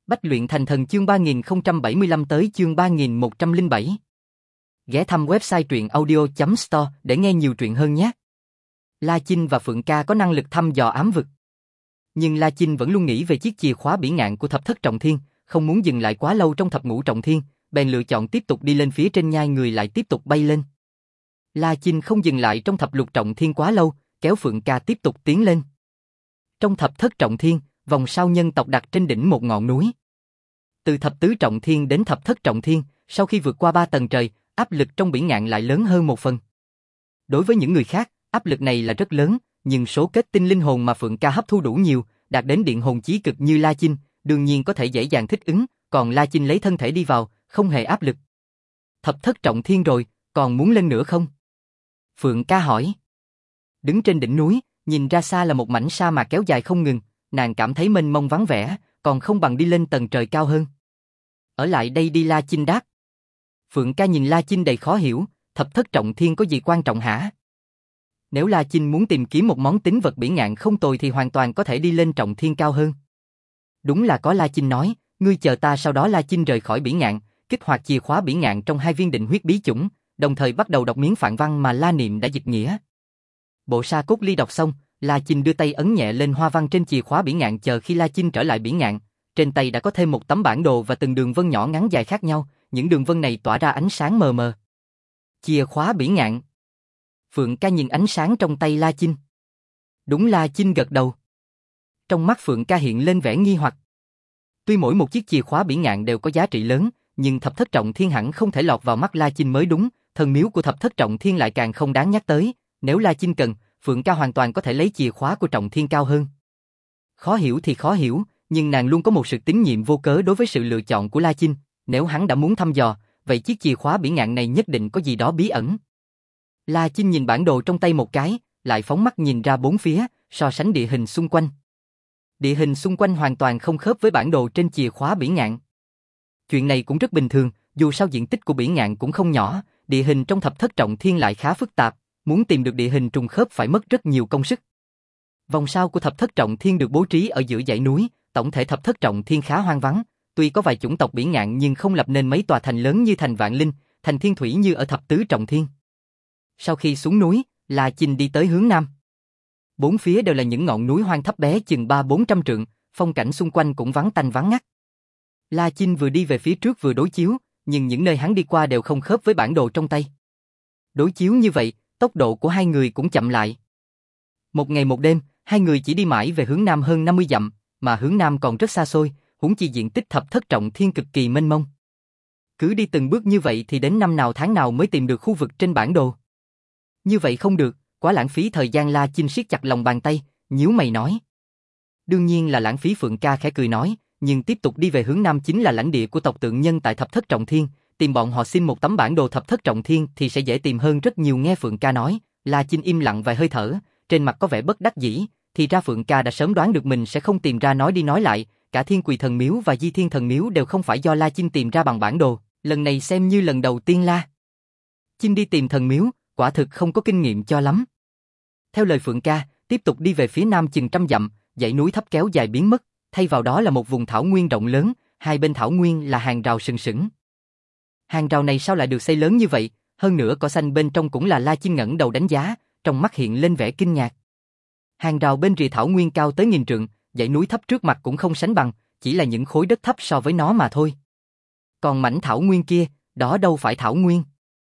Bách luyện thành thần chương 3075 tới chương 3107. Ghé thăm website truyện audio.store để nghe nhiều truyện hơn nhé. La Chinh và Phượng Ca có năng lực thăm dò ám vực. Nhưng La Chinh vẫn luôn nghĩ về chiếc chìa khóa bỉ ngạn của thập thất trọng thiên, không muốn dừng lại quá lâu trong thập ngũ trọng thiên, bèn lựa chọn tiếp tục đi lên phía trên nhai người lại tiếp tục bay lên. La Chinh không dừng lại trong thập lục trọng thiên quá lâu, kéo Phượng Ca tiếp tục tiến lên. Trong thập thất trọng thiên, vòng sao nhân tộc đặt trên đỉnh một ngọn núi. Từ thập tứ trọng thiên đến thập thất trọng thiên, sau khi vượt qua 3 tầng trời, áp lực trong bỉ ngạn lại lớn hơn một phần. Đối với những người khác, áp lực này là rất lớn, nhưng số kết tinh linh hồn mà Phượng Ca hấp thu đủ nhiều, đạt đến điện hồn chí cực như La Chinh, đương nhiên có thể dễ dàng thích ứng, còn La Chinh lấy thân thể đi vào, không hề áp lực. Thập thất trọng thiên rồi, còn muốn lên nữa không? Phượng Ca hỏi. Đứng trên đỉnh núi, nhìn ra xa là một mảnh sa mạc kéo dài không ngừng, nàng cảm thấy mênh mông vắng vẻ, còn không bằng đi lên tầng trời cao hơn. Ở lại đây đi, La Chinh đáp. Phượng Ca nhìn La Chinh đầy khó hiểu, thập thất trọng thiên có gì quan trọng hả? Nếu La Chinh muốn tìm kiếm một món tín vật bỉ ngạn không tồi thì hoàn toàn có thể đi lên trọng thiên cao hơn. Đúng là có, La Chinh nói, ngươi chờ ta. Sau đó La Chinh rời khỏi bỉ ngạn, kích hoạt chìa khóa bỉ ngạn trong 2 viên định huyết bí chủng, đồng thời bắt đầu đọc miếng phạn văn mà La Niệm đã dịch nghĩa. Bộ sa cốt ly đọc xong, La Chinh đưa tay ấn nhẹ lên hoa văn trên chìa khóa bỉ ngạn. Chờ khi La Chinh trở lại bỉ ngạn, trên tay đã có thêm một tấm bản đồ và từng đường vân nhỏ ngắn dài khác nhau, những đường vân này tỏa ra ánh sáng mờ mờ. Chìa khóa bỉ ngạn. Phượng Ca nhìn ánh sáng trong tay La Chinh. Đúng, La Chinh gật đầu. Trong mắt Phượng Ca hiện lên vẻ nghi hoặc. Tuy mỗi một chiếc chìa khóa bỉ ngạn đều có giá trị lớn, nhưng thập thất trọng thiên hẳn không thể lọt vào mắt La Chinh mới đúng, thần miếu của thập thất trọng thiên lại càng không đáng nhắc tới. Nếu La Chinh cần, Phượng Ca hoàn toàn có thể lấy chìa khóa của trọng thiên cao hơn. Khó hiểu thì khó hiểu, nhưng nàng luôn có một sự tín nhiệm vô cớ đối với sự lựa chọn của La Chinh. Nếu hắn đã muốn thăm dò, vậy chiếc chìa khóa bỉ ngạn này nhất định có gì đó bí ẩn. La Chinh nhìn bản đồ trong tay một cái, lại phóng mắt nhìn ra bốn phía, so sánh địa hình xung quanh. Địa hình xung quanh hoàn toàn không khớp với bản đồ trên chìa khóa bỉ ngạn. Chuyện này cũng rất bình thường, dù sao diện tích của bỉ ngạn cũng không nhỏ, địa hình trong thập thất trọng thiên lại khá phức tạp, muốn tìm được địa hình trùng khớp phải mất rất nhiều công sức. Vòng sao của thập thất trọng thiên được bố trí ở giữa dãy núi, tổng thể thập thất trọng thiên khá hoang vắng, tuy có vài chủng tộc bỉ ngạn nhưng không lập nên mấy tòa thành lớn như thành Vạn Linh, thành Thiên Thủy như ở thập tứ trọng thiên. Sau khi xuống núi, La Chinh đi tới hướng nam. Bốn phía đều là những ngọn núi hoang thấp bé chừng 300-400 trượng, phong cảnh xung quanh cũng vắng tanh vắng ngắt. La Chinh vừa đi về phía trước vừa đối chiếu, nhưng những nơi hắn đi qua đều không khớp với bản đồ trong tay. Đối chiếu như vậy, tốc độ của hai người cũng chậm lại. Một ngày một đêm, hai người chỉ đi mãi về hướng nam hơn 50 dặm, mà hướng nam còn rất xa xôi, huống chi diện tích thập thất trọng thiên cực kỳ mênh mông. Cứ đi từng bước như vậy thì đến năm nào tháng nào mới tìm được khu vực trên bản đồ. Như vậy không được, quá lãng phí thời gian. La Chinh siết chặt lòng bàn tay, nhíu mày nói. Đương nhiên là lãng phí. Phượng Ca khẽ cười nói, nhưng tiếp tục đi về hướng nam chính là lãnh địa của tộc Tượng Nhân tại thập thất trọng thiên, tìm bọn họ xin một tấm bản đồ thập thất trọng thiên thì sẽ dễ tìm hơn rất nhiều. Nghe Phượng Ca nói, La Chinh im lặng vài hơi thở, trên mặt có vẻ bất đắc dĩ, thì ra Phượng Ca đã sớm đoán được mình sẽ không tìm ra. Nói đi nói lại, cả Thiên Quỳ Thần Miếu và Di Thiên Thần Miếu đều không phải do La Chinh tìm ra bằng bản đồ, lần này xem như lần đầu tiên La Chinh đi tìm thần miếu, quả thực không có kinh nghiệm cho lắm. Theo lời Phượng Ca, tiếp tục đi về phía nam chừng 100 dặm, dãy núi thấp kéo dài biến mất, thay vào đó là một vùng thảo nguyên rộng lớn, hai bên thảo nguyên là hàng rào sừng sững. Hàng rào này sao lại được xây lớn như vậy, hơn nữa cỏ xanh bên trong cũng là. La Chinh ngẩng đầu đánh giá, trong mắt hiện lên vẻ kinh ngạc. Hàng rào bên rìa thảo nguyên cao tới 1000 trượng, dãy núi thấp trước mặt cũng không sánh bằng, chỉ là những khối đất thấp so với nó mà thôi. Còn mảnh thảo nguyên kia, đó đâu phải thảo nguyên.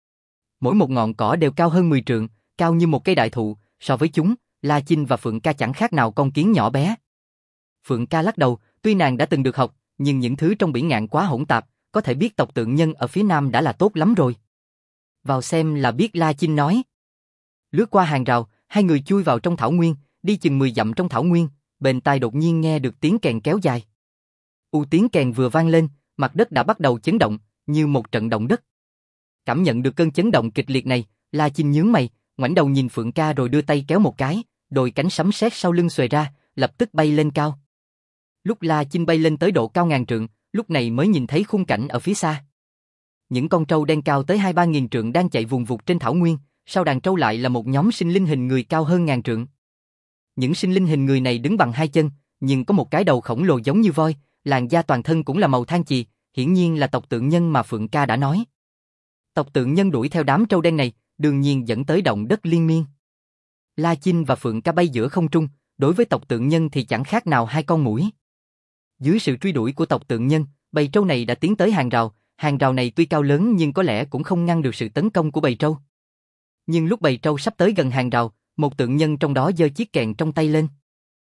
Mỗi một ngọn cỏ đều cao hơn 10 trượng, cao như một cây đại thụ, so với chúng, La Chinh và Phượng Ca chẳng khác nào con kiến nhỏ bé. Phượng Ca lắc đầu, tuy nàng đã từng được học, nhưng những thứ trong bỉ ngạn quá hỗn tạp, có thể biết tộc Tượng Nhân ở phía nam đã là tốt lắm rồi. Vào xem là biết, La Chinh nói. Lướt qua hàng rào, hai người chui vào trong thảo nguyên, đi chừng 10 dặm trong thảo nguyên, bên tai đột nhiên nghe được tiếng kèn kéo dài. Tiếng kèn vừa vang lên, mặt đất đã bắt đầu chấn động, như một trận động đất. Cảm nhận được cơn chấn động kịch liệt này, La Chinh nhướng mày, ngoảnh đầu nhìn Phượng Ca rồi đưa tay kéo một cái, đôi cánh sấm sét sau lưng xuề ra, lập tức bay lên cao. Lúc La Chinh bay lên tới độ cao 1000 trượng, lúc này mới nhìn thấy khung cảnh ở phía xa. Những con trâu đen cao tới 2-3 nghìn trượng đang chạy vùng vụt trên thảo nguyên, sau đàn trâu lại là một nhóm sinh linh hình người cao hơn 1000 trượng. Những sinh linh hình người này đứng bằng hai chân, nhưng có một cái đầu khổng lồ giống như voi, làn da toàn thân cũng là màu than chì, hiển nhiên là tộc tượng nhân mà Phượng Ca đã nói. Tộc tượng nhân đuổi theo đám trâu đen này, đương nhiên dẫn tới động đất liên miên. La Chinh và Phượng Ca bay giữa không trung, đối với tộc tượng nhân thì chẳng khác nào hai con muỗi. Dưới sự truy đuổi của tộc tượng nhân, bầy trâu này đã tiến tới hàng rào này tuy cao lớn nhưng có lẽ cũng không ngăn được sự tấn công của bầy trâu. Nhưng lúc bầy trâu sắp tới gần hàng rào, một tượng nhân trong đó giơ chiếc kèn trong tay lên.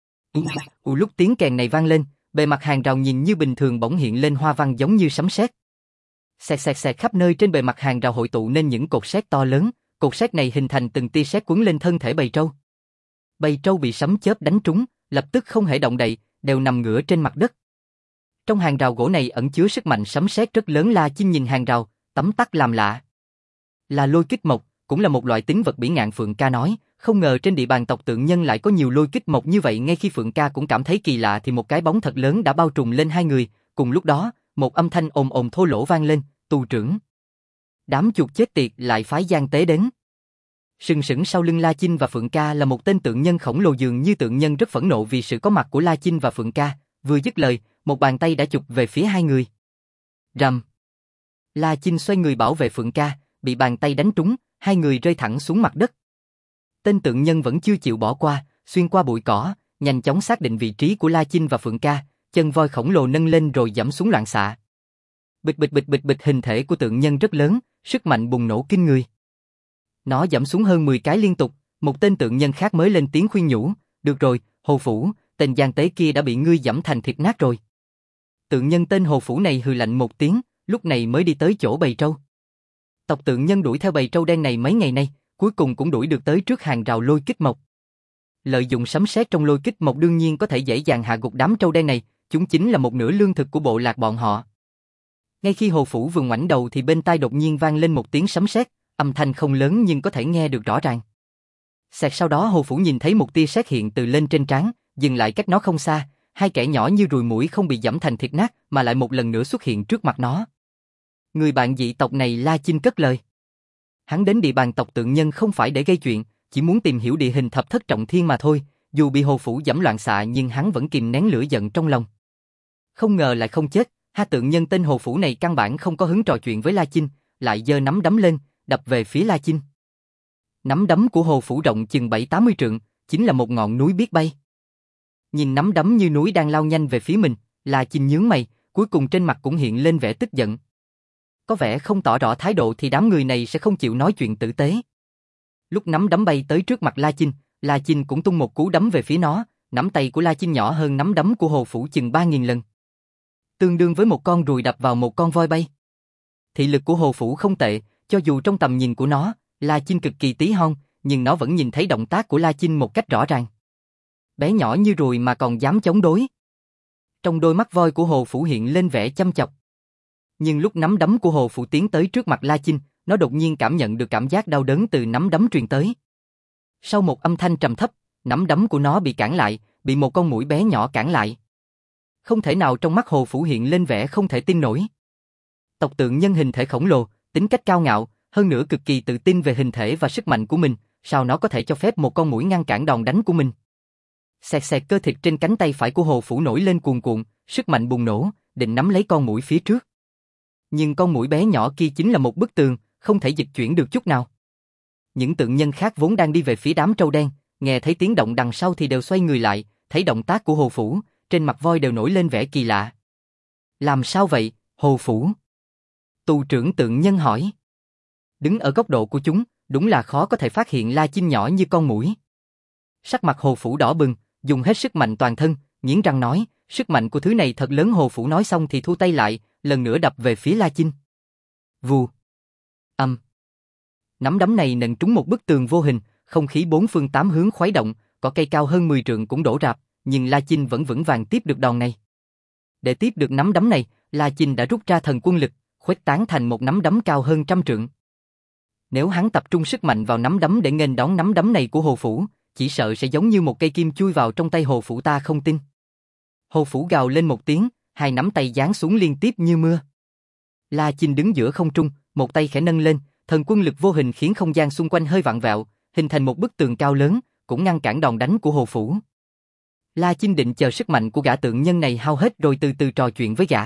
Lúc tiếng kèn này vang lên, bề mặt hàng rào nhìn như bình thường bỗng hiện lên hoa văn giống như sấm sét. Sẹt sẹt sẹt khắp nơi trên bề mặt hàng rào hội tụ nên những cột sét to lớn, cột sét này hình thành từng tia sét quấn lên thân thể bầy trâu. Bầy trâu bị sấm chớp đánh trúng, lập tức không hề động đậy, đều nằm ngửa trên mặt đất. Trong hàng rào gỗ này ẩn chứa sức mạnh sấm sét rất lớn. La Chinh nhìn hàng rào, tấm tắc làm lạ. Là lôi kích mộc, cũng là một loại tính vật bỉ ngạn. Phượng Ca nói, không ngờ trên địa bàn tộc tượng nhân lại có nhiều lôi kích mộc như vậy. Ngay khi Phượng Ca cũng cảm thấy kỳ lạ thì một cái bóng thật lớn đã bao trùm lên hai người, cùng lúc đó, một âm thanh ồm ồm thô lỗ vang lên, tù trưởng. Đám chuột chết tiệt lại phái gian tế đến. Sừng sững sau lưng La Chinh và Phượng Ca là một tên tượng nhân khổng lồ, dường như tượng nhân rất phẫn nộ vì sự có mặt của La Chinh và Phượng Ca, vừa dứt lời, một bàn tay đã chụp về phía hai người. Rầm. La Chinh xoay người bảo vệ Phượng Ca, bị bàn tay đánh trúng, hai người rơi thẳng xuống mặt đất. Tên tượng nhân vẫn chưa chịu bỏ qua, xuyên qua bụi cỏ, nhanh chóng xác định vị trí của La Chinh và Phượng Ca, chân voi khổng lồ nâng lên rồi giẫm xuống loạn xạ. Bịch bịch bịch bịch bịch, hình thể của tượng nhân rất lớn, sức mạnh bùng nổ kinh người. Nó giẫm xuống hơn 10 cái liên tục, một tên tượng nhân khác mới lên tiếng khuyên nhủ, được rồi, Hồ Phủ, tên gian tế kia đã bị ngươi giẫm thành thịt nát rồi. Tượng nhân tên Hồ Phủ này hừ lạnh một tiếng, lúc này mới đi tới chỗ bầy trâu. Tộc tượng nhân đuổi theo bầy trâu đen này mấy ngày nay, cuối cùng cũng đuổi được tới trước hàng rào lôi kích mộc. Lợi dụng sấm sét trong lôi kích mộc đương nhiên có thể dễ dàng hạ gục đám trâu đen này, chúng chính là một nửa lương thực của bộ lạc bọn họ. Ngay khi Hồ Phủ vừa ngoảnh đầu thì bên tai đột nhiên vang lên một tiếng sấm sét, âm thanh không lớn nhưng có thể nghe được rõ ràng. Sẹt sau đó Hồ Phủ nhìn thấy một tia sét hiện từ lên trên trán, dừng lại cách nó không xa, hai kẻ nhỏ như ruồi muỗi không bị giẫm thành thịt nát mà lại một lần nữa xuất hiện trước mặt nó. Người bạn dị tộc này, La Chinh cất lời. Hắn đến địa bàn tộc tượng nhân không phải để gây chuyện, chỉ muốn tìm hiểu địa hình thập thất trọng thiên mà thôi, dù bị Hồ Phủ giẫm loạn xạ nhưng hắn vẫn kìm nén lửa giận trong lòng. Không ngờ lại không chết, tượng nhân tên Hồ Phủ này căn bản không có hứng trò chuyện với La Chinh, lại giơ nắm đấm lên, đập về phía La Chinh. Nắm đấm của Hồ Phủ rộng chừng 7-80 trượng, chính là một ngọn núi biết bay. Nhìn nắm đấm như núi đang lao nhanh về phía mình, La Chinh nhướng mày, cuối cùng trên mặt cũng hiện lên vẻ tức giận. Có vẻ không tỏ rõ thái độ thì đám người này sẽ không chịu nói chuyện tử tế. Lúc nắm đấm bay tới trước mặt La Chinh cũng tung một cú đấm về phía nó, nắm tay của La Chinh nhỏ hơn nắm đấm của Hồ Phủ chừng 3.000 lần. Tương đương với một con ruồi đập vào một con voi bay. Thị lực của Hồ Phủ không tệ, cho dù trong tầm nhìn của nó, La Chinh cực kỳ tí hon, nhưng nó vẫn nhìn thấy động tác của La Chinh một cách rõ ràng. Bé nhỏ như ruồi mà còn dám chống đối. Trong đôi mắt voi của Hồ Phủ hiện lên vẻ chăm chọc. Nhưng lúc nắm đấm của Hồ Phủ tiến tới trước mặt La Chinh, nó đột nhiên cảm nhận được cảm giác đau đớn từ nắm đấm truyền tới. Sau một âm thanh trầm thấp, nắm đấm của nó bị cản lại, bị một con muỗi bé nhỏ cản lại. Không thể nào, trong mắt Hồ Phủ hiện lên vẻ không thể tin nổi. Tộc tượng nhân hình thể khổng lồ, tính cách cao ngạo, hơn nữa cực kỳ tự tin về hình thể và sức mạnh của mình, sao nó có thể cho phép một con muỗi ngăn cản đòn đánh của mình? Xẹt xẹt, cơ thịt trên cánh tay phải của Hồ Phủ nổi lên cuồn cuộn, sức mạnh bùng nổ, định nắm lấy con muỗi phía trước. Nhưng con muỗi bé nhỏ kia chính là một bức tường, không thể dịch chuyển được chút nào. Những tượng nhân khác vốn đang đi về phía đám trâu đen, nghe thấy tiếng động đằng sau thì đều xoay người lại, thấy động tác của Hồ Phủ, trên mặt voi đều nổi lên vẻ kỳ lạ. Làm sao vậy, Hồ Phủ? Tù trưởng tượng nhân hỏi. Đứng ở góc độ của chúng, đúng là khó có thể phát hiện La Chinh nhỏ như con muỗi. Sắc mặt Hồ Phủ đỏ bừng, dùng hết sức mạnh toàn thân, nghiến răng nói, sức mạnh của thứ này thật lớn. Hồ Phủ nói xong thì thu tay lại, lần nữa đập về phía La Chinh. Vù. Nắm đấm này nện trúng một bức tường vô hình, không khí bốn phương tám hướng khuấy động, cỏ cây cao hơn 10 trượng cũng đổ rạp, nhưng La Chinh vẫn vững vàng tiếp được đòn này. Để tiếp được nắm đấm này, La Chinh đã rút ra thần quân lực, khuếch tán thành một nắm đấm cao hơn 100 trượng. Nếu hắn tập trung sức mạnh vào nắm đấm để nghênh đón nắm đấm này của Hồ Phủ, chỉ sợ sẽ giống như một cây kim chui vào trong tay Hồ Phủ, ta không tin. Hồ Phủ gào lên một tiếng, hai nắm tay giáng xuống liên tiếp như mưa. La Chinh đứng giữa không trung, một tay khẽ nâng lên, thần quân lực vô hình khiến không gian xung quanh hơi vặn vẹo, hình thành một bức tường cao lớn, cũng ngăn cản đòn đánh của Hồ Phủ. La Chinh định chờ sức mạnh của gã tượng nhân này hao hết rồi từ từ trò chuyện với gã.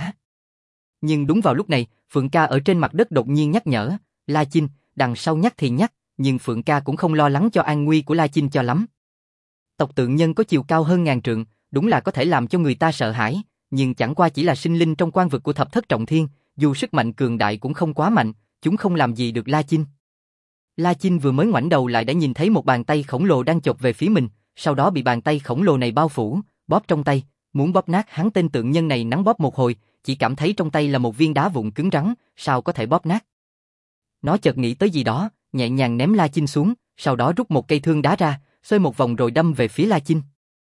Nhưng đúng vào lúc này, Phượng Ca ở trên mặt đất đột nhiên nhắc nhở, La Chinh, đằng sau nhắc thì nhắc, nhưng Phượng Ca cũng không lo lắng cho an nguy của La Chinh cho lắm. Tộc tượng nhân có chiều cao hơn 1000 trượng, đúng là có thể làm cho người ta sợ hãi, nhưng chẳng qua chỉ là sinh linh trong quan vực của thập thất trọng thiên, dù sức mạnh cường đại cũng không quá mạnh, chúng không làm gì được La Chinh. La Chinh vừa mới ngoảnh đầu lại đã nhìn thấy một bàn tay khổng lồ đang chộp về phía mình, sau đó bị bàn tay khổng lồ này bao phủ, bóp trong tay, muốn bóp nát hắn. Tên tượng nhân này nắn bóp một hồi, chỉ cảm thấy trong tay là một viên đá vụn cứng rắn, sao có thể bóp nát. Nó chợt nghĩ tới gì đó, nhẹ nhàng ném La Chinh xuống, sau đó rút một cây thương đá ra, xoay một vòng rồi đâm về phía La Chinh.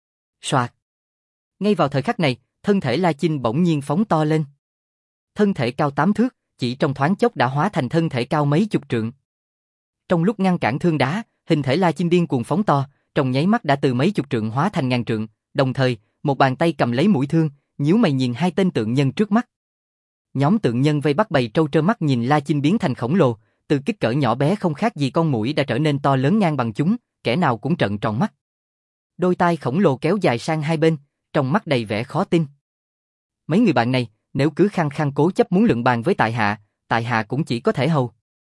Soạt. Ngay vào thời khắc này, thân thể La Chinh bỗng nhiên phóng to lên. Thân thể cao 8 thước, chỉ trong thoáng chốc đã hóa thành thân thể cao mấy chục trượng. Trong lúc ngăn cản thương đá, hình thể La Chinh điên cuồng phóng to, trong nháy mắt đã từ mấy chục trượng hóa thành ngàn trượng, đồng thời, một bàn tay cầm lấy mũi thương, nhíu mày nhìn hai tên tượng nhân trước mắt. Nhóm tượng nhân vây bắt bầy trâu trơ mắt nhìn La Chinh biến thành khổng lồ, từ kích cỡ nhỏ bé không khác gì con muỗi đã trở nên to lớn ngang bằng chúng, kẻ nào cũng trợn tròn mắt. Đôi tai khổng lồ kéo dài sang hai bên, trong mắt đầy vẻ khó tin. Mấy người bạn này, nếu cứ khăng khăng cố chấp muốn luận bàn với tại hạ cũng chỉ có thể hầu.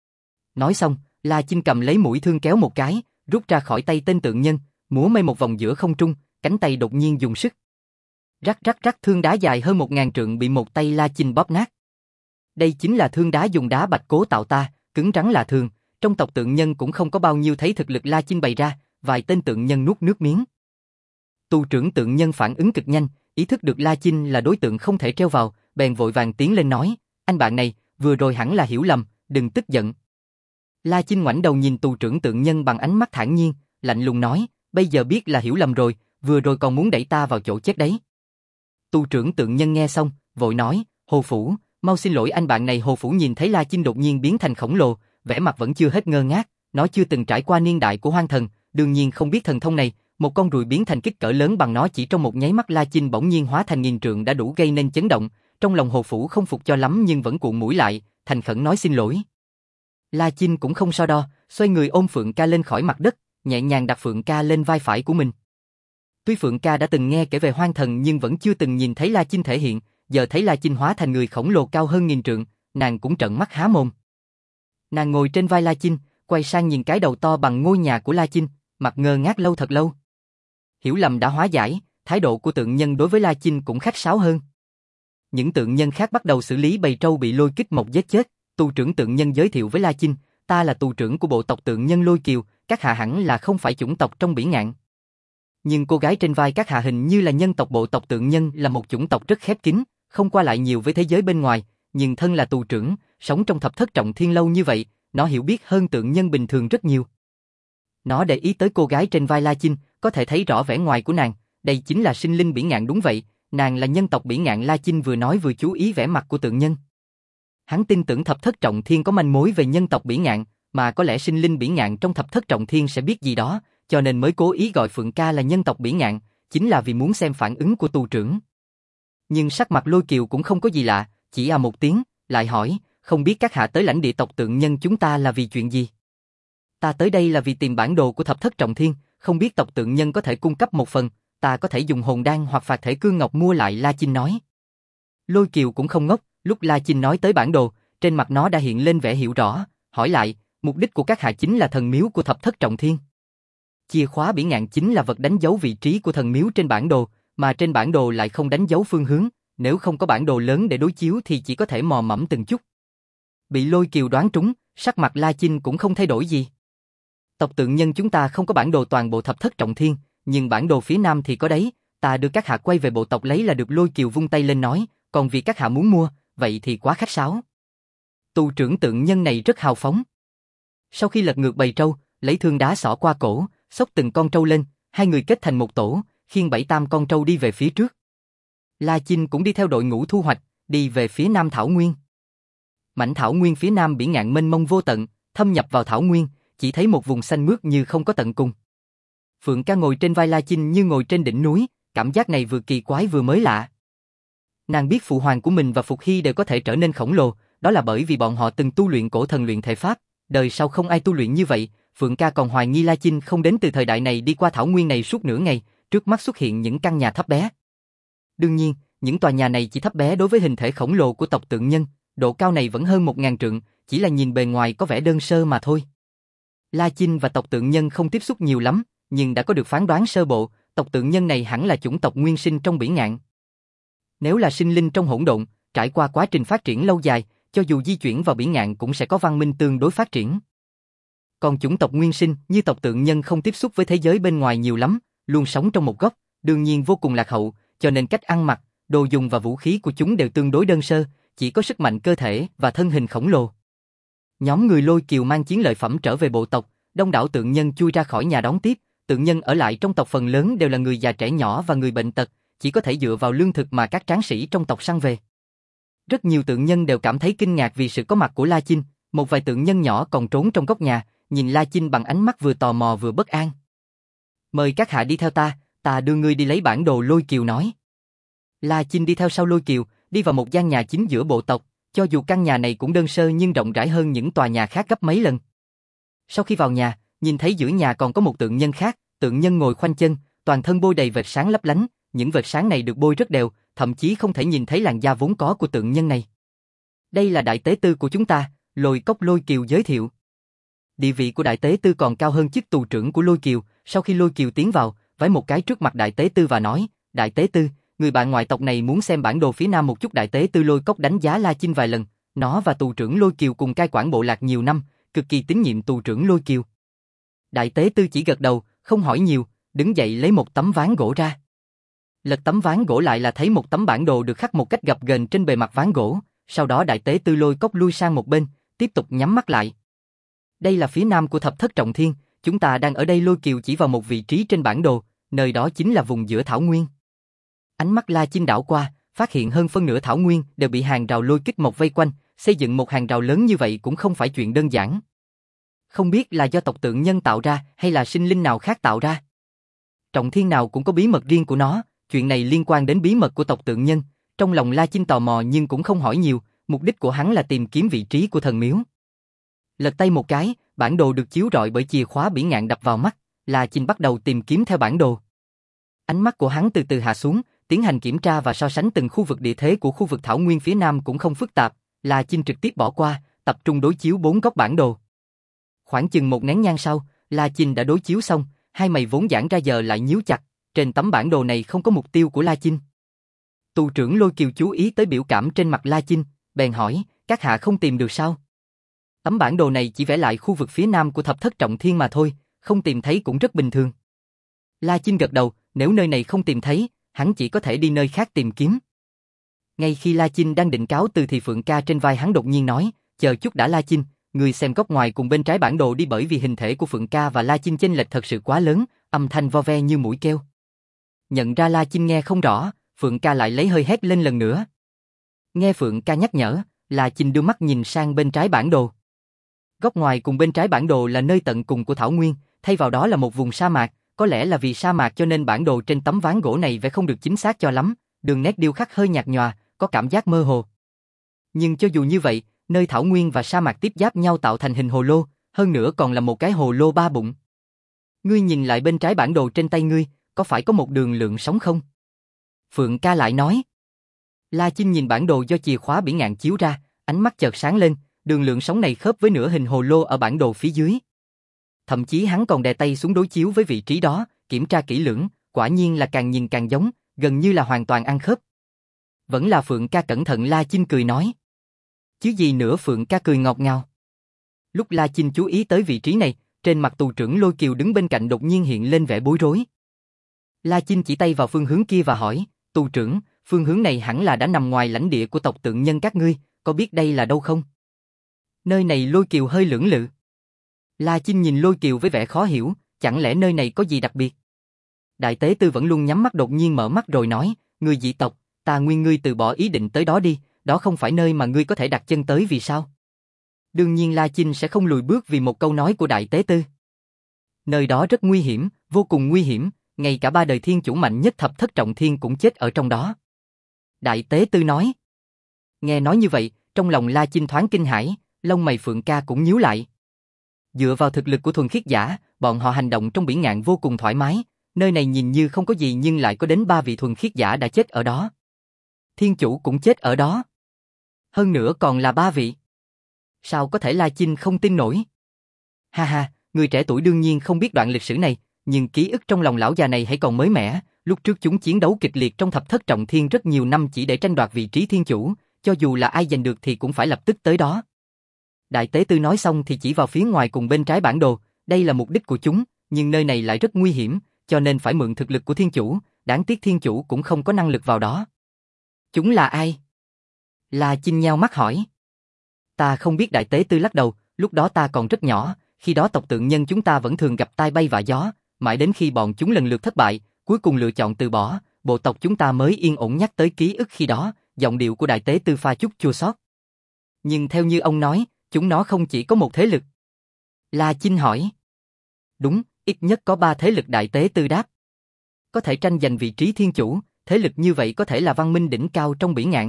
Nói xong, La Chinh cầm lấy mũi thương kéo một cái, rút ra khỏi tay tên tượng nhân, múa may một vòng giữa không trung, cánh tay đột nhiên dùng sức. Rắc rắc rắc, thương đá dài hơn 1000 trượng bị một tay La Chinh bóp nát. Đây chính là thương đá dùng đá bạch cố tạo ta, cứng rắn lạ thường, trong tộc tượng nhân cũng không có bao nhiêu thấy thực lực La Chinh bày ra, vài tên tượng nhân nuốt nước miếng. Tu trưởng tượng nhân phản ứng cực nhanh, ý thức được La Chinh là đối tượng không thể treo vào, bèn vội vàng tiến lên nói, anh bạn này, vừa rồi hẳn là hiểu lầm, đừng tức giận. La Chinh ngoảnh đầu nhìn tù trưởng tượng nhân bằng ánh mắt thản nhiên, lạnh lùng nói, bây giờ biết là hiểu lầm rồi, vừa rồi còn muốn đẩy ta vào chỗ chết đấy. Tu trưởng tượng nhân nghe xong, vội nói, Hồ Phủ, mau xin lỗi anh bạn này. Hồ Phủ nhìn thấy La Chinh đột nhiên biến thành khổng lồ, vẻ mặt vẫn chưa hết ngơ ngác, nó chưa từng trải qua niên đại của hoang thần, đương nhiên không biết thần thông này, một con ruồi biến thành kích cỡ lớn bằng nó chỉ trong một nháy mắt La Chinh bỗng nhiên hóa thành nghìn trượng đã đủ gây nên chấn động, trong lòng Hồ Phủ không phục cho lắm nhưng vẫn cuộn mũi lại, thành khẩn nói xin lỗi. La Chinh cũng không so đo, xoay người ôm Phượng Ca lên khỏi mặt đất, nhẹ nhàng đặt Phượng Ca lên vai phải của mình. Tuy Phượng Ca đã từng nghe kể về hoang thần nhưng vẫn chưa từng nhìn thấy La Chinh thể hiện, giờ thấy La Chinh hóa thành người khổng lồ cao hơn nghìn trượng, nàng cũng trợn mắt há mồm. Nàng ngồi trên vai La Chinh, quay sang nhìn cái đầu to bằng ngôi nhà của La Chinh, mặt ngơ ngác lâu thật lâu. Hiểu lầm đã hóa giải, thái độ của tượng nhân đối với La Chinh cũng khách sáo hơn. Những tượng nhân khác bắt đầu xử lý bầy trâu bị Lôi Kích Mộc giết chết. Tu trưởng tượng nhân giới thiệu với La Chinh, ta là tu trưởng của bộ tộc tượng nhân Lôi Kiều, các hạ hẳn là không phải chủng tộc trong Bỉ Ngạn. Nhưng cô gái trên vai các hạ hình như là nhân tộc. Bộ tộc tượng nhân là một chủng tộc rất khép kín, không qua lại nhiều với thế giới bên ngoài, nhưng thân là tù trưởng, sống trong thập thất trọng thiên lâu như vậy, nó hiểu biết hơn tượng nhân bình thường rất nhiều. Nó để ý tới cô gái trên vai La Chinh, có thể thấy rõ vẻ ngoài của nàng, đây chính là sinh linh Bỉ Ngạn. Đúng vậy, nàng là nhân tộc Bỉ Ngạn. La Chinh vừa nói vừa chú ý vẻ mặt của tượng nhân. Hắn tin tưởng thập thất trọng thiên có manh mối về nhân tộc Bỉ Ngạn, mà có lẽ sinh linh Bỉ Ngạn trong thập thất trọng thiên sẽ biết gì đó, cho nên mới cố ý gọi Phượng Ca là nhân tộc Bỉ Ngạn, chính là vì muốn xem phản ứng của tu trưởng. Nhưng sắc mặt Lôi Kiều cũng không có gì lạ, chỉ một tiếng, lại hỏi, không biết các hạ tới lãnh địa tộc tượng nhân chúng ta là vì chuyện gì? Ta tới đây là vì tìm bản đồ của thập thất trọng thiên, không biết tộc tượng nhân có thể cung cấp một phần, ta có thể dùng hồn đan hoặc phạt thể cương ngọc mua lại. La Chinh nói. Lôi Kiều cũng không ngốc, lúc La Chinh nói tới bản đồ, trên mặt nó đã hiện lên vẻ hiểu rõ, hỏi lại, mục đích của các hạ chính là thần miếu của thập thất trọng thiên. Chìa khóa Bỉ Ngạn chính là vật đánh dấu vị trí của thần miếu trên bản đồ, mà trên bản đồ lại không đánh dấu phương hướng, nếu không có bản đồ lớn để đối chiếu thì chỉ có thể mò mẫm từng chút. Bị Lôi Kiều đoán trúng, sắc mặt La Chinh cũng không thay đổi gì. Tộc tượng nhân chúng ta không có bản đồ toàn bộ thập thất trọng thiên, nhưng bản đồ phía nam thì có đấy, ta đưa các hạ quay về bộ tộc lấy là được. Lôi Kiều vung tay lên nói, còn vì các hạ muốn mua, vậy thì quá khách sáo. Tu trưởng tượng nhân này rất hào phóng. Sau khi lật ngược bầy trâu, lấy thương đá xỏ qua cổ, xốc từng con trâu lên, hai người kết thành một tổ, khiêng 7-8 con trâu đi về phía trước. La Chinh cũng đi theo đội ngũ thu hoạch, đi về phía nam thảo nguyên. Mảnh thảo nguyên phía nam Bỉ Ngạn mênh mông vô tận, thâm nhập vào thảo nguyên, chỉ thấy một vùng xanh mướt như không có tận cùng. Phượng Ca ngồi trên vai La Chinh như ngồi trên đỉnh núi, cảm giác này vừa kỳ quái vừa mới lạ. Nàng biết phụ hoàng của mình và Phục Hy đều có thể trở nên khổng lồ, đó là bởi vì bọn họ từng tu luyện cổ thần luyện thể pháp, đời sau không ai tu luyện như vậy. Phượng Ca còn hoài nghi La Chinh không đến từ thời đại này đi qua thảo nguyên này suốt nửa ngày, trước mắt xuất hiện những căn nhà thấp bé. Đương nhiên, những tòa nhà này chỉ thấp bé đối với hình thể khổng lồ của tộc tượng nhân, độ cao này vẫn hơn 1000 trượng, chỉ là nhìn bề ngoài có vẻ đơn sơ mà thôi. La Chinh và tộc tượng nhân không tiếp xúc nhiều lắm, nhưng đã có được phán đoán sơ bộ, tộc tượng nhân này hẳn là chủng tộc nguyên sinh trong biển ngạn. Nếu là sinh linh trong hỗn độn, trải qua quá trình phát triển lâu dài, cho dù di chuyển vào biển ngạn cũng sẽ có văn minh tương đối phát triển. Còn chủng tộc nguyên sinh như tộc tượng nhân không tiếp xúc với thế giới bên ngoài nhiều lắm, luôn sống trong một góc, đương nhiên vô cùng lạc hậu, cho nên cách ăn mặc, đồ dùng và vũ khí của chúng đều tương đối đơn sơ, chỉ có sức mạnh cơ thể và thân hình khổng lồ. Nhóm người Lôi Kiều mang chiến lợi phẩm trở về bộ tộc, đông đảo tượng nhân chui ra khỏi nhà đón tiếp, tượng nhân ở lại trong tộc phần lớn đều là người già trẻ nhỏ và người bệnh tật, chỉ có thể dựa vào lương thực mà các tráng sĩ trong tộc săn về. Rất nhiều tượng nhân đều cảm thấy kinh ngạc vì sự có mặt của La Chinh, một vài tượng nhân nhỏ còn trốn trong góc nhà, nhìn La Chinh bằng ánh mắt vừa tò mò vừa bất an. Mời các hạ đi theo ta đưa ngươi đi lấy bản đồ. Lôi Kiều nói. La Chinh đi theo sau Lôi Kiều, đi vào một gian nhà chính giữa bộ tộc, cho dù căn nhà này cũng đơn sơ nhưng rộng rãi hơn những tòa nhà khác gấp mấy lần. Sau khi vào nhà, nhìn thấy giữa nhà còn có một tượng nhân khác, tượng nhân ngồi khoanh chân, toàn thân bôi đầy vệt sáng lấp lánh, những vệt sáng này được bôi rất đều, thậm chí không thể nhìn thấy làn da vốn có của tượng nhân này. Đây là đại tế tư của chúng ta, Lôi Cốc. Lôi Kiều giới thiệu. Địa vị của đại tế tư còn cao hơn chức tù trưởng của Lôi Kiều. Sau khi Lôi Kiều tiến vào, vái một cái trước mặt đại tế tư và nói, đại tế tư, người bạn ngoại tộc này muốn xem bản đồ phía nam một chút. Đại tế tư Lôi Cốc đánh giá La Chinh vài lần, nó và tù trưởng Lôi Kiều cùng cai quản bộ lạc nhiều năm, cực kỳ tín nhiệm tù trưởng Lôi Kiều. Đại tế tư chỉ gật đầu, không hỏi nhiều, đứng dậy lấy một tấm ván gỗ ra. Lật tấm ván gỗ lại là thấy một tấm bản đồ được khắc một cách gập ghềnh trên bề mặt ván gỗ, sau đó đại tế tư Lôi Cốc lui sang một bên, tiếp tục nhắm mắt lại. Đây là phía nam của thập thất trọng thiên, chúng ta đang ở đây. Lôi Kiều chỉ vào một vị trí trên bản đồ, nơi đó chính là vùng giữa thảo nguyên. Ánh mắt La Chinh đảo qua, phát hiện hơn phân nửa thảo nguyên đều bị hàng rào lôi kích mộc vây quanh, xây dựng một hàng rào lớn như vậy cũng không phải chuyện đơn giản. Không biết là do tộc tượng nhân tạo ra hay là sinh linh nào khác tạo ra. Trọng thiên nào cũng có bí mật riêng của nó, chuyện này liên quan đến bí mật của tộc tượng nhân. Trong lòng La Chinh tò mò nhưng cũng không hỏi nhiều, mục đích của hắn là tìm kiếm vị trí của thần miếu. Lật tay một cái, bản đồ được chiếu rọi bởi chìa khóa biển ngạn đập vào mắt, La Chinh bắt đầu tìm kiếm theo bản đồ. Ánh mắt của hắn từ từ hạ xuống, tiến hành kiểm tra và so sánh từng khu vực. Địa thế của khu vực thảo nguyên phía nam cũng không phức tạp, La Chinh trực tiếp bỏ qua, tập trung đối chiếu 4 góc bản đồ. Khoảng chừng một nén nhang sau, La Chinh đã đối chiếu xong, hai mày vốn giãn ra giờ lại nhíu chặt, trên tấm bản đồ này không có mục tiêu của La Chinh. Tù trưởng Lôi Kiều chú ý tới biểu cảm trên mặt La Chinh, bèn hỏi, các hạ không tìm được sao? Tấm bản đồ này chỉ vẽ lại khu vực phía nam của thập thất trọng thiên mà thôi, không tìm thấy cũng rất bình thường. La Chinh gật đầu, nếu nơi này không tìm thấy, hắn chỉ có thể đi nơi khác tìm kiếm. Ngay khi La Chinh đang định cáo từ thì Phượng Ca trên vai hắn đột nhiên nói, chờ chút đã La Chinh, người xem góc ngoài cùng bên trái bản đồ đi. Bởi vì hình thể của Phượng Ca và La Chinh chênh lệch thật sự quá lớn, âm thanh vo ve như mũi kêu. Nhận ra La Chinh nghe không rõ, Phượng Ca lại lấy hơi hét lên lần nữa. Nghe Phượng Ca nhắc nhở, La Chinh đưa mắt nhìn sang bên trái bản đồ. Góc ngoài cùng bên trái bản đồ là nơi tận cùng của thảo nguyên, thay vào đó là một vùng sa mạc, có lẽ là vì sa mạc cho nên bản đồ trên tấm ván gỗ này vẽ không được chính xác cho lắm, đường nét điêu khắc hơi nhạt nhòa, có cảm giác mơ hồ. Nhưng cho dù như vậy, nơi thảo nguyên và sa mạc tiếp giáp nhau tạo thành hình hồ lô, hơn nữa còn là một cái hồ lô ba bụng. Ngươi nhìn lại bên trái bản đồ trên tay ngươi, có phải có một đường lượng sóng không? Phượng Ca lại nói. La Chinh nhìn bản đồ do chìa khóa biển ngạn chiếu ra, ánh mắt chợt sáng lên, đường lượng sóng này khớp với nửa hình hồ lô ở bản đồ phía dưới. Thậm chí hắn còn đè tay xuống đối chiếu với vị trí đó, kiểm tra kỹ lưỡng, quả nhiên là càng nhìn càng giống, gần như là hoàn toàn ăn khớp. Vẫn là Phượng Ca cẩn thận. La Chinh cười nói. Chứ gì nữa. Phượng Ca cười ngọt ngào. Lúc La Chinh chú ý tới vị trí này, trên mặt tù trưởng Lôi Kiều đứng bên cạnh đột nhiên hiện lên vẻ bối rối. La Chinh chỉ tay vào phương hướng kia và hỏi, tù trưởng, phương hướng này hẳn là đã nằm ngoài lãnh địa của tộc tượng nhân các ngươi, có biết đây là đâu không? Nơi này. Lôi Kiều hơi lưỡng lự. La Chinh nhìn Lôi Kiều với vẻ khó hiểu, chẳng lẽ nơi này có gì đặc biệt? Đại tế tư vẫn luôn nhắm mắt đột nhiên mở mắt rồi nói, người dị tộc, ta nguyên ngươi từ bỏ ý định tới đó đi, đó không phải nơi mà ngươi có thể đặt chân tới. Vì sao? Đương nhiên La Chinh sẽ không lùi bước vì một câu nói của đại tế tư. Nơi đó rất nguy hiểm, vô cùng nguy hiểm, ngay cả 3 đời thiên chủ mạnh nhất thập thất trọng thiên cũng chết ở trong đó. Đại tế tư nói. Nghe nói như vậy, trong lòng La Chinh thoáng kinh hãi, lông mày Phượng Ca cũng nhíu lại. Dựa vào thực lực của thuần khiết giả, bọn họ hành động trong biển ngạn vô cùng thoải mái, Nơi này nhìn như không có gì nhưng lại có đến 3 vị thuần khiết giả đã chết ở đó. Thiên chủ cũng chết ở đó. Hơn nữa còn là 3 vị. Sao có thể La Chinh không tin nổi? Ha ha, người trẻ tuổi đương nhiên không biết đoạn lịch sử này, nhưng ký ức trong lòng lão già này hãy còn mới mẻ. Lúc trước chúng chiến đấu kịch liệt trong thập thất trọng thiên rất nhiều năm chỉ để tranh đoạt vị trí thiên chủ, cho dù là ai giành được thì cũng phải lập tức tới đó. Đại tế tư nói xong thì chỉ vào phía ngoài cùng bên trái bản đồ, đây là mục đích của chúng, nhưng nơi này lại rất nguy hiểm, cho nên phải mượn thực lực của thiên chủ, đáng tiếc thiên chủ cũng không có năng lực vào đó. Chúng là ai? La Chinh nheo mắt hỏi. Ta không biết, đại tế tư lắc đầu, lúc đó ta còn rất nhỏ, khi đó tộc tượng nhân chúng ta vẫn thường gặp tai bay vạ gió, mãi đến khi bọn chúng lần lượt thất bại, cuối cùng lựa chọn từ bỏ, bộ tộc chúng ta mới yên ổn nhắc tới ký ức khi đó, giọng điệu của đại tế tư pha chút chua xót. Nhưng theo như ông nói, chúng nó không chỉ có một thế lực. La Chinh hỏi. Đúng, ít nhất có 3 thế lực, đại tế tư đáp. Có thể tranh giành vị trí thiên chủ, thế lực như vậy có thể là văn minh đỉnh cao trong bỉ ngạn.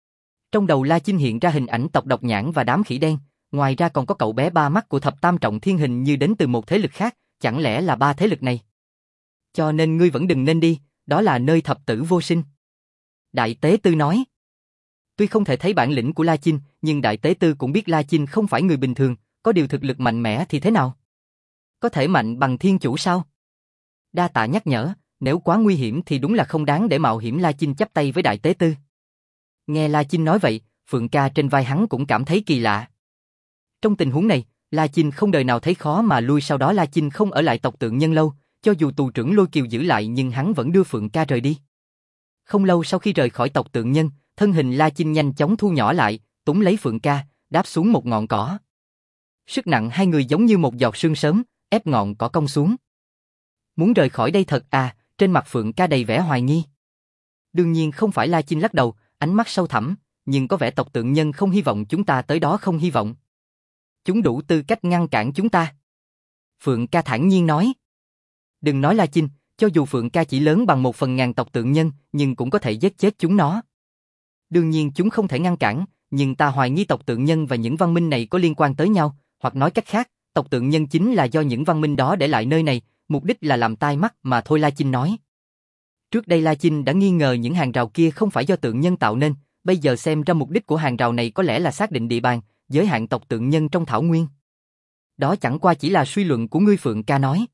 Trong đầu La Chinh hiện ra hình ảnh tộc độc nhãn và đám khỉ đen, ngoài ra còn có cậu bé 3 mắt của thập tam trọng thiên hình như đến từ một thế lực khác, chẳng lẽ là 3 thế lực này? Cho nên ngươi vẫn đừng nên đi, đó là nơi thập tử vô sinh. Đại tế tư nói. Tuy không thể thấy bản lĩnh của La Chinh, nhưng đại tế tư cũng biết La Chinh không phải người bình thường, có điều thực lực mạnh mẽ thì thế nào? Có thể mạnh bằng thiên chủ sao? Đa tạ nhắc nhở, nếu quá nguy hiểm thì đúng là không đáng để mạo hiểm. La Chinh chắp tay với đại tế tư. Nghe La Chinh nói vậy, Phượng Ca trên vai hắn cũng cảm thấy kỳ lạ. Trong tình huống này, La Chinh không đời nào thấy khó mà lui, sau đó La Chinh không ở lại tộc tượng nhân lâu, cho dù tù trưởng Lôi Kiều giữ lại nhưng hắn vẫn đưa Phượng Ca rời đi. Không lâu sau khi rời khỏi tộc tượng nhân, thân hình La Chinh nhanh chóng thu nhỏ lại, túm lấy Phượng Ca, đáp xuống một ngọn cỏ. Sức nặng hai người giống như một giọt sương sớm, ép ngọn cỏ cong xuống. Muốn rời khỏi đây thật à? Trên mặt Phượng Ca đầy vẻ hoài nghi. Đương nhiên không phải, La Chinh lắc đầu, ánh mắt sâu thẳm, nhưng có vẻ tộc tượng nhân không hy vọng chúng ta tới đó, không hy vọng. Chúng đủ tư cách ngăn cản chúng ta. Phượng Ca thản nhiên nói. Đừng nói La Chinh, cho dù Phượng Ca chỉ lớn bằng 1/1000 tộc tượng nhân, nhưng cũng có thể giết chết chúng nó. Đương nhiên chúng không thể ngăn cản, nhưng ta hoài nghi tộc tượng nhân và những văn minh này có liên quan tới nhau, hoặc nói cách khác, tộc tượng nhân chính là do những văn minh đó để lại nơi này, mục đích là làm tai mắt mà thôi. La Chinh nói. Trước đây La Chinh đã nghi ngờ những hàng rào kia không phải do tượng nhân tạo nên, bây giờ xem ra mục đích của hàng rào này có lẽ là xác định địa bàn, giới hạn tộc tượng nhân trong thảo nguyên. Đó chẳng qua chỉ là suy luận của ngươi, Phượng Ca nói.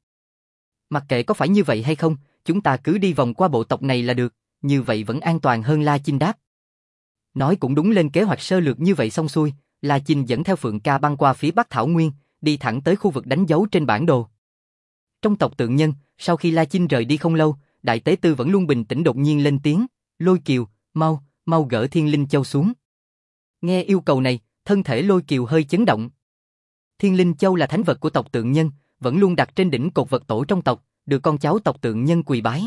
Mặc kệ có phải như vậy hay không, chúng ta cứ đi vòng qua bộ tộc này là được, như vậy vẫn an toàn hơn. La Chinh đáp. Nói cũng đúng, lên kế hoạch sơ lược như vậy xong xuôi, La Chinh dẫn theo Phượng Ca băng qua phía bắc thảo nguyên, đi thẳng tới khu vực đánh dấu trên bản đồ. Trong tộc tượng nhân, sau khi La Chinh rời đi không lâu, đại tế tư vẫn luôn bình tĩnh đột nhiên lên tiếng, Lôi Kiều, mau gỡ Thiên Linh Châu xuống. Nghe yêu cầu này, thân thể Lôi Kiều hơi chấn động. Thiên Linh Châu là thánh vật của tộc tượng nhân, vẫn luôn đặt trên đỉnh cột vật tổ trong tộc, được con cháu tộc tượng nhân quỳ bái.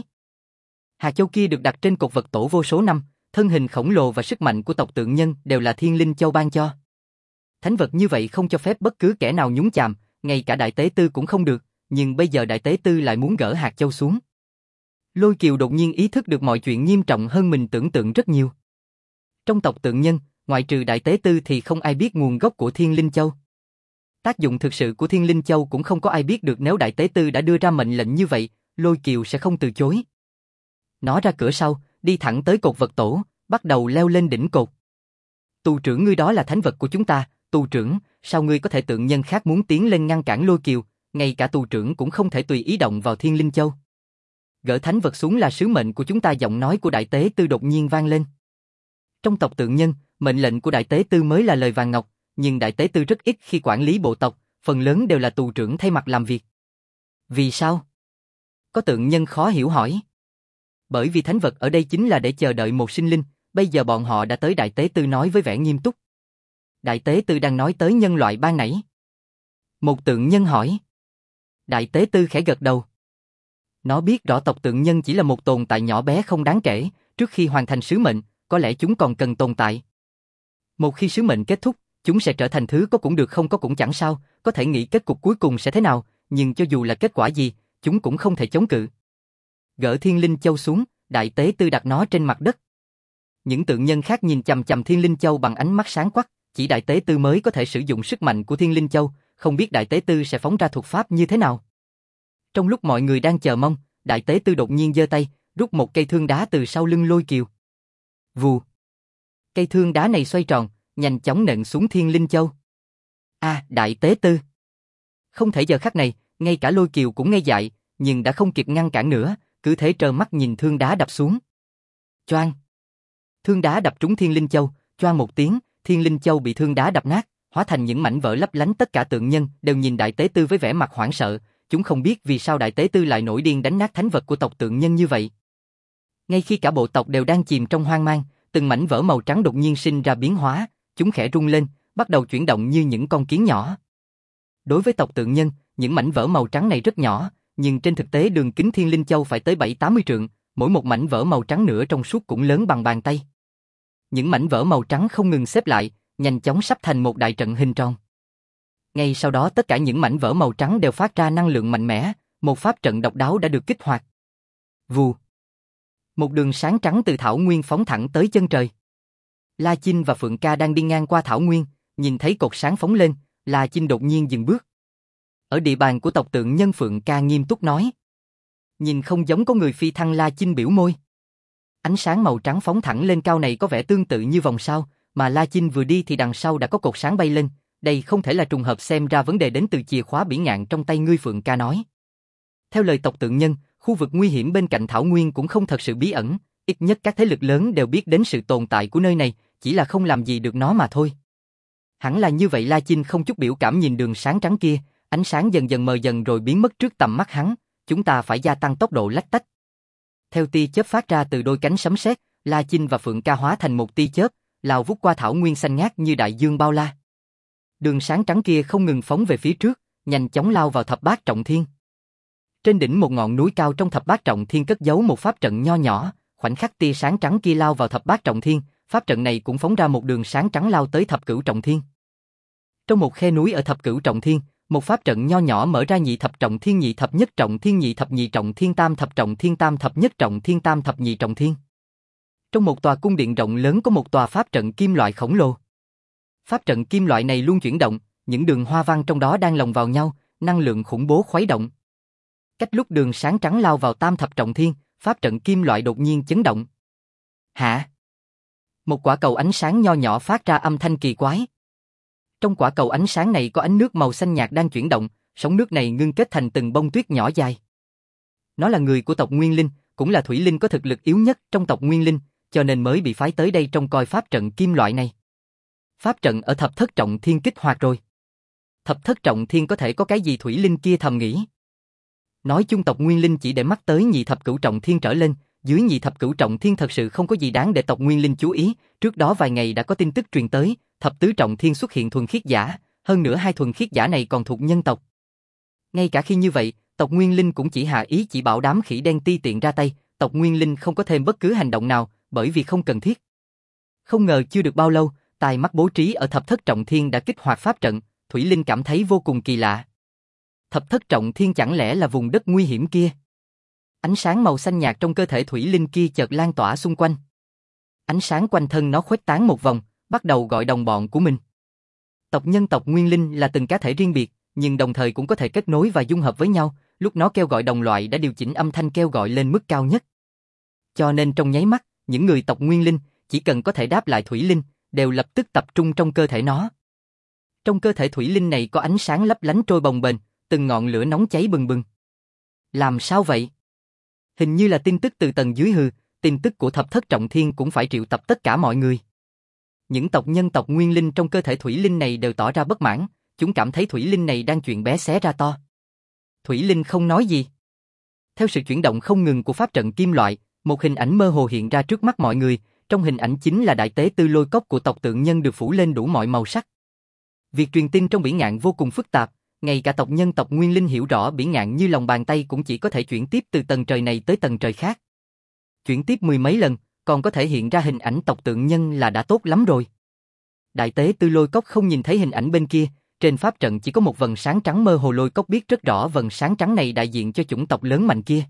Hạt châu kia được đặt trên cột vật tổ vô số năm, thân hình khổng lồ và sức mạnh của tộc tượng nhân đều là Thiên Linh Châu ban cho. Thánh vật như vậy không cho phép bất cứ kẻ nào nhúng chàm, ngay cả đại tế tư cũng không được, nhưng bây giờ đại tế tư lại muốn gỡ hạt châu xuống. Lôi Kiều đột nhiên ý thức được mọi chuyện nghiêm trọng hơn mình tưởng tượng rất nhiều. Trong tộc tượng nhân, ngoại trừ đại tế tư thì không ai biết nguồn gốc của Thiên Linh Châu. Tác dụng thực sự của Thiên Linh Châu cũng không có ai biết được, nếu đại tế tư đã đưa ra mệnh lệnh như vậy, Lôi Kiều sẽ không từ chối. Nó ra cửa sau, đi thẳng tới cột vật tổ, bắt đầu leo lên đỉnh cột. Tù trưởng, ngươi đó là thánh vật của chúng ta. Tù trưởng, sao ngươi có thể? Tượng nhân khác muốn tiến lên ngăn cản Lôi Kiều, ngay cả tù trưởng cũng không thể tùy ý động vào Thiên Linh Châu. Gỡ thánh vật xuống là sứ mệnh của chúng ta. Giọng nói của đại tế tư đột nhiên vang lên. Trong tộc tượng nhân, mệnh lệnh của đại tế tư mới là lời vàng ngọc, nhưng đại tế tư rất ít khi quản lý bộ tộc, phần lớn đều là tù trưởng thay mặt làm việc. Vì sao? Có tượng nhân khó hiểu hỏi. Bởi vì thánh vật ở đây chính là để chờ đợi một sinh linh, bây giờ bọn họ đã tới. Đại tế tư nói với vẻ nghiêm túc. Đại tế tư đang nói tới nhân loại ban nãy. Một tượng nhân hỏi. Đại tế tư khẽ gật đầu. Nó biết rõ tộc tượng nhân chỉ là một tồn tại nhỏ bé không đáng kể, trước khi hoàn thành sứ mệnh, có lẽ chúng còn cần tồn tại. Một khi sứ mệnh kết thúc, chúng sẽ trở thành thứ có cũng được không có cũng chẳng sao, có thể nghĩ kết cục cuối cùng sẽ thế nào, nhưng cho dù là kết quả gì, chúng cũng không thể chống cự. Gỡ Thiên Linh Châu xuống, đại tế tư đặt nó trên mặt đất. Những tượng nhân khác nhìn chằm chằm Thiên Linh Châu bằng ánh mắt sáng quắc, chỉ đại tế tư mới có thể sử dụng sức mạnh của Thiên Linh Châu, không biết đại tế tư sẽ phóng ra thuật pháp như thế nào. Trong lúc mọi người đang chờ mong, Đại tế tư đột nhiên giơ tay, rút một cây thương đá từ sau lưng Lôi Kiều. Vù. Cây thương đá này xoay tròn, nhanh chóng nện xuống Thiên Linh Châu. Đại tế tư. Không thể giờ khắc này, ngay cả Lôi Kiều cũng ngây dại, nhưng đã không kịp ngăn cản nữa, cứ thế trơ mắt nhìn thương đá đập xuống. Choang. Thương đá đập trúng Thiên Linh Châu, choang một tiếng, Thiên Linh Châu bị thương đá đập nát, hóa thành những mảnh vỡ lấp lánh. Tất cả tượng nhân đều nhìn Đại tế tư với vẻ mặt hoảng sợ, chúng không biết vì sao Đại tế tư lại nổi điên đánh nát thánh vật của tộc tượng nhân như vậy. Ngay khi cả bộ tộc đều đang chìm trong hoang mang, từng mảnh vỡ màu trắng đột nhiên sinh ra biến hóa, chúng khẽ rung lên, bắt đầu chuyển động như những con kiến nhỏ. Đối với tộc tượng nhân, những mảnh vỡ màu trắng này rất nhỏ, nhưng trên thực tế đường kính Thiên Linh Châu phải tới 7-80 trượng, mỗi một mảnh vỡ màu trắng nửa trong suốt cũng lớn bằng bàn tay. Những mảnh vỡ màu trắng không ngừng xếp lại, nhanh chóng sắp thành một đại trận hình tròn. Ngay sau đó tất cả những mảnh vỡ màu trắng đều phát ra năng lượng mạnh mẽ, một pháp trận độc đáo đã được kích hoạt. Vù. Một đường sáng trắng từ thảo nguyên phóng thẳng tới chân trời. La Chinh và Phượng Ca đang đi ngang qua thảo nguyên, nhìn thấy cột sáng phóng lên, La Chinh đột nhiên dừng bước. Ở địa bàn của tộc tượng nhân, Phượng Ca nghiêm túc nói. Nhìn không giống có người phi thăng. La Chinh biểu môi. Ánh sáng màu trắng phóng thẳng lên cao này có vẻ tương tự như vòng sao, mà La Chinh vừa đi thì đằng sau đã có cột sáng bay lên, đây không thể là trùng hợp, xem ra vấn đề đến từ chìa khóa bỉ ngạn trong tay ngươi. Phượng Ca nói. Theo lời tộc tượng nhân, khu vực nguy hiểm bên cạnh thảo nguyên cũng không thật sự bí ẩn, ít nhất các thế lực lớn đều biết đến sự tồn tại của nơi này, chỉ là không làm gì được nó mà thôi. Hẳn là như vậy. La Chinh không chút biểu cảm nhìn đường sáng trắng kia, ánh sáng dần dần mờ dần rồi biến mất trước tầm mắt hắn, chúng ta phải gia tăng tốc độ lách tách. Theo tia chớp phát ra từ đôi cánh sấm sét, La Chinh và Phượng Ca hóa thành một tia chớp, lao vút qua thảo nguyên xanh ngát như đại dương bao la. Đường sáng trắng kia không ngừng phóng về phía trước, nhanh chóng lao vào thập bát trọng thiên. Trên đỉnh một ngọn núi cao trong thập bát trọng thiên cất giấu một pháp trận nho nhỏ, khoảnh khắc tia sáng trắng kia lao vào thập bát trọng thiên, pháp trận này cũng phóng ra một đường sáng trắng lao tới thập cửu trọng thiên. Trong một khe núi ở thập cửu trọng thiên, một pháp trận nho nhỏ mở ra: nhị thập trọng thiên, nhị thập nhất trọng thiên, nhị thập nhị trọng thiên, tam thập trọng thiên, tam thập nhất trọng thiên, tam thập nhị trọng thiên. Trong một tòa cung điện rộng lớn có một tòa pháp trận kim loại khổng lồ. Pháp trận kim loại này luôn chuyển động, những đường hoa văn trong đó đang lồng vào nhau, năng lượng khủng bố khuấy động. Cách lúc đường sáng trắng lao vào tam thập trọng thiên, pháp trận kim loại đột nhiên chấn động. Hả? Một quả cầu ánh sáng nho nhỏ phát ra âm thanh kỳ quái. Trong quả cầu ánh sáng này có ánh nước màu xanh nhạt đang chuyển động, sóng nước này ngưng kết thành từng bông tuyết nhỏ dài. Nó là người của tộc Nguyên Linh, cũng là thủy linh có thực lực yếu nhất trong tộc Nguyên Linh, cho nên mới bị phái tới đây trông coi pháp trận kim loại này. Pháp trận ở thập thất trọng thiên kích hoạt rồi. Thập thất trọng thiên có thể có cái gì? thủy linh kia thầm nghĩ. Nói chung tộc Nguyên Linh chỉ để mắt tới nhị thập cửu trọng thiên trở lên, dưới nhị thập cửu trọng thiên thật sự không có gì đáng để tộc Nguyên Linh chú ý. Trước đó vài ngày đã có tin tức truyền tới, thập tứ trọng thiên xuất hiện thuần khiết giả, hơn nữa hai thuần khiết giả này còn thuộc nhân tộc. Ngay cả khi như vậy, tộc Nguyên Linh cũng chỉ hạ ý chỉ bảo đám khỉ đen ti tiện ra tay, tộc Nguyên Linh không có thêm bất cứ hành động nào, bởi vì không cần thiết. Không ngờ chưa được bao lâu, tài mắt bố trí ở thập thất trọng thiên đã kích hoạt pháp trận, Thủy Linh cảm thấy vô cùng kỳ lạ. Thập thất trọng thiên chẳng lẽ là vùng đất nguy hiểm kia? Ánh sáng màu xanh nhạt trong cơ thể Thủy Linh kia chợt lan tỏa xung quanh. Ánh sáng quanh thân nó khuếch tán một vòng, bắt đầu gọi đồng bọn của mình. Tộc nhân tộc Nguyên Linh là từng cá thể riêng biệt, nhưng đồng thời cũng có thể kết nối và dung hợp với nhau, lúc nó kêu gọi đồng loại đã điều chỉnh âm thanh kêu gọi lên mức cao nhất. Cho nên trong nháy mắt, những người tộc Nguyên Linh chỉ cần có thể đáp lại Thủy Linh, đều lập tức tập trung trong cơ thể nó. Trong cơ thể Thủy Linh này có ánh sáng lấp lánh trôi bồng bềnh, từng ngọn lửa nóng cháy bừng bừng. Làm sao vậy? Hình như là tin tức từ tầng dưới hư, tin tức của thập thất trọng thiên cũng phải triệu tập tất cả mọi người. Những tộc nhân tộc Nguyên Linh trong cơ thể Thủy Linh này đều tỏ ra bất mãn, chúng cảm thấy Thủy Linh này đang chuyện bé xé ra to. Thủy Linh không nói gì. Theo sự chuyển động không ngừng của pháp trận kim loại, một hình ảnh mơ hồ hiện ra trước mắt mọi người, trong hình ảnh chính là đại tế tư Lôi Cốc của tộc Tượng Nhân được phủ lên đủ mọi màu sắc. Việc truyền tin trong bỉ ngạn vô cùng phức tạp, ngay cả tộc nhân tộc Nguyên Linh hiểu rõ bỉ ngạn như lòng bàn tay cũng chỉ có thể chuyển tiếp từ tầng trời này tới tầng trời khác. Chuyển tiếp mười mấy lần, còn có thể hiện ra hình ảnh tộc Tượng Nhân là đã tốt lắm rồi. Đại tế tư Lôi Cốc không nhìn thấy hình ảnh bên kia, trên pháp trận chỉ có một vầng sáng trắng mơ hồ. Lôi Cốc biết rất rõ vầng sáng trắng này đại diện cho chủng tộc lớn mạnh kia.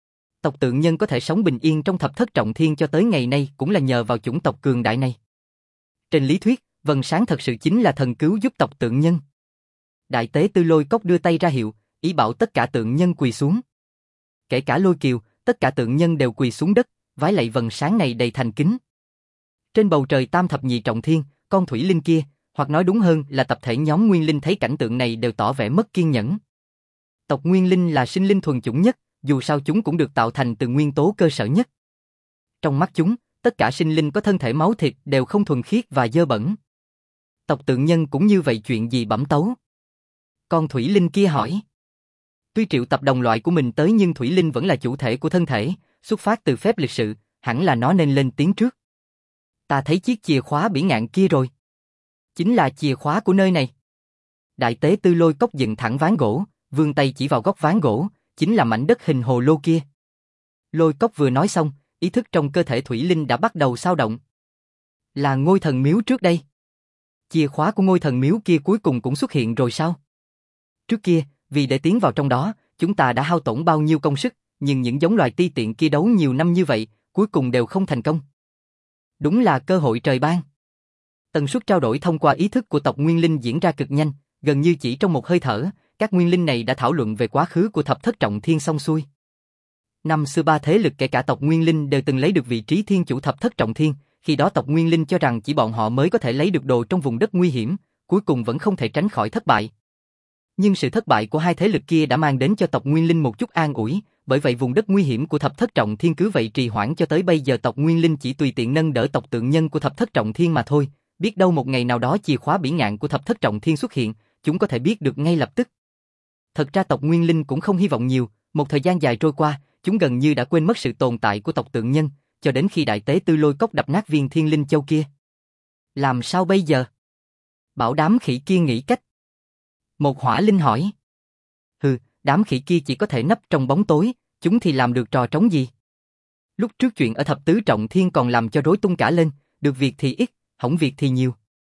Tộc Tượng Nhân có thể sống bình yên trong thập thất trọng thiên cho tới ngày nay cũng là nhờ vào chủng tộc cường đại này. Trên lý thuyết, vầng sáng thật sự chính là thần cứu giúp tộc Tượng Nhân. Đại tế tư Lôi Cốc đưa tay ra hiệu, ý bảo tất cả tượng nhân quỳ xuống. kể cả Lôi Kiều, tất cả tượng nhân đều quỳ xuống đất, vái lạy vầng sáng này đầy thành kính. Trên bầu trời tam thập nhị trọng thiên, con thủy linh kia, hoặc nói đúng hơn là tập thể nhóm nguyên linh thấy cảnh tượng này đều tỏ vẻ mất kiên nhẫn. Tộc nguyên linh là sinh linh thuần chủng nhất, dù sao chúng cũng được tạo thành từ nguyên tố cơ sở nhất. Trong mắt chúng, tất cả sinh linh có thân thể máu thịt đều không thuần khiết và dơ bẩn. Tộc tượng nhân cũng như vậy, chuyện gì bẩm tấu? Con thủy linh kia hỏi. Tuy triệu tập đồng loại của mình tới nhưng thủy linh vẫn là chủ thể của thân thể, xuất phát từ phép lịch sự, hẳn là nó nên lên tiếng trước. Ta thấy chiếc chìa khóa bỉ ngạn kia rồi. Chính là chìa khóa của nơi này. Đại tế tư Lôi Cốc dựng thẳng ván gỗ, vươn tay chỉ vào góc ván gỗ, chính là mảnh đất hình hồ lô kia. Lôi Cốc vừa nói xong, ý thức trong cơ thể thủy linh đã bắt đầu xao động. Là ngôi thần miếu trước đây. Chìa khóa của ngôi thần miếu kia cuối cùng cũng xuất hiện rồi sao? Trước kia, vì để tiến vào trong đó, chúng ta đã hao tổn bao nhiêu công sức, nhưng những giống loài ti tiện kia đấu nhiều năm như vậy, cuối cùng đều không thành công. Đúng là cơ hội trời ban. Tần suất trao đổi thông qua ý thức của tộc nguyên linh diễn ra cực nhanh, gần như chỉ trong một hơi thở, các nguyên linh này đã thảo luận về quá khứ của thập thất trọng thiên xong xuôi. Năm xưa ba thế lực kể cả tộc nguyên linh đều từng lấy được vị trí thiên chủ thập thất trọng thiên, khi đó tộc nguyên linh cho rằng chỉ bọn họ mới có thể lấy được đồ trong vùng đất nguy hiểm, cuối cùng vẫn không thể tránh khỏi thất bại. Nhưng sự thất bại của hai thế lực kia đã mang đến cho tộc nguyên linh một chút an ủi, bởi vậy vùng đất nguy hiểm của thập thất trọng thiên cứ vậy trì hoãn cho tới bây giờ, tộc nguyên linh chỉ tùy tiện nâng đỡ tộc tượng nhân của thập thất trọng thiên mà thôi, biết đâu một ngày nào đó chìa khóa bỉ ngạn của thập thất trọng thiên xuất hiện, chúng có thể biết được ngay lập tức. Thật ra tộc nguyên linh cũng không hy vọng nhiều, một thời gian dài trôi qua, chúng gần như đã quên mất sự tồn tại của tộc tượng nhân, cho đến khi đại tế tư Lôi Cốc đập nát viên thiên linh châu kia. Làm sao bây giờ? Bảo đám khỉ kia nghĩ cách. Một hỏa linh hỏi. Hừ, đám khỉ kia chỉ có thể nấp trong bóng tối, chúng thì làm được trò trống gì? Lúc trước chuyện ở thập tứ trọng thiên còn làm cho rối tung cả lên, được việc thì ít, hỏng việc thì nhiều.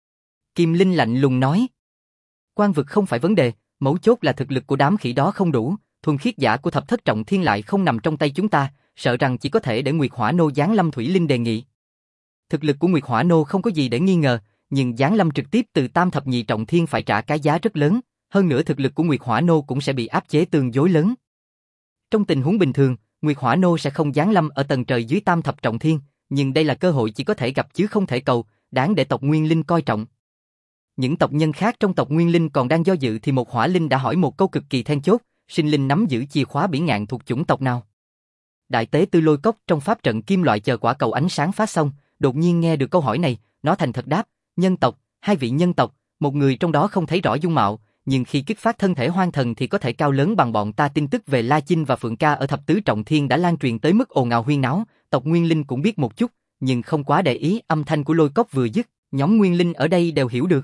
Kim Linh lạnh lùng nói. Quan vực không phải vấn đề, mấu chốt là thực lực của đám khỉ đó không đủ, thuần khiết giả của thập thất trọng thiên lại không nằm trong tay chúng ta, sợ rằng chỉ có thể để Nguyệt Hỏa Nô giáng lâm. Thủy Linh đề nghị. Thực lực của Nguyệt Hỏa Nô không có gì để nghi ngờ, nhưng giáng lâm trực tiếp từ tam thập nhị trọng thiên phải trả cái giá rất lớn, hơn nữa thực lực của Nguyệt Hỏa Nô cũng sẽ bị áp chế tương đối lớn. Trong tình huống bình thường, Nguyệt Hỏa Nô sẽ không giáng lâm ở tầng trời dưới tam thập trọng thiên, nhưng đây là cơ hội chỉ có thể gặp chứ không thể cầu, đáng để tộc Nguyên Linh coi trọng. Những tộc nhân khác trong tộc Nguyên Linh còn đang do dự thì một hỏa linh đã hỏi một câu cực kỳ then chốt, sinh linh nắm giữ chìa khóa bỉ ngạn thuộc chủng tộc nào? Đại tế tư Lôi Cốc trong pháp trận kim loại chờ quả cầu ánh sáng phá xong, đột nhiên nghe được câu hỏi này, nó thành thật đáp, nhân tộc, hai vị nhân tộc, một người trong đó không thấy rõ dung mạo, nhưng khi kích phát thân thể hoang thần thì có thể cao lớn bằng bọn ta. Tin tức về La Chinh và Phượng Ca ở thập tứ trọng thiên đã lan truyền tới mức ồn ào huyên náo, tộc Nguyên Linh cũng biết một chút, nhưng không quá để ý. Âm thanh của Lôi Cốc vừa dứt, nhóm Nguyên Linh ở đây đều hiểu được.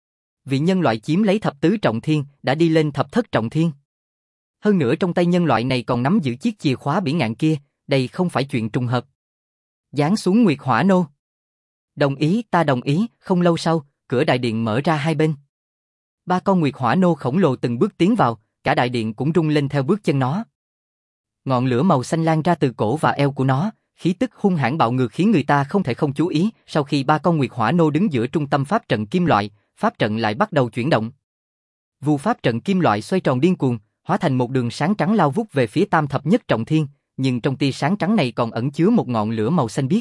Vị nhân loại chiếm lấy thập tứ trọng thiên đã đi lên thập thất trọng thiên. Hơn nữa trong tay nhân loại này còn nắm giữ chiếc chìa khóa bỉ ngạn kia, đây không phải chuyện trùng hợp. Giáng xuống Nguyệt Hỏa Nô. Đồng ý, ta đồng ý. Không lâu sau, cửa đại điện mở ra hai bên. Ba con Nguyệt Hỏa Nô khổng lồ từng bước tiến vào, cả đại điện cũng rung lên theo bước chân nó. Ngọn lửa màu xanh lan ra từ cổ và eo của nó, khí tức hung hãn bạo ngược khiến người ta không thể không chú ý. Sau khi ba con Nguyệt Hỏa Nô đứng giữa trung tâm pháp trận kim loại, pháp trận lại bắt đầu chuyển động. Vù pháp trận kim loại xoay tròn điên cuồng, hóa thành một đường sáng trắng lao vút về phía tam thập nhất trọng thiên, nhưng trong tia sáng trắng này còn ẩn chứa một ngọn lửa màu xanh biếc.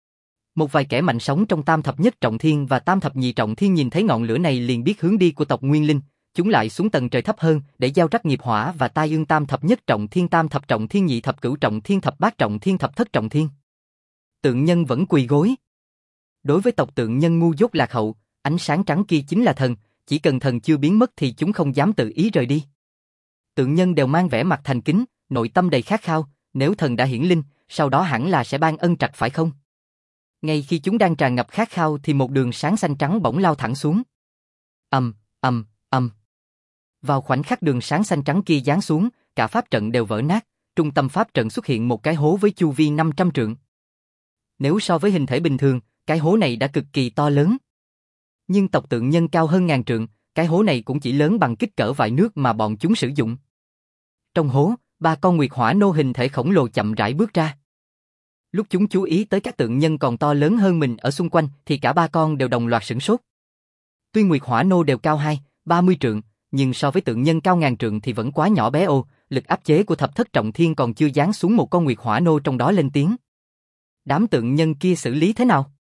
Một vài kẻ mạnh sống trong tam thập nhất trọng thiên và tam thập nhị trọng thiên nhìn thấy ngọn lửa này liền biết hướng đi của tộc Nguyên Linh, chúng lại xuống tầng trời thấp hơn để giao rắc nghiệp hỏa và tai ương tam thập nhất trọng thiên, tam thập trọng thiên, nhị thập cửu trọng thiên, thập bát trọng thiên, thập thất trọng thiên. Tượng nhân vẫn quỳ gối. Đối với tộc tượng nhân ngu dốt lạc hậu, ánh sáng trắng kia chính là thần, chỉ cần thần chưa biến mất thì chúng không dám tự ý rời đi. Tượng nhân đều mang vẻ mặt thành kính, nội tâm đầy khát khao, nếu thần đã hiển linh, sau đó hẳn là sẽ ban ân trạch phải không? Ngay khi chúng đang tràn ngập khát khao thì một đường sáng xanh trắng bỗng lao thẳng xuống. Vào khoảnh khắc đường sáng xanh trắng kia giáng xuống, cả pháp trận đều vỡ nát, trung tâm pháp trận xuất hiện một cái hố với chu vi 500 trượng. Nếu so với hình thể bình thường, cái hố này đã cực kỳ to lớn. Nhưng tộc tượng nhân cao hơn ngàn trượng, cái hố này cũng chỉ lớn bằng kích cỡ vại nước mà bọn chúng sử dụng. Trong hố, ba con Nguyệt Hỏa Nô hình thể khổng lồ chậm rãi bước ra. Lúc chúng chú ý tới các tượng nhân còn to lớn hơn mình ở xung quanh thì cả ba con đều đồng loạt sửng sốt. Tuy Nguyệt Hỏa Nô đều cao 2-30 trượng, nhưng so với tượng nhân cao ngàn trượng thì vẫn quá nhỏ bé ô, lực áp chế của thập thất trọng thiên còn chưa giáng xuống một con nguyệt hỏa nô trong đó lên tiếng. Đám tượng nhân kia xử lý thế nào?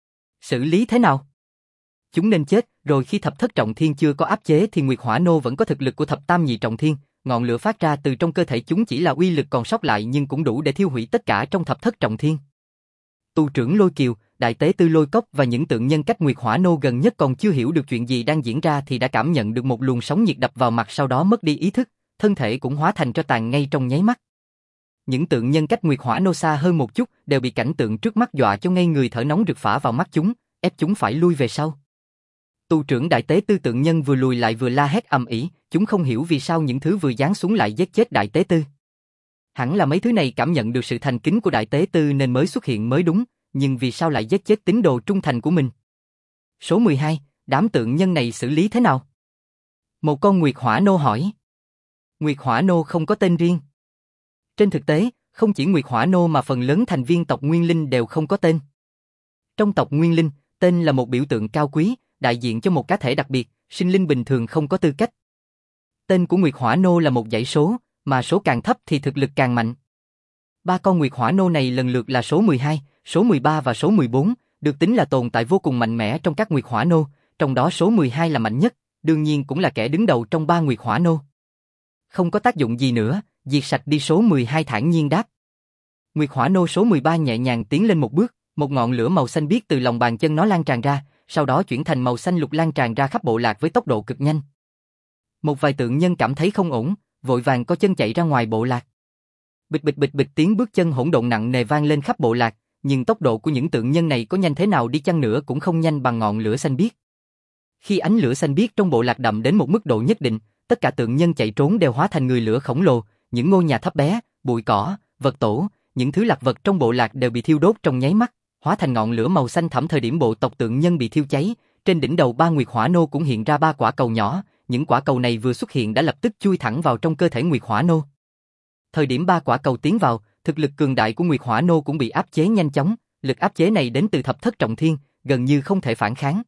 Xử lý thế nào? Chúng nên chết, rồi khi thập thất trọng thiên chưa có áp chế thì nguyệt hỏa nô vẫn có thực lực của thập tam nhị trọng thiên, ngọn lửa phát ra từ trong cơ thể chúng chỉ là uy lực còn sót lại nhưng cũng đủ để thiêu hủy tất cả trong thập thất trọng thiên. Tu trưởng Lôi Kiều, đại tế tư Lôi Cốc và những tượng nhân cách nguyệt hỏa nô gần nhất còn chưa hiểu được chuyện gì đang diễn ra thì đã cảm nhận được một luồng sóng nhiệt đập vào mặt, sau đó mất đi ý thức, thân thể cũng hóa thành tro tàn ngay trong nháy mắt. Những tượng nhân cách nguyệt hỏa nô xa hơn một chút đều bị cảnh tượng trước mắt dọa cho ngây người, thở nóng rực phả vào mắt chúng, ép chúng phải lui về sau. Tu trưởng đại tế tư tượng nhân vừa lùi lại vừa la hét ầm ĩ, chúng không hiểu vì sao những thứ vừa giáng xuống lại giết chết đại tế tư. Hẳn là mấy thứ này cảm nhận được sự thành kính của đại tế tư nên mới xuất hiện mới đúng, nhưng vì sao lại giết chết tín đồ trung thành của mình? Số 12, đám tượng nhân này xử lý thế nào? Một con nguyệt hỏa nô hỏi. Nguyệt hỏa nô không có tên riêng. Trên thực tế, không chỉ nguyệt hỏa nô mà phần lớn thành viên tộc Nguyên Linh đều không có tên. Trong tộc Nguyên Linh, tên là một biểu tượng cao quý, đại diện cho một cá thể đặc biệt, sinh linh bình thường không có tư cách. Tên của nguyệt hỏa nô là một dãy số, mà số càng thấp thì thực lực càng mạnh. Ba con nguyệt hỏa nô này lần lượt là số 12, số 13 và số 14, được tính là tồn tại vô cùng mạnh mẽ trong các nguyệt hỏa nô, trong đó số 12 là mạnh nhất, đương nhiên cũng là kẻ đứng đầu trong ba nguyệt hỏa nô. Không có tác dụng gì nữa, diệt sạch đi, số 12 thản nhiên đáp. Nguyệt hỏa nô số 13 nhẹ nhàng tiến lên một bước, một ngọn lửa màu xanh biếc từ lòng bàn chân nó lan tràn ra, sau đó chuyển thành màu xanh lục lan tràn ra khắp bộ lạc với tốc độ cực nhanh. Một vài tượng nhân cảm thấy không ổn, vội vàng co chân chạy ra ngoài bộ lạc. Bịch bịch bịch bịch, tiếng bước chân hỗn độn nặng nề vang lên khắp bộ lạc, nhưng tốc độ của những tượng nhân này có nhanh thế nào đi chăng nữa cũng không nhanh bằng ngọn lửa xanh biếc. Khi ánh lửa xanh biếc trong bộ lạc đậm đến một mức độ nhất định, tất cả tượng nhân chạy trốn đều hóa thành người lửa khổng lồ, những ngôi nhà thấp bé, bụi cỏ, vật tổ, những thứ lặt vặt trong bộ lạc đều bị thiêu đốt trong nháy mắt, hóa thành ngọn lửa màu xanh thẳm. Thời điểm bộ tộc tượng nhân bị thiêu cháy, trên đỉnh đầu ba nguyệt hỏa nô cũng hiện ra ba quả cầu nhỏ, những quả cầu này vừa xuất hiện đã lập tức chui thẳng vào trong cơ thể nguyệt hỏa nô. Thời điểm ba quả cầu tiến vào, thực lực cường đại của nguyệt hỏa nô cũng bị áp chế nhanh chóng, lực áp chế này đến từ thập thất trọng thiên, gần như không thể phản kháng.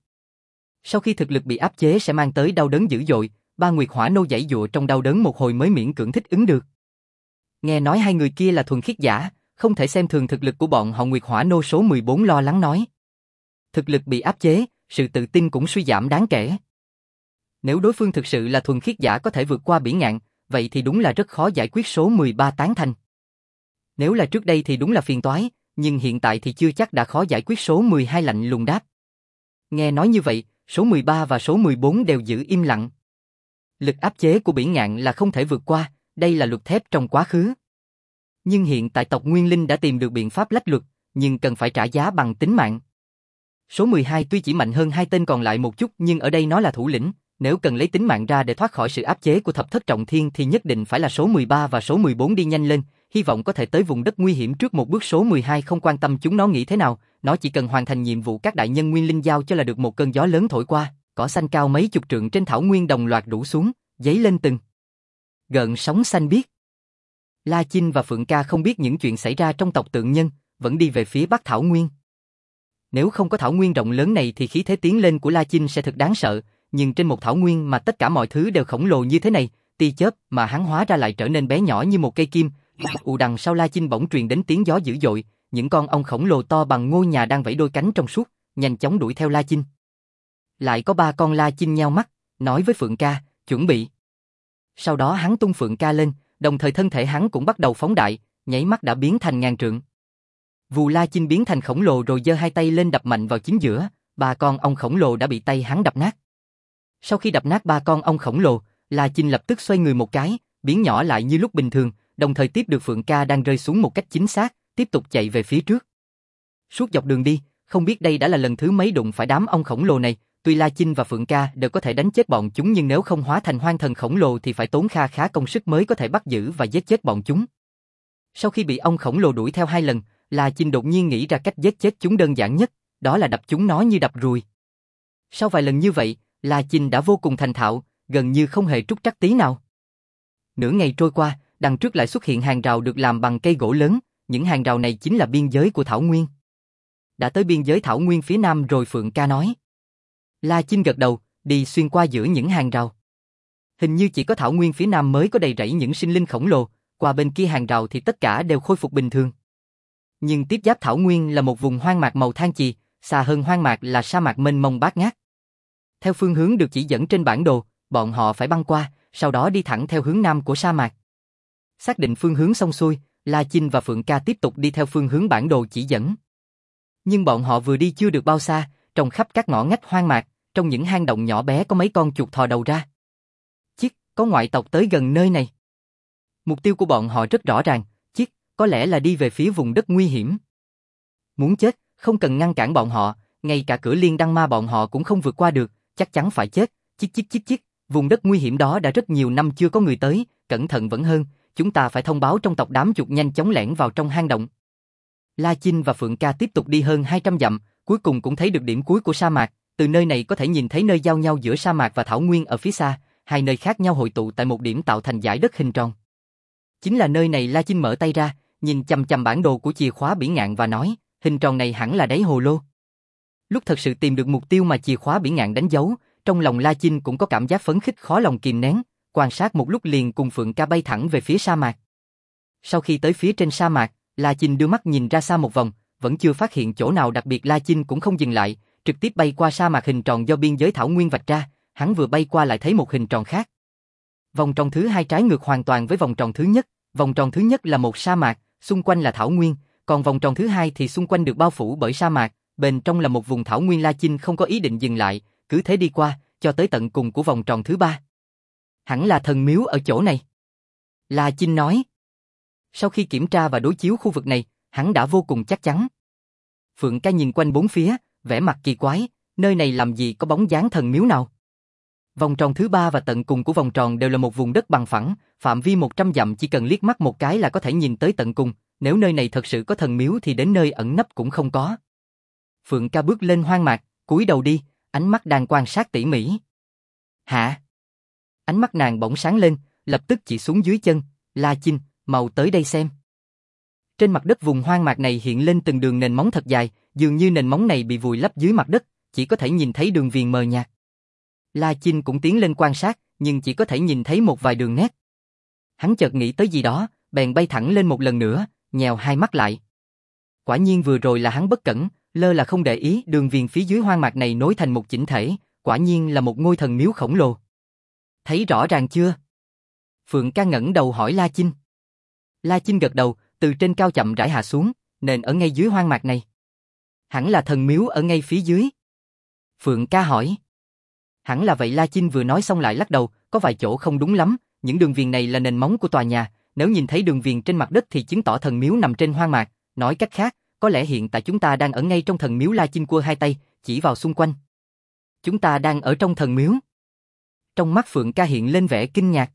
Sau khi thực lực bị áp chế sẽ mang tới đau đớn dữ dội, ba nguyệt hỏa nô giãy giụa trong đau đớn một hồi mới miễn cưỡng thích ứng được. Nghe nói hai người kia là thuần khiết giả, không thể xem thường thực lực của bọn họ. Nguyệt hỏa nô số 14 lo lắng nói. Thực lực bị áp chế, sự tự tin cũng suy giảm đáng kể. Nếu đối phương thực sự là thuần khiết giả có thể vượt qua bỉ ngạn, vậy thì đúng là rất khó giải quyết. Số 13 tán thành. Nếu là trước đây thì đúng là phiền toái, nhưng hiện tại thì chưa chắc đã khó giải quyết. Số 12 lạnh lùng đáp. Nghe nói như vậy, số 13 và số 14 đều giữ im lặng. Lực áp chế của bỉ ngạn là không thể vượt qua, đây là luật thép trong quá khứ. Nhưng hiện tại tộc Nguyên Linh đã tìm được biện pháp lách luật, nhưng cần phải trả giá bằng tính mạng. Số 12 tuy chỉ mạnh hơn hai tên còn lại một chút nhưng ở đây nó là thủ lĩnh, nếu cần lấy tính mạng ra để thoát khỏi sự áp chế của thập thất trọng thiên thì nhất định phải là số 13 và số 14 đi nhanh lên, hy vọng có thể tới vùng đất nguy hiểm trước một bước. Số 12 không quan tâm chúng nó nghĩ thế nào, nó chỉ cần hoàn thành nhiệm vụ các đại nhân Nguyên Linh giao cho là được. Một cơn gió lớn thổi qua, cỏ xanh cao mấy chục trượng trên thảo nguyên đồng loạt rủ xuống, dấy lên từng gợn sóng xanh biếc. La Chinh và Phượng Ca không biết những chuyện xảy ra trong tộc tượng nhân, vẫn đi về phía bắc thảo nguyên. Nếu không có thảo nguyên rộng lớn này thì khí thế tiến lên của La Chinh sẽ thật đáng sợ, nhưng trên một thảo nguyên mà tất cả mọi thứ đều khổng lồ như thế này, tia chớp mà hắn hóa ra lại trở nên bé nhỏ như một cây kim. Đằng sau La Chinh bỗng truyền đến tiếng gió dữ dội, những con ong khổng lồ to bằng ngôi nhà đang vẫy đôi cánh trong suốt, nhanh chóng đuổi theo La Chinh. Lại có ba con. La Chinh nheo mắt, nói với Phượng Ca, chuẩn bị. Sau đó hắn tung Phượng Ca lên, đồng thời thân thể hắn cũng bắt đầu phóng đại, nháy mắt đã biến thành ngàn trượng. Vù. La Chinh biến thành khổng lồ rồi giơ hai tay lên đập mạnh vào chính giữa, ba con ong khổng lồ đã bị tay hắn đập nát. Sau khi đập nát ba con ong khổng lồ, La Chinh lập tức xoay người một cái, biến nhỏ lại như lúc bình thường, đồng thời tiếp được Phượng Ca đang rơi xuống một cách chính xác, tiếp tục chạy về phía trước. Suốt dọc đường đi, không biết đây đã là lần thứ mấy đụng phải đám ong khổng lồ này, tuy La Chinh và Phượng Ca đều có thể đánh chết bọn chúng nhưng nếu không hóa thành hoang thần khổng lồ thì phải tốn kha khá công sức mới có thể bắt giữ và giết chết bọn chúng. Sau khi bị ong khổng lồ đuổi theo hai lần, La Chinh đột nhiên nghĩ ra cách giết chết chúng đơn giản nhất, đó là đập chúng nó như đập ruồi. Sau vài lần như vậy, La Chinh đã vô cùng thành thạo, gần như không hề trúc trắc tí nào. Nửa ngày trôi qua, đằng trước lại xuất hiện hàng rào được làm bằng cây gỗ lớn, những hàng rào này chính là biên giới của thảo nguyên. Đã tới biên giới thảo nguyên phía nam rồi. Phượng Ca nói. La Chinh gật đầu, đi xuyên qua giữa những hàng rào. Hình như chỉ có thảo nguyên phía nam mới có đầy rẫy những sinh linh khổng lồ, qua bên kia hàng rào thì tất cả đều khôi phục bình thường. Nhưng tiếp giáp thảo nguyên là một vùng hoang mạc màu than chì, xa hơn hoang mạc là sa mạc mênh mông bát ngát. Theo phương hướng được chỉ dẫn trên bản đồ, bọn họ phải băng qua, sau đó đi thẳng theo hướng nam của sa mạc. Xác định phương hướng xong xuôi, La Chinh và Phượng Ca tiếp tục đi theo phương hướng bản đồ chỉ dẫn. Nhưng bọn họ vừa đi chưa được bao xa, trong khắp các ngõ ngách hoang mạc, trong những hang động nhỏ bé có mấy con chuột thò đầu ra. Chiếc, có ngoại tộc tới gần nơi này. Mục tiêu của bọn họ rất rõ ràng, chiếc, có lẽ là đi về phía vùng đất nguy hiểm. Muốn chết, không cần ngăn cản bọn họ, ngay cả cửa liên đăng ma bọn họ cũng không vượt qua được, chắc chắn phải chết. Chiếc, vùng đất nguy hiểm đó đã rất nhiều năm chưa có người tới, cẩn thận vẫn hơn, chúng ta phải thông báo trong tộc đám chuột nhanh chóng lẻn vào trong hang động. La Chinh và Phượng Ca tiếp tục đi hơn 200 dặm, cuối cùng cũng thấy được điểm cuối của sa mạc, từ nơi này có thể nhìn thấy nơi giao nhau giữa sa mạc và thảo nguyên ở phía xa, hai nơi khác nhau hội tụ tại một điểm tạo thành dải đất hình tròn. Chính là nơi này. La Chinh mở tay ra, nhìn chằm chằm bản đồ của chìa khóa biển ngạn và nói, hình tròn này hẳn là đáy hồ lô. Lúc thật sự tìm được mục tiêu mà chìa khóa biển ngạn đánh dấu, trong lòng La Chinh cũng có cảm giác phấn khích khó lòng kìm nén, quan sát một lúc liền cùng Phượng Ca bay thẳng về phía sa mạc. Sau khi tới phía trên sa mạc, La Chinh đưa mắt nhìn ra xa một vòng, vẫn chưa phát hiện chỗ nào đặc biệt. La Chinh cũng không dừng lại, trực tiếp bay qua sa mạc hình tròn do biên giới thảo nguyên vạch ra, hắn vừa bay qua lại thấy một hình tròn khác. Vòng tròn thứ hai trái ngược hoàn toàn với vòng tròn thứ nhất, vòng tròn thứ nhất là một sa mạc, xung quanh là thảo nguyên, còn vòng tròn thứ hai thì xung quanh được bao phủ bởi sa mạc, bên trong là một vùng thảo nguyên. La Chinh không có ý định dừng lại, cứ thế đi qua, cho tới tận cùng của vòng tròn thứ ba. Hẳn là thần miếu ở chỗ này. La Chinh nói. Sau khi kiểm tra và đối chiếu khu vực này, hắn đã vô cùng chắc chắn. Phượng Ca nhìn quanh bốn phía, vẻ mặt kỳ quái, nơi này làm gì có bóng dáng thần miếu nào. Vòng tròn thứ ba và tận cùng của vòng tròn đều là một vùng đất bằng phẳng, phạm vi 100 dặm chỉ cần liếc mắt một cái là có thể nhìn tới tận cùng, nếu nơi này thật sự có thần miếu thì đến nơi ẩn nấp cũng không có. Phượng Ca bước lên hoang mạc, cúi đầu đi, ánh mắt đang quan sát tỉ mỉ. Hả? Ánh mắt nàng bỗng sáng lên, lập tức chỉ xuống dưới chân, La Chinh, mau tới đây xem. Trên mặt đất vùng hoang mạc này hiện lên từng đường nền móng thật dài, dường như nền móng này bị vùi lấp dưới mặt đất, chỉ có thể nhìn thấy đường viền mờ nhạt. La Chinh cũng tiến lên quan sát, nhưng chỉ có thể nhìn thấy một vài đường nét. Hắn chợt nghĩ tới gì đó, bèn bay thẳng lên một lần nữa, nhèo hai mắt lại. Quả nhiên vừa rồi là hắn bất cẩn, lơ là không để ý, đường viền phía dưới hoang mạc này nối thành một chỉnh thể, quả nhiên là một ngôi thần miếu khổng lồ. Thấy rõ ràng chưa? Phượng Ca ngẩng đầu hỏi La Chinh. La Chinh gật đầu, từ trên cao chậm rãi hạ xuống, nền ở ngay dưới hoang mạc này. Hẳn là thần miếu ở ngay phía dưới. Phượng Ca hỏi. Hẳn là vậy. La Chinh vừa nói xong lại lắc đầu, có vài chỗ không đúng lắm, những đường viền này là nền móng của tòa nhà, nếu nhìn thấy đường viền trên mặt đất thì chứng tỏ thần miếu nằm trên hoang mạc, nói cách khác, có lẽ hiện tại chúng ta đang ở ngay trong thần miếu. La Chinh quơ hai tay, chỉ vào xung quanh. Chúng ta đang ở trong thần miếu. Trong mắt Phượng Ca hiện lên vẻ kinh ngạc.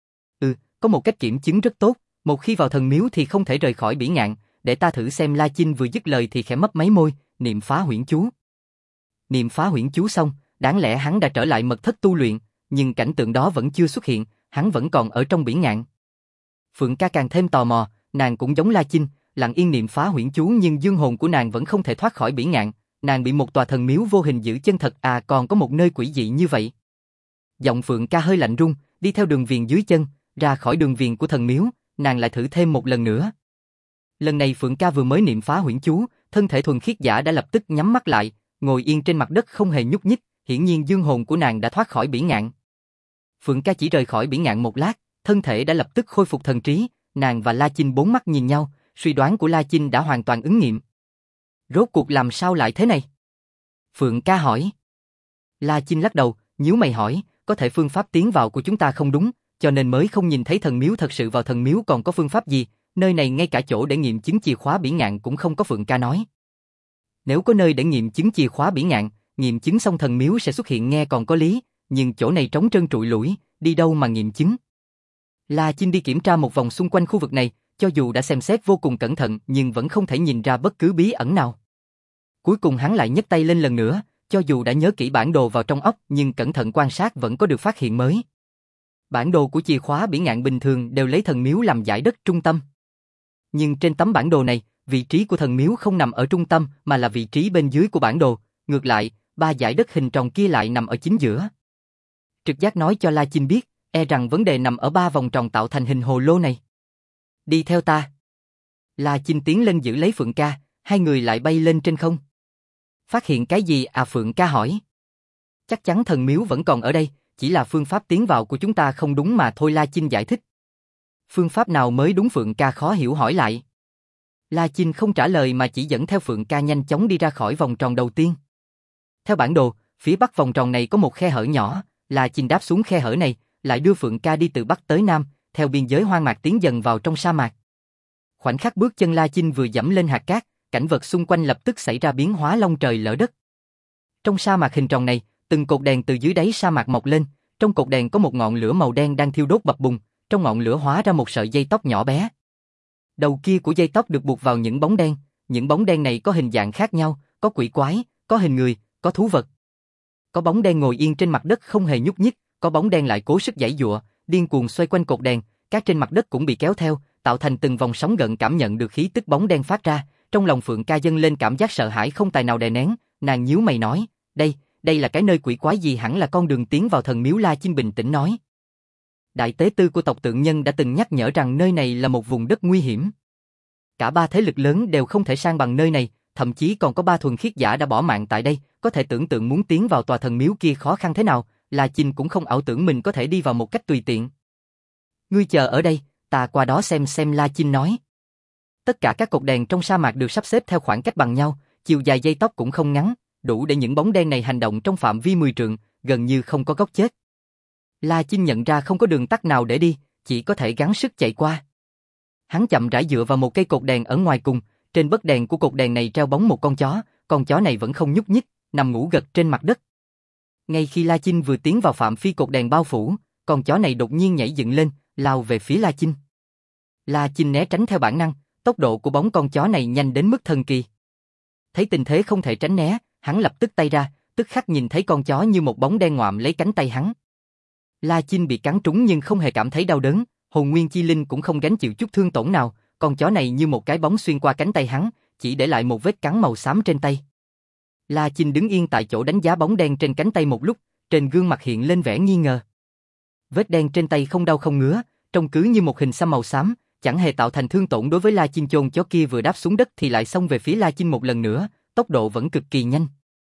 Có một cách kiểm chứng rất tốt, một khi vào thần miếu thì không thể rời khỏi bỉ ngạn, để ta thử xem. La Chinh vừa dứt lời thì khẽ mấp máy môi, niệm phá huyễn chú. Niệm phá huyễn chú xong, đáng lẽ hắn đã trở lại mật thất tu luyện, nhưng cảnh tượng đó vẫn chưa xuất hiện, hắn vẫn còn ở trong bỉ ngạn. Phượng Ca càng thêm tò mò, nàng cũng giống La Chinh, lặng yên niệm phá huyễn chú nhưng dương hồn của nàng vẫn không thể thoát khỏi bỉ ngạn, nàng bị một tòa thần miếu vô hình giữ chân thật à, còn có một nơi quỷ dị như vậy. Giọng Phượng Ca hơi lạnh run, đi theo đường viền dưới chân, ra khỏi đường viền của thần miếu, nàng lại thử thêm một lần nữa. Lần này Phượng Ca vừa mới niệm phá huyễn chú, thân thể thuần khiết giả đã lập tức nhắm mắt lại, ngồi yên trên mặt đất không hề nhúc nhích, hiển nhiên dương hồn của nàng đã thoát khỏi bỉ ngạn. Phượng Ca chỉ rời khỏi bỉ ngạn một lát, thân thể đã lập tức khôi phục thần trí, nàng và La Chinh bốn mắt nhìn nhau, suy đoán của La Chinh đã hoàn toàn ứng nghiệm. Rốt cuộc làm sao lại thế này? Phượng Ca hỏi. La Chinh lắc đầu, nhíu mày hỏi, có thể phương pháp tiến vào của chúng ta không đúng, cho nên mới không nhìn thấy thần miếu thật sự. Vào thần miếu còn có phương pháp gì, nơi này ngay cả chỗ để nghiệm chứng chìa khóa bỉ ngạn cũng không có. Phượng Ca nói. Nếu có nơi để nghiệm chứng chìa khóa bỉ ngạn, nghiệm chứng xong thần miếu sẽ xuất hiện nghe còn có lý, nhưng chỗ này trống trơn trụi lủi, đi đâu mà nghiệm chứng. La Chinh đi kiểm tra một vòng xung quanh khu vực này, cho dù đã xem xét vô cùng cẩn thận nhưng vẫn không thể nhìn ra bất cứ bí ẩn nào. Cuối cùng hắn lại nhấc tay lên lần nữa, cho dù đã nhớ kỹ bản đồ vào trong óc nhưng cẩn thận quan sát vẫn có được phát hiện mới. Bản đồ của chìa khóa bỉ ngạn bình thường đều lấy thần miếu làm dải đất trung tâm. Nhưng trên tấm bản đồ này, vị trí của thần miếu không nằm ở trung tâm mà là vị trí bên dưới của bản đồ, ngược lại, ba dải đất hình tròn kia lại nằm ở chính giữa. Trực giác nói cho La Chinh biết, E rằng vấn đề nằm ở 3 vòng tròn tạo thành hình hồ lô này. Đi theo ta. La Chinh tiến lên giữ lấy Phượng Ca, hai người lại bay lên trên không. Phát hiện cái gì à, Phượng Ca hỏi. Chắc chắn thần miếu vẫn còn ở đây, chỉ là phương pháp tiến vào của chúng ta không đúng mà thôi, La Chinh giải thích. Phương pháp nào mới đúng, Phượng Ca khó hiểu hỏi lại. La Chinh không trả lời mà chỉ dẫn theo Phượng Ca nhanh chóng đi ra khỏi vòng tròn đầu tiên. Theo bản đồ, phía bắc vòng tròn này có một khe hở nhỏ, La Chinh đáp xuống khe hở này, lại đưa Phượng Ca đi từ bắc tới nam, theo biên giới hoang mạc tiến dần vào trong sa mạc. Khoảnh khắc bước chân La Chinh vừa dẫm lên hạt cát, cảnh vật xung quanh lập tức xảy ra biến hóa long trời lở đất. Trong sa mạc hình tròn này, từng cột đèn từ dưới đáy sa mạc mọc lên, trong cột đèn có một ngọn lửa màu đen đang thiêu đốt bập bùng, trong ngọn lửa hóa ra một sợi dây tóc nhỏ bé. Đầu kia của dây tóc được buộc vào những bóng đen này có hình dạng khác nhau, có quỷ quái, có hình người, có thú vật. Có bóng đen ngồi yên trên mặt đất không hề nhúc nhích, có bóng đen lại cố sức giãy giụa, điên cuồng xoay quanh cột đèn, cát trên mặt đất cũng bị kéo theo, tạo thành từng vòng sóng gợn. Cảm nhận được khí tức bóng đen phát ra, trong lòng Phượng Ca dâng lên cảm giác sợ hãi không tài nào đè nén, nàng nhíu mày nói, đây là cái nơi quỷ quái gì, hẳn là con đường tiến vào thần miếu. La Chinh bình tĩnh nói. Đại tế tư của tộc Tượng Nhân đã từng nhắc nhở rằng nơi này là một vùng đất nguy hiểm. Cả 3 thế lực lớn đều không thể san bằng nơi này, thậm chí còn có 3 thuần khiết giả đã bỏ mạng tại đây, có thể tưởng tượng muốn tiến vào tòa thần miếu kia khó khăn thế nào. La Chinh cũng không ảo tưởng mình có thể đi vào một cách tùy tiện. Ngươi chờ ở đây, ta qua đó xem, La Chinh nói. Tất cả các cột đèn trong sa mạc được sắp xếp theo khoảng cách bằng nhau, chiều dài dây tóc cũng không ngắn, đủ để những bóng đen này hành động trong phạm vi 10 trượng, gần như không có góc chết. La Chinh nhận ra không có đường tắt nào để đi, chỉ có thể gắng sức chạy qua. Hắn chậm rãi dựa vào một cây cột đèn ở ngoài cùng, trên bấc đèn của cột đèn này treo bóng một con chó này vẫn không nhúc nhích, nằm ngủ gật trên mặt đất. Ngay khi La Chinh vừa tiến vào phạm vi cột đèn bao phủ, con chó này đột nhiên nhảy dựng lên, lao về phía La Chinh. La Chinh né tránh theo bản năng, tốc độ của bóng con chó này nhanh đến mức thần kỳ. Thấy tình thế không thể tránh né, hắn lập tức tay ra, tức khắc nhìn thấy con chó như một bóng đen ngoạm lấy cánh tay hắn. La Chinh bị cắn trúng nhưng không hề cảm thấy đau đớn, hồn nguyên chi linh cũng không gánh chịu chút thương tổn nào, con chó này như một cái bóng xuyên qua cánh tay hắn, chỉ để lại một vết cắn màu xám trên tay. La Chinh đứng yên tại chỗ đánh giá bóng đen trên cánh tay một lúc, trên gương mặt hiện lên vẻ nghi ngờ. Vết đen trên tay không đau không ngứa, trông cứ như một hình xăm màu xám, chẳng hề tạo thành thương tổn đối với La Chinh. Chôn chó kia vừa đáp xuống đất thì lại xông về phía La Chinh một lần nữa, tốc độ vẫn cực kỳ nhanh.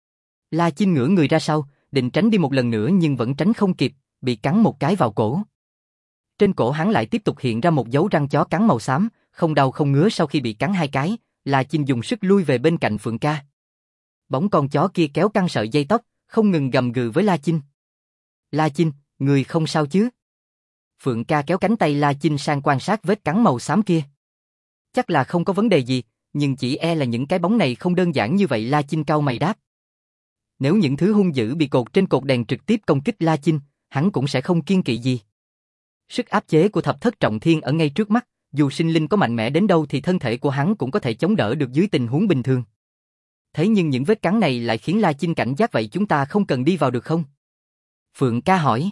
La Chinh ngửa người ra sau, định tránh đi một lần nữa nhưng vẫn tránh không kịp, bị cắn một cái vào cổ. Trên cổ hắn lại tiếp tục hiện ra một dấu răng chó cắn màu xám, không đau không ngứa. Sau khi bị cắn 2 cái, La Chinh dùng sức lui về bên cạnh Phượng Ca. Bóng con chó kia kéo căng sợi dây tóc, không ngừng gầm gừ với La Chinh. La Chinh, người không sao chứ? Phượng Ca kéo cánh tay La Chinh sang quan sát vết cắn màu xám kia. Chắc là không có vấn đề gì, nhưng chỉ e là những cái bóng này không đơn giản như vậy. La Chinh cau mày đáp. Nếu những thứ hung dữ bị cột trên cột đèn trực tiếp công kích La Chinh, hắn cũng sẽ không kiêng kỵ gì. Sức áp chế của thập thất trọng thiên ở ngay trước mắt, dù sinh linh có mạnh mẽ đến đâu thì thân thể của hắn cũng có thể chống đỡ được dưới tình huống bình thường. Thế nhưng những vết cắn này lại khiến La Chinh cảnh giác. Vậy chúng ta không cần đi vào được không? Phượng Ca hỏi.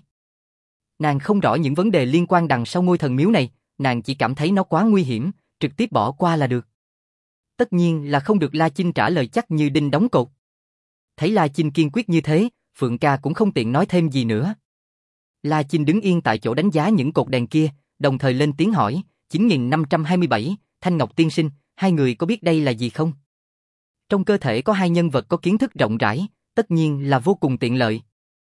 Nàng không rõ những vấn đề liên quan đằng sau ngôi thần miếu này, nàng chỉ cảm thấy nó quá nguy hiểm, trực tiếp bỏ qua là được. Tất nhiên là không được. La Chinh trả lời chắc như đinh đóng cột. Thấy La Chinh kiên quyết như thế, Phượng Ca cũng không tiện nói thêm gì nữa. La Chinh đứng yên tại chỗ đánh giá những cột đèn kia, đồng thời lên tiếng hỏi, 9527, Thanh Ngọc tiên sinh, hai người có biết đây là gì không? Trong cơ thể có 2 nhân vật có kiến thức rộng rãi, tất nhiên là vô cùng tiện lợi.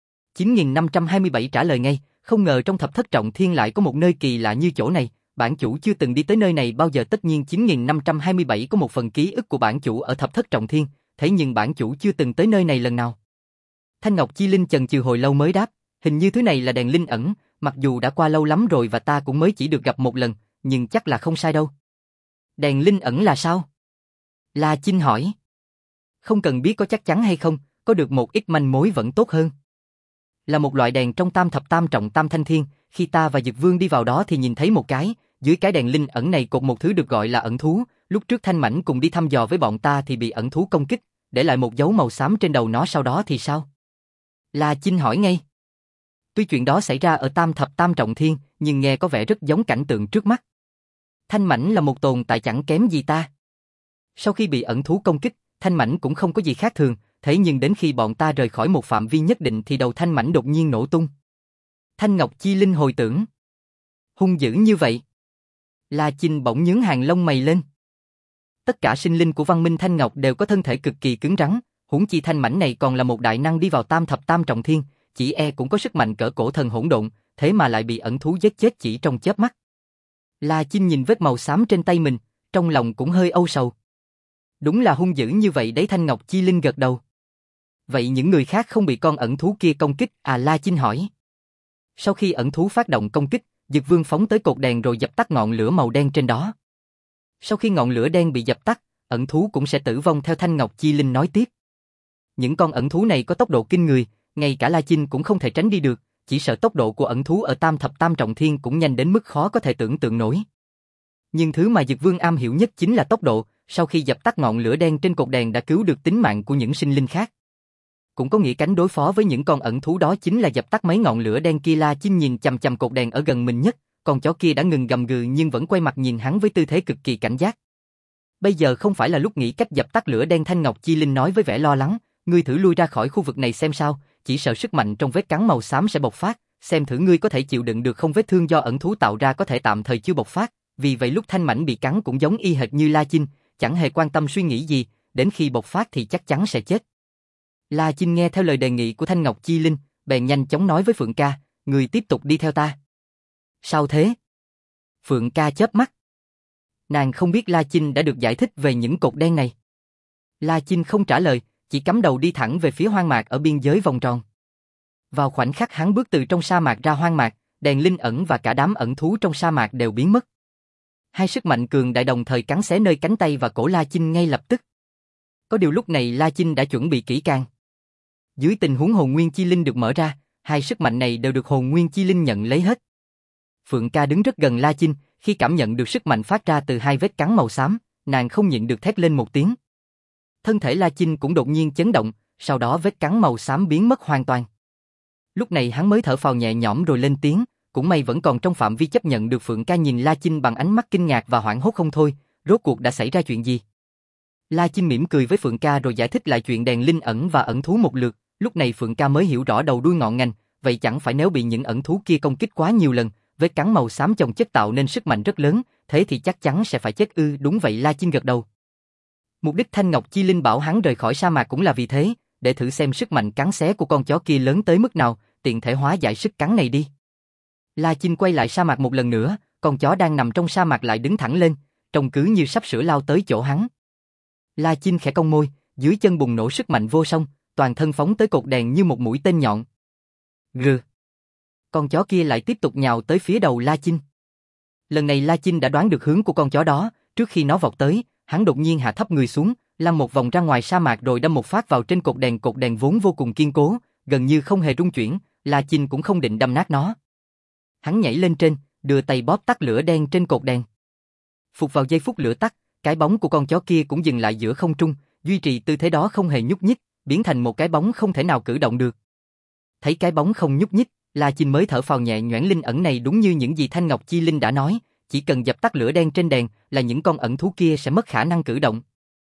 9527 trả lời ngay, không ngờ trong thập thất trọng thiên lại có một nơi kỳ lạ như chỗ này, bản chủ chưa từng đi tới nơi này bao giờ. Tất nhiên 9527 có một phần ký ức của bản chủ ở thập thất trọng thiên, thế nhưng bản chủ chưa từng tới nơi này lần nào. Thanh Ngọc Chi Linh chần chừ hồi lâu mới đáp, hình như thứ này là đèn linh ẩn, mặc dù đã qua lâu lắm rồi và ta cũng mới chỉ được gặp một lần, nhưng chắc là không sai đâu. Đèn linh ẩn là sao? La Chinh hỏi. Không cần biết có chắc chắn hay không, có được một ít manh mối vẫn tốt hơn. Là một loại đèn trong tam thập tam trọng tam thanh thiên, khi ta và Dực Vương đi vào đó thì nhìn thấy một cái, dưới cái đèn linh ẩn này cột một thứ được gọi là ẩn thú, lúc trước Thanh Mãnh cùng đi thăm dò với bọn ta thì bị ẩn thú công kích, để lại một dấu màu xám trên đầu nó. Sau đó thì sao? La Chinh hỏi ngay. Tuy chuyện đó xảy ra ở tam thập tam trọng thiên, nhưng nghe có vẻ rất giống cảnh tượng trước mắt. Thanh Mãnh là một tồn tại chẳng kém gì ta. Sau khi bị ẩn thú công kích, Thanh Mãnh cũng không có gì khác thường, thế nhưng đến khi bọn ta rời khỏi một phạm vi nhất định thì đầu Thanh Mãnh đột nhiên nổ tung. Thanh Ngọc Chi Linh hồi tưởng. Hung dữ như vậy. La Chinh bỗng nhướng hàng lông mày lên. Tất cả sinh linh của văn minh Thanh Ngọc đều có thân thể cực kỳ cứng rắn, huống chi thanh mảnh này còn là một đại năng đi vào tam thập tam trọng thiên, chỉ e cũng có sức mạnh cỡ cổ thần hỗn độn, thế mà lại bị ẩn thú giết chết chỉ trong chớp mắt. La Chinh nhìn vết màu xám trên tay mình, trong lòng cũng hơi âu sầu. Đúng là hung dữ như vậy đấy. Thanh Ngọc Chi Linh gật đầu. Vậy những người khác không bị con ẩn thú kia công kích à? La Chinh hỏi. Sau khi ẩn thú phát động công kích, Dực Vương phóng tới cột đèn rồi dập tắt ngọn lửa màu đen trên đó. Sau khi ngọn lửa đen bị dập tắt, ẩn thú cũng sẽ tử vong theo. Thanh Ngọc Chi Linh nói tiếp. Những con ẩn thú này có tốc độ kinh người, ngay cả La Chinh cũng không thể tránh đi được, chỉ sợ tốc độ của ẩn thú ở tam thập tam trọng thiên cũng nhanh đến mức khó có thể tưởng tượng nổi. Nhưng thứ mà Dực Vương am hiểu nhất chính là tốc độ, sau khi dập tắt ngọn lửa đen trên cột đèn đã cứu được tính mạng của những sinh linh khác. Cũng có nghĩa cánh đối phó với những con ẩn thú đó chính là dập tắt mấy ngọn lửa đen kia. La Chinh nhìn chằm chằm cột đèn ở gần mình nhất, con chó kia đã ngừng gầm gừ nhưng vẫn quay mặt nhìn hắn với tư thế cực kỳ cảnh giác. Bây giờ không phải là lúc nghĩ cách dập tắt lửa đen. Thanh Ngọc Chi Linh nói với vẻ lo lắng, ngươi thử lui ra khỏi khu vực này xem sao, chỉ sợ sức mạnh trong vết cắn màu xám sẽ bộc phát, xem thử ngươi có thể chịu đựng được không. Vết thương do ẩn thú tạo ra có thể tạm thời chưa bộc phát, vì vậy lúc thanh mảnh bị cắn cũng giống y hệt như La Chinh, chẳng hề quan tâm suy nghĩ gì, đến khi bộc phát thì chắc chắn sẽ chết. La Chinh nghe theo lời đề nghị của Thanh Ngọc Chi Linh, bèn nhanh chóng nói với Phượng Ca, người tiếp tục đi theo ta. Sao thế? Phượng Ca chớp mắt. Nàng không biết La Chinh đã được giải thích về những cột đen này. La Chinh không trả lời, chỉ cắm đầu đi thẳng về phía hoang mạc ở biên giới vòng tròn. Vào khoảnh khắc hắn bước từ trong sa mạc ra hoang mạc, đèn linh ẩn và cả đám ẩn thú trong sa mạc đều biến mất. Hai sức mạnh cường đại đồng thời cắn xé nơi cánh tay và cổ La Chinh ngay lập tức. Có điều lúc này La Chinh đã chuẩn bị kỹ càng. Dưới tình huống hồn nguyên chi linh được mở ra, hai sức mạnh này đều được hồn nguyên chi linh nhận lấy hết. Phượng Ca đứng rất gần La Chinh, khi cảm nhận được sức mạnh phát ra từ hai vết cắn màu xám, nàng không nhịn được thét lên một tiếng. Thân thể La Chinh cũng đột nhiên chấn động, sau đó vết cắn màu xám biến mất hoàn toàn. Lúc này hắn mới thở phào nhẹ nhõm rồi lên tiếng, cũng may vẫn còn trong phạm vi chấp nhận được. Phượng Ca nhìn La Chinh bằng ánh mắt kinh ngạc và hoảng hốt không thôi, rốt cuộc đã xảy ra chuyện gì? La Chinh mỉm cười với Phượng Ca rồi giải thích lại chuyện đèn linh ẩn và ẩn thú một lượt, lúc này Phượng Ca mới hiểu rõ đầu đuôi ngọn ngành, vậy chẳng phải nếu bị những ẩn thú kia công kích quá nhiều lần, vết cắn màu xám chồng chất tạo nên sức mạnh rất lớn, thế thì chắc chắn sẽ phải chết ư? Đúng vậy. La Chinh gật đầu. Mục đích Thanh Ngọc Chi Linh bảo hắn rời khỏi sa mạc cũng là vì thế, để thử xem sức mạnh cắn xé của con chó kia lớn tới mức nào, tiện thể hóa giải sức cắn này đi. La Chinh quay lại sa mạc một lần nữa, con chó đang nằm trong sa mạc lại đứng thẳng lên, trông cứ như sắp sửa lao tới chỗ hắn. La Chinh khẽ cong môi, dưới chân bùng nổ sức mạnh vô song, toàn thân phóng tới cột đèn như một mũi tên nhọn. Gừ. Con chó kia lại tiếp tục nhào tới phía đầu La Chinh. Lần này La Chinh đã đoán được hướng của con chó đó, trước khi nó vọt tới, hắn đột nhiên hạ thấp người xuống, lăn một vòng ra ngoài sa mạc rồi đâm một phát vào trên cột đèn vốn vô cùng kiên cố, gần như không hề rung chuyển, La Chinh cũng không định đâm nát nó. Hắn nhảy lên trên, đưa tay bóp tắt lửa đen trên cột đèn. Phục vào giây phút lửa tắt, cái bóng của con chó kia cũng dừng lại giữa không trung, duy trì tư thế đó không hề nhúc nhích, biến thành một cái bóng không thể nào cử động được. Thấy cái bóng không nhúc nhích, La Chinh mới thở phào nhẹ nhõm. Linh ẩn này đúng như những gì Thanh Ngọc Chi Linh đã nói, chỉ cần dập tắt lửa đen trên đèn là những con ẩn thú kia sẽ mất khả năng cử động.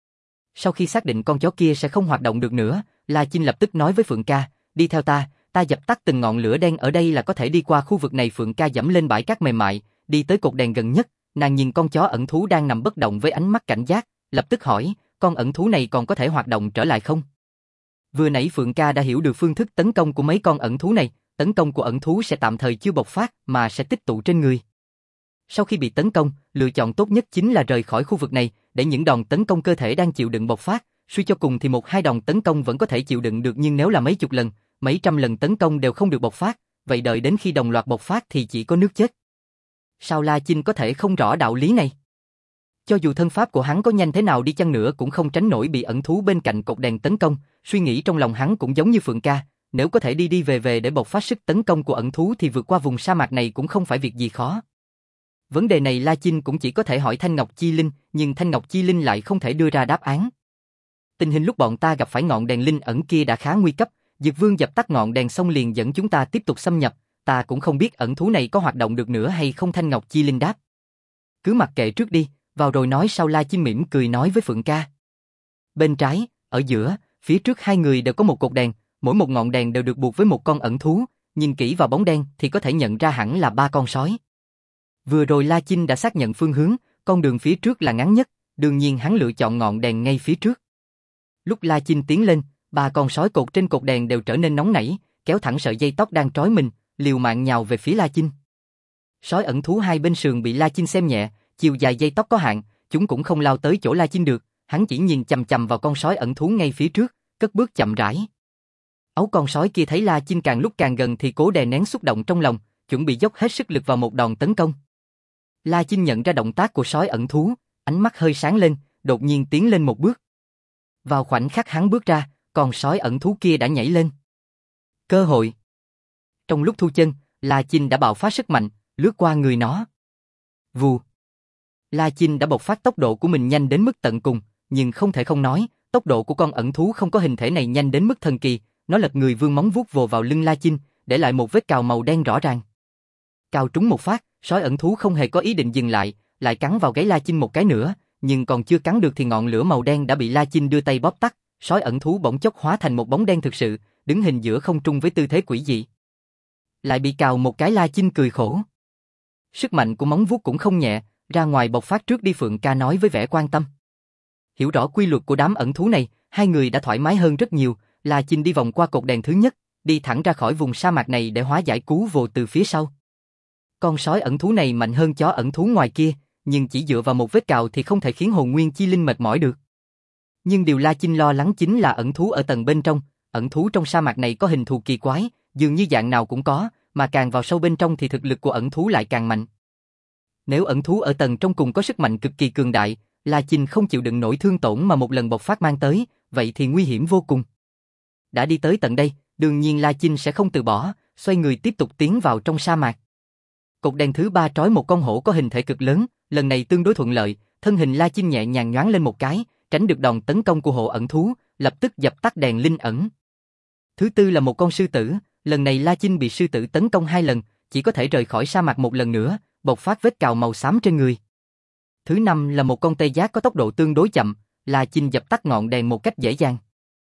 Sau khi xác định con chó kia sẽ không hoạt động được nữa, La Chinh lập tức nói với Phượng Ca, đi theo ta dập tắt từng ngọn lửa đen ở đây là có thể đi qua khu vực này. Phượng Ca dẫm lên bãi cát mềm mại, đi tới cột đèn gần nhất, nàng nhìn con chó ẩn thú đang nằm bất động với ánh mắt cảnh giác, lập tức hỏi, con ẩn thú này còn có thể hoạt động trở lại không? Vừa nãy Phượng Ca đã hiểu được phương thức tấn công của mấy con ẩn thú này, tấn công của ẩn thú sẽ tạm thời chưa bộc phát mà sẽ tích tụ trên người. Sau khi bị tấn công, lựa chọn tốt nhất chính là rời khỏi khu vực này, để những đòn tấn công cơ thể đang chịu đựng bộc phát, suy cho cùng thì 1-2 đòn tấn công vẫn có thể chịu đựng được, nhưng nếu là mấy chục lần, mấy trăm lần tấn công đều không được bộc phát, vậy đợi đến khi đồng loạt bộc phát thì chỉ có nước chết. Sao La Chinh có thể không rõ đạo lý này? Cho dù thân pháp của hắn có nhanh thế nào đi chăng nữa cũng không tránh nổi bị ẩn thú bên cạnh cột đèn tấn công, suy nghĩ trong lòng hắn cũng giống như Phượng Ca, nếu có thể đi về để bộc phát sức tấn công của ẩn thú thì vượt qua vùng sa mạc này cũng không phải việc gì khó. Vấn đề này La Chinh cũng chỉ có thể hỏi Thanh Ngọc Chi Linh, nhưng Thanh Ngọc Chi Linh lại không thể đưa ra đáp án. Tình hình lúc bọn ta gặp phải ngọn đèn linh ẩn kia đã khá nguy cấp, Dực Vương dập tắt ngọn đèn xong liền dẫn chúng ta tiếp tục xâm nhập, ta cũng không biết ẩn thú này có hoạt động được nữa hay không. Thanh Ngọc Chi Linh đáp. Cứ mặc kệ trước đi, vào rồi nói sau. La Chinh mỉm cười nói với Phượng Ca. Bên trái, ở giữa, phía trước hai người đều có một cột đèn, mỗi một ngọn đèn đều được buộc với một con ẩn thú, nhìn kỹ vào bóng đen thì có thể nhận ra hẳn là ba con sói. Vừa rồi La Chinh đã xác nhận phương hướng, con đường phía trước là ngắn nhất, đương nhiên hắn lựa chọn ngọn đèn ngay phía trước. Lúc La Chinh tiến lên, ba con sói cột trên cột đèn đều trở nên nóng nảy, kéo thẳng sợi dây tóc đang trói mình, liều mạng nhào về phía La Chinh. Sói ẩn thú hai bên sườn bị La Chinh xem nhẹ, chiều dài dây tóc có hạn, chúng cũng không lao tới chỗ La Chinh được, hắn chỉ nhìn chằm chằm vào con sói ẩn thú ngay phía trước, cất bước chậm rãi. Ấu con sói kia thấy La Chinh càng lúc càng gần thì cố đè nén xúc động trong lòng, chuẩn bị dốc hết sức lực vào một đòn tấn công. La Chinh nhận ra động tác của sói ẩn thú, ánh mắt hơi sáng lên, đột nhiên tiến lên một bước. Vào khoảnh khắc hắn bước ra, con sói ẩn thú kia đã nhảy lên. Cơ hội. Trong lúc thu chân, La Chinh đã bạo phát sức mạnh, lướt qua người nó. Vù. La Chinh đã bộc phát tốc độ của mình nhanh đến mức tận cùng, nhưng không thể không nói, tốc độ của con ẩn thú không có hình thể này nhanh đến mức thần kỳ, nó lật người vươn móng vuốt vồ vào lưng La Chinh, để lại một vết cào màu đen rõ ràng. Cào trúng một phát, sói ẩn thú không hề có ý định dừng lại cắn vào gáy La Chinh một cái nữa, nhưng còn chưa cắn được thì ngọn lửa màu đen đã bị La Chinh đưa tay bóp tắt, sói ẩn thú bỗng chốc hóa thành một bóng đen thực sự, đứng hình giữa không trung với tư thế quỷ dị. Lại bị cào một cái, La Chinh cười khổ. Sức mạnh của móng vuốt cũng không nhẹ, ra ngoài bộc phát trước đi, Phượng Ca nói với vẻ quan tâm. Hiểu rõ quy luật của đám ẩn thú này, hai người đã thoải mái hơn rất nhiều. La Chinh đi vòng qua cột đèn thứ nhất, đi thẳng ra khỏi vùng sa mạc này để hóa giải cú vồ từ phía sau. Con sói ẩn thú này mạnh hơn chó ẩn thú ngoài kia, nhưng chỉ dựa vào một vết cào thì không thể khiến hồn nguyên chi linh mệt mỏi được. Nhưng điều La Chinh lo lắng chính là ẩn thú ở tầng bên trong. Ẩn thú trong sa mạc này có hình thù kỳ quái, dường như dạng nào cũng có, mà càng vào sâu bên trong thì thực lực của ẩn thú lại càng mạnh. Nếu ẩn thú ở tầng trong cùng có sức mạnh cực kỳ cường đại, La Chinh không chịu đựng nổi thương tổn mà một lần bộc phát mang tới, vậy thì nguy hiểm vô cùng. Đã đi tới tận đây, đương nhiên La Chinh sẽ không từ bỏ, xoay người tiếp tục tiến vào trong sa mạc. Cột đèn thứ ba trói một con hổ có hình thể cực lớn, lần này tương đối thuận lợi, thân hình La Chinh nhẹ nhàng nhoáng lên một cái, tránh được đòn tấn công của hổ ẩn thú, lập tức dập tắt đèn linh ẩn. Thứ tư là một con sư tử, lần này La Chinh bị sư tử tấn công hai lần, chỉ có thể rời khỏi sa mạc một lần nữa, bộc phát vết cào màu xám trên người. Thứ năm là một con tê giác có tốc độ tương đối chậm, La Chinh dập tắt ngọn đèn một cách dễ dàng.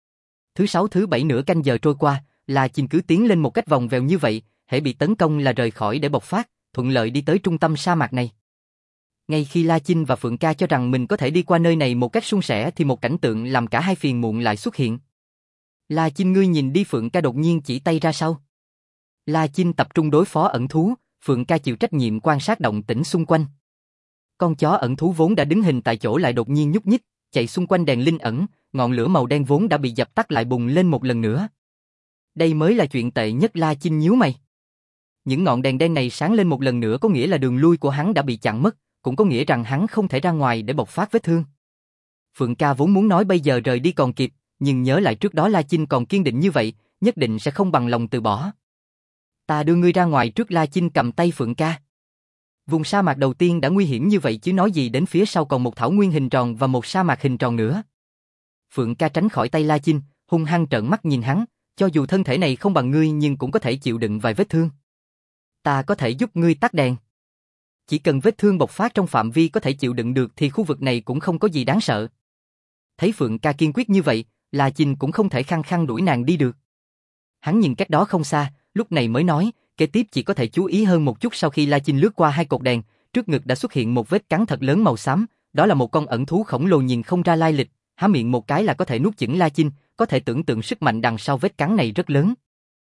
Thứ sáu, thứ bảy nửa canh giờ trôi qua, La Chinh cứ tiến lên một cách vòng vèo như vậy, hễ bị tấn công là rời khỏi để bộc phát, thuận lợi đi tới trung tâm sa mạc này. Ngay khi La Chinh và Phượng Ca cho rằng mình có thể đi qua nơi này một cách suôn sẻ thì một cảnh tượng làm cả hai phiền muộn lại xuất hiện. La Chinh, ngươi nhìn đi, Phượng Ca đột nhiên chỉ tay ra sau. La Chinh tập trung đối phó ẩn thú, Phượng Ca chịu trách nhiệm quan sát động tĩnh xung quanh. Con chó ẩn thú vốn đã đứng hình tại chỗ lại đột nhiên nhúc nhích, chạy xung quanh đèn linh ẩn, ngọn lửa màu đen vốn đã bị dập tắt lại bùng lên một lần nữa. Đây mới là chuyện tệ nhất, La Chinh nhíu mày. Những ngọn đèn đen này sáng lên một lần nữa có nghĩa là đường lui của hắn đã bị chặn mất, cũng có nghĩa rằng hắn không thể ra ngoài để bộc phát vết thương. Phượng Ca vốn muốn nói bây giờ rời đi còn kịp, nhưng nhớ lại trước đó La Chinh còn kiên định như vậy, nhất định sẽ không bằng lòng từ bỏ. Ta đưa ngươi ra ngoài trước. La Chinh cầm tay Phượng Ca. Vùng sa mạc đầu tiên đã nguy hiểm như vậy chứ nói gì đến phía sau còn một thảo nguyên hình tròn và một sa mạc hình tròn nữa. Phượng Ca tránh khỏi tay La Chinh, hung hăng trợn mắt nhìn hắn, cho dù thân thể này không bằng ngươi nhưng cũng có thể chịu đựng vài vết thương. Ta có thể giúp ngươi tắt đèn. Chỉ cần vết thương bộc phát trong phạm vi có thể chịu đựng được thì khu vực này cũng không có gì đáng sợ. Thấy Phượng Ca kiên quyết như vậy, La Chinh cũng không thể khăng khăng đuổi nàng đi được. Hắn nhìn cách đó không xa, lúc này mới nói, kế tiếp chỉ có thể chú ý hơn một chút. Sau khi La Chinh lướt qua hai cột đèn, trước ngực đã xuất hiện một vết cắn thật lớn màu xám, đó là một con ẩn thú khổng lồ nhìn không ra lai lịch, há miệng một cái là có thể nuốt chửng La Chinh, có thể tưởng tượng sức mạnh đằng sau vết cắn này rất lớn.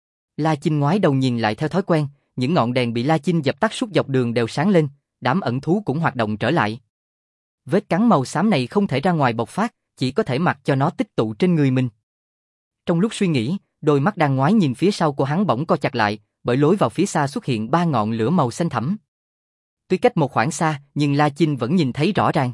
La Chinh ngoái đầu nhìn lại theo thói quen, những ngọn đèn bị La Chinh dập tắt suốt dọc đường đều sáng lên, đám ẩn thú cũng hoạt động trở lại. Vết cắn màu xám này không thể ra ngoài bộc phát, chỉ có thể mặc cho nó tích tụ trên người mình. Trong lúc suy nghĩ, đôi mắt đang ngoái nhìn phía sau của hắn bỗng co chặt lại, bởi lối vào phía xa xuất hiện ba ngọn lửa màu xanh thẫm. Tuy cách một khoảng xa, nhưng La Chinh vẫn nhìn thấy rõ ràng.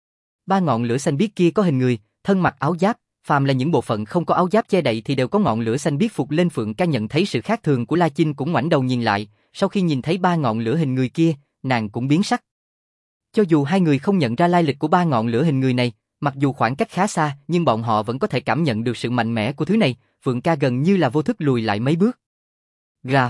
Ba ngọn lửa xanh biếc kia có hình người, thân mặc áo giáp, phàm là những bộ phận không có áo giáp che đậy thì đều có ngọn lửa xanh biếc phục lên. Phượng Ca nhận thấy sự khác thường của La Chinh cũng ngoảnh đầu nhìn lại, sau khi nhìn thấy ba ngọn lửa hình người kia, nàng cũng biến sắc. Cho dù hai người không nhận ra lai lịch của ba ngọn lửa hình người này, mặc dù khoảng cách khá xa, nhưng bọn họ vẫn có thể cảm nhận được sự mạnh mẽ của thứ này. Phượng Ca gần như là vô thức lùi lại mấy bước. Gà.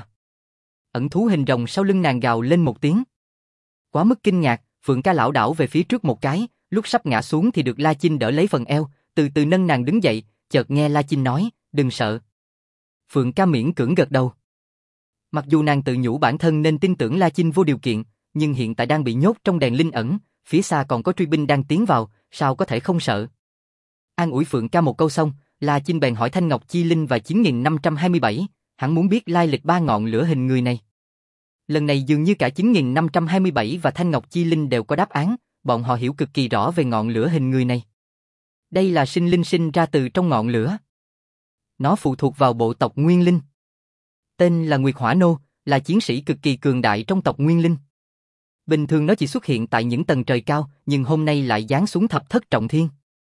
Ẩn thú hình rồng sau lưng nàng gào lên một tiếng. Quá mức kinh ngạc, Phượng Ca lảo đảo về phía trước một cái, lúc sắp ngã xuống thì được La Chinh đỡ lấy phần eo, từ từ nâng nàng đứng dậy, chợt nghe La Chinh nói, đừng sợ. Phượng Ca miễn cưỡng gật đầu. Mặc dù nàng tự nhủ bản thân nên tin tưởng La Chinh vô điều kiện, nhưng hiện tại đang bị nhốt trong đèn linh ẩn, phía xa còn có truy binh đang tiến vào, sao có thể không sợ. An ủi Phượng Ca một câu xong, La Chinh bèn hỏi Thanh Ngọc Chi Linh và 9527, hắn muốn biết lai lịch ba ngọn lửa hình người này. Lần này dường như cả 9527 và Thanh Ngọc Chi Linh đều có đáp án, bọn họ hiểu cực kỳ rõ về ngọn lửa hình người này. Đây là sinh linh sinh ra từ trong ngọn lửa. Nó phụ thuộc vào bộ tộc Nguyên Linh. Tên là Nguyệt Hỏa Nô, là chiến sĩ cực kỳ cường đại trong tộc Nguyên Linh. Bình thường nó chỉ xuất hiện tại những tầng trời cao, nhưng hôm nay lại giáng xuống thập thất trọng thiên.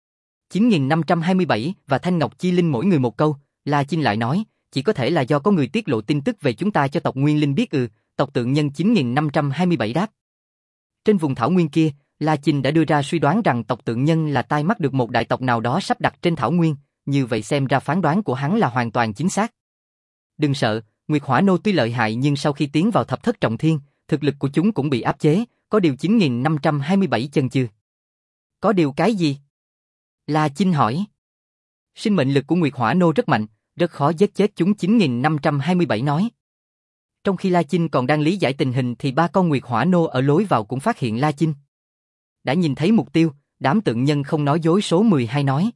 9527 và Thanh Ngọc Chi Linh mỗi người một câu, La Chinh lại nói, chỉ có thể là do có người tiết lộ tin tức về chúng ta cho tộc Nguyên Linh biết. Tộc Tượng Nhân 9527 đáp. Trên vùng thảo nguyên kia, La Chinh đã đưa ra suy đoán rằng tộc Tượng Nhân là tai mắt được một đại tộc nào đó sắp đặt trên thảo nguyên, như vậy xem ra phán đoán của hắn là hoàn toàn chính xác. Đừng sợ, Nguyệt Hỏa Nô tuy lợi hại nhưng sau khi tiến vào thập thất trọng thiên, thực lực của chúng cũng bị áp chế, có điều 9527 chần chừ. Có điều cái gì? La Chinh hỏi. Sinh mệnh lực của Nguyệt Hỏa Nô rất mạnh, rất khó giết chết chúng. 9527 nói. Trong khi La Chinh còn đang lý giải tình hình thì ba con Nguyệt Hỏa Nô ở lối vào cũng phát hiện La Chinh. Đã nhìn thấy mục tiêu, đám tượng nhân không nói dối. Số 12 nói.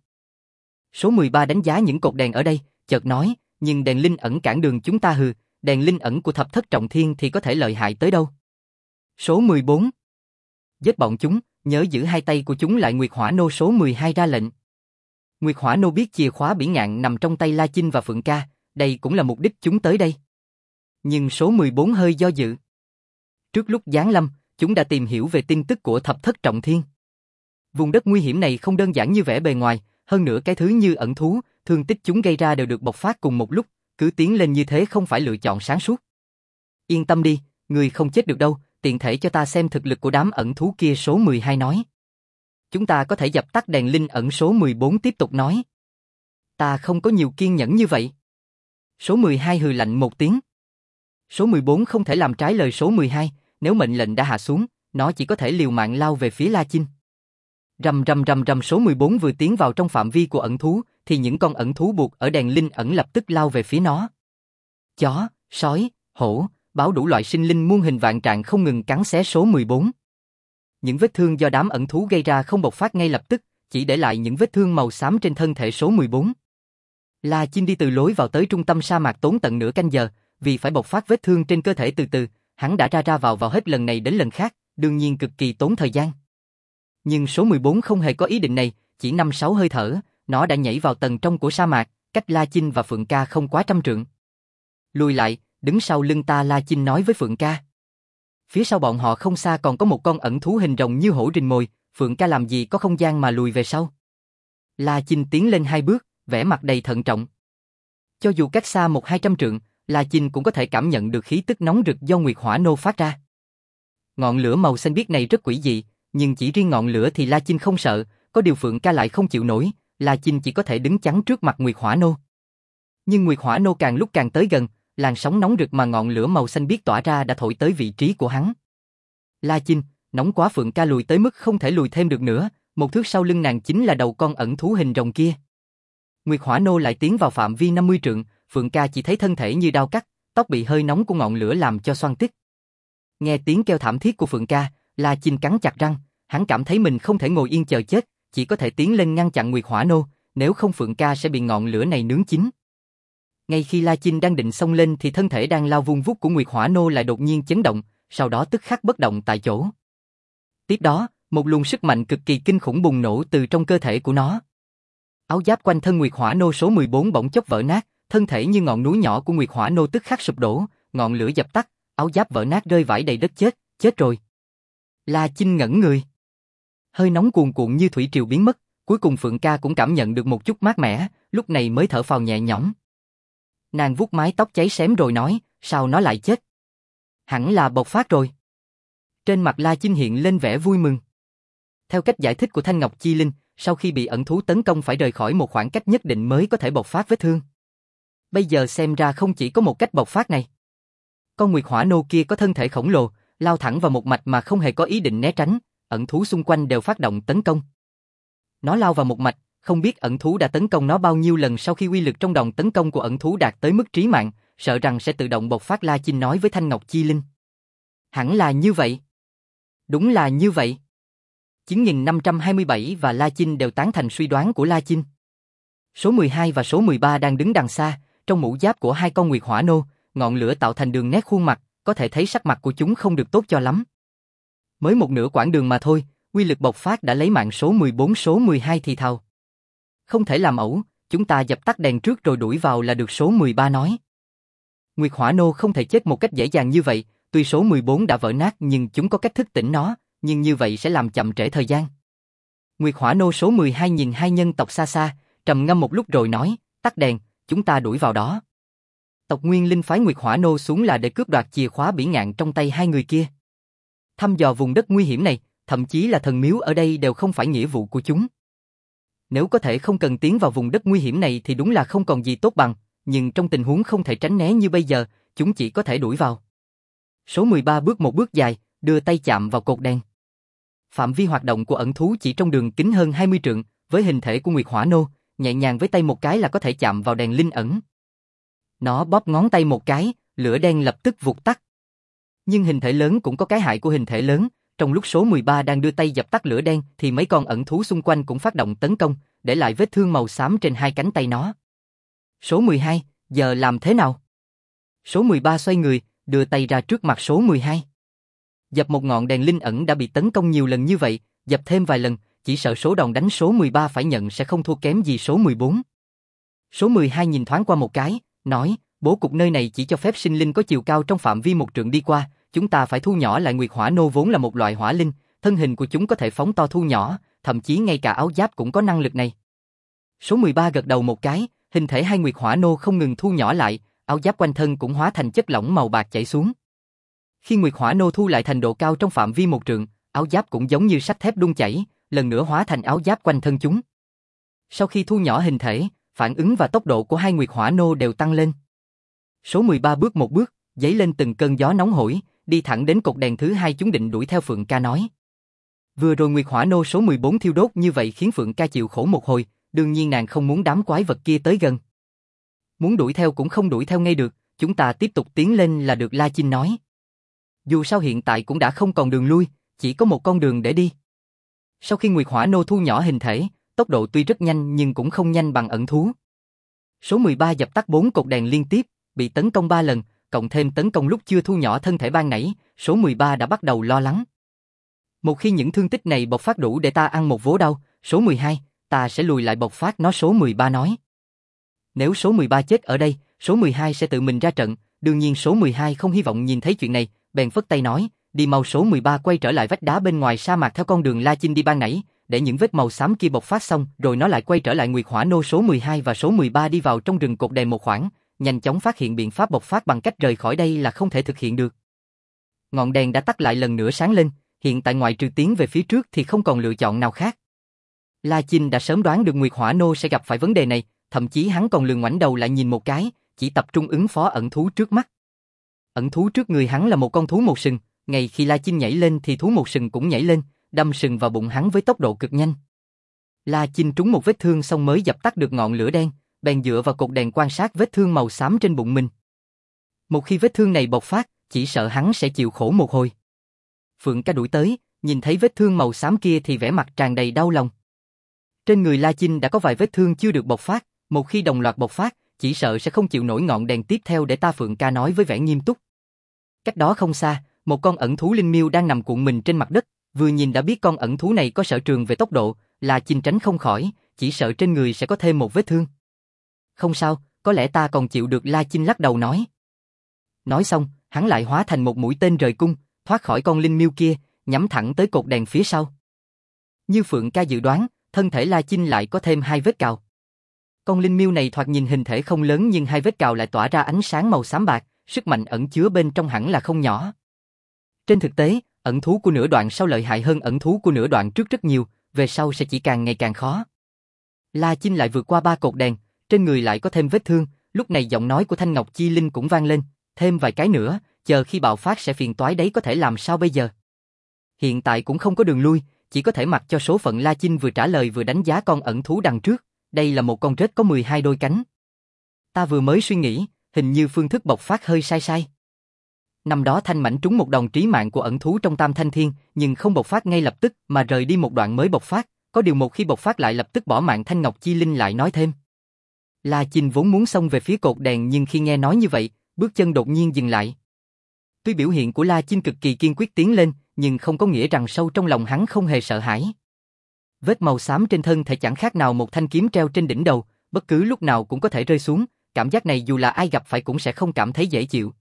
Số 13 đánh giá những cột đèn ở đây, chợt nói, nhưng đèn linh ẩn cản đường chúng ta. Đèn linh ẩn của thập thất trọng thiên thì có thể lợi hại tới đâu. Số 14. Giết bọn chúng, nhớ giữ hai tay của chúng lại. Nguyệt Hỏa Nô số 12 ra lệnh. Nguyệt Hỏa Nô biết chìa khóa bỉ ngạn nằm trong tay La Chinh và Phượng Ca, đây cũng là mục đích chúng tới đây. Nhưng số 14 hơi do dự. Trước lúc giáng lâm, chúng đã tìm hiểu về tin tức của thập thất trọng thiên. Vùng đất nguy hiểm này không đơn giản như vẻ bề ngoài, hơn nữa cái thứ như ẩn thú, thương tích chúng gây ra đều được bộc phát cùng một lúc, cứ tiến lên như thế không phải lựa chọn sáng suốt. Yên tâm đi, người không chết được đâu, tiện thể cho ta xem thực lực của đám ẩn thú kia. Số 12 nói. Chúng ta có thể dập tắt đèn linh ẩn. Số 14 tiếp tục nói. Ta không có nhiều kiên nhẫn như vậy. Số 12 hừ lạnh một tiếng. Số 14 không thể làm trái lời số 12, nếu mệnh lệnh đã hạ xuống, nó chỉ có thể liều mạng lao về phía La Chinh. Rầm rầm rầm rầm. Số 14 vừa tiến vào trong phạm vi của ẩn thú, thì những con ẩn thú buộc ở đèn linh ẩn lập tức lao về phía nó. Chó, sói, hổ, báo đủ loại sinh linh muôn hình vạn trạng không ngừng cắn xé số 14. Những vết thương do đám ẩn thú gây ra không bộc phát ngay lập tức, chỉ để lại những vết thương màu xám trên thân thể số 14. La Chinh đi từ lối vào tới trung tâm sa mạc tốn tận nửa canh giờ, vì phải bộc phát vết thương trên cơ thể từ từ, hắn đã ra vào hết lần này đến lần khác, đương nhiên cực kỳ tốn thời gian. Nhưng số 14 không hề có ý định này, chỉ 5-6 hơi thở, nó đã nhảy vào tầng trong của sa mạc, cách La Chinh và Phượng Ca không quá 100 trượng. Lùi lại, đứng sau lưng ta. La Chinh nói với Phượng Ca. Phía sau bọn họ không xa còn có một con ẩn thú hình rồng như hổ rình mồi, Phượng Ca làm gì có không gian mà lùi về sau. La Chinh tiến lên 2 bước, vẻ mặt đầy thận trọng. Cho dù cách xa 100-200 trượng, La Chinh cũng có thể cảm nhận được khí tức nóng rực do Nguyệt Hỏa Nô phát ra. Ngọn lửa màu xanh biếc này rất quỷ dị, nhưng chỉ riêng ngọn lửa thì La Chinh không sợ, có điều Phượng Ca lại không chịu nổi, La Chinh chỉ có thể đứng chắn trước mặt Nguyệt Hỏa Nô. Nhưng Nguyệt Hỏa Nô càng lúc càng tới gần, làn sóng nóng rực mà ngọn lửa màu xanh biếc tỏa ra đã thổi tới vị trí của hắn. La Chinh, nóng quá. Phượng Ca lùi tới mức không thể lùi thêm được nữa, 1 thước sau lưng nàng chính là đầu con ẩn thú hình rồng kia. Nguyệt Hỏa Nô lại tiến vào phạm vi 50 trượng, Phượng Ca chỉ thấy thân thể như đao cắt, tóc bị hơi nóng của ngọn lửa làm cho xoăn tít. Nghe tiếng kêu thảm thiết của Phượng Ca, La Chinh cắn chặt răng, hắn cảm thấy mình không thể ngồi yên chờ chết, chỉ có thể tiến lên ngăn chặn Nguyệt Hỏa Nô, nếu không Phượng Ca sẽ bị ngọn lửa này nướng chín. Ngay khi La Chinh đang định xông lên thì thân thể đang lao vun vút của Nguyệt Hỏa Nô lại đột nhiên chấn động, sau đó tức khắc bất động tại chỗ. Tiếp đó, một luồng sức mạnh cực kỳ kinh khủng bùng nổ từ trong cơ thể của nó. Áo giáp quanh thân Nguyệt Hỏa Nô số 14 bỗng chốc vỡ nát, thân thể như ngọn núi nhỏ của Nguyệt Hỏa Nô tức khắc sụp đổ, ngọn lửa dập tắt, áo giáp vỡ nát rơi vãi đầy đất. Chết rồi. La Chinh ngẩn người. Hơi nóng cuồn cuộn như thủy triều biến mất, cuối cùng Phượng Ca cũng cảm nhận được một chút mát mẻ, lúc này mới thở phào nhẹ nhõm. Nàng vuốt mái tóc cháy xém rồi nói, sao nó lại chết? Hẳn là bộc phát rồi. Trên mặt La Chinh hiện lên vẻ vui mừng. Theo cách giải thích của Thanh Ngọc Chi Linh, sau khi bị ẩn thú tấn công phải rời khỏi một khoảng cách nhất định mới có thể bộc phát vết thương. Bây giờ xem ra không chỉ có một cách bộc phát này. Con Nguyệt Hỏa Nô kia có thân thể khổng lồ, lao thẳng vào một mạch mà không hề có ý định né tránh, ẩn thú xung quanh đều phát động tấn công. Nó lao vào một mạch, không biết ẩn thú đã tấn công nó bao nhiêu lần sau khi uy lực trong đòn tấn công của ẩn thú đạt tới mức trí mạng, sợ rằng sẽ tự động bộc phát, La Chinh nói với Thanh Ngọc Chi Linh. Hẳn là như vậy. Đúng là như vậy. 9527 và La Chinh đều tán thành suy đoán của La Chinh. Số 12 và số 13 đang đứng đằng xa, trong mũ giáp của hai con Nguyệt Hỏa Nô, ngọn lửa tạo thành đường nét khuôn mặt, có thể thấy sắc mặt của chúng không được tốt cho lắm. Mới một nửa quãng đường mà thôi, uy lực bộc phát đã lấy mạng số 14, số 12 thì thào. Không thể làm ẩu, chúng ta dập tắt đèn trước rồi đuổi vào là được, số 13 nói. Nguyệt Hỏa Nô không thể chết một cách dễ dàng như vậy, tuy số 14 đã vỡ nát nhưng chúng có cách thức tỉnh nó, nhưng như vậy sẽ làm chậm trễ thời gian. Nguyệt Hỏa Nô số 12 nhìn hai nhân tộc xa xa, trầm ngâm một lúc rồi nói, tắt đèn, chúng ta đuổi vào đó. Tộc Nguyên Linh phái Nguyệt Hỏa Nô xuống là để cướp đoạt chìa khóa bỉ ngạn trong tay hai người kia. Thăm dò vùng đất nguy hiểm này, thậm chí là thần miếu ở đây đều không phải nghĩa vụ của chúng. Nếu có thể không cần tiến vào vùng đất nguy hiểm này thì đúng là không còn gì tốt bằng, nhưng trong tình huống không thể tránh né như bây giờ, chúng chỉ có thể đuổi vào. Số 13 bước một bước dài, đưa tay chạm vào cột đèn. Phạm vi hoạt động của ẩn thú chỉ trong đường kính hơn 20 trượng, với hình thể của Nguyệt Hỏa Nô, nhẹ nhàng với tay một cái là có thể chạm vào đèn linh ẩn. Nó bóp ngón tay một cái, lửa đen lập tức vụt tắt. Nhưng hình thể lớn cũng có cái hại của hình thể lớn, trong lúc số 13 đang đưa tay dập tắt lửa đen thì mấy con ẩn thú xung quanh cũng phát động tấn công, để lại vết thương màu xám trên hai cánh tay nó. Số 12, giờ làm thế nào? Số 13 xoay người, đưa tay ra trước mặt số 12. Dập một ngọn đèn linh ẩn đã bị tấn công nhiều lần như vậy, dập thêm vài lần, chỉ sợ số đòn đánh số 13 phải nhận sẽ không thua kém gì số 14. Số 12 nhìn thoáng qua một cái, nói, bố cục nơi này chỉ cho phép sinh linh có chiều cao trong phạm vi một trượng đi qua, chúng ta phải thu nhỏ lại. Nguyệt Hỏa Nô vốn là một loại hỏa linh, thân hình của chúng có thể phóng to thu nhỏ, thậm chí ngay cả áo giáp cũng có năng lực này. Số 13 gật đầu một cái, hình thể hai Nguyệt Hỏa Nô không ngừng thu nhỏ lại, áo giáp quanh thân cũng hóa thành chất lỏng màu bạc chảy xuống. Khi Nguyệt Hỏa Nô thu lại thành độ cao trong phạm vi một trượng, áo giáp cũng giống như sắt thép đun chảy, lần nữa hóa thành áo giáp quanh thân chúng. Sau khi thu nhỏ hình thể, phản ứng và tốc độ của hai Nguyệt Hỏa Nô đều tăng lên. Số 13 bước một bước, dấy lên từng cơn gió nóng hổi, đi thẳng đến cột đèn thứ hai, chúng định đuổi theo. Phượng Ca nói. Vừa rồi Nguyệt Hỏa Nô số 14 thiêu đốt như vậy khiến Phượng Ca chịu khổ một hồi, đương nhiên nàng không muốn đám quái vật kia tới gần. Muốn đuổi theo cũng không đuổi theo ngay được, chúng ta tiếp tục tiến lên là được, La Chinh nói. Dù sao hiện tại cũng đã không còn đường lui, chỉ có một con đường để đi. Sau khi Nguyệt Hỏa Nô thu nhỏ hình thể, tốc độ tuy rất nhanh nhưng cũng không nhanh bằng ẩn thú. Số 13 dập tắt 4 cột đèn liên tiếp, bị tấn công 3 lần, cộng thêm tấn công lúc chưa thu nhỏ thân thể ban nãy, số 13 đã bắt đầu lo lắng. Một khi những thương tích này bộc phát đủ để ta ăn một vố đau, số 12, ta sẽ lùi lại bộc phát nó, số 13 nói. Nếu số 13 chết ở đây, số 12 sẽ tự mình ra trận, đương nhiên số 12 không hy vọng nhìn thấy chuyện này, bèn phất tay nói, đi mau. Số 13 quay trở lại vách đá bên ngoài sa mạc theo con đường La Chinh đi ban nãy, để những vết màu xám kia bộc phát xong, rồi nó lại quay trở lại. Nguyệt Hỏa Nô số 12 và số 13 đi vào trong rừng cột đèn một khoảng, nhanh chóng phát hiện biện pháp bộc phát bằng cách rời khỏi đây là không thể thực hiện được. Ngọn đèn đã tắt lại lần nữa sáng lên, hiện tại ngoại trừ tiến về phía trước thì không còn lựa chọn nào khác. La Chinh đã sớm đoán được Nguyệt Hỏa Nô sẽ gặp phải vấn đề này, thậm chí hắn còn lườn ngoảnh đầu lại nhìn một cái, chỉ tập trung ứng phó ẩn thú trước mắt. Ẩn thú trước người hắn là một con thú một sừng, ngay khi La Chinh nhảy lên thì thú một sừng cũng nhảy lên, đâm sừng vào bụng hắn với tốc độ cực nhanh. La Chinh trúng một vết thương xong mới dập tắt được ngọn lửa đen, bèn dựa vào cột đèn quan sát vết thương màu xám trên bụng mình. Một khi vết thương này bộc phát, chỉ sợ hắn sẽ chịu khổ một hồi. Phượng Ca đuổi tới, nhìn thấy vết thương màu xám kia thì vẻ mặt tràn đầy đau lòng. Trên người La Chinh đã có vài vết thương chưa được bộc phát, một khi đồng loạt bộc phát, chỉ sợ sẽ không chịu nổi ngọn đèn tiếp theo để ta. Phượng Ca nói với vẻ nghiêm túc. Cách đó không xa, một con ẩn thú linh miêu đang nằm cuộn mình trên mặt đất, vừa nhìn đã biết con ẩn thú này có sở trường về tốc độ, La Chinh tránh không khỏi, chỉ sợ trên người sẽ có thêm một vết thương. Không sao, có lẽ ta còn chịu được, La Chinh lắc đầu nói. Nói xong, hắn lại hóa thành một mũi tên rời cung, thoát khỏi con linh miêu kia, nhắm thẳng tới cột đèn phía sau. Như Phượng Ca dự đoán, thân thể La Chinh lại có thêm 2 vết cào. Con linh miêu này thoạt nhìn hình thể không lớn nhưng 2 vết cào lại tỏa ra ánh sáng màu xám bạc, sức mạnh ẩn chứa bên trong hẳn là không nhỏ. Trên thực tế, ẩn thú của nửa đoạn sau lợi hại hơn ẩn thú của nửa đoạn trước rất nhiều, về sau sẽ chỉ càng ngày càng khó. La Chinh lại vượt qua 3 cột đèn, trên người lại có thêm vết thương, lúc này giọng nói của Thanh Ngọc Chi Linh cũng vang lên, thêm vài cái nữa, chờ khi bạo phát sẽ phiền toái đấy, có thể làm sao bây giờ? Hiện tại cũng không có đường lui, chỉ có thể mặc cho số phận. La Chinh vừa trả lời vừa đánh giá con ẩn thú đằng trước, đây là một con rết có 12 đôi cánh. Ta vừa mới suy nghĩ, hình như phương thức bộc phát hơi sai sai. Năm đó Thanh Mãnh trúng một đòn trí mạng của ẩn thú trong Tam Thanh Thiên, nhưng không bộc phát ngay lập tức mà rời đi một đoạn mới bộc phát, có điều một khi bộc phát lại lập tức bỏ mạng. Thanh Ngọc Chi Linh lại nói thêm. La Chinh vốn muốn xông về phía cột đèn nhưng khi nghe nói như vậy, bước chân đột nhiên dừng lại. Tuy biểu hiện của La Chinh cực kỳ kiên quyết tiến lên, nhưng không có nghĩa rằng sâu trong lòng hắn không hề sợ hãi. Vết màu xám trên thân thể chẳng khác nào một thanh kiếm treo trên đỉnh đầu, bất cứ lúc nào cũng có thể rơi xuống, cảm giác này dù là ai gặp phải cũng sẽ không cảm thấy dễ chịu.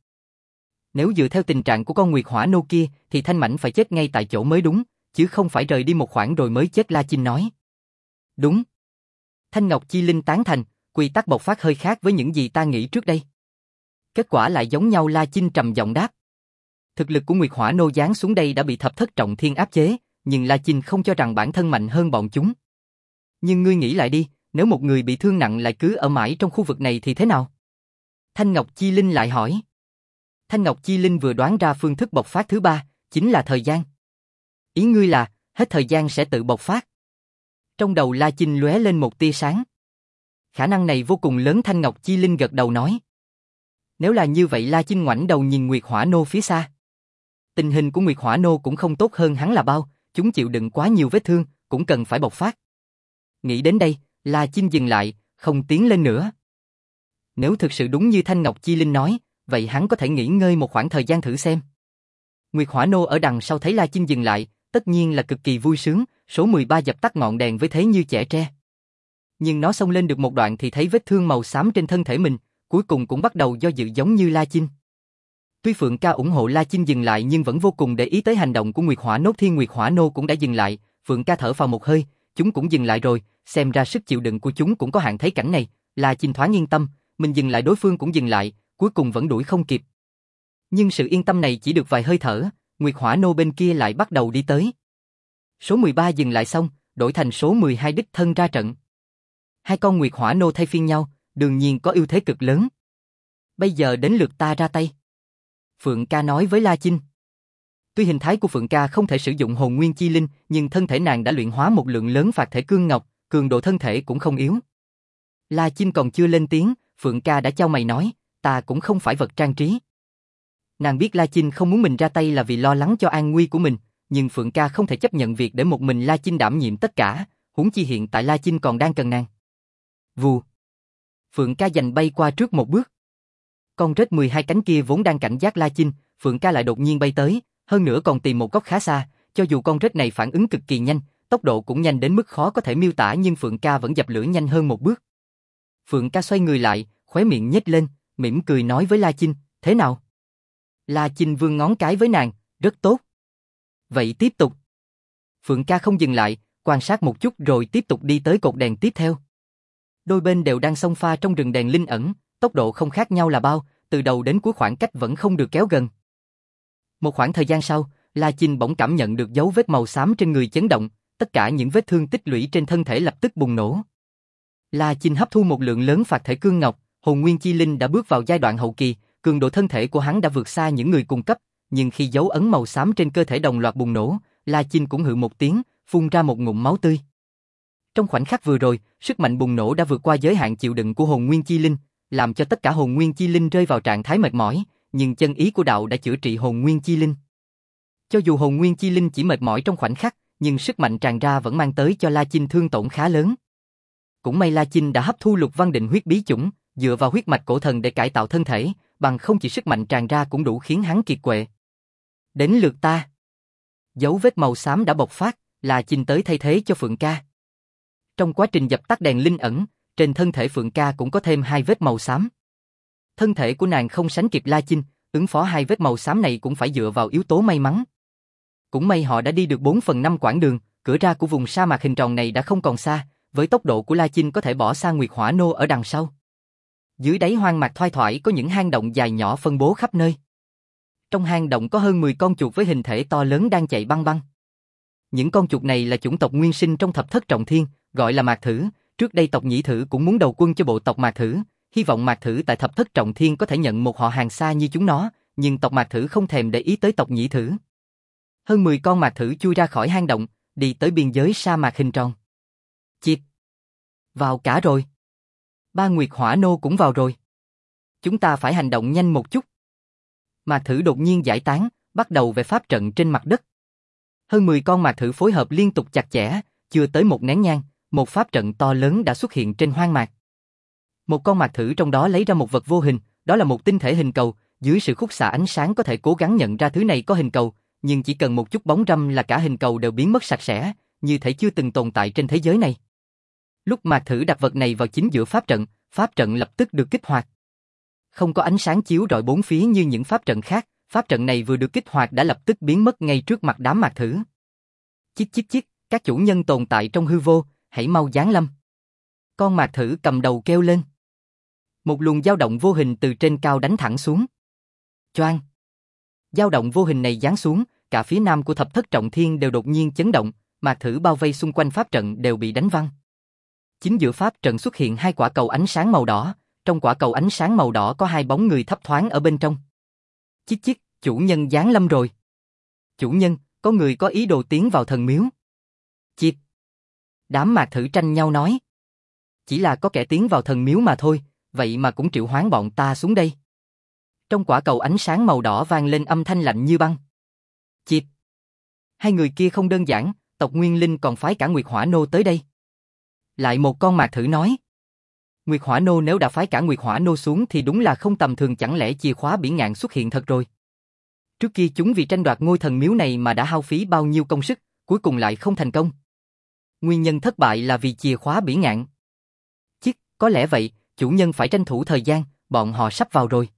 Nếu dựa theo tình trạng của con Nguyệt Hỏa Nô kia thì Thanh Mãnh phải chết ngay tại chỗ mới đúng, chứ không phải rời đi một khoảng rồi mới chết. La Chinh nói. Đúng. Thanh Ngọc Chi Linh tán thành, quy tắc bộc phát hơi khác với những gì ta nghĩ trước đây. Kết quả lại giống nhau. La Chinh trầm giọng đáp. Thực lực của Nguyệt Hỏa Nô giáng xuống đây đã bị Thập Thất Trọng Thiên áp chế, nhưng La Chinh không cho rằng bản thân mạnh hơn bọn chúng. Nhưng ngươi nghĩ lại đi, nếu một người bị thương nặng lại cứ ở mãi trong khu vực này thì thế nào? Thanh Ngọc Chi Linh lại hỏi. Thanh Ngọc Chi Linh vừa đoán ra phương thức bộc phát thứ ba, chính là thời gian. Ý ngươi là, hết thời gian sẽ tự bộc phát. Trong đầu La Chinh lóe lên một tia sáng. Khả năng này vô cùng lớn. Thanh Ngọc Chi Linh gật đầu nói. Nếu là như vậy. La Chinh ngoảnh đầu nhìn Nguyệt Hỏa Nô phía xa. Tình hình của Nguyệt Hỏa Nô cũng không tốt hơn hắn là bao, chúng chịu đựng quá nhiều vết thương, cũng cần phải bộc phát. Nghĩ đến đây, La Chinh dừng lại, không tiến lên nữa. Nếu thực sự đúng như Thanh Ngọc Chi Linh nói, vậy hắn có thể nghỉ ngơi một khoảng thời gian thử xem. Nguyệt Hỏa Nô ở đằng sau thấy La Chinh dừng lại, tất nhiên là cực kỳ vui sướng, số 13 dập tắt ngọn đèn với thế như chẻ tre. Nhưng nó xông lên được một đoạn thì thấy vết thương màu xám trên thân thể mình, cuối cùng cũng bắt đầu do dự giống như La Chinh. Tuy Phượng Ca ủng hộ La Chinh dừng lại nhưng vẫn vô cùng để ý tới hành động của Nguyệt Hỏa Nô. Thiên Nguyệt Hỏa Nô cũng đã dừng lại, Phượng Ca thở phào một hơi, chúng cũng dừng lại rồi, xem ra sức chịu đựng của chúng cũng có hạn. Thấy cảnh này, La Chinh thoáng yên tâm, mình dừng lại đối phương cũng dừng lại, cuối cùng vẫn đuổi không kịp. Nhưng sự yên tâm này chỉ được vài hơi thở, Nguyệt Hỏa Nô bên kia lại bắt đầu đi tới. Số 13 dừng lại xong, đổi thành số 12 đích thân ra trận. Hai con Nguyệt Hỏa Nô thay phiên nhau, đương nhiên có ưu thế cực lớn. Bây giờ đến lượt ta ra tay. Phượng Ca nói với La Chinh. Tuy hình thái của Phượng Ca không thể sử dụng hồn nguyên chi linh, nhưng thân thể nàng đã luyện hóa một lượng lớn phạt thể cương ngọc, cường độ thân thể cũng không yếu. La Chinh còn chưa lên tiếng, Phượng Ca đã chau mày nói, ta cũng không phải vật trang trí. Nàng biết La Chinh không muốn mình ra tay là vì lo lắng cho an nguy của mình, nhưng Phượng Ca không thể chấp nhận việc để một mình La Chinh đảm nhiệm tất cả, huống chi hiện tại La Chinh còn đang cần nàng. Vù. Phượng Ca giành bay qua trước một bước. Con rết 12 cánh kia vốn đang cảnh giác La Chinh, Phượng Ca lại đột nhiên bay tới, hơn nữa còn tìm một góc khá xa, cho dù con rết này phản ứng cực kỳ nhanh, tốc độ cũng nhanh đến mức khó có thể miêu tả nhưng Phượng Ca vẫn dập lửa nhanh hơn một bước. Phượng Ca xoay người lại, khóe miệng nhếch lên, mỉm cười nói với La Chinh, thế nào? La Chinh vươn ngón cái với nàng, rất tốt. Vậy tiếp tục. Phượng Ca không dừng lại, quan sát một chút rồi tiếp tục đi tới cột đèn tiếp theo. Đôi bên đều đang xông pha trong rừng đèn linh ẩn, tốc độ không khác nhau là bao, từ đầu đến cuối khoảng cách vẫn không được kéo gần. Một khoảng thời gian sau, La Chinh bỗng cảm nhận được dấu vết màu xám trên người chấn động, tất cả những vết thương tích lũy trên thân thể lập tức bùng nổ. La Chinh hấp thu một lượng lớn phạt thể cương ngọc, hồn nguyên chi linh đã bước vào giai đoạn hậu kỳ, cường độ thân thể của hắn đã vượt xa những người cùng cấp, nhưng khi dấu ấn màu xám trên cơ thể đồng loạt bùng nổ, La Chinh cũng hự một tiếng, phun ra một ngụm máu tươi. Trong khoảnh khắc vừa rồi, sức mạnh bùng nổ đã vượt qua giới hạn chịu đựng của hồn nguyên chi linh, làm cho tất cả hồn nguyên chi linh rơi vào trạng thái mệt mỏi, nhưng chân ý của đạo đã chữa trị hồn nguyên chi linh. Cho dù hồn nguyên chi linh chỉ mệt mỏi trong khoảnh khắc, nhưng sức mạnh tràn ra vẫn mang tới cho La Chinh thương tổn khá lớn. Cũng may La Chinh đã hấp thu Lục Văn Định huyết bí chủng, dựa vào huyết mạch cổ thần để cải tạo thân thể, bằng không chỉ sức mạnh tràn ra cũng đủ khiến hắn kiệt quệ. Đến lượt ta. Dấu vết màu xám đã bộc phát, La Chinh tới thay thế cho Phượng Ca. Trong quá trình dập tắt đèn linh ẩn, trên thân thể Phượng Ca cũng có thêm 2 vết màu xám. Thân thể của nàng không sánh kịp La Chinh, ứng phó 2 vết màu xám này cũng phải dựa vào yếu tố may mắn. Cũng may họ đã đi được 4/5 quãng đường, cửa ra của vùng sa mạc hình tròn này đã không còn xa, với tốc độ của La Chinh có thể bỏ xa Nguyệt Hỏa Nô ở đằng sau. Dưới đáy hoang mạc thoai thoải có những hang động dài nhỏ phân bố khắp nơi. Trong hang động có hơn 10 con chuột với hình thể to lớn đang chạy băng băng. Những con chuột này là chủng tộc nguyên sinh trong Thập Thất Trọng Thiên, gọi là Mạc Thử. Trước đây tộc Nhĩ Thử cũng muốn đầu quân cho bộ tộc Mạc Thử, hy vọng Mạc Thử tại Thập Thất Trọng Thiên có thể nhận một họ hàng xa như chúng nó, nhưng tộc Mạc Thử không thèm để ý tới tộc Nhĩ Thử. Hơn 10 con Mạc Thử chui ra khỏi hang động, đi tới biên giới sa mạc hình tròn. Chịp! Vào cả rồi. 3 Nguyệt Hỏa Nô cũng vào rồi. Chúng ta phải hành động nhanh một chút. Mạc thử đột nhiên giải tán, bắt đầu vẽ pháp trận trên mặt đất. Hơn 10 con mạc thử phối hợp liên tục chặt chẽ, chưa tới một nén nhang, một pháp trận to lớn đã xuất hiện trên hoang mạc. Một con mạc thử trong đó lấy ra một vật vô hình, đó là một tinh thể hình cầu, dưới sự khúc xạ ánh sáng có thể cố gắng nhận ra thứ này có hình cầu, nhưng chỉ cần một chút bóng râm là cả hình cầu đều biến mất sạch sẽ, như thể chưa từng tồn tại trên thế giới này. Lúc mạc thử đặt vật này vào chính giữa pháp trận lập tức được kích hoạt. Không có ánh sáng chiếu rọi bốn phía như những pháp trận khác, pháp trận này vừa được kích hoạt đã lập tức biến mất ngay trước mặt đám mạc thử. Chích chích chích, các chủ nhân tồn tại trong hư vô, hãy mau giáng lâm. Con mạc thử cầm đầu kêu lên. Một luồng dao động vô hình từ trên cao đánh thẳng xuống. Choang! Dao động vô hình này giáng xuống, cả phía nam của thập thất trọng thiên đều đột nhiên chấn động, mạc thử bao vây xung quanh pháp trận đều bị đánh văng. Chính giữa pháp trận xuất hiện hai quả cầu ánh sáng màu đỏ, trong quả cầu ánh sáng màu đỏ có hai bóng người thấp thoáng ở bên trong. Chích chích, chủ nhân giáng lâm rồi. Chủ nhân, có người có ý đồ tiến vào thần miếu. Chịp! Đám mạc thử tranh nhau nói. Chỉ là có kẻ tiến vào thần miếu mà thôi, vậy mà cũng triệu hoán bọn ta xuống đây. Trong quả cầu ánh sáng màu đỏ vang lên âm thanh lạnh như băng. Chịp! Hai người kia không đơn giản, tộc Nguyên Linh còn phái cả Nguyệt Hỏa Nô tới đây. Lại một con mạc thử nói. Nguyệt Hỏa Nô nếu đã phái cả Nguyệt Hỏa Nô xuống thì đúng là không tầm thường, chẳng lẽ chìa khóa bỉ ngạn xuất hiện thật rồi. Trước kia chúng vì tranh đoạt ngôi thần miếu này mà đã hao phí bao nhiêu công sức, cuối cùng lại không thành công. Nguyên nhân thất bại là vì chìa khóa bỉ ngạn. Chích, có lẽ vậy, chủ nhân phải tranh thủ thời gian, bọn họ sắp vào rồi.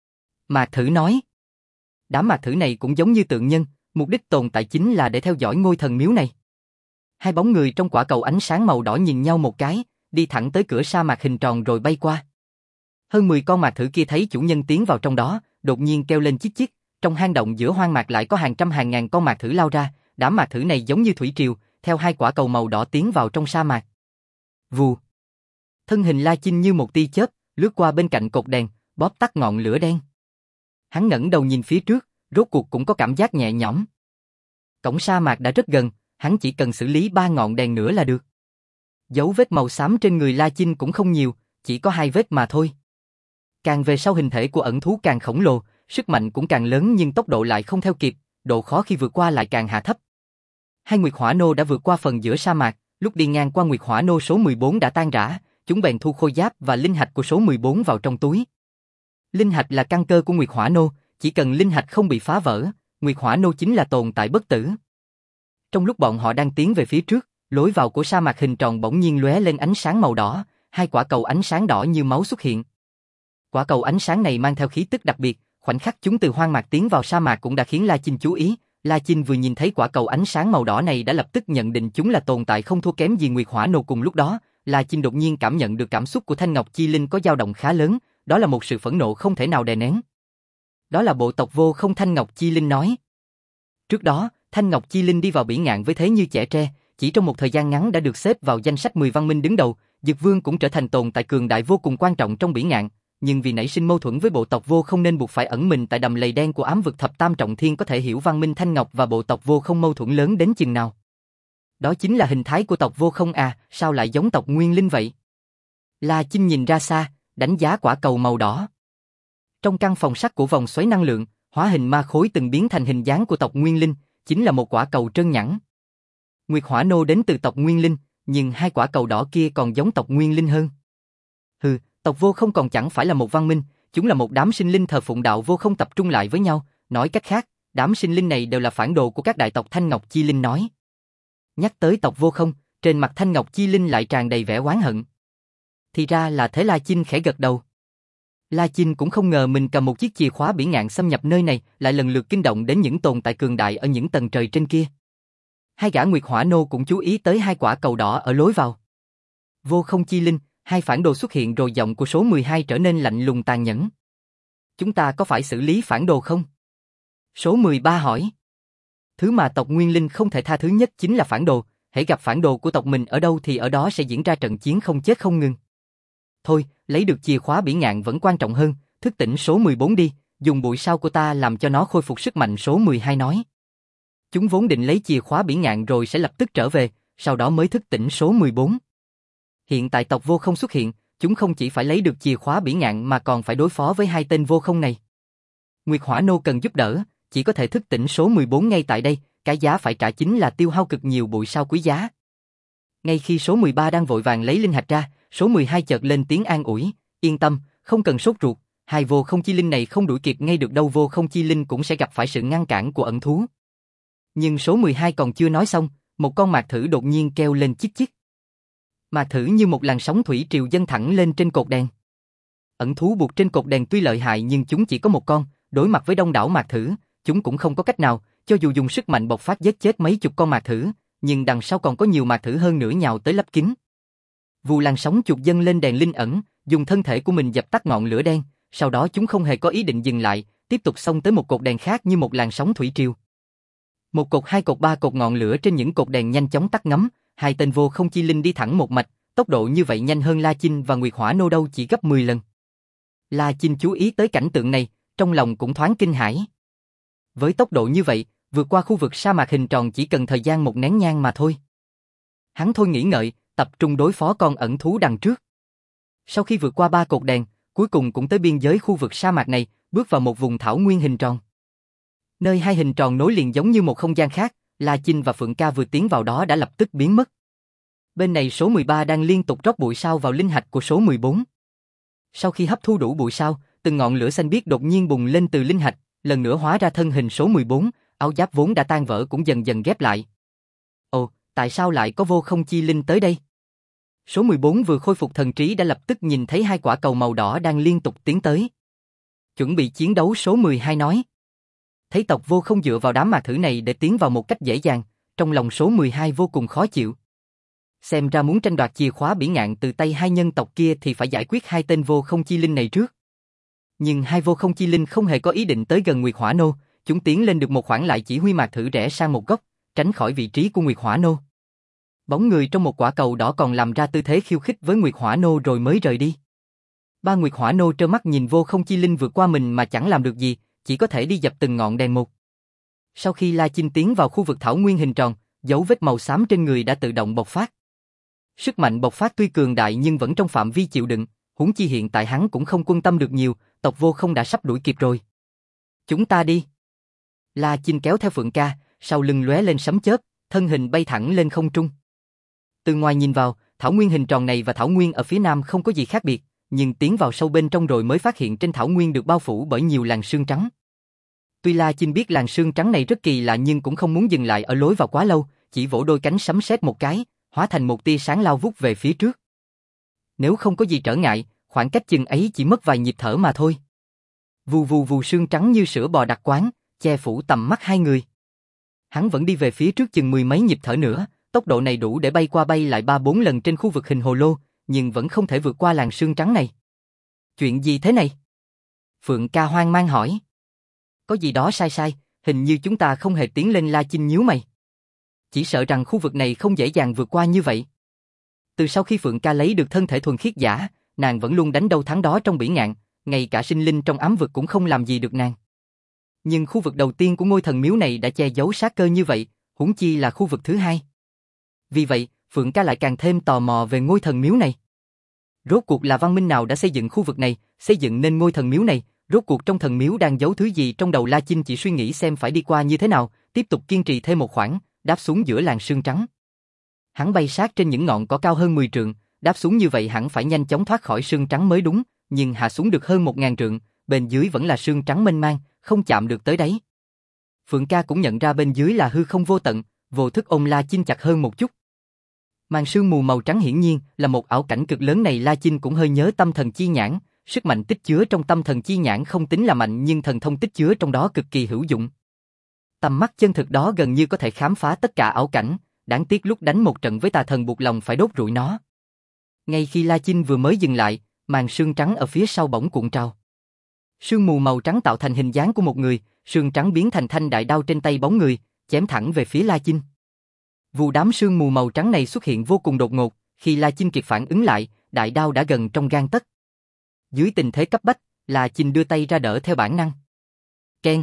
Mạc thử nói. Đám mạc thử này cũng giống như tượng nhân, mục đích tồn tại chính là để theo dõi ngôi thần miếu này. Hai bóng người trong quả cầu ánh sáng màu đỏ nhìn nhau một cái, đi thẳng tới cửa sa mạc hình tròn rồi bay qua. Hơn 10 con mạc thử kia thấy chủ nhân tiến vào trong đó, đột nhiên kêu lên chích chích, trong hang động giữa hoang mạc lại có hàng trăm hàng ngàn con mạc thử lao ra, đám mạc thử này giống như thủy triều, theo hai quả cầu màu đỏ tiến vào trong sa mạc. Vù. Thân hình La Chinh như một tia chớp, lướt qua bên cạnh cột đèn, bóp tắt ngọn lửa đen. Hắn ngẩng đầu nhìn phía trước, rốt cuộc cũng có cảm giác nhẹ nhõm. Cổng sa mạc đã rất gần, hắn chỉ cần xử lý 3 ngọn đèn nữa là được. Dấu vết màu xám trên người La Chinh cũng không nhiều, chỉ có 2 vết mà thôi. Càng về sau hình thể của ẩn thú càng khổng lồ, sức mạnh cũng càng lớn nhưng tốc độ lại không theo kịp, độ khó khi vượt qua lại càng hạ thấp. Hai Nguyệt Hỏa Nô đã vượt qua phần giữa sa mạc, lúc đi ngang qua Nguyệt Hỏa Nô số 14 đã tan rã, chúng bèn thu khôi giáp và linh hạch của số 14 vào trong túi. Linh hạch là căn cơ của Nguyệt Hỏa Nô, chỉ cần linh hạch không bị phá vỡ, Nguyệt Hỏa Nô chính là tồn tại bất tử. Trong lúc bọn họ đang tiến về phía trước, lối vào của sa mạc hình tròn bỗng nhiên lóe lên ánh sáng màu đỏ, hai quả cầu ánh sáng đỏ như máu xuất hiện. Quả cầu ánh sáng này mang theo khí tức đặc biệt, khoảnh khắc chúng từ hoang mạc tiến vào sa mạc cũng đã khiến La Chinh chú ý. La Chinh vừa nhìn thấy quả cầu ánh sáng màu đỏ này đã lập tức nhận định chúng là tồn tại không thua kém gì Nguyệt Hỏa Nô. Cùng lúc đó, La Chinh đột nhiên cảm nhận được cảm xúc của Thanh Ngọc Chi Linh có dao động khá lớn, đó là một sự phẫn nộ không thể nào đè nén. Đó là bộ tộc Vô Không. Thanh Ngọc Chi Linh nói. Trước đó, Thanh Ngọc Chi Linh đi vào bỉ ngạn với thế như trẻ tre, chỉ trong một thời gian ngắn đã được xếp vào danh sách 10 văn minh đứng đầu, Dực Vương cũng trở thành tồn tại cường đại vô cùng quan trọng trong bỉ ngạn, nhưng vì nảy sinh mâu thuẫn với bộ tộc Vô Không nên buộc phải ẩn mình tại đầm lầy đen của ám vực thập tam trọng thiên. Có thể hiểu văn minh Thanh Ngọc và bộ tộc Vô Không mâu thuẫn lớn đến chừng nào. Đó chính là hình thái của tộc Vô Không à, sao lại giống tộc Nguyên Linh vậy? La Chinh nhìn ra xa, đánh giá quả cầu màu đỏ. Trong căn phòng sắt của vòng xoáy năng lượng, hóa hình ma khối từng biến thành hình dáng của tộc Nguyên Linh, chính là một quả cầu trơn nhẵn. Nguyệt Hỏa Nô đến từ tộc Nguyên Linh, nhưng hai quả cầu đỏ kia còn giống tộc Nguyên Linh hơn. Hừ, tộc Vô Không còn chẳng phải là một văn minh, chúng là một đám sinh linh thờ phụng đạo Vô Không tập trung lại với nhau, nói cách khác, đám sinh linh này đều là phản đồ của các đại tộc. Thanh Ngọc Chi Linh nói. Nhắc tới tộc Vô Không, trên mặt Thanh Ngọc Chi Linh lại tràn đầy vẻ oán hận. Thì ra là thế. La Chinh khẽ gật đầu. La Chinh cũng không ngờ mình cầm một chiếc chìa khóa bỉ ngạn xâm nhập nơi này, lại lần lượt kinh động đến những tồn tại cường đại ở những tầng trời trên kia. Hai gã Nguyệt Hỏa Nô cũng chú ý tới hai quả cầu đỏ ở lối vào. Vô Không Chi Linh, hai phản đồ xuất hiện rồi, giọng của số 12 trở nên lạnh lùng tàn nhẫn. Chúng ta có phải xử lý phản đồ không? Số 13 hỏi. Thứ mà tộc Nguyên Linh không thể tha thứ nhất chính là phản đồ, hễ gặp phản đồ của tộc mình ở đâu thì ở đó sẽ diễn ra trận chiến không chết không ngừng. Thôi, lấy được chìa khóa bỉ ngạn vẫn quan trọng hơn, thức tỉnh số 14 đi, dùng bụi sao của ta làm cho nó khôi phục sức mạnh. Số 12 nói. Chúng vốn định lấy chìa khóa bỉ ngạn rồi sẽ lập tức trở về, sau đó mới thức tỉnh số 14. Hiện tại tộc Vô Không xuất hiện, chúng không chỉ phải lấy được chìa khóa bỉ ngạn mà còn phải đối phó với hai tên vô không này. Nguyệt Hỏa Nô cần giúp đỡ, chỉ có thể thức tỉnh số 14 ngay tại đây, cái giá phải trả chính là tiêu hao cực nhiều bụi sao quý giá. Ngay khi số 13 đang vội vàng lấy linh hạch ra, số 12 chợt lên tiếng an ủi, yên tâm, không cần sốt ruột, hai vô không chi linh này không đuổi kịp ngay được đâu, vô không chi linh cũng sẽ gặp phải sự ngăn cản của ẩn thú. Nhưng số 12 còn chưa nói xong, một con mạc thử đột nhiên kêu lên chích chích. Mạc thử như một làn sóng thủy triều dâng thẳng lên trên cột đèn. Ẩn thú buộc trên cột đèn tuy lợi hại nhưng chúng chỉ có một con, đối mặt với đông đảo mạc thử, chúng cũng không có cách nào, cho dù dùng sức mạnh bộc phát giết chết mấy chục con mạc thử, nhưng đằng sau còn có nhiều mạc thử hơn nữa nhào tới lấp kín. Vù làn sóng chuột dâng lên đèn linh ẩn, dùng thân thể của mình dập tắt ngọn lửa đen, sau đó chúng không hề có ý định dừng lại, tiếp tục xông tới một cột đèn khác như một làn sóng thủy triều. Một cột, hai cột, ba cột, ngọn lửa trên những cột đèn nhanh chóng tắt ngấm, hai tên vô không chi linh đi thẳng một mạch, tốc độ như vậy nhanh hơn La Chinh và Nguyệt Hỏa Nô đâu chỉ gấp 10 lần. La Chinh chú ý tới cảnh tượng này, trong lòng cũng thoáng kinh hãi. Với tốc độ như vậy, vượt qua khu vực sa mạc hình tròn chỉ cần thời gian một nén nhang mà thôi. Hắn thôi nghĩ ngợi, tập trung đối phó con ẩn thú đằng trước. Sau khi vượt qua ba cột đèn, cuối cùng cũng tới biên giới khu vực sa mạc này, bước vào một vùng thảo nguyên hình tròn. Nơi hai hình tròn nối liền giống như một không gian khác, La Chinh và Phượng Ca vừa tiến vào đó đã lập tức biến mất. Bên này số 13 đang liên tục rót bụi sao vào linh hạch của số 14. Sau khi hấp thu đủ bụi sao, từng ngọn lửa xanh biếc đột nhiên bùng lên từ linh hạch, lần nữa hóa ra thân hình số 14, áo giáp vốn đã tan vỡ cũng dần dần ghép lại. Ồ, tại sao lại có vô không chi linh tới đây? Số 14 vừa khôi phục thần trí đã lập tức nhìn thấy hai quả cầu màu đỏ đang liên tục tiến tới. Chuẩn bị chiến đấu, số 12 nói. Thấy tộc vô không dựa vào đám mạc thử này để tiến vào một cách dễ dàng, trong lòng số 12 vô cùng khó chịu. Xem ra muốn tranh đoạt chìa khóa bỉ ngạn từ tay hai nhân tộc kia thì phải giải quyết hai tên vô không chi linh này trước. Nhưng hai vô không chi linh không hề có ý định tới gần Nguyệt Hỏa Nô, chúng tiến lên được một khoảng lại chỉ huy mạc thử rẽ sang một góc, tránh khỏi vị trí của Nguyệt Hỏa Nô. Bóng người trong một quả cầu đỏ còn làm ra tư thế khiêu khích với Nguyệt Hỏa Nô rồi mới rời đi. Ba Nguyệt Hỏa Nô trơ mắt nhìn vô không chi linh vượt qua mình mà chẳng làm được gì, chỉ có thể đi dập từng ngọn đèn một. Sau khi La Chinh tiến vào khu vực thảo nguyên hình tròn, dấu vết màu xám trên người đã tự động bộc phát. Sức mạnh bộc phát tuy cường đại nhưng vẫn trong phạm vi chịu đựng, huống chi hiện tại hắn cũng không quan tâm được nhiều, tộc vô không đã sắp đuổi kịp rồi. Chúng ta đi. La Chinh kéo theo Phượng Ca, sau lưng lóe lên sấm chớp, thân hình bay thẳng lên không trung. Từ ngoài nhìn vào, thảo nguyên hình tròn này và thảo nguyên ở phía nam không có gì khác biệt, nhưng tiến vào sâu bên trong rồi mới phát hiện trên thảo nguyên được bao phủ bởi nhiều làn sương trắng. Tuy La Chinh biết làn sương trắng này rất kỳ lạ nhưng cũng không muốn dừng lại ở lối vào quá lâu, chỉ vỗ đôi cánh sấm sét một cái, hóa thành một tia sáng lao vút về phía trước. Nếu không có gì trở ngại, khoảng cách chừng ấy chỉ mất vài nhịp thở mà thôi. Vù vù vù, sương trắng như sữa bò đặc quán, che phủ tầm mắt hai người. Hắn vẫn đi về phía trước chừng mười mấy nhịp thở nữa, tốc độ này đủ để bay qua bay lại 3-4 lần trên khu vực hình hồ lô, nhưng vẫn không thể vượt qua làn sương trắng này. Chuyện gì thế này? Phượng Ca hoang mang hỏi. Có gì đó sai sai, hình như chúng ta không hề tiến lên. La Chinh nhíu mày. Chỉ sợ rằng khu vực này không dễ dàng vượt qua như vậy. Từ sau khi Phượng Ca lấy được thân thể thuần khiết giả, nàng vẫn luôn đánh đâu thắng đó trong bỉ ngạn, ngay cả sinh linh trong ám vực cũng không làm gì được nàng. Nhưng khu vực đầu tiên của ngôi thần miếu này đã che giấu sát cơ như vậy, huống chi là khu vực thứ hai. Vì vậy, Phượng Ca lại càng thêm tò mò về ngôi thần miếu này. Rốt cuộc là văn minh nào đã xây dựng khu vực này, xây dựng nên ngôi thần miếu này, rốt cuộc trong thần miếu đang giấu thứ gì? Trong đầu La Chinh chỉ suy nghĩ xem phải đi qua như thế nào, tiếp tục kiên trì thêm một khoảng, đáp xuống giữa làn sương trắng. Hắn bay sát trên những ngọn cỏ cao hơn 10 trượng, đáp xuống như vậy hẳn phải nhanh chóng thoát khỏi sương trắng mới đúng, nhưng hạ xuống được hơn 1000 trượng, bên dưới vẫn là sương trắng mênh mang, không chạm được tới đáy. Phượng Ca cũng nhận ra bên dưới là hư không vô tận, vô thức ôm La Chinh chặt hơn một chút. Màn sương mù màu trắng hiển nhiên là một ảo cảnh cực lớn này. La Chinh cũng hơi nhớ tâm thần chi nhãn, sức mạnh tích chứa trong tâm thần chi nhãn không tính là mạnh nhưng thần thông tích chứa trong đó cực kỳ hữu dụng. Tầm mắt chân thực đó gần như có thể khám phá tất cả ảo cảnh, đáng tiếc lúc đánh một trận với tà thần buộc lòng phải đốt rụi nó. Ngay khi La Chinh vừa mới dừng lại, màn sương trắng ở phía sau bỗng cuộn trào. Sương mù màu trắng tạo thành hình dáng của một người, sương trắng biến thành thanh đại đao trên tay bóng người, chém thẳng về phía La Chinh. Vụ đám sương mù màu trắng này xuất hiện vô cùng đột ngột, khi La Chinh kịp phản ứng lại, đại đao đã gần trong gang tấc. Dưới tình thế cấp bách, La Chinh đưa tay ra đỡ theo bản năng. Keng.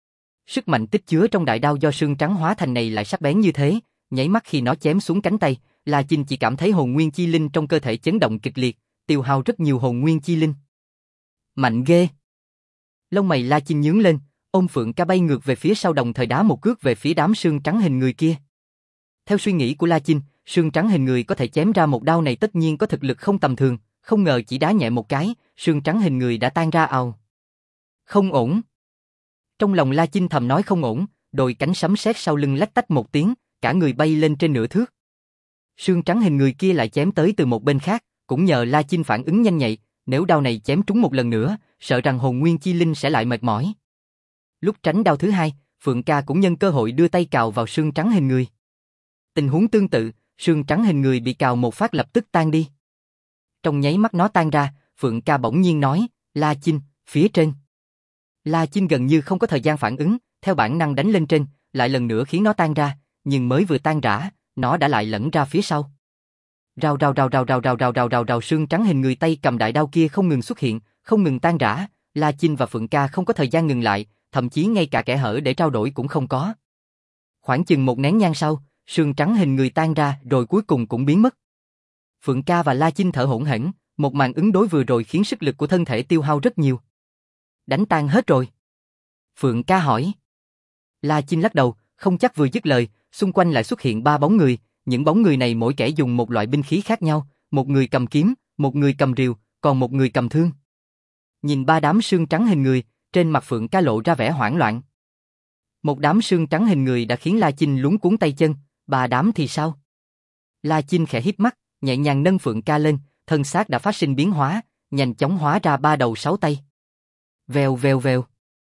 Sức mạnh tích chứa trong đại đao do sương trắng hóa thành này lại sắc bén như thế, nháy mắt khi nó chém xuống cánh tay, La Chinh chỉ cảm thấy hồn nguyên chi linh trong cơ thể chấn động kịch liệt, tiêu hao rất nhiều hồn nguyên chi linh. Mạnh ghê. Lông mày La Chinh nhướng lên, ôm Phượng Ca bay ngược về phía sau đồng thời đá một cước về phía đám xương trắng hình người kia. Theo suy nghĩ của La Chinh, xương trắng hình người có thể chém ra một đao này tất nhiên có thực lực không tầm thường, không ngờ chỉ đá nhẹ một cái, xương trắng hình người đã tan ra ào. Không ổn. Trong lòng La Chinh thầm nói không ổn, đôi cánh sấm sét sau lưng lách tách một tiếng, cả người bay lên trên nửa thước. Xương trắng hình người kia lại chém tới từ một bên khác, cũng nhờ La Chinh phản ứng nhanh nhạy, nếu đao này chém trúng một lần nữa, sợ rằng hồn nguyên chi linh sẽ lại mệt mỏi. Lúc tránh đao thứ hai, Phượng Ca cũng nhân cơ hội đưa tay cào vào xương trắng hình người. Tình huống tương tự, xương trắng hình người bị cào một phát lập tức tan đi. Trong nháy mắt nó tan ra, Phượng Ca bỗng nhiên nói, La Chinh, phía trên. La Chinh gần như không có thời gian phản ứng, theo bản năng đánh lên trên, lại lần nữa khiến nó tan ra, nhưng mới vừa tan rã, nó đã lại lẫn ra phía sau. Rào, xương trắng hình người tay cầm đại đao kia không ngừng xuất hiện, không ngừng tan rã, La Chinh và Phượng Ca không có thời gian ngừng lại, thậm chí ngay cả kẽ hở để trao đổi cũng không có. Khoảng chừng một nén nhang sau, xương trắng hình người tan ra rồi cuối cùng cũng biến mất. Phượng Ca và La Chinh thở hổn hển, một màn ứng đối vừa rồi khiến sức lực của thân thể tiêu hao rất nhiều. Đánh tan hết rồi. Phượng Ca hỏi. La Chinh lắc đầu, không chắc vừa dứt lời, xung quanh lại xuất hiện 3 bóng người, những bóng người này mỗi kẻ dùng một loại binh khí khác nhau, một người cầm kiếm, một người cầm rìu, còn một người cầm thương. Nhìn 3 đám xương trắng hình người, trên mặt Phượng Ca lộ ra vẻ hoảng loạn. Một đám xương trắng hình người đã khiến La Chinh luống cuống tay chân, 3 đám thì sao? La Chinh khẽ híp mắt, nhẹ nhàng nâng Phượng Ca lên, thân xác đã phát sinh biến hóa, nhanh chóng hóa ra 3 đầu 6 tay. Vèo vèo vèo.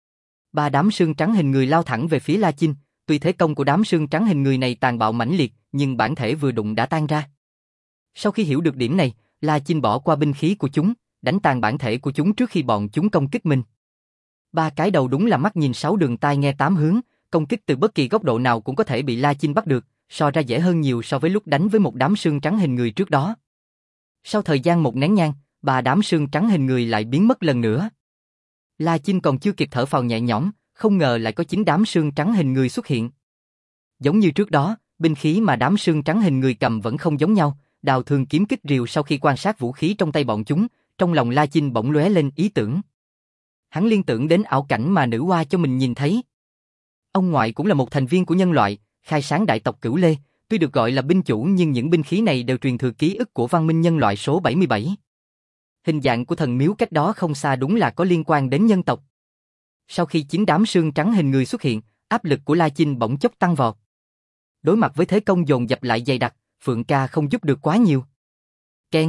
3 đám xương trắng hình người lao thẳng về phía La Chinh, tuy thế công của đám xương trắng hình người này tàn bạo mãnh liệt, nhưng bản thể vừa đụng đã tan ra. Sau khi hiểu được điểm này, La Chinh bỏ qua binh khí của chúng, đánh tàn bản thể của chúng trước khi bọn chúng công kích mình. 3 cái đầu đúng là mắt nhìn 6 đường tai nghe 8 hướng, công kích từ bất kỳ góc độ nào cũng có thể bị La Chinh bắt được, so ra dễ hơn nhiều so với lúc đánh với một đám xương trắng hình người trước đó. Sau thời gian một nén nhang, 3 đám xương trắng hình người lại biến mất lần nữa. La Chinh còn chưa kịp thở phào nhẹ nhõm, không ngờ lại có 9 đám xương trắng hình người xuất hiện. Giống như trước đó, binh khí mà đám xương trắng hình người cầm vẫn không giống nhau, đao thương kiếm kích rìu. Sau khi quan sát vũ khí trong tay bọn chúng, trong lòng La Chinh bỗng lóe lên ý tưởng. Hắn liên tưởng đến ảo cảnh mà nữ oa cho mình nhìn thấy. Ông ngoại cũng là một thành viên của nhân loại, khai sáng đại tộc Cửu Lê, tuy được gọi là binh chủ nhưng những binh khí này đều truyền thừa ký ức của văn minh nhân loại số 77. Hình dạng của thần miếu cách đó không xa đúng là có liên quan đến nhân tộc. Sau khi 9 đám xương trắng hình người xuất hiện, áp lực của La Chinh bỗng chốc tăng vọt. Đối mặt với thế công dồn dập lại dày đặc, Phượng Ca không giúp được quá nhiều. Keng.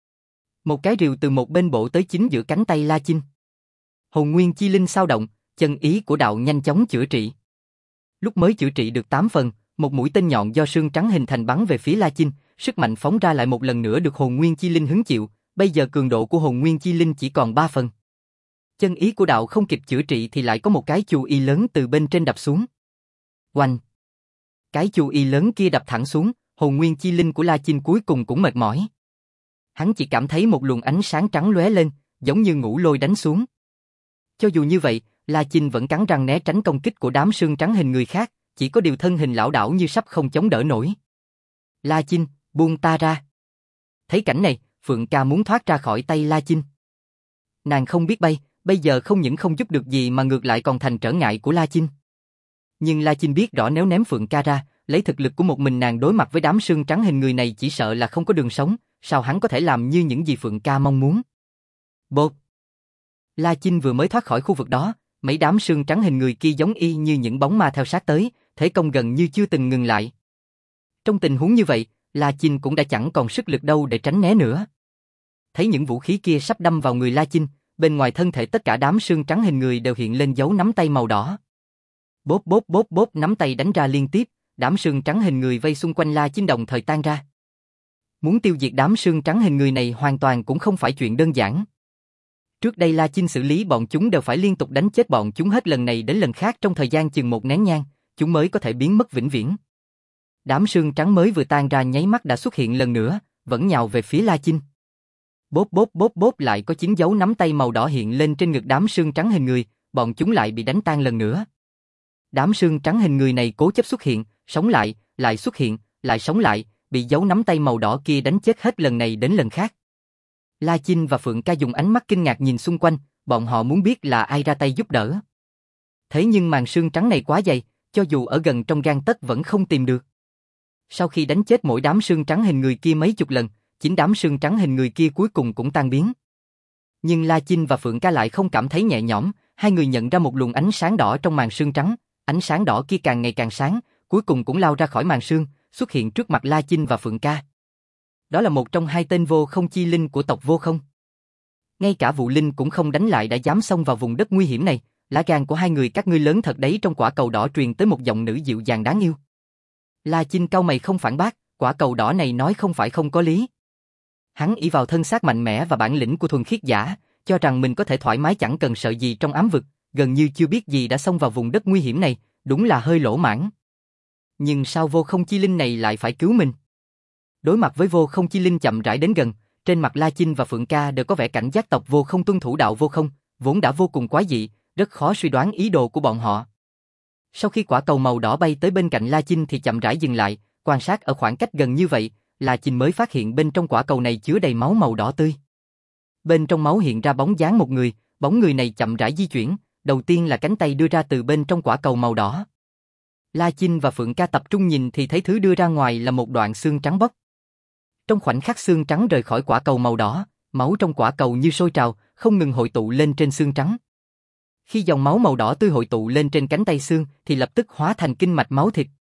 Một cái rìu từ một bên bổ tới chính giữa cánh tay La Chinh. Hồn nguyên chi linh sao động, chân ý của đạo nhanh chóng chữa trị. Lúc mới chữa trị được 8 phần, một mũi tên nhọn do xương trắng hình thành bắn về phía La Chinh, sức mạnh phóng ra lại một lần nữa được hồn nguyên chi linh hứng chịu, bây giờ cường độ của hồn nguyên chi linh chỉ còn 3 phần. Chân ý của đạo không kịp chữa trị thì lại có một cái chu y lớn từ bên trên đập xuống. Oanh! Cái chu y lớn kia đập thẳng xuống, hồn nguyên chi linh của La Chinh cuối cùng cũng mệt mỏi. Hắn chỉ cảm thấy một luồng ánh sáng trắng lóe lên, giống như ngũ lôi đánh xuống. Cho dù như vậy, La Chinh vẫn cắn răng né tránh công kích của đám xương trắng hình người khác, chỉ có điều thân hình lảo đảo như sắp không chống đỡ nổi. La Chinh, buông ta ra. Thấy cảnh này, Phượng Ca muốn thoát ra khỏi tay La Chinh. Nàng không biết bay, bây giờ không những không giúp được gì mà ngược lại còn thành trở ngại của La Chinh. Nhưng La Chinh biết rõ nếu ném Phượng Ca ra, lấy thực lực của một mình nàng đối mặt với đám xương trắng hình người này chỉ sợ là không có đường sống, sao hắn có thể làm như những gì Phượng Ca mong muốn. Bột! La Chinh vừa mới thoát khỏi khu vực đó, mấy đám xương trắng hình người kia giống y như những bóng ma theo sát tới, thế công gần như chưa từng ngừng lại. Trong tình huống như vậy, La Chinh cũng đã chẳng còn sức lực đâu để tránh né nữa. Thấy những vũ khí kia sắp đâm vào người La Chinh, bên ngoài thân thể tất cả đám xương trắng hình người đều hiện lên dấu nắm tay màu đỏ. Bốp bốp bốp bốp, nắm tay đánh ra liên tiếp, đám xương trắng hình người vây xung quanh La Chinh đồng thời tan ra. Muốn tiêu diệt đám xương trắng hình người này hoàn toàn cũng không phải chuyện đơn giản. Trước đây La Chinh xử lý bọn chúng đều phải liên tục đánh chết bọn chúng hết lần này đến lần khác trong thời gian chừng một nén nhang, chúng mới có thể biến mất vĩnh viễn. Đám xương trắng mới vừa tan ra nháy mắt đã xuất hiện lần nữa, vẫn nhào về phía La Chinh. Bốp bốp bốp bốp, lại có 9 dấu nắm tay màu đỏ hiện lên trên ngực đám xương trắng hình người, bọn chúng lại bị đánh tan lần nữa. Đám xương trắng hình người này cố chấp xuất hiện, sống lại xuất hiện, lại sống lại, bị dấu nắm tay màu đỏ kia đánh chết hết lần này đến lần khác. La Chinh và Phượng Ca dùng ánh mắt kinh ngạc nhìn xung quanh, bọn họ muốn biết là ai ra tay giúp đỡ. Thế nhưng màn sương trắng này quá dày, cho dù ở gần trong gang tấc vẫn không tìm được. Sau khi đánh chết mỗi đám sương trắng hình người kia mấy chục lần, chính đám sương trắng hình người kia cuối cùng cũng tan biến. Nhưng La Chinh và Phượng Ca lại không cảm thấy nhẹ nhõm, hai người nhận ra một luồng ánh sáng đỏ trong màn sương trắng, ánh sáng đỏ kia càng ngày càng sáng, cuối cùng cũng lao ra khỏi màn sương, xuất hiện trước mặt La Chinh và Phượng Ca. Đó là một trong hai tên vô không chi linh của tộc Vô Không. Ngay cả Vụ Linh cũng không đánh lại đã dám xông vào vùng đất nguy hiểm này, lá gan của hai người các ngươi lớn thật đấy. Trong quả cầu đỏ truyền tới một giọng nữ dịu dàng đáng yêu. La Chinh cau mày không phản bác, quả cầu đỏ này nói không phải không có lý. Hắn ỷ vào thân xác mạnh mẽ và bản lĩnh của thuần khiết giả, cho rằng mình có thể thoải mái chẳng cần sợ gì trong ám vực, gần như chưa biết gì đã xông vào vùng đất nguy hiểm này, đúng là hơi lỗ mãng. Nhưng sao vô không chi linh này lại phải cứu mình? Đối mặt với vô không chi linh chậm rãi đến gần, trên mặt La Chinh và Phượng Ca đều có vẻ cảnh giác tộc Vô Không tuân thủ đạo vô không, vốn đã vô cùng quái dị, rất khó suy đoán ý đồ của bọn họ. Sau khi quả cầu màu đỏ bay tới bên cạnh La Chinh thì chậm rãi dừng lại, quan sát ở khoảng cách gần như vậy, La Chinh mới phát hiện bên trong quả cầu này chứa đầy máu màu đỏ tươi. Bên trong máu hiện ra bóng dáng một người, bóng người này chậm rãi di chuyển, đầu tiên là cánh tay đưa ra từ bên trong quả cầu màu đỏ. La Chinh và Phượng Ca tập trung nhìn thì thấy thứ đưa ra ngoài là một đoạn xương trắng bóc. Trong khoảnh khắc xương trắng rời khỏi quả cầu màu đỏ, máu trong quả cầu như sôi trào, không ngừng hội tụ lên trên xương trắng. Khi dòng máu màu đỏ tươi hội tụ lên trên cánh tay xương thì lập tức hóa thành kinh mạch máu thịt.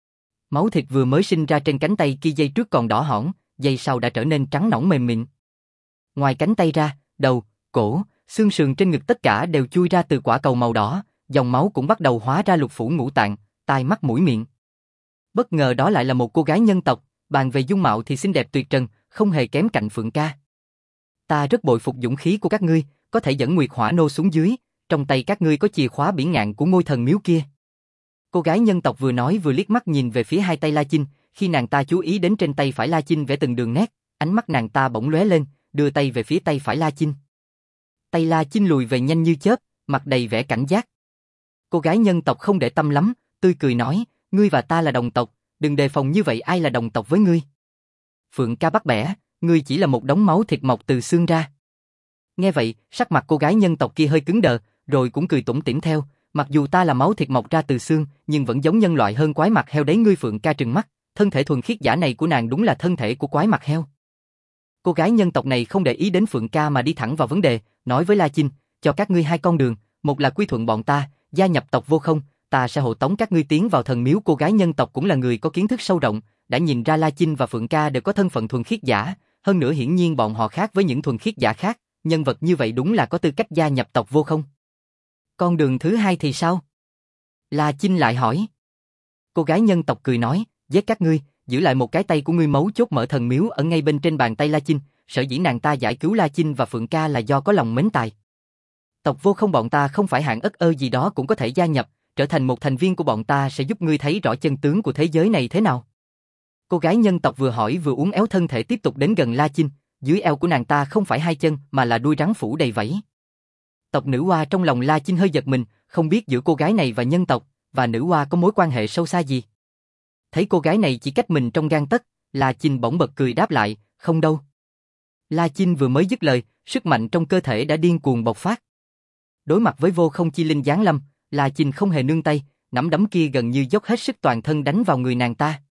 Máu thịt vừa mới sinh ra trên cánh tay kia giây trước còn đỏ hỏn, giây sau đã trở nên trắng nõn mềm mịn. Ngoài cánh tay ra, đầu, cổ, xương sườn trên ngực tất cả đều chui ra từ quả cầu màu đỏ, dòng máu cũng bắt đầu hóa ra lục phủ ngũ tạng, tai mắt mũi miệng. Bất ngờ đó lại là một cô gái nhân tộc, bàn về dung mạo thì xinh đẹp tuyệt trần, không hề kém cạnh Phượng Ca. Ta rất bội phục dũng khí của các ngươi, có thể dẫn Nguyệt Hỏa Nô xuống dưới, trong tay các ngươi có chìa khóa bỉ ngạn của ngôi thần miếu kia. Cô gái nhân tộc vừa nói vừa liếc mắt nhìn về phía hai tay La Chinh, khi nàng ta chú ý đến trên tay phải La Chinh vẽ từng đường nét, ánh mắt nàng ta bỗng lóe lên, đưa tay về phía tay phải La Chinh. Tay La Chinh lùi về nhanh như chớp, mặt đầy vẻ cảnh giác. Cô gái nhân tộc không để tâm lắm, tươi cười nói, ngươi và ta là đồng tộc, đừng đề phòng như vậy, ai là đồng tộc với ngươi? Phượng Ca bắt bẻ, ngươi chỉ là một đống máu thịt mọc từ xương ra. Nghe vậy, sắc mặt cô gái nhân tộc kia hơi cứng đờ, rồi cũng cười tủm tỉm theo, mặc dù ta là máu thịt mọc ra từ xương, nhưng vẫn giống nhân loại hơn quái mặt heo đấy. Ngươi Phượng Ca trừng mắt, thân thể thuần khiết giả này của nàng đúng là thân thể của quái mặt heo. Cô gái nhân tộc này không để ý đến Phượng Ca mà đi thẳng vào vấn đề, nói với La Chinh, cho các ngươi hai con đường, một là quy thuận bọn ta, gia nhập tộc Vô Không, ta sẽ hộ tống các ngươi tiến vào thần miếu. Cô gái nhân tộc cũng là người có kiến thức sâu rộng, đã nhìn ra La Chinh và Phượng Ca đều có thân phận thuần khiết giả, hơn nữa hiển nhiên bọn họ khác với những thuần khiết giả khác, nhân vật như vậy đúng là có tư cách gia nhập tộc Vô Không. Con đường thứ hai thì sao? La Chinh lại hỏi. Cô gái nhân tộc cười nói, giết các ngươi, giữ lại một cái tay của ngươi. Mấu chốt mở thần miếu ở ngay bên trên bàn tay La Chinh, sở dĩ nàng ta giải cứu La Chinh và Phượng Ca là do có lòng mến tài. Tộc Vô Không bọn ta không phải hạng ất ơ gì đó cũng có thể gia nhập, trở thành một thành viên của bọn ta sẽ giúp ngươi thấy rõ chân tướng của thế giới này thế nào. Cô gái nhân tộc vừa hỏi vừa uốn éo thân thể tiếp tục đến gần La Chinh, dưới eo của nàng ta không phải hai chân mà là đuôi rắn phủ đầy vảy. Tộc nữ hoa trong lòng La Chinh hơi giật mình, không biết giữa cô gái này và nhân tộc và nữ hoa có mối quan hệ sâu xa gì. Thấy cô gái này chỉ cách mình trong gang tấc, La Chinh bỗng bật cười đáp lại, không đâu. La Chinh vừa mới dứt lời, sức mạnh trong cơ thể đã điên cuồng bộc phát. Đối mặt với vô không chi linh giáng lâm, La Chinh không hề nương tay, nắm đấm kia gần như dốc hết sức toàn thân đánh vào người nàng ta.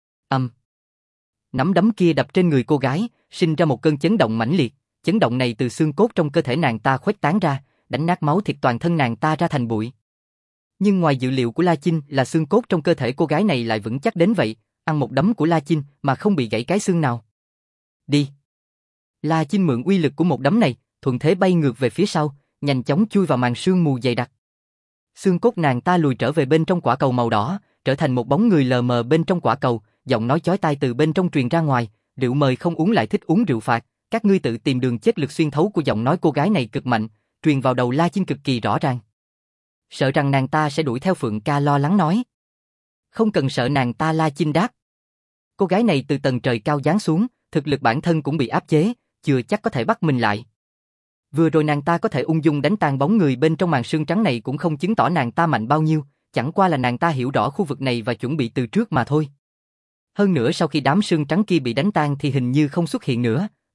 Nắm đấm kia đập trên người cô gái, sinh ra một cơn chấn động mãnh liệt, chấn động này từ xương cốt trong cơ thể nàng ta khuếch tán ra, đánh nát máu thịt toàn thân nàng ta ra thành bụi. Nhưng ngoài dự liệu của La Chinh là xương cốt trong cơ thể cô gái này lại vững chắc đến vậy, ăn một đấm của La Chinh mà không bị gãy cái xương nào. Đi! La Chinh mượn uy lực của một đấm này, thuận thế bay ngược về phía sau, nhanh chóng chui vào màn sương mù dày đặc. Xương cốt nàng ta lùi trở về bên trong quả cầu màu đỏ, trở thành một bóng người lờ mờ bên trong quả cầu, giọng nói chói tai từ bên trong truyền ra ngoài, rượu mời không uống lại thích uống rượu phạt, các ngươi tự tìm đường chết. Lực xuyên thấu của giọng nói cô gái này cực mạnh, truyền vào đầu La Chinh cực kỳ rõ ràng. Sợ rằng nàng ta sẽ đuổi theo Phượng Ca lo lắng nói. Không cần sợ nàng ta, La Chinh đáp. Cô gái này từ tầng trời cao giáng xuống, thực lực bản thân cũng bị áp chế, chưa chắc có thể bắt mình lại. Vừa rồi nàng ta có thể ung dung đánh tan bóng người bên trong màn sương trắng này cũng không chứng tỏ nàng ta mạnh bao nhiêu, chẳng qua là nàng ta hiểu rõ khu vực này và chuẩn bị từ trước mà thôi. Hơn nữa sau khi đám sương trắng kia bị đánh tan thì hình như không xuất hiện nữa,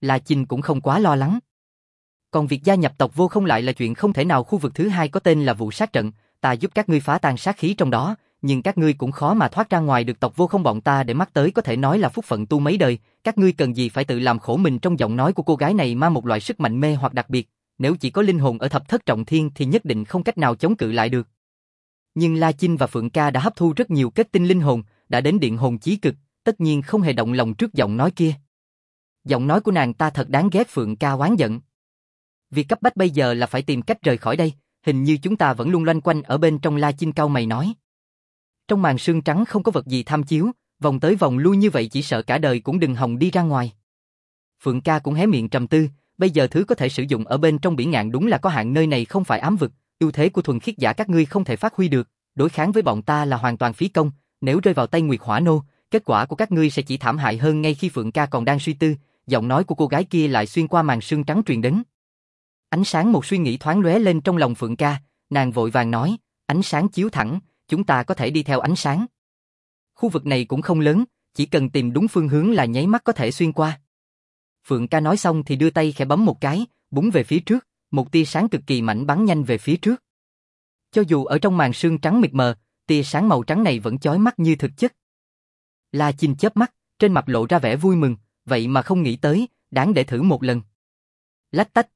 La Chinh cũng không quá lo lắng. Còn việc gia nhập tộc Vô không lại là chuyện không thể nào. Khu vực thứ hai có tên là Vụ Sát Trận, ta giúp các ngươi phá tan sát khí trong đó, nhưng các ngươi cũng khó mà thoát ra ngoài được. Tộc Vô không bọn ta để mắt tới có thể nói là phúc phận tu mấy đời, các ngươi cần gì phải tự làm khổ mình. Trong giọng nói của cô gái này mang một loại sức mạnh mê hoặc đặc biệt, nếu chỉ có linh hồn ở thập thất trọng thiên thì nhất định không cách nào chống cự lại được. Nhưng La Chinh và Phượng Ca đã hấp thu rất nhiều kết tinh linh hồn, đã đến điện hồn chí cực, tất nhiên không hề động lòng trước giọng nói kia. Giọng nói của nàng ta thật đáng ghét. Phượng Ca oán giận. Việc cấp bách bây giờ là phải tìm cách rời khỏi đây, hình như chúng ta vẫn luôn loanh quanh ở bên trong. La Chinh cau mày nói. Trong màn sương trắng không có vật gì tham chiếu, vòng tới vòng lui như vậy chỉ sợ cả đời cũng đừng hòng đi ra ngoài. Phượng Ca cũng hé miệng trầm tư, bây giờ thứ có thể sử dụng ở bên trong biển ngạn đúng là có hạn, nơi này không phải ám vực, ưu thế của thuần khiết giả các ngươi không thể phát huy được, đối kháng với bọn ta là hoàn toàn phí công, nếu rơi vào tay Nguyệt Hỏa Nô, kết quả của các ngươi sẽ chỉ thảm hại hơn. Ngay khi Phượng Ca còn đang suy tư, giọng nói của cô gái kia lại xuyên qua màn sương trắng truyền đến. Ánh sáng một suy nghĩ thoáng lóe lên trong lòng Phượng Ca, nàng vội vàng nói, ánh sáng chiếu thẳng, chúng ta có thể đi theo ánh sáng. Khu vực này cũng không lớn, chỉ cần tìm đúng phương hướng là nháy mắt có thể xuyên qua. Phượng Ca nói xong thì đưa tay khẽ bấm một cái, búng về phía trước, một tia sáng cực kỳ mạnh bắn nhanh về phía trước. Cho dù ở trong màn sương trắng mịt mờ, tia sáng màu trắng này vẫn chói mắt như thực chất. La Chinh chớp mắt, trên mặt lộ ra vẻ vui mừng, vậy mà không nghĩ tới, đáng để thử một lần. Lách tách.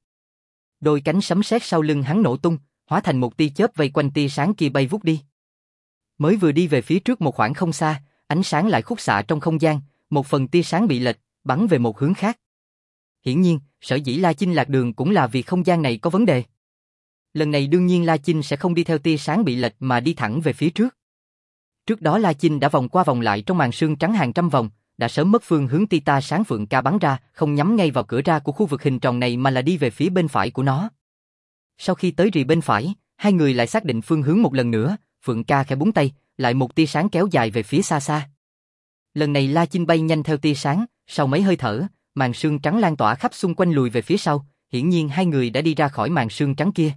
Đôi cánh sấm sét sau lưng hắn nổ tung, hóa thành một tia chớp vây quanh tia sáng kia bay vút đi. Mới vừa đi về phía trước một khoảng không xa, ánh sáng lại khúc xạ trong không gian, một phần tia sáng bị lệch, bắn về một hướng khác. Hiển nhiên, sở dĩ La Chinh lạc đường cũng là vì không gian này có vấn đề. Lần này đương nhiên La Chinh sẽ không đi theo tia sáng bị lệch mà đi thẳng về phía trước. Trước đó La Chinh đã vòng qua vòng lại trong màn sương trắng hàng trăm vòng, đã sớm mất phương hướng. Tia sáng Phượng Ca bắn ra, không nhắm ngay vào cửa ra của khu vực hình tròn này mà là đi về phía bên phải của nó. Sau khi tới rìa bên phải, hai người lại xác định phương hướng một lần nữa, Phượng Ca khẽ búng tay, lại một tia sáng kéo dài về phía xa xa. Lần này La Chinh bay nhanh theo tia sáng, sau mấy hơi thở, màn sương trắng lan tỏa khắp xung quanh lùi về phía sau, hiển nhiên hai người đã đi ra khỏi màn sương trắng kia.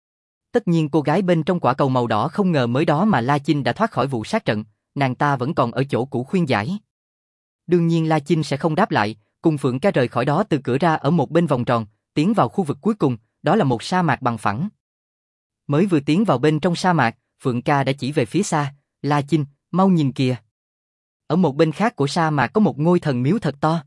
Tất nhiên cô gái bên trong quả cầu màu đỏ không ngờ mới đó mà La Chinh đã thoát khỏi vụ sát trận, nàng ta vẫn còn ở chỗ cũ khuyên giải. Đương nhiên La Chinh sẽ không đáp lại, cùng Phượng Ca rời khỏi đó từ cửa ra ở một bên vòng tròn, tiến vào khu vực cuối cùng, đó là một sa mạc bằng phẳng. Mới vừa tiến vào bên trong sa mạc, Phượng Ca đã chỉ về phía xa, La Chinh, mau nhìn kìa. Ở một bên khác của sa mạc có một ngôi thần miếu thật to.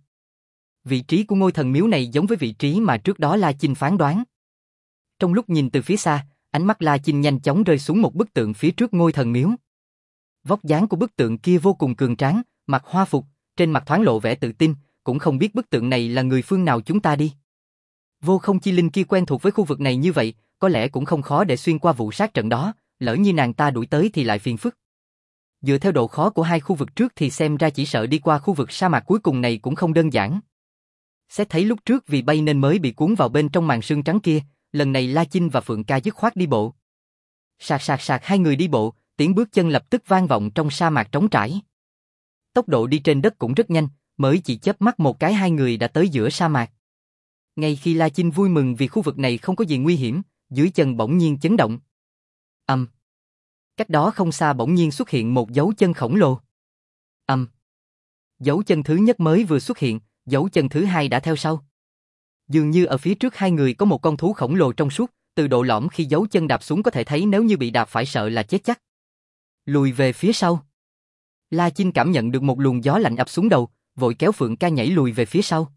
Vị trí của ngôi thần miếu này giống với vị trí mà trước đó La Chinh phán đoán. Trong lúc nhìn từ phía xa, ánh mắt La Chinh nhanh chóng rơi xuống một bức tượng phía trước ngôi thần miếu. Vóc dáng của bức tượng kia vô cùng cường tráng, mặc hoa phục, trên mặt thoáng lộ vẻ tự tin, cũng không biết bức tượng này là người phương nào. Chúng ta đi. Vô không chi linh kia quen thuộc với khu vực này như vậy, có lẽ cũng không khó để xuyên qua vụ sát trận đó, lỡ như nàng ta đuổi tới thì lại phiền phức. Dựa theo độ khó của hai khu vực trước thì xem ra chỉ sợ đi qua khu vực sa mạc cuối cùng này cũng không đơn giản. Xét thấy lúc trước vì bay nên mới bị cuốn vào bên trong màn sương trắng kia, lần này La Chinh và Phượng Ca dứt khoát đi bộ. Sạc sạc sạc, hai người đi bộ, tiếng bước chân lập tức vang vọng trong sa mạc trống trải. Tốc độ đi trên đất cũng rất nhanh, mới chỉ chớp mắt một cái hai người đã tới giữa sa mạc. Ngay khi La Chinh vui mừng vì khu vực này không có gì nguy hiểm, dưới chân bỗng nhiên chấn động. Cách đó không xa bỗng nhiên xuất hiện một dấu chân khổng lồ. Dấu chân thứ nhất mới vừa xuất hiện, dấu chân thứ hai đã theo sau. Dường như ở phía trước hai người có một con thú khổng lồ trong suốt, từ độ lõm khi dấu chân đạp xuống có thể thấy nếu như bị đạp phải sợ là chết chắc. Lùi về phía sau. La Chinh cảm nhận được một luồng gió lạnh ập xuống đầu, vội kéo Phượng Ca nhảy lùi về phía sau.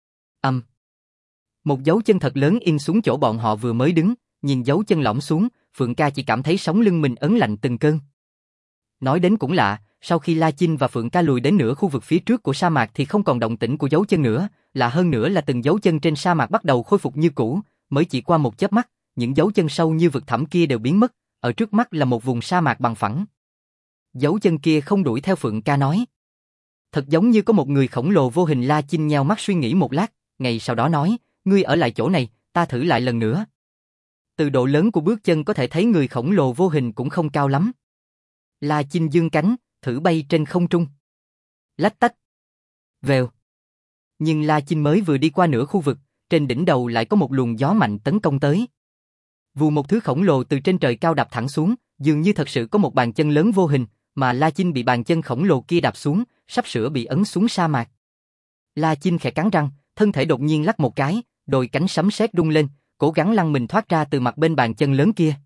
Một dấu chân thật lớn in xuống chỗ bọn họ vừa mới đứng, nhìn dấu chân lõm xuống, Phượng Ca chỉ cảm thấy sống lưng mình ấn lạnh từng cơn. Nói đến cũng lạ, sau khi La Chinh và Phượng Ca lùi đến nửa khu vực phía trước của sa mạc thì không còn động tĩnh của dấu chân nữa, lạ hơn nữa là từng dấu chân trên sa mạc bắt đầu khôi phục như cũ, mới chỉ qua một chớp mắt, những dấu chân sâu như vực thẳm kia đều biến mất, ở trước mắt là một vùng sa mạc bằng phẳng. Dấu chân kia không đuổi theo. Phượng Ca nói. Thật giống như có một người khổng lồ vô hình. La Chinh nheo mắt suy nghĩ một lát, ngày sau đó nói, ngươi ở lại chỗ này, ta thử lại lần nữa. Từ độ lớn của bước chân có thể thấy người khổng lồ vô hình cũng không cao lắm. La Chinh giương cánh, thử bay trên không trung. Lách tách. Vèo. Nhưng La Chinh mới vừa đi qua nửa khu vực, trên đỉnh đầu lại có một luồng gió mạnh tấn công tới. Vù, một thứ khổng lồ từ trên trời cao đạp thẳng xuống, dường như thật sự có một bàn chân lớn vô hình, mà La Chinh bị bàn chân khổng lồ kia đạp xuống, sắp sửa bị ấn xuống sa mạc. La Chinh khẽ cắn răng, thân thể đột nhiên lắc một cái, đôi cánh sấm sét rung lên, cố gắng lăn mình thoát ra từ mặt bên bàn chân lớn kia.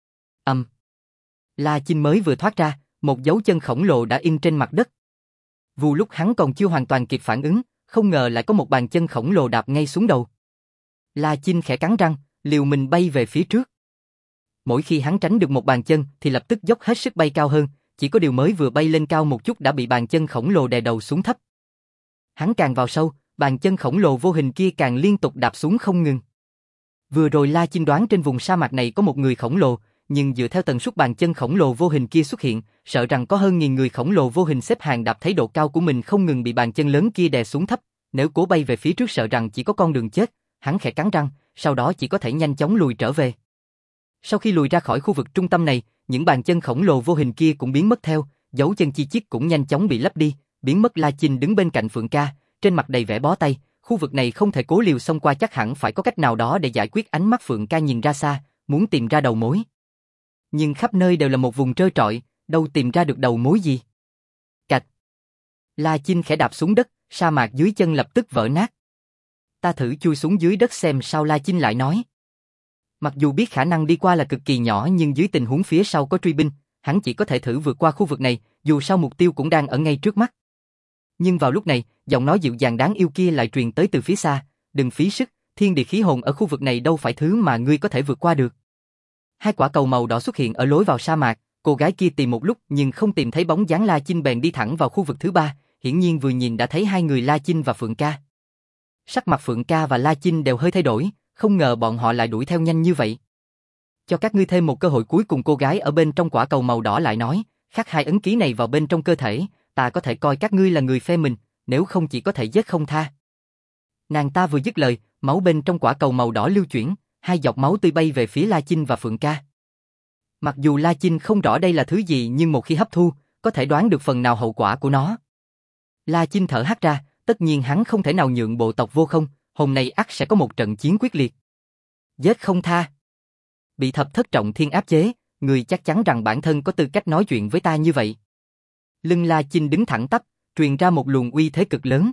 La Chinh mới vừa thoát ra, một dấu chân khổng lồ đã in trên mặt đất. Vụ lúc hắn còn chưa hoàn toàn kịp phản ứng, không ngờ lại có một bàn chân khổng lồ đạp ngay xuống đầu. La Chinh khẽ cắn răng, liều mình bay về phía trước. Mỗi khi hắn tránh được một bàn chân thì lập tức dốc hết sức bay cao hơn, chỉ có điều mới vừa bay lên cao một chút đã bị bàn chân khổng lồ đè đầu xuống thấp. Hắn càng vào sâu, bàn chân khổng lồ vô hình kia càng liên tục đạp xuống không ngừng. Vừa rồi La Chinh đoán trên vùng sa mạc này có một người khổng lồ, nhưng dựa theo tần suất bàn chân khổng lồ vô hình kia xuất hiện, sợ rằng có hơn 1000 người khổng lồ vô hình xếp hàng đạp thấy độ cao của mình không ngừng bị bàn chân lớn kia đè xuống thấp, nếu cố bay về phía trước sợ rằng chỉ có con đường chết. Hắn khẽ cắn răng, sau đó chỉ có thể nhanh chóng lùi trở về. Sau khi lùi ra khỏi khu vực trung tâm này, những bàn chân khổng lồ vô hình kia cũng biến mất theo, dấu chân chi chít cũng nhanh chóng bị lấp đi, biến mất. La Chinh đứng bên cạnh Phượng Ca, trên mặt đầy vẻ bó tay, khu vực này không thể cố liều xông qua, chắc hẳn phải có cách nào đó để giải quyết. Ánh mắt Phượng Ca nhìn ra xa, muốn tìm ra đầu mối. Nhưng khắp nơi đều là một vùng trơ trọi, đâu tìm ra được đầu mối gì. Cạch. La Chinh khẽ đạp xuống đất, sa mạc dưới chân lập tức vỡ nát. Ta thử chui xuống dưới đất xem sao, La Chinh lại nói. Mặc dù biết khả năng đi qua là cực kỳ nhỏ nhưng dưới tình huống phía sau có truy binh, hắn chỉ có thể thử vượt qua khu vực này, dù sao mục tiêu cũng đang ở ngay trước mắt. Nhưng vào lúc này, giọng nói dịu dàng đáng yêu kia lại truyền tới từ phía xa, đừng phí sức, thiên địa khí hồn ở khu vực này đâu phải thứ mà ngươi có thể vượt qua được. Hai quả cầu màu đỏ xuất hiện ở lối vào sa mạc, cô gái kia tìm một lúc nhưng không tìm thấy bóng dáng La Chinh bèn đi thẳng vào khu vực thứ ba, hiển nhiên vừa nhìn đã thấy hai người La Chinh và Phượng Ca. Sắc mặt Phượng Ca và La Chinh đều hơi thay đổi, không ngờ bọn họ lại đuổi theo nhanh như vậy. Cho các ngươi thêm một cơ hội cuối cùng, cô gái ở bên trong quả cầu màu đỏ lại nói, khắc hai ấn ký này vào bên trong cơ thể, ta có thể coi các ngươi là người phe mình, nếu không chỉ có thể giết không tha. Nàng ta vừa dứt lời, máu bên trong quả cầu màu đỏ lưu chuyển, hai giọt máu tươi bay về phía La Chinh và Phượng Ca. Mặc dù La Chinh không rõ đây là thứ gì nhưng một khi hấp thu, có thể đoán được phần nào hậu quả của nó. La Chinh thở hắt ra, tất nhiên hắn không thể nào nhượng bộ tộc Vô Không, hôm nay ắt sẽ có một trận chiến quyết liệt. Giết không tha. Bị Thập Thất Trọng Thiên áp chế, người chắc chắn rằng bản thân có tư cách nói chuyện với ta như vậy. Lưng La Chinh đứng thẳng tắp, truyền ra một luồng uy thế cực lớn.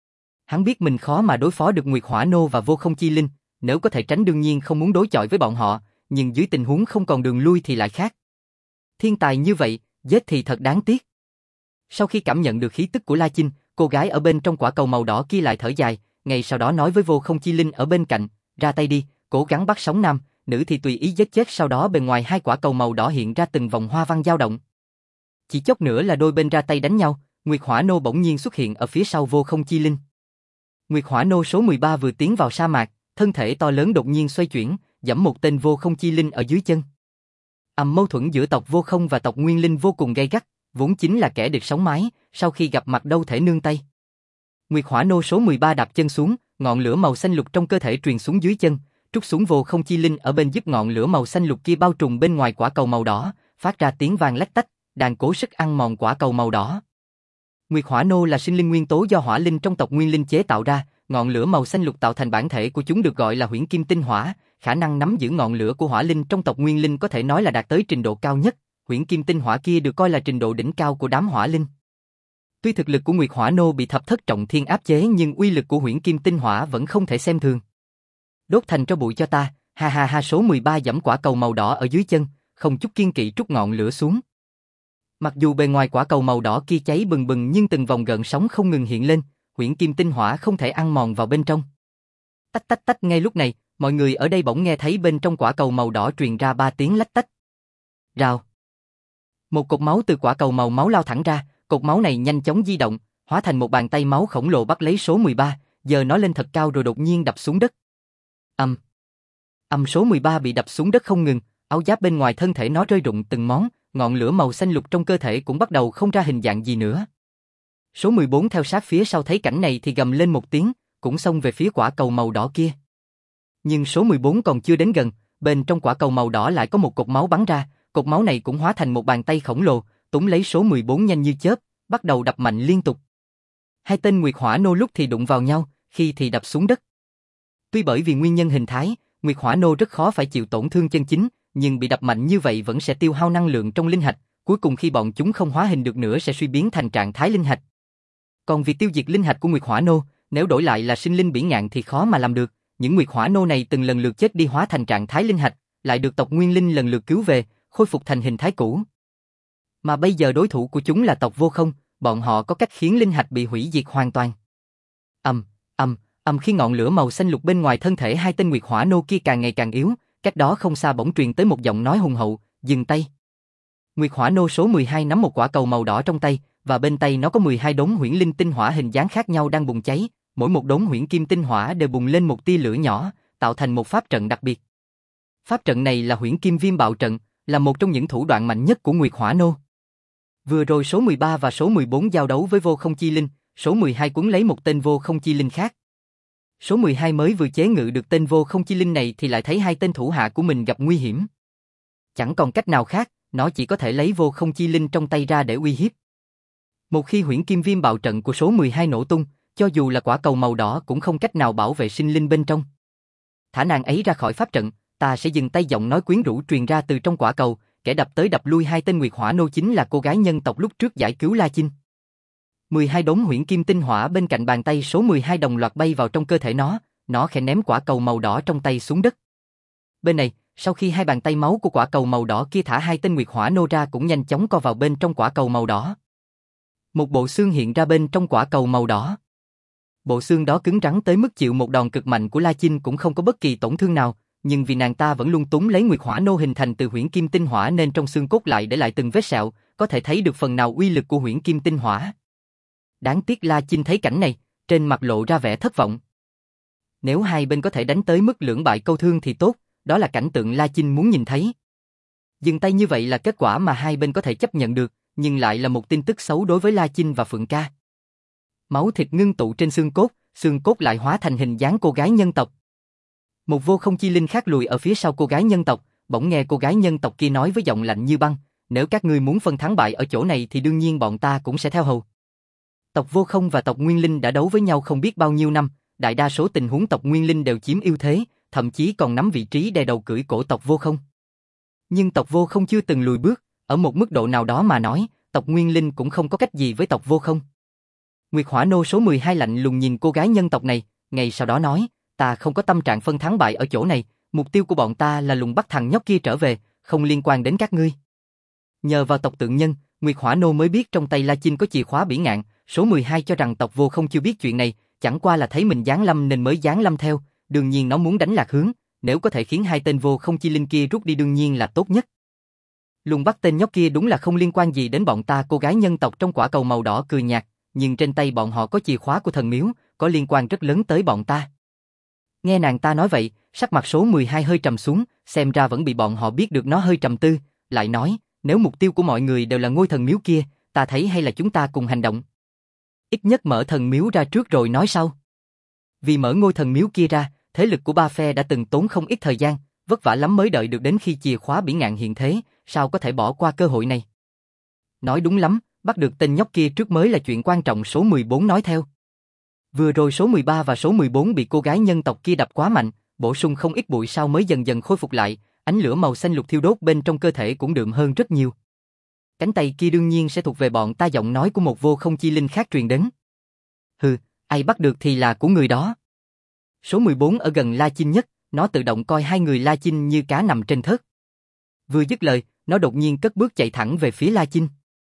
Hắn biết mình khó mà đối phó được Nguyệt Hỏa Nô và Vô Không Chi Linh, nếu có thể tránh đương nhiên không muốn đối chọi với bọn họ, nhưng dưới tình huống không còn đường lui thì lại khác. Thiên tài như vậy, giết thì thật đáng tiếc. Sau khi cảm nhận được khí tức của La Chinh, cô gái ở bên trong quả cầu màu đỏ kia lại thở dài, ngay sau đó nói với Vô Không Chi Linh ở bên cạnh, ra tay đi, cố gắng bắt sống nam, nữ thì tùy ý giết chết. Sau đó bên ngoài hai quả cầu màu đỏ hiện ra từng vòng hoa văn dao động. Chỉ chốc nữa là đôi bên ra tay đánh nhau, Nguyệt Hỏa Nô bỗng nhiên xuất hiện ở phía sau Vô Không Chi Linh. Nguyệt Hỏa Nô số 13 vừa tiến vào sa mạc, thân thể to lớn đột nhiên xoay chuyển, giẫm một tên Vô Không Chi Linh ở dưới chân. Mâu thuẫn giữa tộc Vô Không và tộc Nguyên Linh vô cùng gay gắt, vốn chính là kẻ địch sống mái, sau khi gặp mặt đâu thể nương tay. Nguyệt Hỏa Nô số 13 đạp chân xuống, ngọn lửa màu xanh lục trong cơ thể truyền xuống dưới chân, trút xuống Vô Không Chi Linh ở bên, giúp ngọn lửa màu xanh lục kia bao trùm bên ngoài quả cầu màu đỏ, phát ra tiếng vang lách tách, đang cố sức ăn mòn quả cầu màu đỏ. Nguyệt Hỏa Nô là sinh linh nguyên tố do hỏa linh trong tộc Nguyên Linh chế tạo ra, ngọn lửa màu xanh lục tạo thành bản thể của chúng được gọi là Huyễn Kim Tinh Hỏa, khả năng nắm giữ ngọn lửa của hỏa linh trong tộc Nguyên Linh có thể nói là đạt tới trình độ cao nhất, Huyễn Kim Tinh Hỏa kia được coi là trình độ đỉnh cao của đám hỏa linh. Tuy thực lực của Nguyệt Hỏa Nô bị Thập Thất Trọng Thiên áp chế nhưng uy lực của Huyễn Kim Tinh Hỏa vẫn không thể xem thường. Đốt thành tro bụi cho ta, ha ha ha. Số 13 giẫm quả cầu màu đỏ ở dưới chân, không chút kiên kỵ trút ngọn lửa xuống. Mặc dù bề ngoài quả cầu màu đỏ kia cháy bừng bừng nhưng từng vòng gợn sóng không ngừng hiện lên, Huyễn Kim Tinh Hỏa không thể ăn mòn vào bên trong. Tách tách tách. Ngay lúc này, mọi người ở đây bỗng nghe thấy bên trong quả cầu màu đỏ truyền ra 3 tiếng lách tách. Rào. Một cột máu từ quả cầu màu máu lao thẳng ra, cột máu này nhanh chóng di động, hóa thành một bàn tay máu khổng lồ bắt lấy số 13, giờ nó lên thật cao rồi đột nhiên đập xuống đất. Số 13 bị đập xuống đất không ngừng, áo giáp bên ngoài thân thể nó rơi rụng từng món, ngọn lửa màu xanh lục trong cơ thể cũng bắt đầu không ra hình dạng gì nữa. Số 14 theo sát phía sau thấy cảnh này thì gầm lên một tiếng, cũng xông về phía quả cầu màu đỏ kia. Nhưng số 14 còn chưa đến gần, bên trong quả cầu màu đỏ lại có một cột máu bắn ra, cột máu này cũng hóa thành một bàn tay khổng lồ, túm lấy số 14 nhanh như chớp, bắt đầu đập mạnh liên tục. Hai tên Nguyệt Hỏa Nô lúc thì đụng vào nhau, khi thì đập xuống đất. Tuy bởi vì nguyên nhân hình thái, Nguyệt Hỏa Nô rất khó phải chịu tổn thương chân chính, nhưng bị đập mạnh như vậy vẫn sẽ tiêu hao năng lượng trong linh hạch, cuối cùng khi bọn chúng không hóa hình được nữa sẽ suy biến thành trạng thái linh hạch. Còn việc tiêu diệt linh hạch của Nguyệt Hỏa Nô, Nếu đổi lại là sinh linh bỉ ngạn thì khó mà làm được, những nguyệt hỏa nô này từng lần lượt chết đi hóa thành trạng thái linh hạch, lại được tộc Nguyên Linh lần lượt cứu về, khôi phục thành hình thái cũ. Mà bây giờ đối thủ của chúng là tộc Vô Không, bọn họ có cách khiến linh hạch bị hủy diệt hoàn toàn. Khi ngọn lửa màu xanh lục bên ngoài thân thể hai tên nguyệt hỏa nô kia càng ngày càng yếu, cách đó không xa bỗng truyền tới một giọng nói hùng hậu, dừng tay. Nguyệt hỏa nô số 12 nắm một quả cầu màu đỏ trong tay, và bên tay nó có 12 đốm huyễn linh tinh hỏa hình dáng khác nhau đang bùng cháy, mỗi một đốm huyễn kim tinh hỏa đều bùng lên một tia lửa nhỏ, tạo thành một pháp trận đặc biệt. Pháp trận này là huyễn kim viêm bạo trận, là một trong những thủ đoạn mạnh nhất của nguyệt hỏa nô. Vừa rồi số 13 và số 14 giao đấu với vô không chi linh, số 12 cuốn lấy một tên vô không chi linh khác. Số 12 mới vừa chế ngự được tên vô không chi linh này thì lại thấy hai tên thủ hạ của mình gặp nguy hiểm. Chẳng còn cách nào khác, nó chỉ có thể lấy vô không chi linh trong tay ra để uy hiếp. Một khi huyễn kim viêm bạo trận của số 12 nổ tung, cho dù là quả cầu màu đỏ cũng không cách nào bảo vệ sinh linh bên trong. Thả nàng ấy ra khỏi pháp trận, ta sẽ dừng tay. Giọng nói quyến rũ truyền ra từ trong quả cầu, kẻ đập tới đập lui hai tên nguyệt hỏa nô chính là cô gái nhân tộc lúc trước giải cứu La Chinh. 12 đốm huyễn kim tinh hỏa bên cạnh bàn tay số 12 đồng loạt bay vào trong cơ thể nó khẽ ném quả cầu màu đỏ trong tay xuống đất. Bên này, sau khi hai bàn tay máu của quả cầu màu đỏ kia thả hai tên nguyệt hỏa nô ra cũng nhanh chóng co vào bên trong quả cầu màu đỏ. Một bộ xương hiện ra bên trong quả cầu màu đỏ. Bộ xương đó cứng rắn tới mức chịu một đòn cực mạnh của La Chinh cũng không có bất kỳ tổn thương nào, nhưng vì nàng ta vẫn luôn túm lấy nguyệt hỏa nô hình thành từ huyễn kim tinh hỏa nên trong xương cốt lại để lại từng vết sẹo, có thể thấy được phần nào uy lực của huyễn kim tinh hỏa. Đáng tiếc La Chinh thấy cảnh này, trên mặt lộ ra vẻ thất vọng. Nếu hai bên có thể đánh tới mức lưỡng bại câu thương thì tốt, đó là cảnh tượng La Chinh muốn nhìn thấy. Dừng tay như vậy là kết quả mà hai bên có thể chấp nhận được, nhưng lại là một tin tức xấu đối với La Chinh và Phượng Ca. Máu thịt ngưng tụ trên xương cốt lại hóa thành hình dáng cô gái nhân tộc. Một vô không chi linh khác lùi ở phía sau cô gái nhân tộc, bỗng nghe cô gái nhân tộc kia nói với giọng lạnh như băng, nếu các ngươi muốn phân thắng bại ở chỗ này thì đương nhiên bọn ta cũng sẽ theo hầu. Tộc Vô Không và tộc Nguyên Linh đã đấu với nhau không biết bao nhiêu năm, đại đa số tình huống tộc Nguyên Linh đều chiếm ưu thế, thậm chí còn nắm vị trí đè đầu cưỡi cổ tộc Vô Không. Nhưng tộc Vô Không chưa từng lùi bước, ở một mức độ nào đó mà nói, tộc Nguyên Linh cũng không có cách gì với tộc Vô Không. Nguyệt Hỏa Nô số 12 lạnh lùng nhìn cô gái nhân tộc này, ngay sau đó nói, ta không có tâm trạng phân thắng bại ở chỗ này, mục tiêu của bọn ta là lùng bắt thằng nhóc kia trở về, không liên quan đến các ngươi. Nhờ vào tộc tượng nhân, Nguyệt Hỏa Nô mới biết trong tay La Chinh có chìa khóa bỉ ngạn, số 12 cho rằng tộc Vô Không chưa biết chuyện này, chẳng qua là thấy mình giáng lâm nên mới giáng lâm theo, đương nhiên nó muốn đánh lạc hướng, nếu có thể khiến hai tên Vô Không chi linh kia rút đi đương nhiên là tốt nhất. Lùng bắt tên nhóc kia đúng là không liên quan gì đến bọn ta. Cô gái nhân tộc trong quả cầu màu đỏ cười nhạt, nhưng trên tay bọn họ có chìa khóa của thần miếu, có liên quan rất lớn tới bọn ta. Nghe nàng ta nói vậy, sắc mặt số 12 hơi trầm xuống, xem ra vẫn bị bọn họ biết được. Nó hơi trầm tư, lại nói, nếu mục tiêu của mọi người đều là ngôi thần miếu kia, ta thấy hay là chúng ta cùng hành động. Ít nhất mở thần miếu ra trước rồi nói sau. Vì mở ngôi thần miếu kia ra, thế lực của ba phe đã từng tốn không ít thời gian, vất vả lắm mới đợi được đến khi chìa khóa bỉ ngạn hiện thế, sao có thể bỏ qua cơ hội này. Nói đúng lắm, bắt được tên nhóc kia trước mới là chuyện quan trọng. Số 14 nói theo. Vừa rồi số 13 và số 14 bị cô gái nhân tộc kia đập quá mạnh, bổ sung không ít bụi sau mới dần dần khôi phục lại, ánh lửa màu xanh lục thiêu đốt bên trong cơ thể cũng đượm hơn rất nhiều. Cánh tay kia đương nhiên sẽ thuộc về bọn ta. Giọng nói của một vô không chi linh khác truyền đến. Hừ, ai bắt được thì là của người đó. Số 14 ở gần La Chinh nhất, nó tự động coi hai người La Chinh như cá nằm trên thớt. Vừa dứt lời, nó đột nhiên cất bước chạy thẳng về phía La Chinh.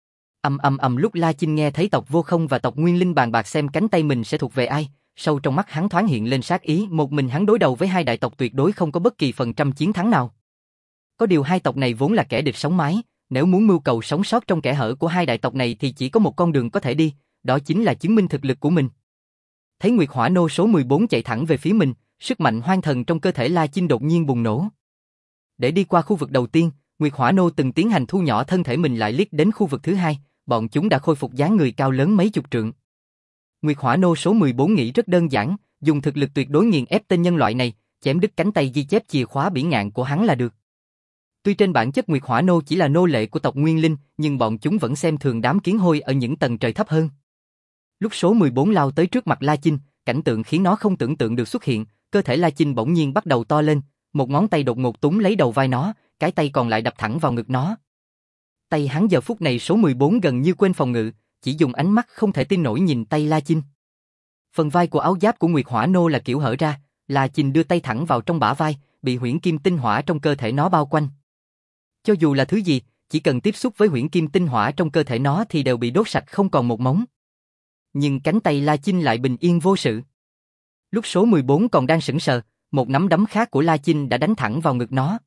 Lúc La Chinh nghe thấy tộc Vô Không và tộc Nguyên Linh bàn bạc xem cánh tay mình sẽ thuộc về ai, sâu trong mắt hắn thoáng hiện lên sát ý. Một mình hắn đối đầu với hai đại tộc tuyệt đối không có bất kỳ phần trăm chiến thắng nào. Có điều hai tộc này vốn là kẻ địch sống mái, nếu muốn mưu cầu sống sót trong kẽ hở của hai đại tộc này thì chỉ có một con đường có thể đi, đó chính là chứng minh thực lực của mình. Thấy Nguyệt Hỏa Nô số 14 chạy thẳng về phía mình, sức mạnh hoang thần trong cơ thể La Chinh đột nhiên bùng nổ. Để đi qua khu vực đầu tiên, Nguyệt Hỏa Nô từng tiến hành thu nhỏ thân thể mình lại liếc đến khu vực thứ hai, bọn chúng đã khôi phục dáng người cao lớn mấy chục trượng. Nguyệt Hỏa Nô số 14 nghĩ rất đơn giản, dùng thực lực tuyệt đối nghiền ép tên nhân loại này, chém đứt cánh tay ghi chép chìa khóa bỉ ngạn của hắn là được. Tuy trên bản chất Nguyệt Hỏa Nô chỉ là nô lệ của tộc Nguyên Linh, nhưng bọn chúng vẫn xem thường đám kiến hôi ở những tầng trời thấp hơn. Lúc số 14 lao tới trước mặt La Chinh, cảnh tượng khiến nó không tưởng tượng được xuất hiện, cơ thể La Chinh bỗng nhiên bắt đầu to lên, một ngón tay đột ngột túm lấy đầu vai nó, cái tay còn lại đập thẳng vào ngực nó. Tay hắn giờ phút này số 14 gần như quên phòng ngự, chỉ dùng ánh mắt không thể tin nổi nhìn tay La Chinh. Phần vai của áo giáp của Nguyệt Hỏa Nô là kiểu hở ra, La Chinh đưa tay thẳng vào trong bả vai, bị huyễn kim tinh hỏa trong cơ thể nó bao quanh. Cho dù là thứ gì, chỉ cần tiếp xúc với huyễn kim tinh hỏa trong cơ thể nó thì đều bị đốt sạch không còn một mống. Nhưng cánh tay La Chinh lại bình yên vô sự. Lúc số 14 còn đang sững sờ, một nắm đấm khác của La Chinh đã đánh thẳng vào ngực nó.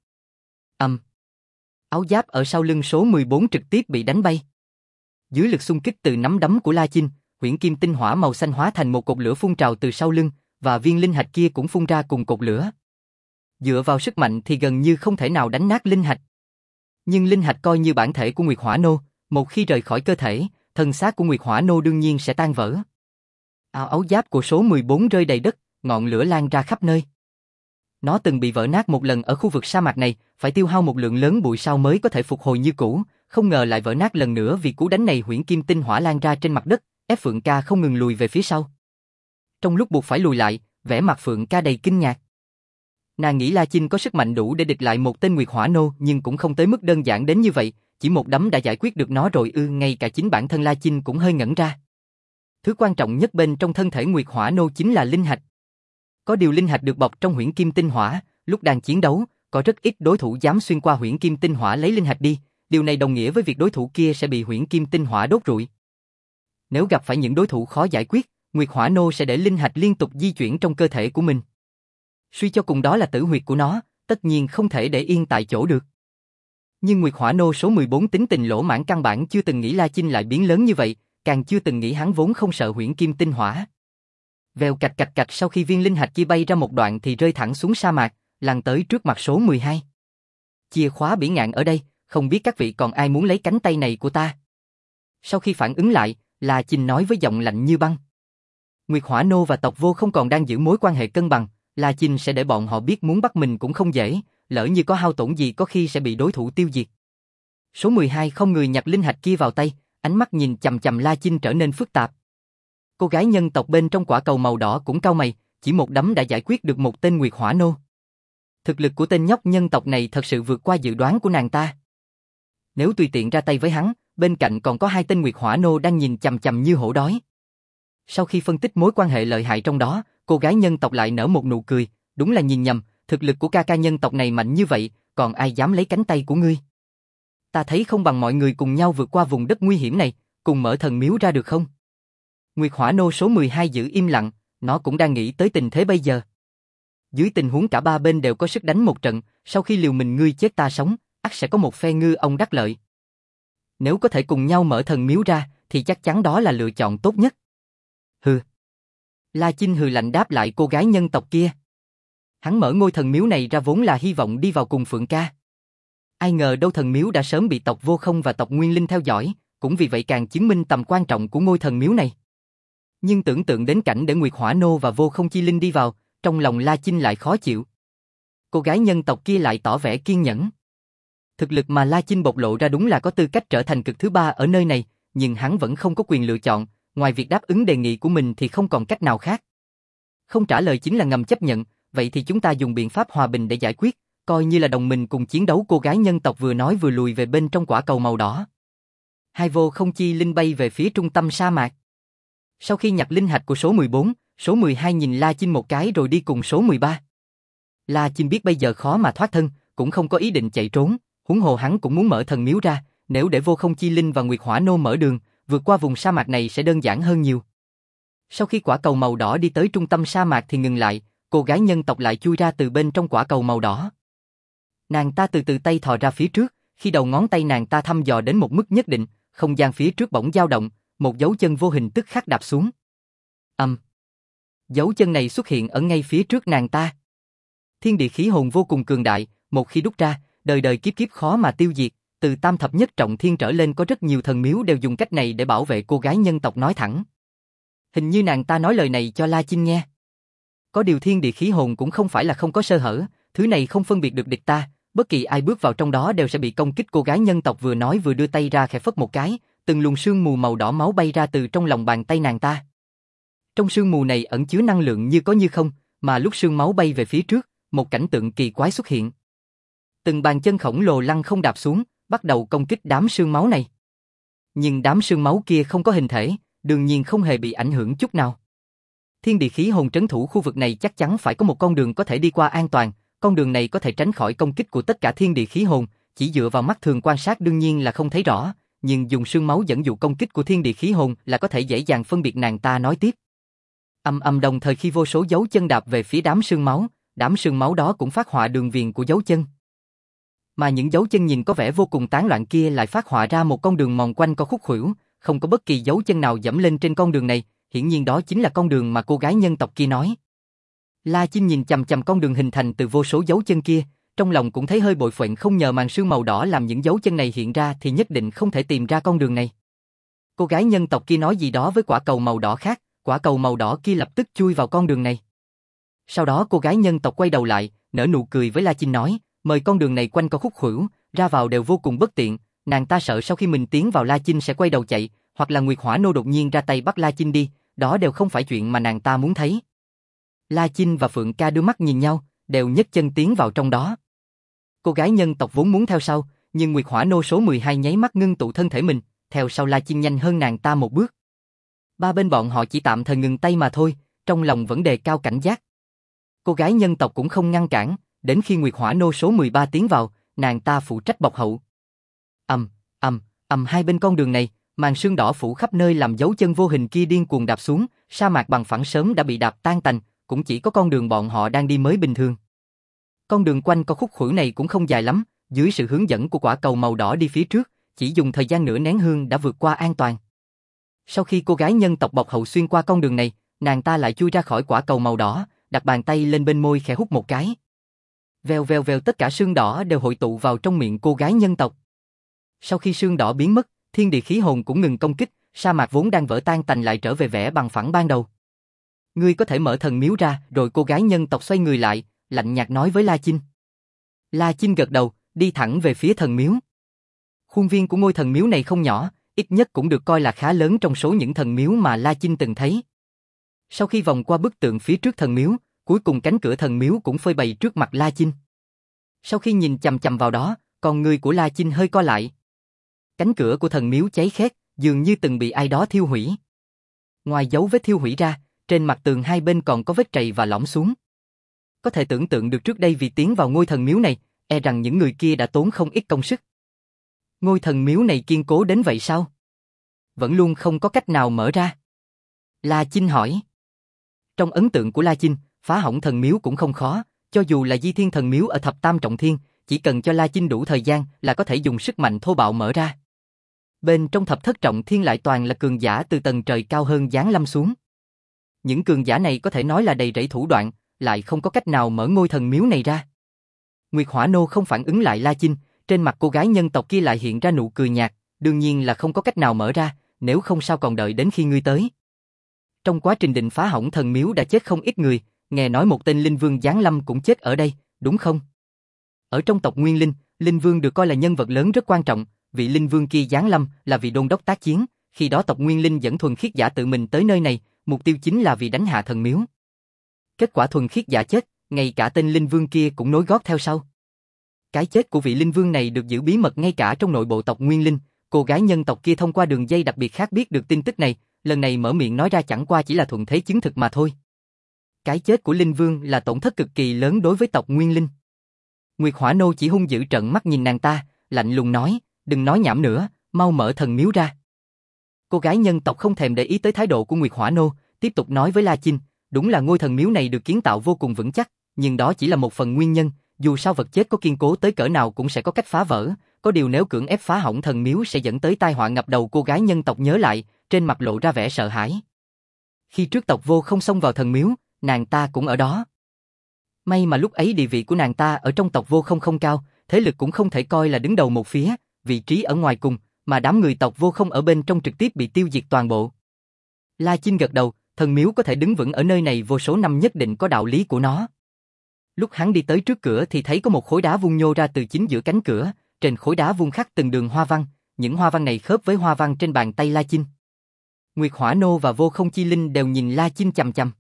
Áo giáp ở sau lưng số 14 trực tiếp bị đánh bay. Dưới lực xung kích từ nắm đấm của La Chinh, huyễn kim tinh hỏa màu xanh hóa thành một cột lửa phun trào từ sau lưng, và viên linh hạch kia cũng phun ra cùng cột lửa. Dựa vào sức mạnh thì gần như không thể nào đánh nát linh hạch. Nhưng linh hạch coi như bản thể của Nguyệt Hỏa Nô, một khi rời khỏi cơ thể, thân xác của Nguyệt Hỏa Nô đương nhiên sẽ tan vỡ. Áo giáp của số 14 rơi đầy đất, ngọn lửa lan ra khắp nơi. Nó từng bị vỡ nát một lần ở khu vực sa mạc này, phải tiêu hao một lượng lớn bụi sao mới có thể phục hồi như cũ, không ngờ lại vỡ nát lần nữa vì cú đánh này. Huyễn kim tinh hỏa lan ra trên mặt đất, ép Phượng Ca không ngừng lùi về phía sau. Trong lúc buộc phải lùi lại, vẻ mặt Phượng Ca đầy kinh ngạc. Nàng nghĩ La Chinh có sức mạnh đủ để địch lại một tên Nguyệt Hỏa Nô, nhưng cũng không tới mức đơn giản đến như vậy, chỉ một đấm đã giải quyết được nó rồi ư? Ngay cả chính bản thân La Chinh cũng hơi ngẩn ra. Thứ quan trọng nhất bên trong thân thể Nguyệt Hỏa Nô chính là linh hạch. Có điều linh hạch được bọc trong huyễn kim tinh hỏa, lúc đang chiến đấu, có rất ít đối thủ dám xuyên qua huyễn kim tinh hỏa lấy linh hạch đi, điều này đồng nghĩa với việc đối thủ kia sẽ bị huyễn kim tinh hỏa đốt rụi. Nếu gặp phải những đối thủ khó giải quyết, Nguyệt Hỏa Nô sẽ để linh hạch liên tục di chuyển trong cơ thể của mình. Suy cho cùng đó là tử huyệt của nó, tất nhiên không thể để yên tại chỗ được. Nhưng Nguyệt Hỏa Nô số 14 tính tình lỗ mãng, căn bản chưa từng nghĩ La Chinh lại biến lớn như vậy, càng chưa từng nghĩ hắn vốn không sợ huyễn kim tinh hỏa. Vèo cạch cạch cạch, sau khi viên linh hạch kia bay ra một đoạn thì rơi thẳng xuống sa mạc, lăn tới trước mặt số 12. Chìa khóa bỉ ngạn ở đây, không biết các vị còn ai muốn lấy cánh tay này của ta? Sau khi phản ứng lại, La Chinh nói với giọng lạnh như băng. Nguyệt Hỏa Nô và tộc Vô không còn đang giữ mối quan hệ cân bằng, La Chinh sẽ để bọn họ biết muốn bắt mình cũng không dễ, lỡ như có hao tổn gì có khi sẽ bị đối thủ tiêu diệt. Số 12 không người nhặt linh hạch kia vào tay, ánh mắt nhìn chằm chằm La Chinh trở nên phức tạp. Cô gái nhân tộc bên trong quả cầu màu đỏ cũng cau mày, chỉ một đấm đã giải quyết được một tên Nguyệt Hỏa Nô. Thực lực của tên nhóc nhân tộc này thật sự vượt qua dự đoán của nàng ta. Nếu tùy tiện ra tay với hắn, bên cạnh còn có hai tên Nguyệt Hỏa Nô đang nhìn chằm chằm như hổ đói. Sau khi phân tích mối quan hệ lợi hại trong đó, cô gái nhân tộc lại nở một nụ cười, đúng là nhìn nhầm, thực lực của ca ca nhân tộc này mạnh như vậy, còn ai dám lấy cánh tay của ngươi? Ta thấy không bằng mọi người cùng nhau vượt qua vùng đất nguy hiểm này, cùng mở thần miếu ra được không? Nguyệt Hỏa Nô số 12 giữ im lặng, nó cũng đang nghĩ tới tình thế bây giờ. Dưới tình huống cả ba bên đều có sức đánh một trận, sau khi liều mình ngươi chết ta sống, ắt sẽ có một phe ngư ông đắc lợi. Nếu có thể cùng nhau mở thần miếu ra, thì chắc chắn đó là lựa chọn tốt nhất. Hừ. La Chinh hừ lạnh đáp lại cô gái nhân tộc kia. Hắn mở ngôi thần miếu này ra vốn là hy vọng đi vào cùng Phượng Ca. Ai ngờ đâu thần miếu đã sớm bị tộc Vô Không và tộc Nguyên Linh theo dõi, cũng vì vậy càng chứng minh tầm quan trọng của ngôi thần miếu này. Nhưng tưởng tượng đến cảnh để Nguyệt Hỏa Nô và Vô Không Chi Linh đi vào, trong lòng La Chinh lại khó chịu. Cô gái nhân tộc kia lại tỏ vẻ kiên nhẫn. Thực lực mà La Chinh bộc lộ ra đúng là có tư cách trở thành cực thứ ba ở nơi này, nhưng hắn vẫn không có quyền lựa chọn, ngoài việc đáp ứng đề nghị của mình thì không còn cách nào khác. Không trả lời chính là ngầm chấp nhận, vậy thì chúng ta dùng biện pháp hòa bình để giải quyết, coi như là đồng minh cùng chiến đấu. Cô gái nhân tộc vừa nói vừa lùi về bên trong quả cầu màu đỏ. Hai Vô Không Chi Linh bay về phía trung tâm sa mạc. Sau khi nhặt linh hạch của số 14, số 12 nhìn La Chinh một cái rồi đi cùng số 13. La Chinh biết bây giờ khó mà thoát thân, cũng không có ý định chạy trốn, huống hồ hắn cũng muốn mở thần miếu ra, nếu để Vô Không Chi Linh và Nguyệt Hỏa Nô mở đường, vượt qua vùng sa mạc này sẽ đơn giản hơn nhiều. Sau khi quả cầu màu đỏ đi tới trung tâm sa mạc thì ngừng lại, cô gái nhân tộc lại chui ra từ bên trong quả cầu màu đỏ. Nàng ta từ từ tay thò ra phía trước, khi đầu ngón tay nàng ta thăm dò đến một mức nhất định, không gian phía trước bỗng dao động, một dấu chân vô hình tức khắc đạp xuống. Dấu chân này xuất hiện ở ngay phía trước nàng ta. Thiên địa khí hồn vô cùng cường đại, một khi đúc ra, đời đời kiếp kiếp khó mà tiêu diệt, từ tam thập nhất trọng thiên trở lên có rất nhiều thần miếu đều dùng cách này để bảo vệ cô gái nhân tộc nói thẳng. Hình như nàng ta nói lời này cho La Chinh nghe. Có điều thiên địa khí hồn cũng không phải là không có sơ hở, thứ này không phân biệt được địch ta, bất kỳ ai bước vào trong đó đều sẽ bị công kích. Cô gái nhân tộc vừa nói vừa đưa tay ra khẽ phất một cái, từng luồng sương mù màu đỏ máu bay ra từ trong lòng bàn tay nàng ta. Trong sương mù này ẩn chứa năng lượng như có như không, mà lúc sương máu bay về phía trước, một cảnh tượng kỳ quái xuất hiện. Từng bàn chân khổng lồ lăn không đạp xuống, bắt đầu công kích đám sương máu này. Nhưng đám sương máu kia không có hình thể, đương nhiên không hề bị ảnh hưởng chút nào. Thiên địa khí hồn trấn thủ khu vực này chắc chắn phải có một con đường có thể đi qua an toàn, con đường này có thể tránh khỏi công kích của tất cả thiên địa khí hồn, chỉ dựa vào mắt thường quan sát đương nhiên là không thấy rõ, nhưng dùng sương máu dẫn dụ công kích của thiên địa khí hồn là có thể dễ dàng phân biệt, nàng ta nói tiếp. Đồng thời khi vô số dấu chân đạp về phía đám sương máu đó cũng phát họa đường viền của dấu chân. Mà những dấu chân nhìn có vẻ vô cùng tán loạn kia lại phát họa ra một con đường mòn quanh co khúc khuỷu, không có bất kỳ dấu chân nào dẫm lên trên con đường này, hiển nhiên đó chính là con đường mà cô gái nhân tộc kia nói. La Chinh nhìn chằm chằm con đường hình thành từ vô số dấu chân kia, trong lòng cũng thấy hơi bội phận, không nhờ màn sương màu đỏ làm những dấu chân này hiện ra thì nhất định không thể tìm ra con đường này. Cô gái nhân tộc kia nói gì đó với quả cầu màu đỏ khác, quả cầu màu đỏ kia lập tức chui vào con đường này. Sau đó cô gái nhân tộc quay đầu lại, nở nụ cười với La Chinh nói, mời con đường này quanh co khúc khuỷu, ra vào đều vô cùng bất tiện, nàng ta sợ sau khi mình tiến vào La Chinh sẽ quay đầu chạy, hoặc là Nguyệt Hỏa Nô đột nhiên ra tay bắt La Chinh đi, đó đều không phải chuyện mà nàng ta muốn thấy. La Chinh và Phượng Ca đưa mắt nhìn nhau, đều nhấc chân tiến vào trong đó. Cô gái nhân tộc vốn muốn theo sau, nhưng Nguyệt Hỏa Nô số 12 nháy mắt ngưng tụ thân thể mình, theo sau La Chinh nhanh hơn nàng ta một bước. Ba bên bọn họ chỉ tạm thời ngừng tay mà thôi, trong lòng vẫn đề cao cảnh giác. Cô gái nhân tộc cũng không ngăn cản, đến khi Nguyệt Hỏa Nô số 13 tiến vào, nàng ta phụ trách bọc hậu. Hai bên con đường này, màn sương đỏ phủ khắp nơi làm dấu chân vô hình kia điên cuồng đạp xuống, sa mạc bằng phẳng sớm đã bị đạp tan tành, cũng chỉ có con đường bọn họ đang đi mới bình thường. Con đường quanh co khúc khuỷu này cũng không dài lắm, dưới sự hướng dẫn của quả cầu màu đỏ đi phía trước, chỉ dùng thời gian nửa nén hương đã vượt qua an toàn. Sau khi cô gái nhân tộc bọc hậu xuyên qua con đường này, nàng ta lại chui ra khỏi quả cầu màu đỏ, đặt bàn tay lên bên môi khẽ hút một cái. Vèo vèo vèo, tất cả sương đỏ đều hội tụ vào trong miệng cô gái nhân tộc. Sau khi sương đỏ biến mất, thiên địa khí hồn cũng ngừng công kích, sa mạc vốn đang vỡ tan tành lại trở về vẻ bằng phẳng ban đầu. Ngươi có thể mở thần miếu ra, rồi cô gái nhân tộc xoay người lại, lạnh nhạt nói với La Chinh. La Chinh gật đầu, đi thẳng về phía thần miếu. Khuôn viên của ngôi thần miếu này không nhỏ, ít nhất cũng được coi là khá lớn trong số những thần miếu mà La Chinh từng thấy. Sau khi vòng qua bức tượng phía trước thần miếu, cuối cùng cánh cửa thần miếu cũng phơi bày trước mặt La Chinh. Sau khi nhìn chằm chằm vào đó, con người của La Chinh hơi co lại. Cánh cửa của thần miếu cháy khét, dường như từng bị ai đó thiêu hủy. Ngoài dấu vết thiêu hủy ra, trên mặt tường hai bên còn có vết trầy và lõm xuống. Có thể tưởng tượng được trước đây vì tiến vào ngôi thần miếu này, e rằng những người kia đã tốn không ít công sức. Ngôi thần miếu này kiên cố đến vậy sao? Vẫn luôn không có cách nào mở ra. La Chinh hỏi. Trong ấn tượng của La Chinh, phá hỏng thần miếu cũng không khó, cho dù là Di Thiên thần miếu ở thập tam trọng thiên, chỉ cần cho La Chinh đủ thời gian là có thể dùng sức mạnh thô bạo mở ra. Bên trong thập thất trọng thiên lại toàn là cường giả từ tầng trời cao hơn giáng lâm xuống. Những cường giả này có thể nói là đầy rẫy thủ đoạn, lại không có cách nào mở ngôi thần miếu này ra. Nguyệt Hỏa Nô không phản ứng lại La Chinh, trên mặt cô gái nhân tộc kia lại hiện ra nụ cười nhạt, đương nhiên là không có cách nào mở ra, nếu không sao còn đợi đến khi ngươi tới. Trong quá trình định phá hỏng thần miếu đã chết không ít người, nghe nói một tên linh vương giáng lâm cũng chết ở đây, đúng không? Ở trong tộc Nguyên Linh, linh vương được coi là nhân vật lớn rất quan trọng, vị linh vương kia giáng lâm là vì đôn đốc tác chiến, khi đó tộc Nguyên Linh dẫn thuần khiết giả tự mình tới nơi này, mục tiêu chính là vì đánh hạ thần miếu. Kết quả thuần khiết giả chết, ngay cả tên linh vương kia cũng nối gót theo sau. Cái chết của vị linh vương này được giữ bí mật ngay cả trong nội bộ tộc Nguyên Linh, cô gái nhân tộc kia thông qua đường dây đặc biệt khác biết được tin tức này, lần này mở miệng nói ra chẳng qua chỉ là thuận thế chứng thực mà thôi. Cái chết của linh vương là tổn thất cực kỳ lớn đối với tộc Nguyên Linh. Nguyệt Hỏa Nô chỉ hung dữ trợn mắt nhìn nàng ta, lạnh lùng nói, đừng nói nhảm nữa, mau mở thần miếu ra. Cô gái nhân tộc không thèm để ý tới thái độ của Nguyệt Hỏa Nô, tiếp tục nói với La Chinh, đúng là ngôi thần miếu này được kiến tạo vô cùng vững chắc, nhưng đó chỉ là một phần nguyên nhân, dù sao vật chết có kiên cố tới cỡ nào cũng sẽ có cách phá vỡ, có điều nếu cưỡng ép phá hỏng thần miếu sẽ dẫn tới tai họa ngập đầu. Cô gái nhân tộc nhớ lại, trên mặt lộ ra vẻ sợ hãi. Khi trước tộc Vô không xông vào thần miếu, nàng ta cũng ở đó. May mà lúc ấy địa vị của nàng ta ở trong tộc Vô không cao, thế lực cũng không thể coi là đứng đầu một phía, vị trí ở ngoài cùng, mà đám người tộc Vô không ở bên trong trực tiếp bị tiêu diệt toàn bộ. La Chinh gật đầu, thần miếu có thể đứng vững ở nơi này vô số năm nhất định có đạo lý của nó. Lúc hắn đi tới trước cửa thì thấy có một khối đá vuông nhô ra từ chính giữa cánh cửa, trên khối đá vuông khắc từng đường hoa văn, những hoa văn này khớp với hoa văn trên bàn tay La Chinh. Nguyệt Hỏa Nô và Vô Không Chi Linh đều nhìn La Chinh chằm chằm.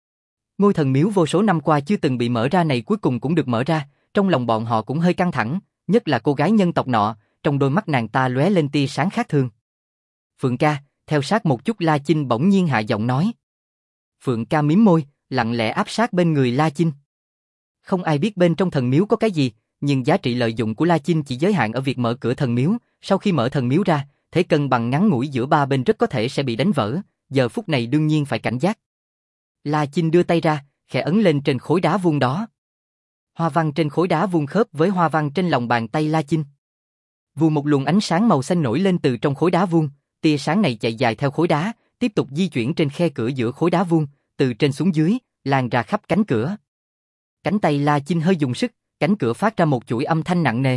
Ngôi thần miếu vô số năm qua chưa từng bị mở ra này cuối cùng cũng được mở ra, trong lòng bọn họ cũng hơi căng thẳng, nhất là cô gái nhân tộc nọ, trong đôi mắt nàng ta lóe lên tia sáng khác thường. Phượng ca, theo sát một chút. La Chinh bỗng nhiên hạ giọng nói. Phượng Ca mím môi, lặng lẽ áp sát bên người La Chinh. Không ai biết bên trong thần miếu có cái gì, nhưng giá trị lợi dụng của La Chinh chỉ giới hạn ở việc mở cửa thần miếu, sau khi mở thần miếu ra, thế cân bằng ngắn ngủi giữa ba bên rất có thể sẽ bị đánh vỡ, giờ phút này đương nhiên phải cảnh giác. La Chinh đưa tay ra, khẽ ấn lên trên khối đá vuông đó. Hoa văn trên khối đá vuông khớp với hoa văn trên lòng bàn tay La Chinh. Vù một luồng ánh sáng màu xanh nổi lên từ trong khối đá vuông, tia sáng này chạy dài theo khối đá, tiếp tục di chuyển trên khe cửa giữa khối đá vuông, từ trên xuống dưới, lan ra khắp cánh cửa. Cánh tay La Chinh hơi dùng sức, cánh cửa phát ra một chuỗi âm thanh nặng nề.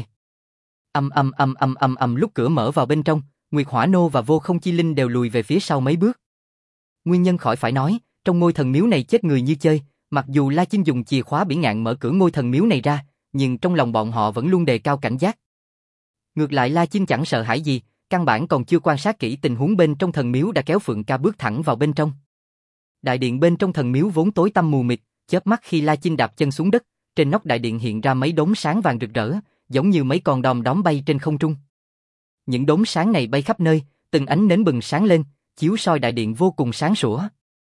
Lúc cửa mở vào bên trong, Nguyệt Hỏa Nô và Vô Không Chi Linh đều lùi về phía sau mấy bước. Nguyên nhân khỏi phải nói, trong ngôi thần miếu này chết người như chơi, mặc dù La Chinh dùng chìa khóa bỉ ngạn mở cửa ngôi thần miếu này ra, nhưng trong lòng bọn họ vẫn luôn đề cao cảnh giác. Ngược lại La Chinh chẳng sợ hãi gì, căn bản còn chưa quan sát kỹ tình huống bên trong thần miếu đã kéo Phượng Ca bước thẳng vào bên trong. Đại điện bên trong thần miếu vốn tối tăm mù mịt, chớp mắt khi La Chinh đạp chân xuống đất, trên nóc đại điện hiện ra mấy đốm sáng vàng rực rỡ, giống như mấy con đom đóm bay trên không trung. Những đốm sáng này bay khắp nơi, từng ánh nến bừng sáng lên, chiếu soi đại điện vô cùng sáng sủa.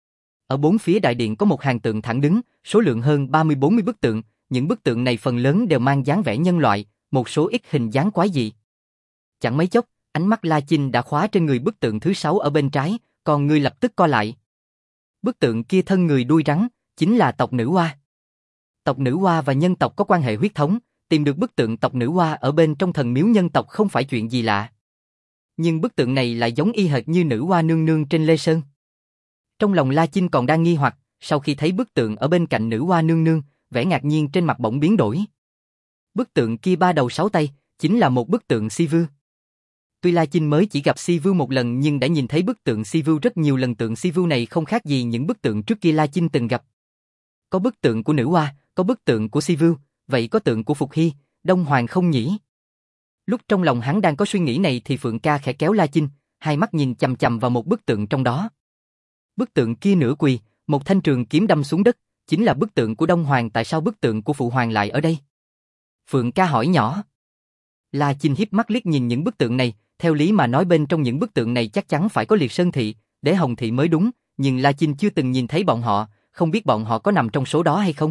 Ở bốn phía đại điện có một hàng tượng thẳng đứng, số lượng hơn 30-40 bức tượng, những bức tượng này phần lớn đều mang dáng vẻ nhân loại, một số ít hình dáng quái dị. Chẳng mấy chốc, ánh mắt La Chinh đã khóa trên người bức tượng thứ 6 ở bên trái, còn người lập tức co lại. Bức tượng kia thân người đuôi rắn, chính là tộc nữ hoa. Tộc nữ hoa và nhân tộc có quan hệ huyết thống, tìm được bức tượng tộc nữ hoa ở bên trong thần miếu nhân tộc không phải chuyện gì lạ. Nhưng bức tượng này lại giống y hệt như nữ hoa nương nương trên Lê Sơn. Trong lòng La Chinh còn đang nghi hoặc, sau khi thấy bức tượng ở bên cạnh nữ hoa nương nương, vẻ ngạc nhiên trên mặt bỗng biến đổi. Bức tượng kia 3 đầu 6 tay, chính là một bức tượng Si Vưu. Tuy La Chinh mới chỉ gặp Si Vưu một lần nhưng đã nhìn thấy bức tượng Si Vưu rất nhiều lần. Tượng Si Vưu này không khác gì những bức tượng trước kia La Chinh từng gặp. Có bức tượng của nữ hoa, có bức tượng của Si Vưu, vậy có tượng của Phục Hy, Đông Hoàng không nhỉ? Lúc trong lòng hắn đang có suy nghĩ này thì Phượng Ca khẽ kéo La Chinh, hai mắt nhìn chằm chằm vào một bức tượng trong đó. Bức tượng kia nửa quỳ, một thanh trường kiếm đâm xuống đất, chính là bức tượng của Đông Hoàng. Tại sao bức tượng của Phụ Hoàng lại ở đây? Phượng Ca hỏi nhỏ. La Chinh híp mắt liếc nhìn những bức tượng này, theo lý mà nói bên trong những bức tượng này chắc chắn phải có Liệt Sơn Thị, Đế Hồng Thị mới đúng, nhưng La Chinh chưa từng nhìn thấy bọn họ, không biết bọn họ có nằm trong số đó hay không.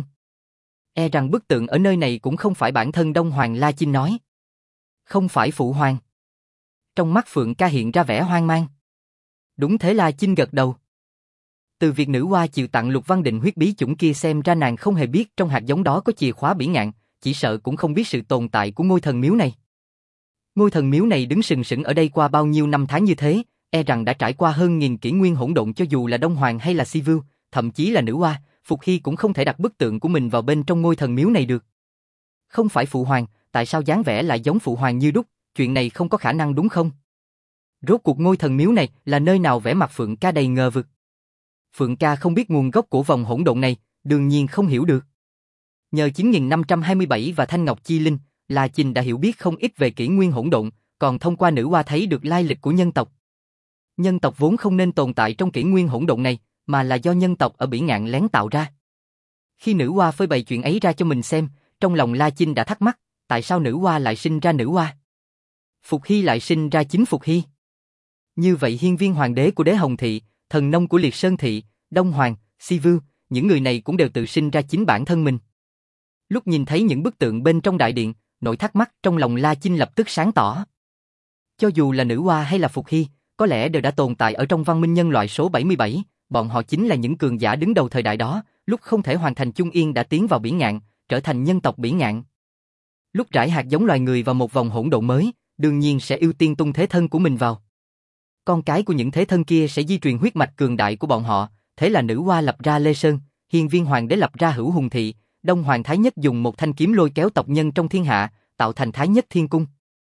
E rằng bức tượng ở nơi này cũng không phải bản thân Đông Hoàng. La Chinh nói. Không phải Phụ Hoàng. Trong mắt Phượng Ca hiện ra vẻ hoang mang. Đúng thế. La Chinh gật đầu. Từ việc nữ hoa chịu tặng Lục Văn Định huyết bí chủng kia xem ra nàng không hề biết trong hạt giống đó có chìa khóa bỉ ngạn, chỉ sợ cũng không biết sự tồn tại của ngôi thần miếu này. Ngôi thần miếu này đứng sừng sững ở đây qua bao nhiêu năm tháng như thế, e rằng đã trải qua hơn nghìn kỷ nguyên hỗn độn. Cho dù là Đông Hoàng hay là Si Vưu, thậm chí là nữ hoa, Phục Hy cũng không thể đặt bức tượng của mình vào bên trong ngôi thần miếu này được. Không phải Phụ Hoàng, tại sao dáng vẻ lại giống Phụ Hoàng như đúc, chuyện này không có khả năng đúng không? Rốt cuộc ngôi thần miếu này là nơi nào? Vẻ mặt Phượng Ca đầy ngờ vực. Phượng Ca không biết nguồn gốc của vòng hỗn độn này, đương nhiên không hiểu được. Nhờ 9527 và Thanh Ngọc Chi Linh, La Chinh đã hiểu biết không ít về kỷ nguyên hỗn độn, còn thông qua nữ hoa thấy được lai lịch của nhân tộc. Nhân tộc vốn không nên tồn tại trong kỷ nguyên hỗn độn này, mà là do nhân tộc ở Bỉ Ngạn lén tạo ra. Khi nữ hoa phơi bày chuyện ấy ra cho mình xem, trong lòng La Chinh đã thắc mắc, tại sao nữ hoa lại sinh ra nữ hoa? Phục Hy lại sinh ra chính Phục Hy. Như vậy hiên viên hoàng đế của Đế Hồng Thị, thần nông của Liệt Sơn Thị, Đông Hoàng, Si Vưu, những người này cũng đều tự sinh ra chính bản thân mình. Lúc nhìn thấy những bức tượng bên trong đại điện, nỗi thắc mắc trong lòng La Chinh lập tức sáng tỏ. Cho dù là nữ hoa hay là Phục Hy, có lẽ đều đã tồn tại ở trong văn minh nhân loại số 77, bọn họ chính là những cường giả đứng đầu thời đại đó, lúc không thể hoàn thành Chung Yên đã tiến vào Bỉ Ngạn, trở thành nhân tộc Bỉ Ngạn. Lúc rải hạt giống loài người vào một vòng hỗn độn mới, đương nhiên sẽ ưu tiên tung thế thân của mình vào. Con cái của những thế thân kia sẽ di truyền huyết mạch cường đại của bọn họ, thế là nữ hoa lập ra Lê Sơn, hiên viên hoàng đế lập ra Hữu Hùng Thị, Đông Hoàng Thái Nhất dùng một thanh kiếm lôi kéo tộc nhân trong thiên hạ, tạo thành Thái Nhất Thiên Cung.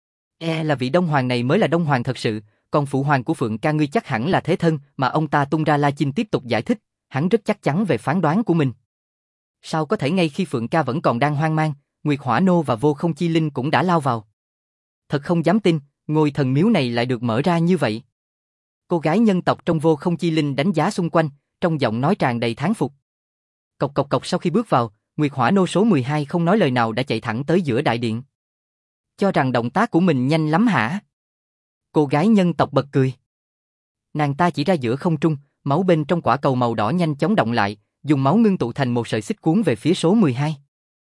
E là vị Đông Hoàng này mới là Đông Hoàng thật sự, còn Phụ Hoàng của Phượng Ca ngươi chắc hẳn là thế thân mà ông ta tung ra. La Chinh tiếp tục giải thích, hắn rất chắc chắn về phán đoán của mình. Sao có thể ngay khi Phượng Ca vẫn còn đang hoang mang, Nguyệt Hỏa Nô và Vô Không Chi Linh cũng đã lao vào. Thật không dám tin, ngôi thần miếu này lại được mở ra như vậy. Cô gái nhân tộc trong Vô Không Chi Linh đánh giá xung quanh, trong giọng nói tràn đầy thán phục. Cộc cộc cộc. Sau khi bước vào, Nguyệt Hỏa Nô số 12 không nói lời nào đã chạy thẳng tới giữa đại điện. Cho rằng động tác của mình nhanh lắm hả? Cô gái nhân tộc bật cười. Nàng ta chỉ ra giữa không trung, máu bên trong quả cầu màu đỏ nhanh chóng động lại, dùng máu ngưng tụ thành một sợi xích cuốn về phía số 12.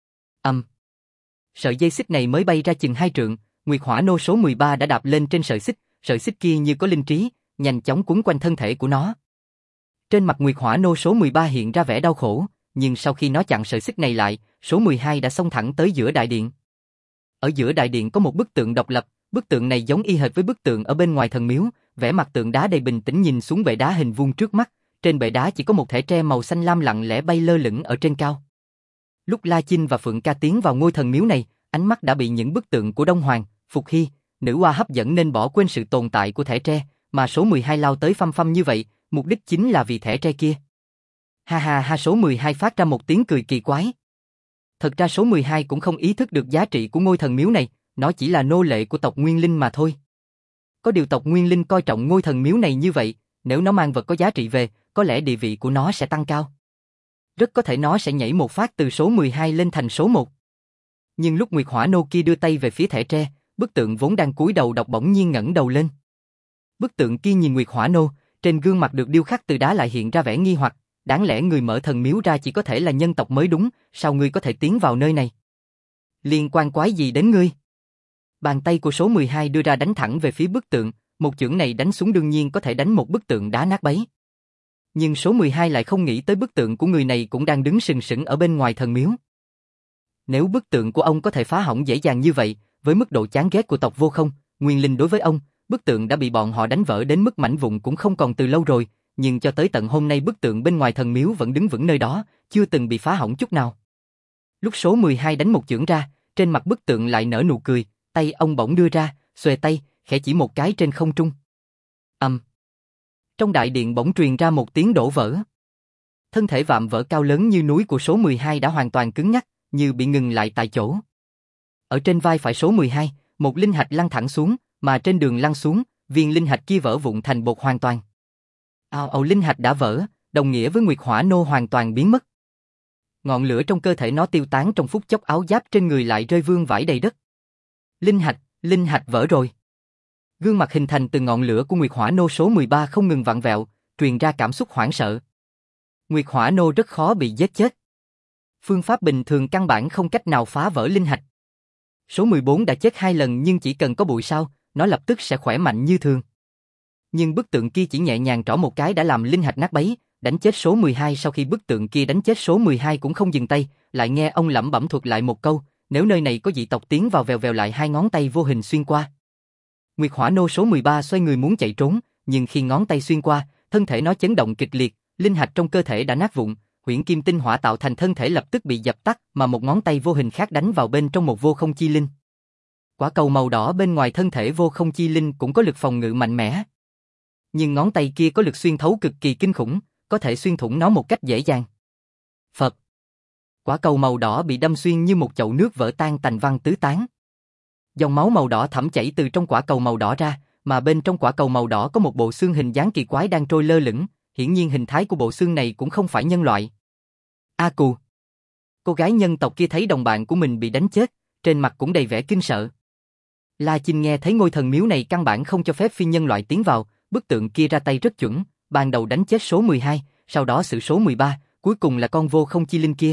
Sợi dây xích này mới bay ra chừng 2 trượng, Nguyệt Hỏa Nô số 13 đã đạp lên trên sợi xích kia như có linh trí, nhanh chóng quấn quanh thân thể của nó. Trên mặt Nguyệt Hỏa Nô số 13 hiện ra vẻ đau khổ, nhưng sau khi nó chặn sợi xích này lại, số 12 đã xông thẳng tới giữa đại điện. Ở giữa đại điện có một bức tượng độc lập, bức tượng này giống y hệt với bức tượng ở bên ngoài thần miếu, vẻ mặt tượng đá đầy bình tĩnh nhìn xuống bệ đá hình vuông trước mắt, trên bệ đá chỉ có một thẻ tre màu xanh lam lặng lẽ bay lơ lửng ở trên cao. Lúc La Chinh và Phượng Ca tiến vào ngôi thần miếu này, ánh mắt đã bị những bức tượng của Đông Hoàng, Phục Hy, Nữ Hoa hấp dẫn nên bỏ quên sự tồn tại của thẻ tre, mà số 12 lao tới phăm phăm như vậy, mục đích chính là vì thẻ tre kia. Ha ha ha, số 12 phát ra một tiếng cười kỳ quái. Thật ra số 12 cũng không ý thức được giá trị của ngôi thần miếu này, nó chỉ là nô lệ của tộc Nguyên Linh mà thôi. Có điều tộc Nguyên Linh coi trọng ngôi thần miếu này như vậy, nếu nó mang vật có giá trị về, có lẽ địa vị của nó sẽ tăng cao. Rất có thể nó sẽ nhảy một phát từ số 12 lên thành số 1. Nhưng lúc Nguyệt Hỏa Nô kia đưa tay về phía thẻ tre, bức tượng vốn đang cúi đầu đọc bỗng nhiên ngẩng đầu lên. Bức tượng kia nhìn Nguyệt Hỏa Nô, trên gương mặt được điêu khắc từ đá lại hiện ra vẻ nghi hoặc, đáng lẽ người mở thần miếu ra chỉ có thể là nhân tộc mới đúng, sao ngươi có thể tiến vào nơi này? Liên quan quái gì đến ngươi? Bàn tay của số 12 đưa ra đánh thẳng về phía bức tượng, một chưởng này đánh xuống đương nhiên có thể đánh một bức tượng đá nát bấy. Nhưng số 12 lại không nghĩ tới bức tượng của người này cũng đang đứng sừng sững ở bên ngoài thần miếu. Nếu bức tượng của ông có thể phá hỏng dễ dàng như vậy, với mức độ chán ghét của tộc Vô Không, Nguyên Linh đối với ông, bức tượng đã bị bọn họ đánh vỡ đến mức mảnh vụn cũng không còn từ lâu rồi, nhưng cho tới tận hôm nay bức tượng bên ngoài thần miếu vẫn đứng vững nơi đó, chưa từng bị phá hỏng chút nào. Lúc số 12 đánh một chưởng ra, trên mặt bức tượng lại nở nụ cười, tay ông bỗng đưa ra, xuề tay, khẽ chỉ một cái trên không trung. Trong đại điện bỗng truyền ra một tiếng đổ vỡ. Thân thể vạm vỡ cao lớn như núi của số 12 đã hoàn toàn cứng nhắc, như bị ngừng lại tại chỗ. Ở trên vai phải số 12, một linh hạch lăn thẳng xuống, mà trên đường lăn xuống, viên linh hạch kia vỡ vụn thành bột hoàn toàn. Linh hạch đã vỡ, đồng nghĩa với Nguyệt Hỏa Nô hoàn toàn biến mất. Ngọn lửa trong cơ thể nó tiêu tán trong phút chốc, áo giáp trên người lại rơi vương vãi đầy đất. Linh hạch vỡ rồi. Gương mặt hình thành từ ngọn lửa của Nguyệt Hỏa Nô số 13 không ngừng vặn vẹo, truyền ra cảm xúc hoảng sợ. Nguyệt Hỏa Nô rất khó bị giết chết. Phương pháp bình thường căn bản không cách nào phá vỡ linh hạch. Số 14 đã chết 2 lần nhưng chỉ cần có bụi sao, nó lập tức sẽ khỏe mạnh như thường. Nhưng bức tượng kia chỉ nhẹ nhàng trỏ một cái đã làm linh hạch nát bấy, đánh chết số 12. Sau khi bức tượng kia đánh chết số 12 cũng không dừng tay, lại nghe ông lẩm bẩm thuật lại một câu, nếu nơi này có dị tộc tiến vào, vèo vèo lại 2 ngón tay vô hình xuyên qua. Nguyệt Hỏa Nô số 13 xoay người muốn chạy trốn, nhưng khi ngón tay xuyên qua, thân thể nó chấn động kịch liệt, linh hạch trong cơ thể đã nát vụn, huyễn kim tinh hỏa tạo thành thân thể lập tức bị dập tắt, mà một ngón tay vô hình khác đánh vào bên trong một vô không chi linh. Quả cầu màu đỏ bên ngoài thân thể vô không chi linh cũng có lực phòng ngự mạnh mẽ. Nhưng ngón tay kia có lực xuyên thấu cực kỳ kinh khủng, có thể xuyên thủng nó một cách dễ dàng. Phật. Quả cầu màu đỏ bị đâm xuyên như một chậu nước vỡ tan tành văng tứ tán. Dòng máu màu đỏ thẫm chảy từ trong quả cầu màu đỏ ra, mà bên trong quả cầu màu đỏ có một bộ xương hình dáng kỳ quái đang trôi lơ lửng, hiển nhiên hình thái của bộ xương này cũng không phải nhân loại. A Cù. Cô gái nhân tộc kia thấy đồng bạn của mình bị đánh chết, trên mặt cũng đầy vẻ kinh sợ. La Chinh nghe thấy ngôi thần miếu này căn bản không cho phép phi nhân loại tiến vào, bức tượng kia ra tay rất chuẩn, ban đầu đánh chết số 12, sau đó xử số 13, cuối cùng là con vô không chi linh kia.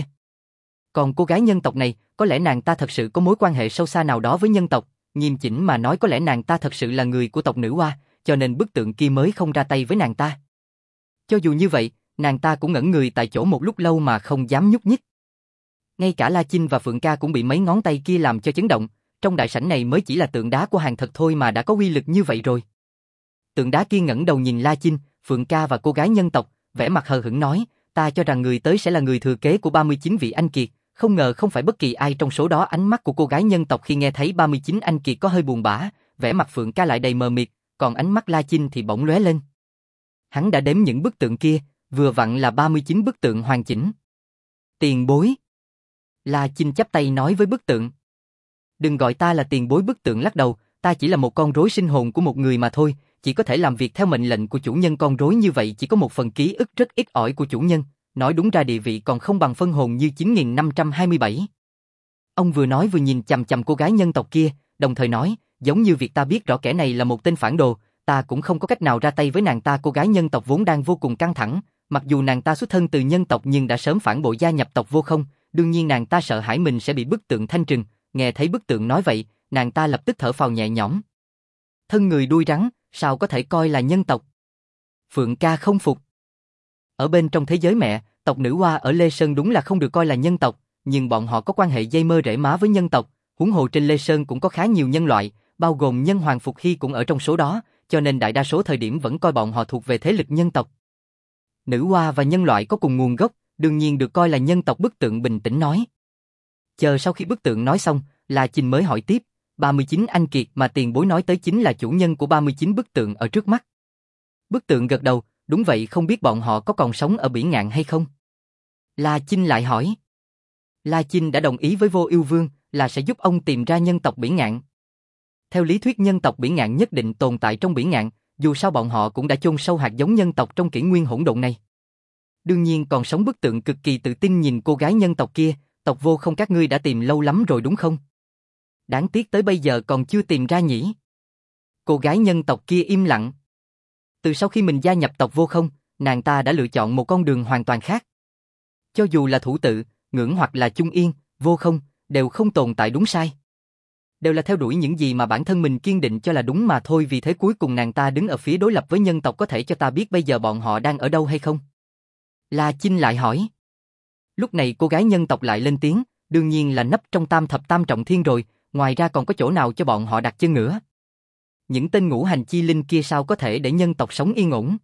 Còn cô gái nhân tộc này, có lẽ nàng ta thật sự có mối quan hệ sâu xa nào đó với nhân tộc, nghiêm chỉnh mà nói có lẽ nàng ta thật sự là người của tộc Nữ Hoa, cho nên bức tượng kia mới không ra tay với nàng ta. Cho dù như vậy, nàng ta cũng ngẩn người tại chỗ một lúc lâu mà không dám nhúc nhích. Ngay cả La Chinh và Phượng Ca cũng bị mấy ngón tay kia làm cho chấn động, trong đại sảnh này mới chỉ là tượng đá của hàng thật thôi mà đã có uy lực như vậy rồi. Tượng đá kia ngẩng đầu nhìn La Chinh, Phượng Ca và cô gái nhân tộc, vẻ mặt hờ hững nói, ta cho rằng người tới sẽ là người thừa kế của 39 vị anh kiệt, không ngờ không phải bất kỳ ai trong số đó. Ánh mắt của cô gái nhân tộc khi nghe thấy 39 anh kiệt có hơi buồn bã, vẻ mặt Phượng Ca lại đầy mờ mịt, còn ánh mắt La Chinh thì bỗng lóe lên. Hắn đã đếm những bức tượng kia, vừa vặn là 39 bức tượng hoàn chỉnh. Tiền bối. La Chinh chắp tay nói với bức tượng. Đừng gọi ta là tiền bối, bức tượng lắc đầu, ta chỉ là một con rối sinh hồn của một người mà thôi, chỉ có thể làm việc theo mệnh lệnh của chủ nhân. Con rối như vậy chỉ có một phần ký ức rất ít ỏi của chủ nhân, nói đúng ra địa vị còn không bằng phân hồn như 9527. Ông vừa nói vừa nhìn chằm chằm cô gái nhân tộc kia, đồng thời nói, giống như việc ta biết rõ kẻ này là một tên phản đồ, ta cũng không có cách nào ra tay với nàng ta. Cô gái nhân tộc vốn đang vô cùng căng thẳng, mặc dù nàng ta xuất thân từ nhân tộc nhưng đã sớm phản bội gia nhập tộc Vô Không, đương nhiên nàng ta sợ hãi mình sẽ bị bức tượng thanh trừng, nghe thấy bức tượng nói vậy, nàng ta lập tức thở phào nhẹ nhõm. Thân người đuôi rắn, sao có thể coi là nhân tộc? Phượng ca không phục. Ở bên trong thế giới mẹ, tộc nữ hoa ở Lê Sơn đúng là không được coi là nhân tộc, nhưng bọn họ có quan hệ dây mơ rễ má với nhân tộc, huống hồ trên Lê Sơn cũng có khá nhiều nhân loại, bao gồm nhân hoàng Phục Hy cũng ở trong số đó, cho nên đại đa số thời điểm vẫn coi bọn họ thuộc về thế lực nhân tộc. Nữ hoa và nhân loại có cùng nguồn gốc, đương nhiên được coi là nhân tộc. Bức tượng bình tĩnh nói. Chờ sau khi bức tượng nói xong, La Chinh mới hỏi tiếp, 39 anh kiệt mà tiền bối nói tới chính là chủ nhân của 39 bức tượng ở trước mắt. Bức tượng gật đầu, đúng vậy, không biết bọn họ có còn sống ở Biển Ngạn hay không? La Chinh lại hỏi. La Chinh đã đồng ý với Vô Ưu Vương là sẽ giúp ông tìm ra nhân tộc Biển Ngạn. Theo lý thuyết nhân tộc Biển Ngạn nhất định tồn tại trong Biển Ngạn, dù sao bọn họ cũng đã chôn sâu hạt giống nhân tộc trong kỷ nguyên hỗn độn này. Đương nhiên còn sống. Bức tượng cực kỳ tự tin nhìn cô gái nhân tộc kia, tộc Vô Không các ngươi đã tìm lâu lắm rồi đúng không? Đáng tiếc tới bây giờ còn chưa tìm ra nhỉ? Cô gái nhân tộc kia im lặng. Từ sau khi mình gia nhập tộc Vô Không, nàng ta đã lựa chọn một con đường hoàn toàn khác. Cho dù là Thủ Tự, Ngưỡng hoặc là Chung Yên, Vô Không, đều không tồn tại đúng sai. Đều là theo đuổi những gì mà bản thân mình kiên định cho là đúng mà thôi. Vì thế cuối cùng nàng ta đứng ở phía đối lập với nhân tộc. Có thể cho ta biết bây giờ bọn họ đang ở đâu hay không? La Chinh lại hỏi. Lúc này cô gái nhân tộc lại lên tiếng, đương nhiên là nấp trong Tam Thập Tam Trọng Thiên rồi, ngoài ra còn có chỗ nào cho bọn họ đặt chân nữa? Những tên ngũ hành chi linh kia sao có thể để nhân tộc sống yên ổn?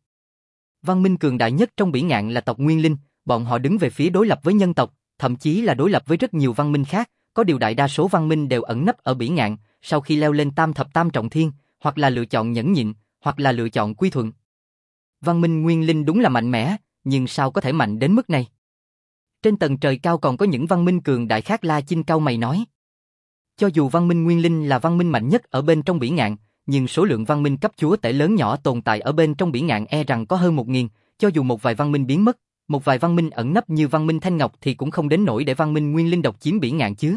Văn minh cường đại nhất trong Biển Ngạn là tộc Nguyên Linh, bọn họ đứng về phía đối lập với nhân tộc, thậm chí là đối lập với rất nhiều văn minh khác, có điều đại đa số văn minh đều ẩn nấp ở Biển Ngạn, sau khi leo lên Tam Thập Tam Trọng Thiên, hoặc là lựa chọn nhẫn nhịn, hoặc là lựa chọn quy thuận. Văn minh Nguyên Linh đúng là mạnh mẽ, nhưng sao có thể mạnh đến mức này? Trên tầng trời cao còn có những văn minh cường đại khác. La Chinh cau mày nói. Cho dù văn minh Nguyên Linh là văn minh mạnh nhất ở bên trong Biển Ngạn, nhưng số lượng văn minh cấp chúa tể lớn nhỏ tồn tại ở bên trong Biển Ngạn e rằng có hơn 1000, cho dù một vài văn minh biến mất, một vài văn minh ẩn nấp như văn minh Thanh Ngọc thì cũng không đến nỗi để văn minh Nguyên Linh độc chiếm Biển Ngạn chứ.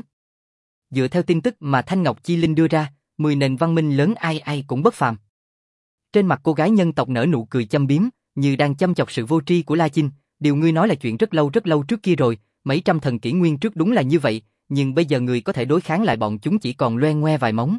Dựa theo tin tức mà Thanh Ngọc Chi Linh đưa ra, 10 nền văn minh lớn ai ai cũng bất phàm. Trên mặt cô gái nhân tộc nở nụ cười châm biếm, như đang châm chọc sự vô tri của La Chinh. Điều ngươi nói là chuyện rất lâu trước kia rồi, mấy trăm thần kỷ nguyên trước đúng là như vậy, nhưng bây giờ người có thể đối kháng lại bọn chúng chỉ còn loe ngoe vài móng.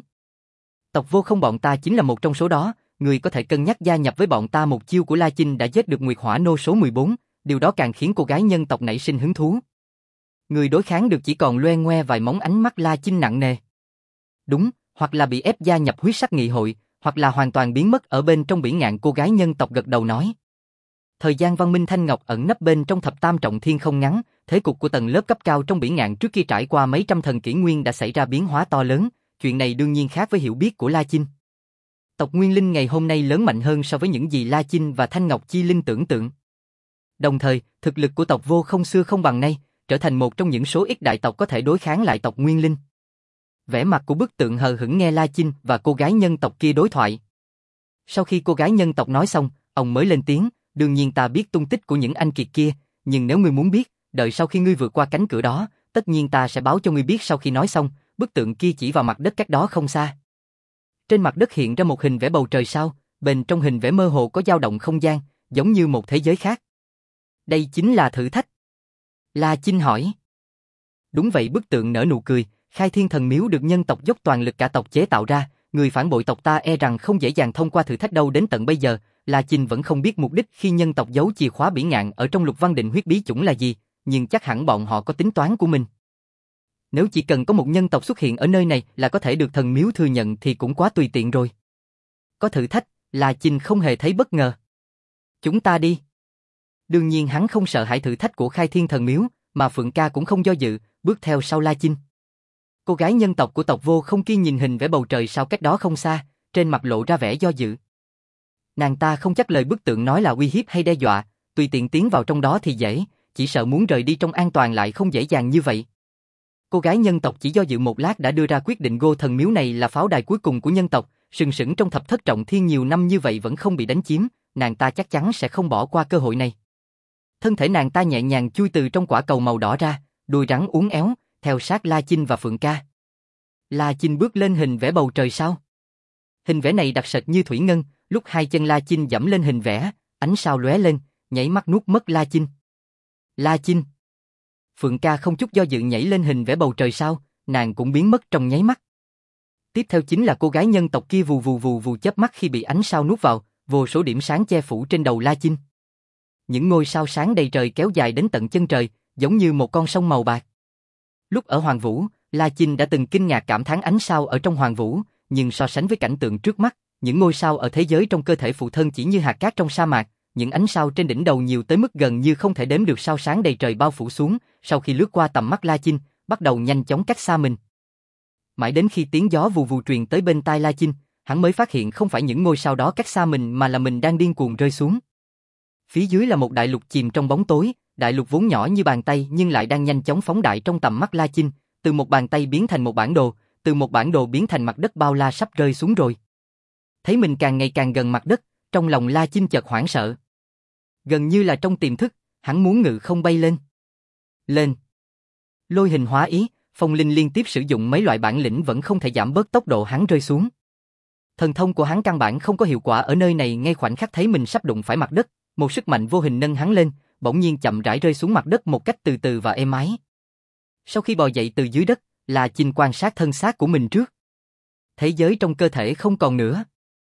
Tộc Vô Không bọn ta chính là một trong số đó, người có thể cân nhắc gia nhập với bọn ta. Một chiêu của La Chinh đã giết được Nguyệt Hỏa Nô số 14, điều đó càng khiến cô gái nhân tộc nảy sinh hứng thú. Người đối kháng được chỉ còn loe ngoe vài móng. Ánh mắt La Chinh nặng nề. Đúng, hoặc là bị ép gia nhập huyết sắc nghị hội, hoặc là hoàn toàn biến mất ở bên trong Biển Ngạn. Cô gái nhân tộc gật đầu nói. Thời gian văn minh Thanh Ngọc ẩn nấp bên trong Thập Tam Trọng Thiên không ngắn, thế cục của tầng lớp cấp cao trong Biển Ngạn trước khi trải qua mấy trăm thần kỷ nguyên đã xảy ra biến hóa to lớn, chuyện này đương nhiên khác với hiểu biết của La Chinh. Tộc Nguyên Linh ngày hôm nay lớn mạnh hơn so với những gì La Chinh và Thanh Ngọc Chi Linh tưởng tượng. Đồng thời, thực lực của tộc Vô Không xưa không bằng nay, trở thành một trong những số ít đại tộc có thể đối kháng lại tộc Nguyên Linh. Vẻ mặt của bức tượng hờ hững nghe La Chinh và cô gái nhân tộc kia đối thoại. Sau khi cô gái nhân tộc nói xong, ông mới lên tiếng, đương nhiên ta biết tung tích của những anh kiệt kia, nhưng nếu ngươi muốn biết, đợi sau khi ngươi vượt qua cánh cửa đó, tất nhiên ta sẽ báo cho ngươi biết. Sau khi nói xong, bức tượng kia chỉ vào mặt đất cách đó không xa. Trên mặt đất hiện ra một hình vẽ bầu trời sao, bên trong hình vẽ mơ hồ có dao động không gian, giống như một thế giới khác. Đây chính là thử thách. La Chinh hỏi. Đúng vậy, bức tượng nở nụ cười, Khai Thiên Thần Miếu được nhân tộc dốc toàn lực cả tộc chế tạo ra, người phản bội tộc ta e rằng không dễ dàng thông qua thử thách đâu. Đến tận bây giờ, La Chinh vẫn không biết mục đích khi nhân tộc giấu chìa khóa Biển Ngạn ở trong Lục Văn Định huyết bí chủng là gì, nhưng chắc hẳn bọn họ có tính toán của mình. Nếu chỉ cần có một nhân tộc xuất hiện ở nơi này là có thể được thần miếu thừa nhận thì cũng quá tùy tiện rồi. Có thử thách, La Chinh không hề thấy bất ngờ. Chúng ta đi. Đương nhiên hắn không sợ hãi thử thách của Khai Thiên Thần Miếu, mà Phượng Ca cũng không do dự, bước theo sau La Chinh. Cô gái nhân tộc của tộc Vô Không kia nhìn hình vẽ bầu trời sao cách đó không xa, trên mặt lộ ra vẻ do dự. Nàng ta không chắc lời bức tượng nói là uy hiếp hay đe dọa, tùy tiện tiến vào trong đó thì dễ, chỉ sợ muốn rời đi trong an toàn lại không dễ dàng như vậy. Cô gái nhân tộc chỉ do dự một lát đã đưa ra quyết định. Gô Thần Miếu này là pháo đài cuối cùng của nhân tộc, sừng sững trong Thập Thất Trọng Thiên nhiều năm như vậy vẫn không bị đánh chiếm, nàng ta chắc chắn sẽ không bỏ qua cơ hội này. Thân thể nàng ta nhẹ nhàng chui từ trong quả cầu màu đỏ ra, đuôi rắn uốn éo, theo sát La Chinh và Phượng Ca. La Chinh bước lên hình vẽ bầu trời sao. Hình vẽ này đặc sệt như thủy ngân, lúc hai chân La Chinh dẫm lên hình vẽ, ánh sao lóe lên, nhảy mắt nuốt mất La Chinh. La Chinh. Phượng Ca không chút do dự nhảy lên hình vẽ bầu trời sao, nàng cũng biến mất trong nháy mắt. Tiếp theo chính là cô gái nhân tộc kia vù vù vù vù chớp mắt khi bị ánh sao nuốt vào, vô số điểm sáng che phủ trên đầu La Chinh. Những ngôi sao sáng đầy trời kéo dài đến tận chân trời, giống như một con sông màu bạc. Lúc ở Hoàng Vũ, La Chinh đã từng kinh ngạc cảm thán ánh sao ở trong Hoàng Vũ, nhưng so sánh với cảnh tượng trước mắt, những ngôi sao ở thế giới trong cơ thể phụ thân chỉ như hạt cát trong sa mạc, những ánh sao trên đỉnh đầu nhiều tới mức gần như không thể đếm được sao sáng đầy trời bao phủ xuống, sau khi lướt qua tầm mắt La Chinh, bắt đầu nhanh chóng cách xa mình. Mãi đến khi tiếng gió vù vù truyền tới bên tai La Chinh, hắn mới phát hiện không phải những ngôi sao đó cách xa mình mà là mình đang điên cuồng rơi xuống. Phía dưới là một đại lục chìm trong bóng tối, đại lục vốn nhỏ như bàn tay nhưng lại đang nhanh chóng phóng đại trong tầm mắt La Chinh, từ một bàn tay biến thành một bản đồ, từ một bản đồ biến thành mặt đất bao la sắp rơi xuống rồi. Thấy mình càng ngày càng gần mặt đất, trong lòng La Chinh chợt hoảng sợ. Gần như là trong tiềm thức, hắn muốn ngự không bay lên. Lên. Lôi hình hóa ý, Phong Linh liên tiếp sử dụng mấy loại bản lĩnh vẫn không thể giảm bớt tốc độ hắn rơi xuống. Thần thông của hắn căn bản không có hiệu quả ở nơi này, ngay khoảnh khắc thấy mình sắp đụng phải mặt đất, một sức mạnh vô hình nâng hắn lên, bỗng nhiên chậm rãi rơi xuống mặt đất một cách từ từ và êm ái. Sau khi bò dậy từ dưới đất, La Chinh quan sát thân xác của mình trước. Thế giới trong cơ thể không còn nữa.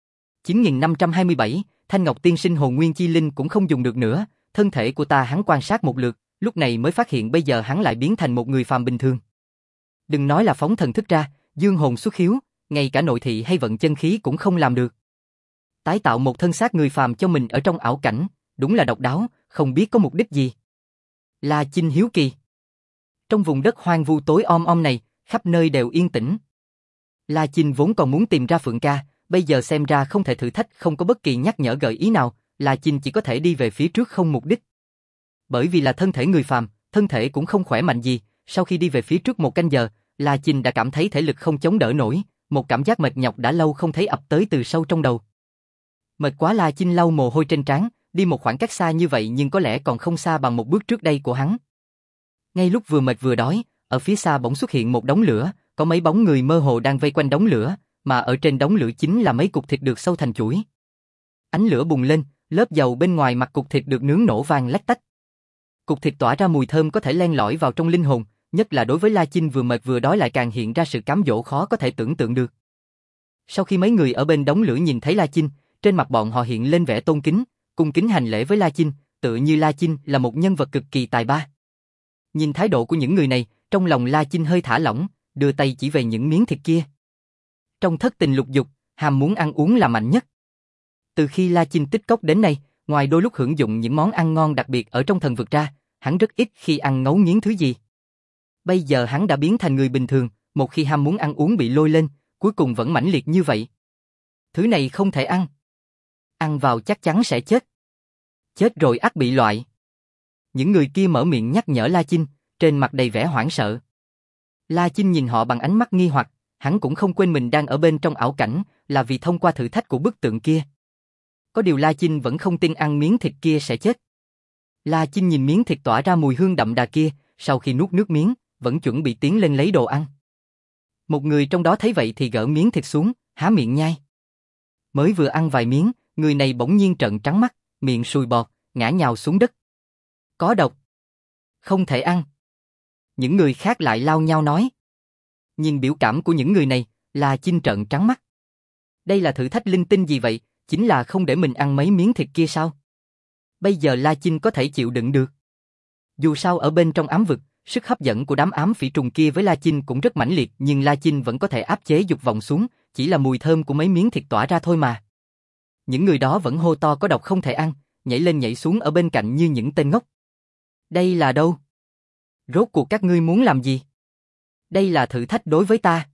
9527, Thanh Ngọc Tiên Sinh hồn nguyên chi linh cũng không dùng được nữa, thân thể của ta hắn quan sát một lượt, lúc này mới phát hiện bây giờ hắn lại biến thành một người phàm bình thường. Đừng nói là phóng thần thức ra, dương hồn xuất hiếu, ngay cả nội thị hay vận chân khí cũng không làm được. Tái tạo một thân xác người phàm cho mình ở trong ảo cảnh, đúng là độc đáo, không biết có mục đích gì. La Chinh hiếu kỳ. Trong vùng đất hoang vu tối om om này, khắp nơi đều yên tĩnh. La Chinh vốn còn muốn tìm ra Phượng Ca, bây giờ xem ra không thể thử thách, không có bất kỳ nhắc nhở gợi ý nào, La Chinh chỉ có thể đi về phía trước không mục đích. Bởi vì là thân thể người phàm, thân thể cũng không khỏe mạnh gì, sau khi đi về phía trước một canh giờ, La Chinh đã cảm thấy thể lực không chống đỡ nổi, một cảm giác mệt nhọc đã lâu không thấy ập tới từ sâu trong đầu. Mệt quá, La Chinh lau mồ hôi trên trán, đi một khoảng cách xa như vậy nhưng có lẽ còn không xa bằng một bước trước đây của hắn. Ngay lúc vừa mệt vừa đói, ở phía xa bỗng xuất hiện một đống lửa, có mấy bóng người mơ hồ đang vây quanh đống lửa, mà ở trên đống lửa chính là mấy cục thịt được xâu thành chuỗi. Ánh lửa bùng lên, lớp dầu bên ngoài mặt cục thịt được nướng nổ vang lách tách. Cục thịt tỏa ra mùi thơm có thể len lỏi vào trong linh hồn, nhất là đối với La Chinh vừa mệt vừa đói lại càng hiện ra sự cám dỗ khó có thể tưởng tượng được. Sau khi mấy người ở bên đống lửa nhìn thấy La Chinh, trên mặt bọn họ hiện lên vẻ tôn kính, cung kính hành lễ với La Chinh, tựa như La Chinh là một nhân vật cực kỳ tài ba. Nhìn thái độ của những người này, trong lòng La Chinh hơi thả lỏng, đưa tay chỉ về những miếng thịt kia. Trong thất tình lục dục, ham muốn ăn uống là mạnh nhất. Từ khi La Chinh tích cốc đến nay, ngoài đôi lúc hưởng dụng những món ăn ngon đặc biệt ở trong thần vực ra, hắn rất ít khi ăn ngấu nghiến thứ gì. Bây giờ hắn đã biến thành người bình thường, một khi ham muốn ăn uống bị lôi lên, cuối cùng vẫn mãnh liệt như vậy. Thứ này không thể ăn. Ăn vào chắc chắn sẽ chết. Chết rồi ắt bị loại. Những người kia mở miệng nhắc nhở La Chinh, trên mặt đầy vẻ hoảng sợ. La Chinh nhìn họ bằng ánh mắt nghi hoặc, hắn cũng không quên mình đang ở bên trong ảo cảnh, là vì thông qua thử thách của bức tượng kia. Có điều La Chinh vẫn không tin ăn miếng thịt kia sẽ chết. La Chinh nhìn miếng thịt tỏa ra mùi hương đậm đà kia, sau khi nuốt nước miếng, vẫn chuẩn bị tiến lên lấy đồ ăn. Một người trong đó thấy vậy thì gỡ miếng thịt xuống, há miệng nhai. Mới vừa ăn vài miếng, người này bỗng nhiên trợn trắng mắt, miệng sùi bọt, ngã nhào xuống đất. Có độc. Không thể ăn. Những người khác lại lao nhau nói. Nhìn biểu cảm của những người này, La Chinh trợn trắng mắt. Đây là thử thách linh tinh gì vậy, chính là không để mình ăn mấy miếng thịt kia sao? Bây giờ La Chinh có thể chịu đựng được. Dù sao ở bên trong ám vực, sức hấp dẫn của đám ám phỉ trùng kia với La Chinh cũng rất mãnh liệt, nhưng La Chinh vẫn có thể áp chế dục vọng xuống, chỉ là mùi thơm của mấy miếng thịt tỏa ra thôi mà. Những người đó vẫn hô to có độc không thể ăn, nhảy lên nhảy xuống ở bên cạnh như những tên ngốc. Đây là đâu? Rốt cuộc các ngươi muốn làm gì? Đây là thử thách đối với ta.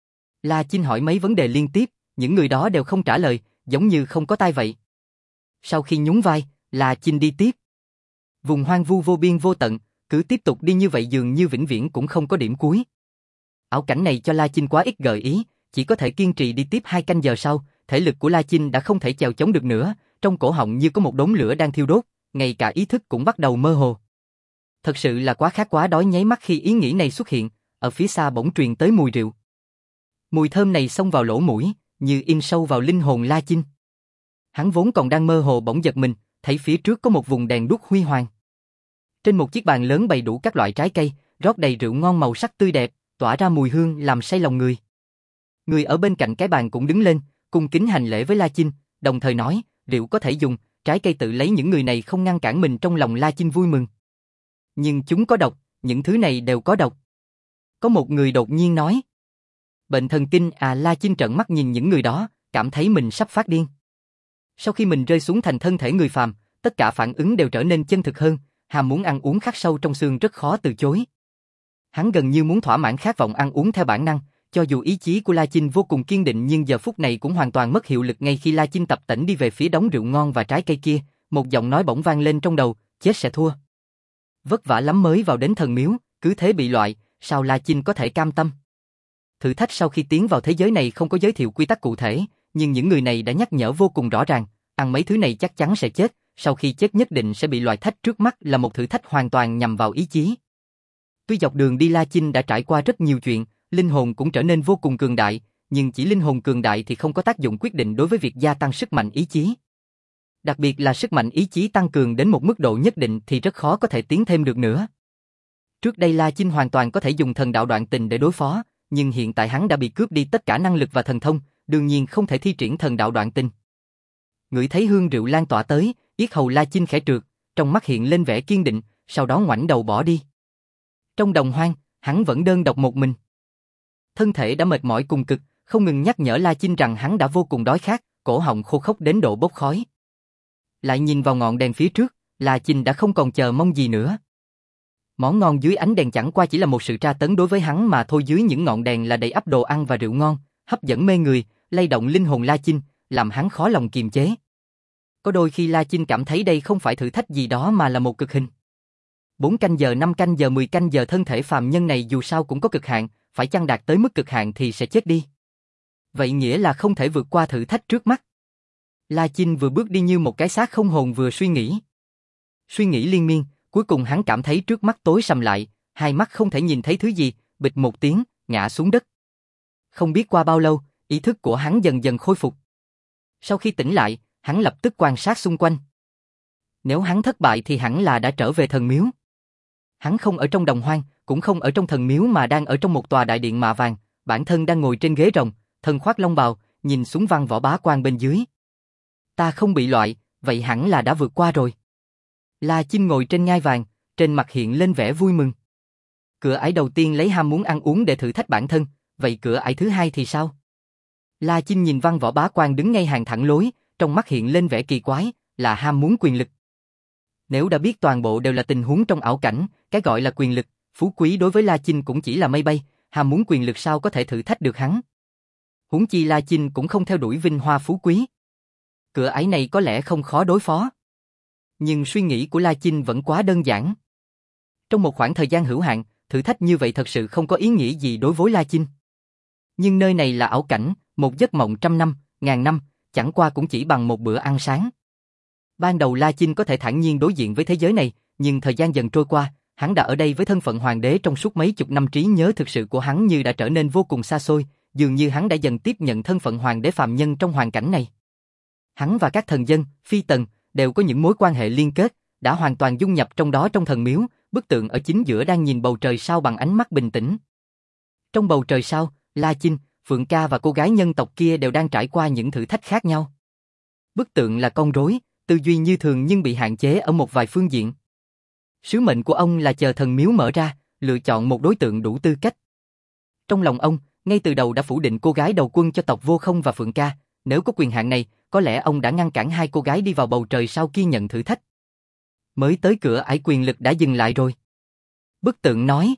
La Chinh hỏi mấy vấn đề liên tiếp, những người đó đều không trả lời, giống như không có tai vậy. Sau khi nhún vai, La Chinh đi tiếp. Vùng hoang vu vô biên vô tận, cứ tiếp tục đi như vậy dường như vĩnh viễn cũng không có điểm cuối. Ảo cảnh này cho La Chinh quá ít gợi ý, chỉ có thể kiên trì đi tiếp 2 canh giờ sau, thể lực của La Chinh đã không thể chèo chống được nữa, trong cổ họng như có một đống lửa đang thiêu đốt, ngay cả ý thức cũng bắt đầu mơ hồ. Thật sự là quá khát quá đói, nháy mắt khi ý nghĩ này xuất hiện, ở phía xa bỗng truyền tới mùi rượu. Mùi thơm này xông vào lỗ mũi, như in sâu vào linh hồn La Chinh. Hắn vốn còn đang mơ hồ bỗng giật mình, thấy phía trước có một vùng đèn đuốc huy hoàng. Trên một chiếc bàn lớn bày đủ các loại trái cây, rót đầy rượu ngon màu sắc tươi đẹp, tỏa ra mùi hương làm say lòng người. Người ở bên cạnh cái bàn cũng đứng lên, cung kính hành lễ với La Chinh, đồng thời nói, rượu có thể dùng, trái cây tự lấy, những người này không ngăn cản mình. Trong lòng La Chinh vui mừng. Nhưng chúng có độc, những thứ này đều có độc. Có một người đột nhiên nói. Bệnh thần kinh à? La Chinh trợn mắt nhìn những người đó, cảm thấy mình sắp phát điên. Sau khi mình rơi xuống thành thân thể người phàm, tất cả phản ứng đều trở nên chân thực hơn, ham muốn ăn uống khắc sâu trong xương rất khó từ chối. Hắn gần như muốn thỏa mãn khát vọng ăn uống theo bản năng, cho dù ý chí của La Chinh vô cùng kiên định nhưng giờ phút này cũng hoàn toàn mất hiệu lực. Ngay khi La Chinh tập tễnh đi về phía đống rượu ngon và trái cây kia, một giọng nói bỗng vang lên trong đầu, chết sẽ thua. Vất vả lắm mới vào đến thần miếu, cứ thế bị loại, sao La Chinh có thể cam tâm? Thử thách sau khi tiến vào thế giới này không có giới thiệu quy tắc cụ thể, nhưng những người này đã nhắc nhở vô cùng rõ ràng, ăn mấy thứ này chắc chắn sẽ chết, sau khi chết nhất định sẽ bị loại. Thách trước mắt là một thử thách hoàn toàn nhằm vào ý chí. Tuy dọc đường đi La Chinh đã trải qua rất nhiều chuyện, linh hồn cũng trở nên vô cùng cường đại, nhưng chỉ linh hồn cường đại thì không có tác dụng quyết định đối với việc gia tăng sức mạnh ý chí. Đặc biệt là sức mạnh ý chí tăng cường đến một mức độ nhất định thì rất khó có thể tiến thêm được nữa. Trước đây La Chinh hoàn toàn có thể dùng thần đạo đoạn tình để đối phó, nhưng hiện tại hắn đã bị cướp đi tất cả năng lực và thần thông, đương nhiên không thể thi triển thần đạo đoạn tình. Ngửi thấy hương rượu lan tỏa tới, yết hầu La Chinh khẽ trượt, trong mắt hiện lên vẻ kiên định, sau đó ngoảnh đầu bỏ đi. Trong đồng hoang, hắn vẫn đơn độc một mình. Thân thể đã mệt mỏi cùng cực, không ngừng nhắc nhở La Chinh rằng hắn đã vô cùng đói khát, cổ họng khô khốc đến độ bốc khói. Lại nhìn vào ngọn đèn phía trước, La Chinh đã không còn chờ mong gì nữa. Món ngon dưới ánh đèn chẳng qua chỉ là một sự tra tấn đối với hắn mà thôi. Dưới những ngọn đèn là đầy ắp đồ ăn và rượu ngon, hấp dẫn mê người, lay động linh hồn La Chinh, làm hắn khó lòng kiềm chế. Có đôi khi La Chinh cảm thấy đây không phải thử thách gì đó mà là một cực hình. 4 canh giờ, 5 canh giờ, 10 canh giờ, thân thể phàm nhân này dù sao cũng có cực hạn, phải chăng đạt tới mức cực hạn thì sẽ chết đi. Vậy nghĩa là không thể vượt qua thử thách trước mắt. La Chinh vừa bước đi như một cái xác không hồn vừa suy nghĩ. Suy nghĩ liên miên, cuối cùng hắn cảm thấy trước mắt tối sầm lại, hai mắt không thể nhìn thấy thứ gì, bịch một tiếng, ngã xuống đất. Không biết qua bao lâu, ý thức của hắn dần dần khôi phục. Sau khi tỉnh lại, hắn lập tức quan sát xung quanh. Nếu hắn thất bại thì hẳn là đã trở về thần miếu. Hắn không ở trong đồng hoang, cũng không ở trong thần miếu mà đang ở trong một tòa đại điện mạ vàng, bản thân đang ngồi trên ghế rồng, thân khoác long bào, nhìn xuống Văn Võ Bá Quan bên dưới. Ta không bị loại, vậy hẳn là đã vượt qua rồi. La Chinh ngồi trên ngai vàng, trên mặt hiện lên vẻ vui mừng. Cửa ải đầu tiên lấy ham muốn ăn uống để thử thách bản thân, vậy cửa ải thứ hai thì sao? La Chinh nhìn Văn Võ Bá Quan đứng ngay hàng thẳng lối, trong mắt hiện lên vẻ kỳ quái, là ham muốn quyền lực. Nếu đã biết toàn bộ đều là tình huống trong ảo cảnh, cái gọi là quyền lực, phú quý đối với La Chinh cũng chỉ là mây bay, ham muốn quyền lực sao có thể thử thách được hắn. Huống chi La Chinh cũng không theo đuổi vinh hoa phú quý. Cửa ải này có lẽ không khó đối phó. Nhưng suy nghĩ của La Chinh vẫn quá đơn giản. Trong một khoảng thời gian hữu hạn, thử thách như vậy thật sự không có ý nghĩa gì đối với La Chinh. Nhưng nơi này là ảo cảnh, một giấc mộng 100 năm, 1000 năm, chẳng qua cũng chỉ bằng một bữa ăn sáng. Ban đầu La Chinh có thể thản nhiên đối diện với thế giới này, nhưng thời gian dần trôi qua, hắn đã ở đây với thân phận hoàng đế trong suốt mấy chục năm. Trí nhớ thực sự của hắn như đã trở nên vô cùng xa xôi, dường như hắn đã dần tiếp nhận thân phận hoàng đế phàm nhân trong hoàn cảnh này. Hắn và các thần dân, phi tần, đều có những mối quan hệ liên kết, đã hoàn toàn dung nhập trong đó. Trong thần miếu, bức tượng ở chính giữa đang nhìn bầu trời sao bằng ánh mắt bình tĩnh. Trong bầu trời sao, La Chinh, Phượng Ca và cô gái nhân tộc kia đều đang trải qua những thử thách khác nhau. Bức tượng là con rối, tư duy như thường nhưng bị hạn chế ở một vài phương diện. Sứ mệnh của ông là chờ thần miếu mở ra, lựa chọn một đối tượng đủ tư cách. Trong lòng ông, ngay từ đầu đã phủ định cô gái đầu quân cho tộc Vô Không và Phượng Ca, nếu có quyền hạn này, có lẽ ông đã ngăn cản hai cô gái đi vào bầu trời sau khi nhận thử thách. Mới tới cửa ải quyền lực đã dừng lại rồi. Bức tượng nói.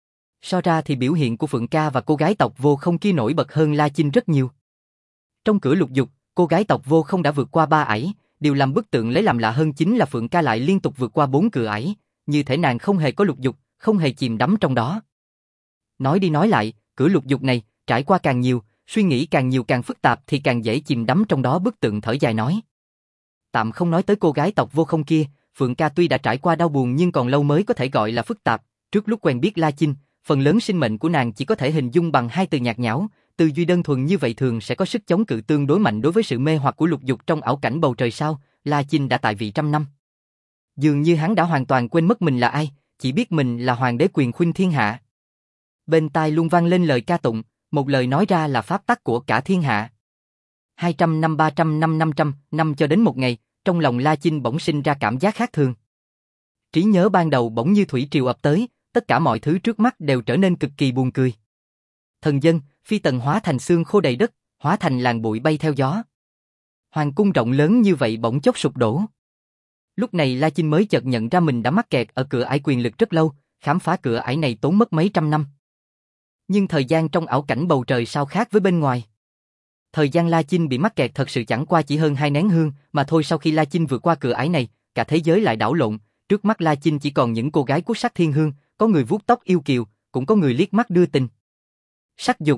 So ra thì biểu hiện của Phượng Ca và cô gái tộc Vô Không kia nổi bật hơn La Chinh rất nhiều. Trong cửa lục dục, cô gái tộc Vô Không đã vượt qua 3 ải, điều làm bức tượng lấy làm lạ hơn chính là Phượng Ca lại liên tục vượt qua 4 cửa ải, như thể nàng không hề có lục dục, không hề chìm đắm trong đó. Nói đi nói lại, cửa lục dục này, trải qua càng nhiều, suy nghĩ càng nhiều càng phức tạp thì càng dễ chìm đắm trong đó. Bức tượng thở dài nói. Tạm không nói tới cô gái tộc Vô Không kia, Phượng Ca tuy đã trải qua đau buồn nhưng còn lâu mới có thể gọi là phức tạp. Trước lúc quen biết La Chinh, phần lớn sinh mệnh của nàng chỉ có thể hình dung bằng hai từ nhạt nhẽo, tư duy đơn thuần như vậy thường sẽ có sức chống cự tương đối mạnh đối với sự mê hoặc của lục dục trong ảo cảnh bầu trời sao, La Chinh đã tại vị trăm năm. Dường như hắn đã hoàn toàn quên mất mình là ai, chỉ biết mình là hoàng đế quyền khuynh thiên hạ. Bên tai luôn vang lên lời ca tụng, một lời nói ra là pháp tắc của cả thiên hạ. 200 năm 300 năm 500 năm cho đến một ngày, trong lòng La Chinh bỗng sinh ra cảm giác khác thường. Trí nhớ ban đầu bỗng như thủy triều ập tới, tất cả mọi thứ trước mắt đều trở nên cực kỳ buồn cười. Thần dân, phi tần hóa thành xương khô đầy đất, hóa thành làn bụi bay theo gió. Hoàng cung rộng lớn như vậy bỗng chốc sụp đổ. Lúc này La Chinh mới chợt nhận ra mình đã mắc kẹt ở cửa ải quyền lực rất lâu, khám phá cửa ải này tốn mất mấy trăm năm. Nhưng thời gian trong ảo cảnh bầu trời sao khác với bên ngoài. Thời gian La Chinh bị mắc kẹt thật sự chẳng qua chỉ hơn 2 nén hương mà thôi. Sau khi La Chinh vượt qua cửa ải này, cả thế giới lại đảo lộn, trước mắt La Chinh chỉ còn những cô gái quốc sắc thiên hương, có người vuốt tóc yêu kiều, cũng có người liếc mắt đưa tình. Sắc dục.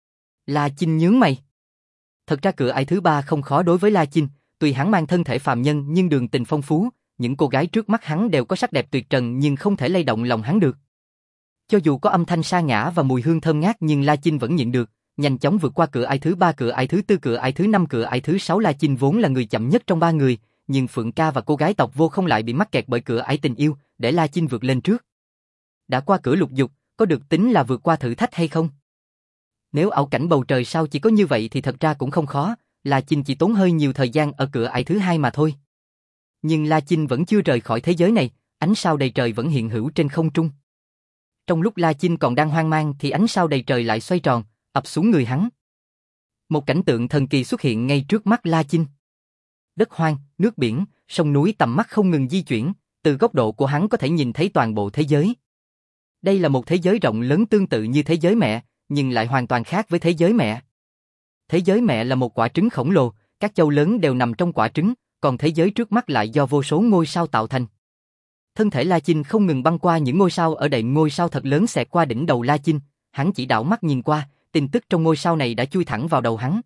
La Chinh nhướng mày. Thật ra cửa ải thứ ba không khó đối với La Chinh, tuy hắn mang thân thể phàm nhân nhưng đường tình phong phú, những cô gái trước mắt hắn đều có sắc đẹp tuyệt trần nhưng không thể lay động lòng hắn được. Cho dù có âm thanh sa ngã và mùi hương thơm ngát nhưng La Chinh vẫn nhịn được, nhanh chóng vượt qua cửa ải thứ ba, cửa ải thứ tư, cửa ải thứ năm, cửa ải thứ sáu. La Chinh vốn là người chậm nhất trong ba người, nhưng Phượng Ca và cô gái tộc Vô không lại bị mắc kẹt bởi cửa ải tình yêu, để La Chinh vượt lên trước. Đã qua cửa lục dục, có được tính là vượt qua thử thách hay không? Nếu ảo cảnh bầu trời sao chỉ có như vậy thì thật ra cũng không khó, La Chinh chỉ tốn hơi nhiều thời gian ở cửa ải thứ hai mà thôi. Nhưng La Chinh vẫn chưa rời khỏi thế giới này, ánh sao đầy trời vẫn hiện hữu trên không trung. Trong lúc La Chinh còn đang hoang mang thì ánh sao đầy trời lại xoay tròn, ập xuống người hắn. Một cảnh tượng thần kỳ xuất hiện ngay trước mắt La Chinh. Đất hoang, nước biển, sông núi, tầm mắt không ngừng di chuyển, từ góc độ của hắn có thể nhìn thấy toàn bộ thế giới. Đây là một thế giới rộng lớn tương tự như thế giới mẹ, nhưng lại hoàn toàn khác với thế giới mẹ. Thế giới mẹ là một quả trứng khổng lồ, các châu lớn đều nằm trong quả trứng, còn thế giới trước mắt lại do vô số ngôi sao tạo thành. Thân thể La Chinh không ngừng băng qua những ngôi sao ở đệm ngôi sao thật lớn xẹt qua đỉnh đầu La Chinh, hắn chỉ đảo mắt nhìn qua, tin tức trong ngôi sao này đã chui thẳng vào đầu hắn.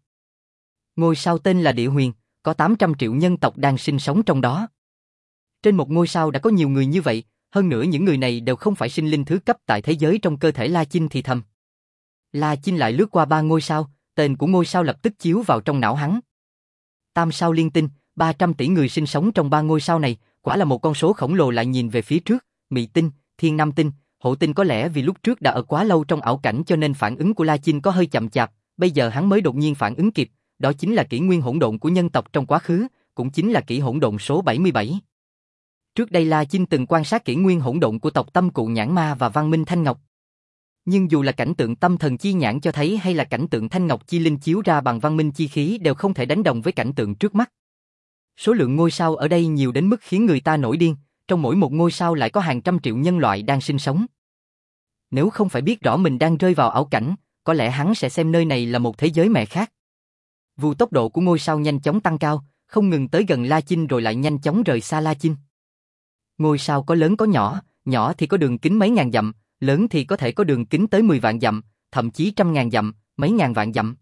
Ngôi sao tên là Địa Huyền, có 800 triệu nhân tộc đang sinh sống trong đó. Trên một ngôi sao đã có nhiều người như vậy, hơn nữa những người này đều không phải sinh linh thứ cấp tại thế giới trong cơ thể La Chinh thì thầm. La Chinh lại lướt qua 3 ngôi sao, tên của ngôi sao lập tức chiếu vào trong não hắn. Tam sao liên tinh, 300 tỷ người sinh sống trong 3 ngôi sao này, quả là một con số khổng lồ. Lại nhìn về phía trước, Mị tinh, Thiên Nam tinh, Hổ tinh, có lẽ vì lúc trước đã ở quá lâu trong ảo cảnh cho nên phản ứng của La Chinh có hơi chậm chạp, bây giờ hắn mới đột nhiên phản ứng kịp, đó chính là kỷ nguyên hỗn độn của nhân tộc trong quá khứ, cũng chính là kỷ hỗn độn số 77. Trước đây La Chinh từng quan sát kỷ nguyên hỗn độn của tộc Tâm Cụ Nhãn Ma và Văn Minh Thanh Ngọc. Nhưng dù là cảnh tượng tâm thần chi nhãn cho thấy hay là cảnh tượng Thanh Ngọc chi linh chiếu ra bằng văn minh chi khí đều không thể đánh đồng với cảnh tượng trước mắt. Số lượng ngôi sao ở đây nhiều đến mức khiến người ta nổi điên, trong mỗi một ngôi sao lại có hàng trăm triệu nhân loại đang sinh sống. Nếu không phải biết rõ mình đang rơi vào ảo cảnh, có lẽ hắn sẽ xem nơi này là một thế giới mẹ khác. Vu tốc độ của ngôi sao nhanh chóng tăng cao, không ngừng tới gần La Chinh rồi lại nhanh chóng rời xa La Chinh. Ngôi sao có lớn có nhỏ, nhỏ thì có đường kính mấy ngàn dặm, lớn thì có thể có đường kính tới 10 vạn dặm, thậm chí trăm ngàn dặm, mấy ngàn vạn dặm.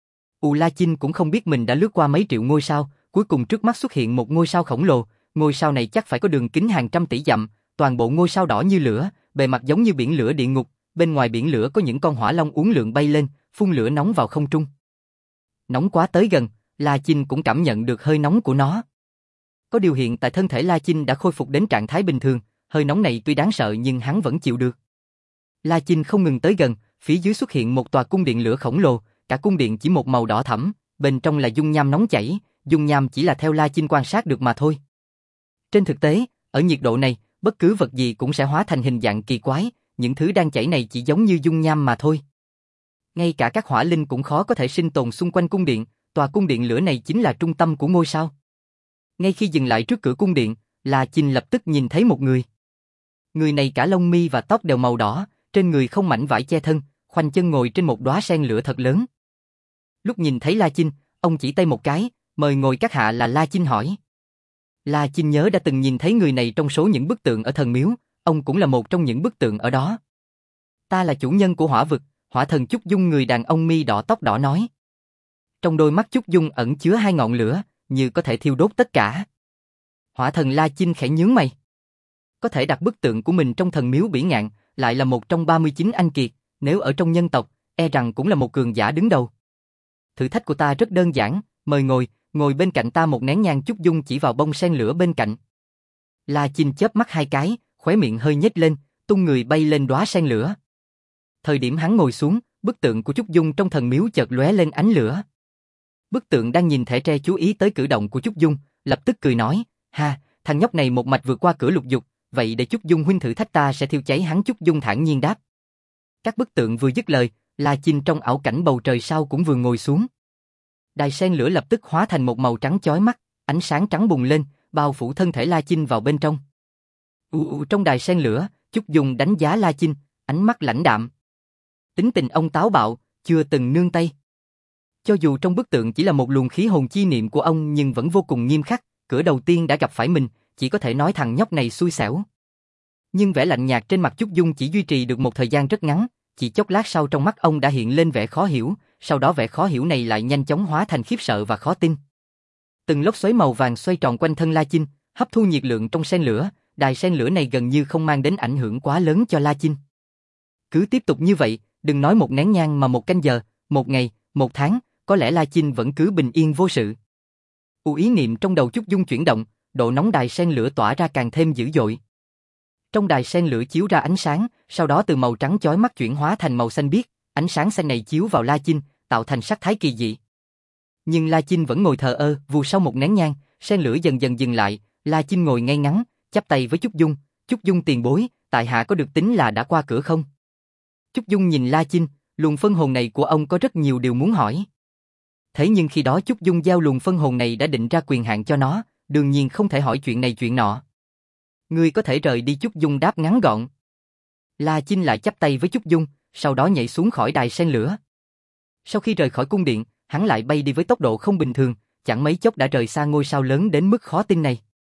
La Chinh cũng không biết mình đã lướt qua mấy triệu ngôi sao, cuối cùng trước mắt xuất hiện một ngôi sao khổng lồ, ngôi sao này chắc phải có đường kính hàng trăm tỷ dặm, toàn bộ ngôi sao đỏ như lửa, bề mặt giống như biển lửa địa ngục, bên ngoài biển lửa có những con hỏa long uốn lượn bay lên, phun lửa nóng vào không trung. Nóng quá tới gần, La Chinh cũng cảm nhận được hơi nóng của nó. Có điều hiện tại thân thể La Chinh đã khôi phục đến trạng thái bình thường, hơi nóng này tuy đáng sợ nhưng hắn vẫn chịu được. La Chinh không ngừng tới gần, phía dưới xuất hiện một tòa cung điện lửa khổng lồ, cả cung điện chỉ một màu đỏ thẫm, bên trong là dung nham nóng chảy, dung nham chỉ là theo La Chinh quan sát được mà thôi. Trên thực tế, ở nhiệt độ này, bất cứ vật gì cũng sẽ hóa thành hình dạng kỳ quái, những thứ đang chảy này chỉ giống như dung nham mà thôi. Ngay cả các hỏa linh cũng khó có thể sinh tồn xung quanh cung điện, tòa cung điện lửa này chính là trung tâm của ngôi sao. Ngay khi dừng lại trước cửa cung điện, La Chinh lập tức nhìn thấy một người. Người này cả lông mi và tóc đều màu đỏ, trên người không mảnh vải che thân, khoanh chân ngồi trên một đóa sen lửa thật lớn. Lúc nhìn thấy La Chinh, ông chỉ tay một cái, mời ngồi các hạ. Là La Chinh hỏi. La Chinh nhớ đã từng nhìn thấy người này trong số những bức tượng ở thần miếu, ông cũng là một trong những bức tượng ở đó. Ta là chủ nhân của hỏa vực, hỏa thần Chúc Dung. Người đàn ông mi đỏ tóc đỏ nói. Trong đôi mắt Chúc Dung ẩn chứa 2 ngọn lửa, như có thể thiêu đốt tất cả. Hỏa thần La Chinh khẽ nhướng mày. Có thể đặt bức tượng của mình trong thần miếu Bỉ Ngạn, lại là một trong 39 anh kiệt, nếu ở trong nhân tộc, e rằng cũng là một cường giả đứng đầu. Thử thách của ta rất đơn giản, mời ngồi bên cạnh ta một nén nhang. Chúc Dung chỉ vào bông sen lửa bên cạnh. La Chinh chớp mắt hai cái, khóe miệng hơi nhếch lên, tung người bay lên đóa sen lửa. Thời điểm hắn ngồi xuống, bức tượng của Trúc Dung trong thần miếu chợt lóe lên ánh lửa. Bức tượng đang nhìn thẻ tre chú ý tới cử động của Trúc Dung, lập tức cười nói, ha, thằng nhóc này một mạch vượt qua cửa lục dục, vậy để Trúc Dung huynh thử thách ta sẽ thiêu cháy hắn. Trúc Dung thản nhiên đáp. Các bức tượng vừa dứt lời, La Chinh trong ảo cảnh bầu trời sao cũng vừa ngồi xuống. Đài sen lửa lập tức hóa thành một màu trắng chói mắt, ánh sáng trắng bùng lên, bao phủ thân thể La Chinh vào bên trong. Trong đài sen lửa, Trúc Dung đánh giá La Chinh, ánh mắt lãnh đạm. Tính tình ông táo bạo, chưa từng nương tay. Cho dù trong bức tượng chỉ là một luồng khí hồn chi niệm của ông nhưng vẫn vô cùng nghiêm khắc, cửa đầu tiên đã gặp phải mình, chỉ có thể nói thằng nhóc này xui xẻo. Nhưng vẻ lạnh nhạt trên mặt Trúc Dung chỉ duy trì được một thời gian rất ngắn, chỉ chốc lát sau trong mắt ông đã hiện lên vẻ khó hiểu, sau đó vẻ khó hiểu này lại nhanh chóng hóa thành khiếp sợ và khó tin. Từng lốc xoáy màu vàng xoay tròn quanh thân La Chinh, hấp thu nhiệt lượng trong sen lửa, đài sen lửa này gần như không mang đến ảnh hưởng quá lớn cho La Chinh. Cứ tiếp tục như vậy, đừng nói một nén nhang mà một canh giờ, một ngày, một tháng, có lẽ La Chinh vẫn cứ bình yên vô sự. Ý niệm trong đầu Trúc Dung chuyển động, độ nóng đài sen lửa tỏa ra càng thêm dữ dội. Trong đài sen lửa chiếu ra ánh sáng, sau đó từ màu trắng chói mắt chuyển hóa thành màu xanh biếc, ánh sáng xanh này chiếu vào La Chinh, tạo thành sắc thái kỳ dị. Nhưng La Chinh vẫn ngồi thờ ơ, vù sau một nén nhang, sen lửa dần dần dừng lại, La Chinh ngồi ngay ngắn, chắp tay với Trúc Dung tiền bối, tại hạ có được tính là đã qua cửa không? Trúc Dung nhìn La Chinh, luồng phân hồn này của ông có rất nhiều điều muốn hỏi. Thế nhưng khi đó Trúc Dung giao luồng phân hồn này đã định ra quyền hạn cho nó, đương nhiên không thể hỏi chuyện này chuyện nọ. Ngươi có thể rời đi. Trúc Dung đáp ngắn gọn. La Chinh lại chắp tay với Trúc Dung, sau đó nhảy xuống khỏi đài sen lửa. Sau khi rời khỏi cung điện, hắn lại bay đi với tốc độ không bình thường, chẳng mấy chốc đã rời xa ngôi sao lớn đến mức khó tin này.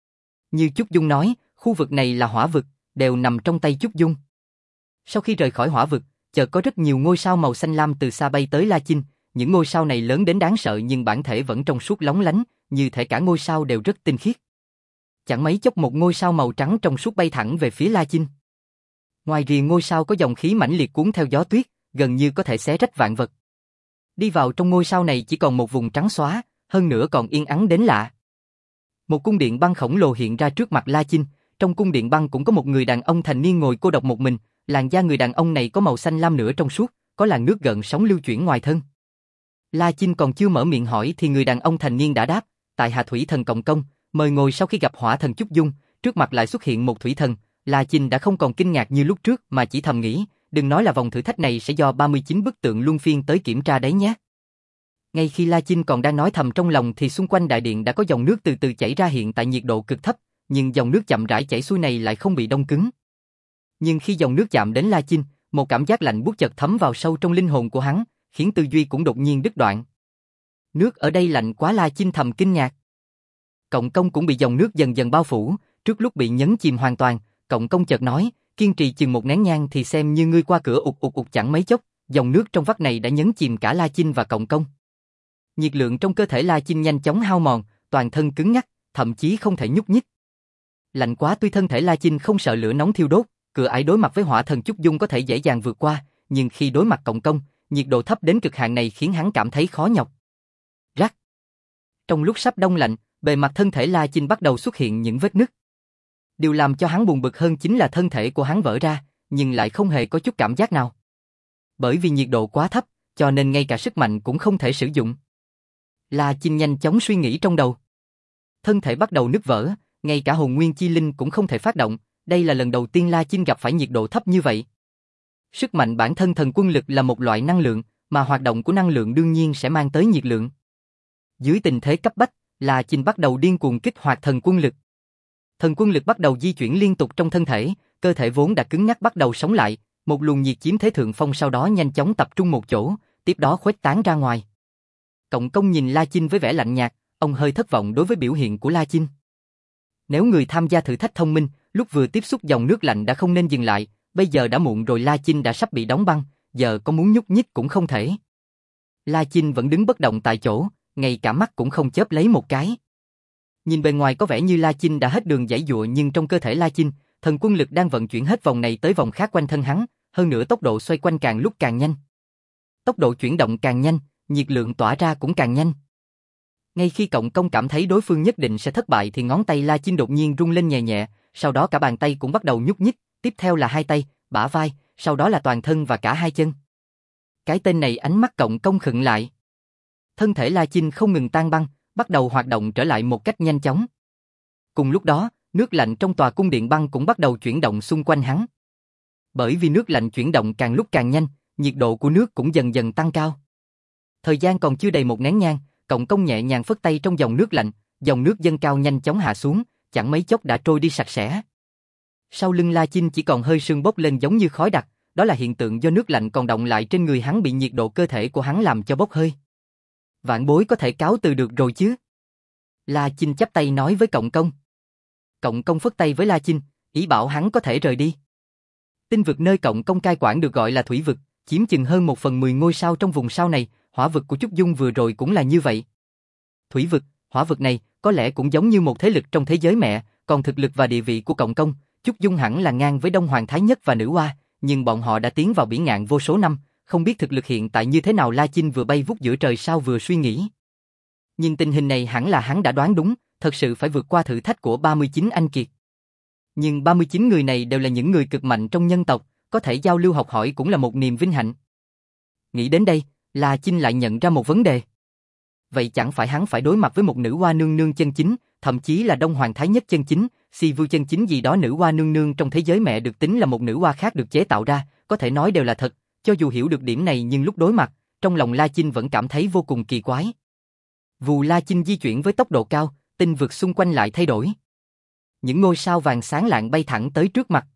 Như Trúc Dung nói, khu vực này là hỏa vực, đều nằm trong tay Trúc Dung. Sau khi rời khỏi hỏa vực, chợt có rất nhiều ngôi sao màu xanh lam từ xa bay tới La Chinh. Những ngôi sao này lớn đến đáng sợ nhưng bản thể vẫn trong suốt lóng lánh, như thể cả ngôi sao đều rất tinh khiết. Chẳng mấy chốc một ngôi sao màu trắng trong suốt bay thẳng về phía La Chinh. Ngoài rìa ngôi sao có dòng khí mãnh liệt cuốn theo gió tuyết, gần như có thể xé rách vạn vật. Đi vào trong ngôi sao này chỉ còn một vùng trắng xóa, hơn nữa còn yên ắng đến lạ. Một cung điện băng khổng lồ hiện ra trước mặt La Chinh, trong cung điện băng cũng có một người đàn ông thành niên ngồi cô độc một mình, làn da người đàn ông này có màu xanh lam nửa trong suốt, có làn nước gợn sóng lưu chuyển ngoài thân. La Chinh còn chưa mở miệng hỏi thì người đàn ông thành niên đã đáp, tại hạ thủy thần Cộng Công, mời ngồi. Sau khi gặp hỏa thần Trúc Dung, trước mặt lại xuất hiện một thủy thần, La Chinh đã không còn kinh ngạc như lúc trước mà chỉ thầm nghĩ, đừng nói là vòng thử thách này sẽ do 39 bức tượng luân phiên tới kiểm tra đấy nhé. Ngay khi La Chinh còn đang nói thầm trong lòng thì xung quanh đại điện đã có dòng nước từ từ chảy ra hiện tại nhiệt độ cực thấp, nhưng dòng nước chậm rãi chảy xuôi này lại không bị đông cứng. Nhưng khi dòng nước chạm đến La Chinh, một cảm giác lạnh buốt chợt thấm vào sâu trong linh hồn của hắn, khiến tư duy cũng đột nhiên đứt đoạn. Nước ở đây lạnh quá. La Chinh thầm kinh ngạc. Cộng Công cũng bị dòng nước dần dần bao phủ, trước lúc bị nhấn chìm hoàn toàn, Cộng Công chợt nói, kiên trì chừng một nén nhang thì xem như ngươi qua cửa. Chẳng mấy chốc, dòng nước trong vắt này đã nhấn chìm cả La Chinh và Cộng Công. Nhiệt lượng trong cơ thể La Chinh nhanh chóng hao mòn, toàn thân cứng ngắc, thậm chí không thể nhúc nhích. Lạnh quá. Tuy thân thể La Chinh không sợ lửa nóng thiêu đốt, cửa ải đối mặt với hỏa thần Trúc Dung có thể dễ dàng vượt qua, nhưng khi đối mặt Cộng Công, nhiệt độ thấp đến cực hạn này khiến hắn cảm thấy khó nhọc. Rắc. Trong lúc sắp đông lạnh, bề mặt thân thể La Chinh bắt đầu xuất hiện những vết nứt. Điều làm cho hắn buồn bực hơn chính là thân thể của hắn vỡ ra, nhưng lại không hề có chút cảm giác nào. Bởi vì nhiệt độ quá thấp, cho nên ngay cả sức mạnh cũng không thể sử dụng. La Chinh nhanh chóng suy nghĩ trong đầu. Thân thể bắt đầu nứt vỡ, ngay cả hồn nguyên chi linh cũng không thể phát động, đây là lần đầu tiên La Chinh gặp phải nhiệt độ thấp như vậy. Sức mạnh bản thân thần quân lực là một loại năng lượng, mà hoạt động của năng lượng đương nhiên sẽ mang tới nhiệt lượng. Dưới tình thế cấp bách, La Chinh bắt đầu điên cuồng kích hoạt thần quân lực. Thần quân lực bắt đầu di chuyển liên tục trong thân thể, cơ thể vốn đã cứng nhắc bắt đầu sống lại, một luồng nhiệt chiếm thế thượng phong sau đó nhanh chóng tập trung một chỗ, tiếp đó khuếch tán ra ngoài. Cộng Công nhìn La Chinh với vẻ lạnh nhạt, ông hơi thất vọng đối với biểu hiện của La Chinh. Nếu người tham gia thử thách thông minh, lúc vừa tiếp xúc dòng nước lạnh đã không nên dừng lại, bây giờ đã muộn rồi. La Chinh đã sắp bị đóng băng, giờ có muốn nhúc nhích cũng không thể. La Chinh vẫn đứng bất động tại chỗ, ngay cả mắt cũng không chớp lấy một cái. Nhìn bề ngoài có vẻ như La Chinh đã hết đường giãy giụa nhưng trong cơ thể La Chinh, thần quân lực đang vận chuyển hết vòng này tới vòng khác quanh thân hắn, hơn nữa tốc độ xoay quanh càng lúc càng nhanh. Tốc độ chuyển động càng nhanh, nhiệt lượng tỏa ra cũng càng nhanh. Ngay khi Cộng Công cảm thấy đối phương nhất định sẽ thất bại thì ngón tay La Chinh đột nhiên rung lên nhẹ nhẹ, sau đó cả bàn tay cũng bắt đầu nhúc nhích, tiếp theo là hai tay, bả vai, sau đó là toàn thân và cả hai chân. Cái tên này ánh mắt Cộng Công khựng lại. Thân thể La Chinh không ngừng tan băng, bắt đầu hoạt động trở lại một cách nhanh chóng. Cùng lúc đó, nước lạnh trong tòa cung điện băng cũng bắt đầu chuyển động xung quanh hắn. Bởi vì nước lạnh chuyển động càng lúc càng nhanh, nhiệt độ của nước cũng dần dần tăng cao. Thời gian còn chưa đầy một nén nhang, Cộng Công nhẹ nhàng phất tay trong dòng nước lạnh, dòng nước dâng cao nhanh chóng hạ xuống, chẳng mấy chốc đã trôi đi sạch sẽ. Sau lưng La Chinh chỉ còn hơi sương bốc lên giống như khói đặc, đó là hiện tượng do nước lạnh còn đọng lại trên người hắn bị nhiệt độ cơ thể của hắn làm cho bốc hơi. Vạn bối có thể cáo từ được rồi chứ? La Chinh chắp tay nói với Cộng Công. Cộng Công phất tay với La Chinh, ý bảo hắn có thể rời đi. Tinh vực nơi Cộng Công cai quản được gọi là thủy vực, chiếm chừng hơn 1/10 ngôi sao trong vùng sao này, hỏa vực của Trúc Dung vừa rồi cũng là như vậy. Thủy vực, hỏa vực này có lẽ cũng giống như một thế lực trong thế giới mẹ, còn thực lực và địa vị của Cộng Công, Trúc Dung hẳn là ngang với Đông Hoàng Thái Nhất và Nữ Hoa, nhưng bọn họ đã tiến vào biển ngạn vô số năm, không biết thực lực hiện tại như thế nào. La Chinh vừa bay vút giữa trời sao vừa suy nghĩ. Nhưng tình hình này hẳn là hắn đã đoán đúng, thật sự phải vượt qua thử thách của 39 anh kiệt. Nhưng 39 người này đều là những người cực mạnh trong nhân tộc, có thể giao lưu học hỏi cũng là một niềm vinh hạnh. Nghĩ đến đây, La Chinh lại nhận ra một vấn đề. Vậy chẳng phải hắn phải đối mặt với một nữ hoa nương nương chân chính, thậm chí là Đông Hoàng Thái Nhất chân chính, Si Vu chân chính gì đó. Nữ hoa nương nương trong thế giới mẹ được tính là một nữ hoa khác được chế tạo ra, có thể nói đều là thật. Cho dù hiểu được điểm này nhưng lúc đối mặt, trong lòng La Chinh vẫn cảm thấy vô cùng kỳ quái. Vù La Chinh di chuyển với tốc độ cao, tinh vực xung quanh lại thay đổi. Những ngôi sao vàng sáng lạng bay thẳng tới trước mặt.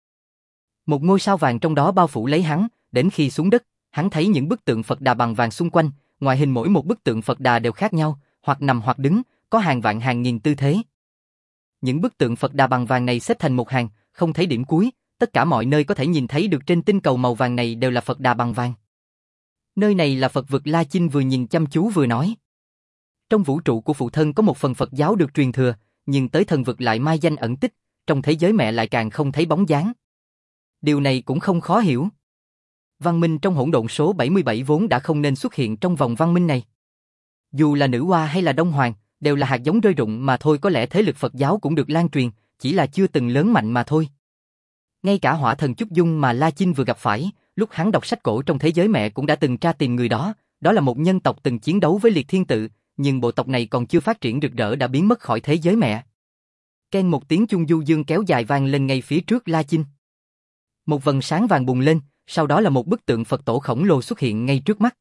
Một ngôi sao vàng trong đó bao phủ lấy hắn, đến khi xuống đất, hắn thấy những bức tượng Phật Đà bằng vàng xung quanh, ngoại hình mỗi một bức tượng Phật Đà đều khác nhau, hoặc nằm hoặc đứng, có hàng vạn hàng nghìn tư thế. Những bức tượng Phật Đà bằng vàng này xếp thành một hàng, không thấy điểm cuối, tất cả mọi nơi có thể nhìn thấy được trên tinh cầu màu vàng này đều là Phật Đà bằng vàng. Nơi này là Phật vực. La Chinh vừa nhìn chăm chú vừa nói. Trong vũ trụ của phụ thân có một phần Phật giáo được truyền thừa, nhưng tới thần vực lại mai danh ẩn tích, trong thế giới mẹ lại càng không thấy bóng dáng. Điều này cũng không khó hiểu. Văn minh trong hỗn độn số 77 vốn đã không nên xuất hiện trong vòng văn minh này. Dù là Nữ Hoa hay là Đông Hoàng, đều là hạt giống rơi rụng mà thôi, có lẽ thế lực Phật giáo cũng được lan truyền, chỉ là chưa từng lớn mạnh mà thôi. Ngay cả hỏa thần Trúc Dung mà La Chinh vừa gặp phải, lúc hắn đọc sách cổ trong thế giới mẹ cũng đã từng tra tìm người đó, đó là một nhân tộc từng chiến đấu với Liệt Thiên Tự, nhưng bộ tộc này còn chưa phát triển rực rỡ đã biến mất khỏi thế giới mẹ. Keng một tiếng chuông du dương kéo dài vang lên ngay phía trước La Chinh. Một vầng sáng vàng bùng lên, sau đó là một bức tượng Phật tổ khổng lồ xuất hiện ngay trước mắt.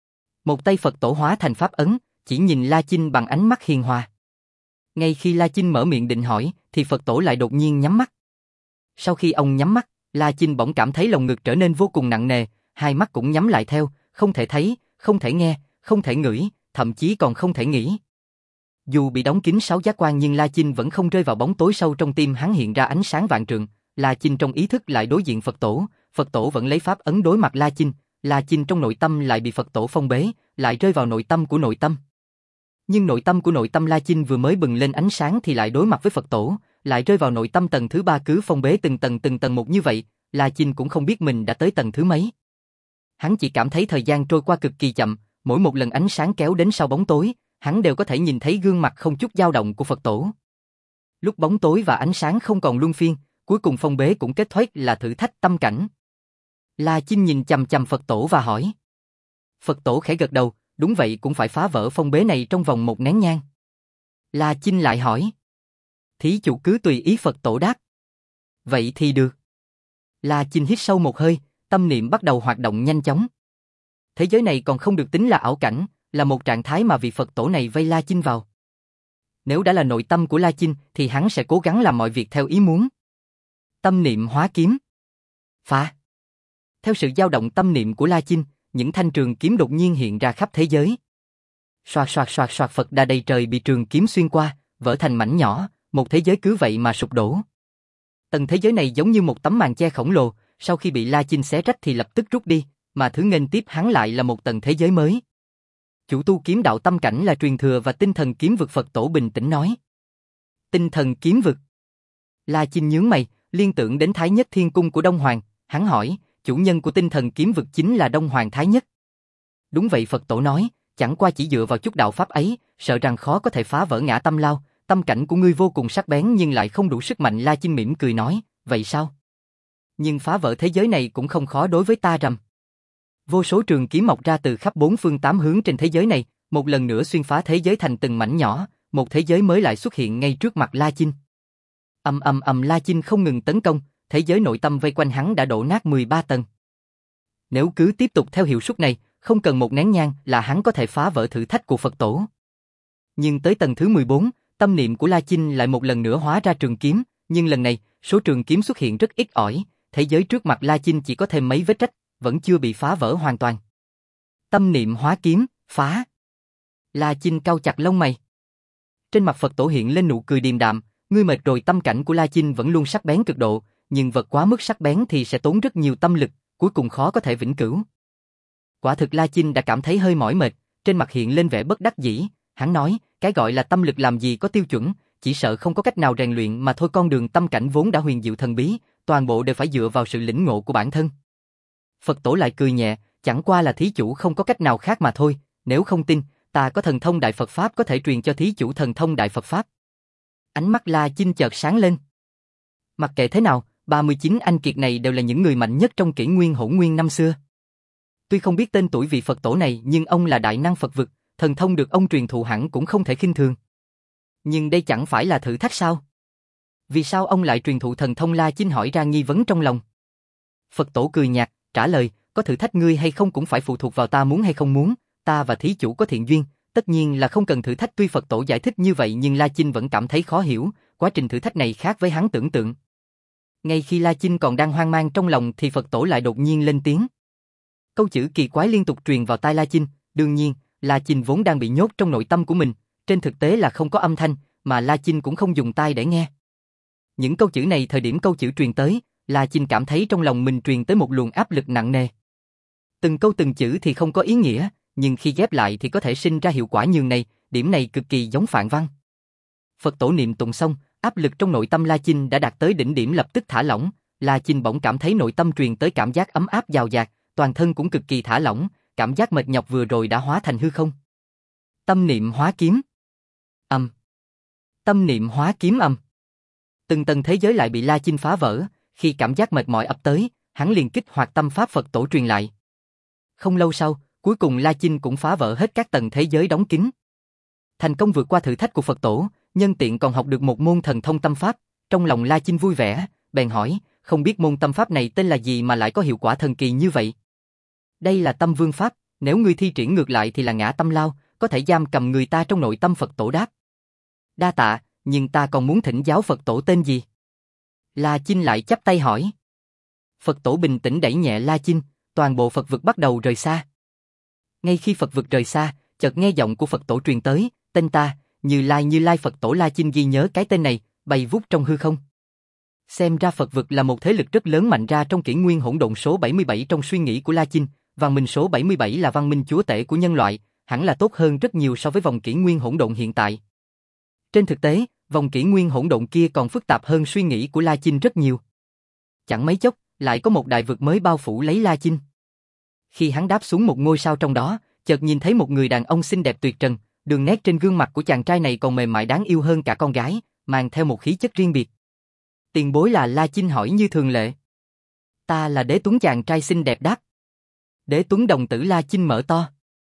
Một tay Phật tổ hóa thành pháp ấn, chỉ nhìn La Chinh bằng ánh mắt hiền hòa. Ngay khi La Chinh mở miệng định hỏi, thì Phật tổ lại đột nhiên nhắm mắt. Sau khi ông nhắm mắt, La Chinh bỗng cảm thấy lồng ngực trở nên vô cùng nặng nề, hai mắt cũng nhắm lại theo, không thể thấy, không thể nghe, không thể ngửi, thậm chí còn không thể nghĩ. Dù bị đóng kín 6 giác quan nhưng La Chinh vẫn không rơi vào bóng tối. Sâu trong tim hắn hiện ra ánh sáng vạn trượng. La Chinh trong ý thức lại đối diện Phật tổ vẫn lấy pháp ấn đối mặt La Chinh trong nội tâm lại bị Phật tổ phong bế, lại rơi vào nội tâm của nội tâm. Nhưng nội tâm của nội tâm La Chinh vừa mới bừng lên ánh sáng thì lại đối mặt với Phật tổ, lại rơi vào nội tâm tầng thứ 3, cứ phong bế từng tầng một như vậy, La Chinh cũng không biết mình đã tới tầng thứ mấy. Hắn chỉ cảm thấy thời gian trôi qua cực kỳ chậm, mỗi một lần ánh sáng kéo đến sau bóng tối, hắn đều có thể nhìn thấy gương mặt không chút dao động của Phật tổ. Lúc bóng tối và ánh sáng không còn luân phiên, cuối cùng phong bế cũng kết thúc là thử thách tâm cảnh. La Chinh nhìn chằm chằm Phật tổ và hỏi. Phật tổ khẽ gật đầu, đúng vậy, cũng phải phá vỡ phong bế này trong vòng một nén nhang. La Chinh lại hỏi. Thí chủ cứ tùy ý, Phật tổ đáp. Vậy thì được. La Chinh hít sâu một hơi, tâm niệm bắt đầu hoạt động nhanh chóng. Thế giới này còn không được tính là ảo cảnh, là một trạng thái mà vị Phật tổ này vây La Chinh vào. Nếu đã là nội tâm của La Chinh thì hắn sẽ cố gắng làm mọi việc theo ý muốn. Tâm niệm hóa kiếm. Phá. Theo sự dao động tâm niệm của La Chinh, những thanh trường kiếm đột nhiên hiện ra khắp thế giới. Xoạt xoạt xoạt xoạt, Phật Đà đầy trời bị trường kiếm xuyên qua, vỡ thành mảnh nhỏ, một thế giới cứ vậy mà sụp đổ. Tầng thế giới này giống như một tấm màn che khổng lồ, sau khi bị La Chinh xé rách thì lập tức rút đi, mà thứ nghênh tiếp hắn lại là một tầng thế giới mới. Chủ tu kiếm đạo tâm cảnh là truyền thừa và tinh thần kiếm vực. Phật tổ bình tĩnh nói. Tinh thần kiếm vực. La Chinh nhướng mày, liên tưởng đến Thái Nhất Thiên Cung của Đông Hoàng, hắn hỏi, chủ nhân của tinh thần kiếm vực chính là Đông Hoàng Thái Nhất. Đúng vậy, Phật tổ nói, chẳng qua chỉ dựa vào chút đạo pháp ấy, sợ rằng khó có thể phá vỡ ngã tâm lao, tâm cảnh của ngươi vô cùng sắc bén nhưng lại không đủ sức mạnh. La Chinh mỉm cười nói, vậy sao? Nhưng phá vỡ thế giới này cũng không khó đối với ta rầm. Vô số trường kiếm mọc ra từ khắp bốn phương tám hướng trên thế giới này, một lần nữa xuyên phá thế giới thành từng mảnh nhỏ, một thế giới mới lại xuất hiện ngay trước mặt La Chinh. La Chinh không ngừng tấn công, thế giới nội tâm vây quanh hắn đã đổ nát 13 tầng. Nếu cứ tiếp tục theo hiệu suất này, không cần một nén nhang là hắn có thể phá vỡ thử thách của Phật tổ. Nhưng tới tầng thứ 14, tâm niệm của La Chinh lại một lần nữa hóa ra trường kiếm, nhưng lần này, số trường kiếm xuất hiện rất ít ỏi, thế giới trước mặt La Chinh chỉ có thêm mấy vết rách, vẫn chưa bị phá vỡ hoàn toàn. Tâm niệm hóa kiếm, phá. La Chinh cau chặt lông mày. Trên mặt Phật tổ hiện lên nụ cười điềm đạm, ngươi mệt rồi. Tâm cảnh của La Chinh vẫn luôn sắc bén cực độ, nhưng vật quá mức sắc bén thì sẽ tốn rất nhiều tâm lực, cuối cùng khó có thể vĩnh cửu. Quả thực La Chinh đã cảm thấy hơi mỏi mệt, trên mặt hiện lên vẻ bất đắc dĩ, hắn nói, cái gọi là tâm lực làm gì có tiêu chuẩn, chỉ sợ không có cách nào rèn luyện mà thôi. Con đường tâm cảnh vốn đã huyền diệu thần bí, toàn bộ đều phải dựa vào sự lĩnh ngộ của bản thân. Phật tổ lại cười nhẹ, chẳng qua là thí chủ không có cách nào khác mà thôi, nếu không tin, ta có thần thông đại Phật Pháp có thể truyền cho thí chủ thần thông đại Phật Pháp. Ánh mắt La Chinh chợt sáng lên. Mặc kệ thế nào, 39 anh kiệt này đều là những người mạnh nhất trong kỷ nguyên Hỗn Nguyên năm xưa. Tuy không biết tên tuổi vị Phật tổ này nhưng ông là đại năng Phật vực, thần thông được ông truyền thụ hẳn cũng không thể khinh thường. Nhưng đây chẳng phải là thử thách sao? Vì sao ông lại truyền thụ thần thông? La Chinh hỏi ra nghi vấn trong lòng. Phật tổ cười nhạt, trả lời, có thử thách ngươi hay không cũng phải phụ thuộc vào ta muốn hay không muốn, ta và thí chủ có thiện duyên, tất nhiên là không cần thử thách. Tuy Phật tổ giải thích như vậy nhưng La Chinh vẫn cảm thấy khó hiểu, quá trình thử thách này khác với hắn tưởng tượng. Ngay khi La Chinh còn đang hoang mang trong lòng thì Phật tổ lại đột nhiên lên tiếng. Câu chữ kỳ quái liên tục truyền vào tai La Chinh, đương nhiên, La Chinh vốn đang bị nhốt trong nội tâm của mình, trên thực tế là không có âm thanh, mà La Chinh cũng không dùng tai để nghe. Những câu chữ này thời điểm câu chữ truyền tới, La Chinh cảm thấy trong lòng mình truyền tới một luồng áp lực nặng nề. Từng câu từng chữ thì không có ý nghĩa, nhưng khi ghép lại thì có thể sinh ra hiệu quả nhường này, điểm này cực kỳ giống phạn văn. Phật tổ niệm tụng xong, áp lực trong nội tâm La Chinh đã đạt tới đỉnh điểm, lập tức thả lỏng, La Chinh bỗng cảm thấy nội tâm truyền tới cảm giác ấm áp dào dạt, toàn thân cũng cực kỳ thả lỏng, cảm giác mệt nhọc vừa rồi đã hóa thành hư không. Tâm niệm hóa kiếm. Tâm niệm hóa kiếm âm. Từng tầng thế giới lại bị La Chinh phá vỡ, khi cảm giác mệt mỏi ập tới, hắn liền kích hoạt tâm pháp Phật tổ truyền lại. Không lâu sau, cuối cùng La Chinh cũng phá vỡ hết các tầng thế giới đóng kín. Thành công vượt qua thử thách của Phật tổ, nhân tiện còn học được một môn thần thông tâm pháp, trong lòng La Chinh vui vẻ, bèn hỏi, không biết môn tâm pháp này tên là gì mà lại có hiệu quả thần kỳ như vậy? Đây là Tâm Vương Pháp, nếu ngươi thi triển ngược lại thì là ngã tâm lao, có thể giam cầm người ta trong nội tâm. Phật tổ đáp. Đa tạ, nhưng ta còn muốn thỉnh giáo Phật tổ tên gì? La Chinh lại chắp tay hỏi. Phật tổ bình tĩnh đẩy nhẹ La Chinh, toàn bộ Phật vực bắt đầu rời xa. Ngay khi Phật vực rời xa, chợt nghe giọng của Phật tổ truyền tới, tên ta, Như Lai Phật tổ. La Chinh ghi nhớ cái tên này, bay vút trong hư không. Xem ra Phật vực là một thế lực rất lớn mạnh ra trong kỷ nguyên hỗn độn. Số 77 trong suy nghĩ của La Chinh, văn minh số 77 là văn minh chúa tể của nhân loại, hẳn là tốt hơn rất nhiều so với vòng kỷ nguyên hỗn độn hiện tại. Trên thực tế, vòng kỷ nguyên hỗn độn kia còn phức tạp hơn suy nghĩ của La Chinh rất nhiều. Chẳng mấy chốc, lại có một đại vực mới bao phủ lấy La Chinh. Khi hắn đáp xuống một ngôi sao trong đó, chợt nhìn thấy một người đàn ông xinh đẹp tuyệt trần, đường nét trên gương mặt của chàng trai này còn mềm mại đáng yêu hơn cả con gái, mang theo một khí chất riêng biệt. Tiền bối là? La Chinh hỏi như thường lệ. Ta là Đế Tuấn. Chàng trai xinh đẹp đáp. Đế Tuấn đồng tử. La Chinh mở to.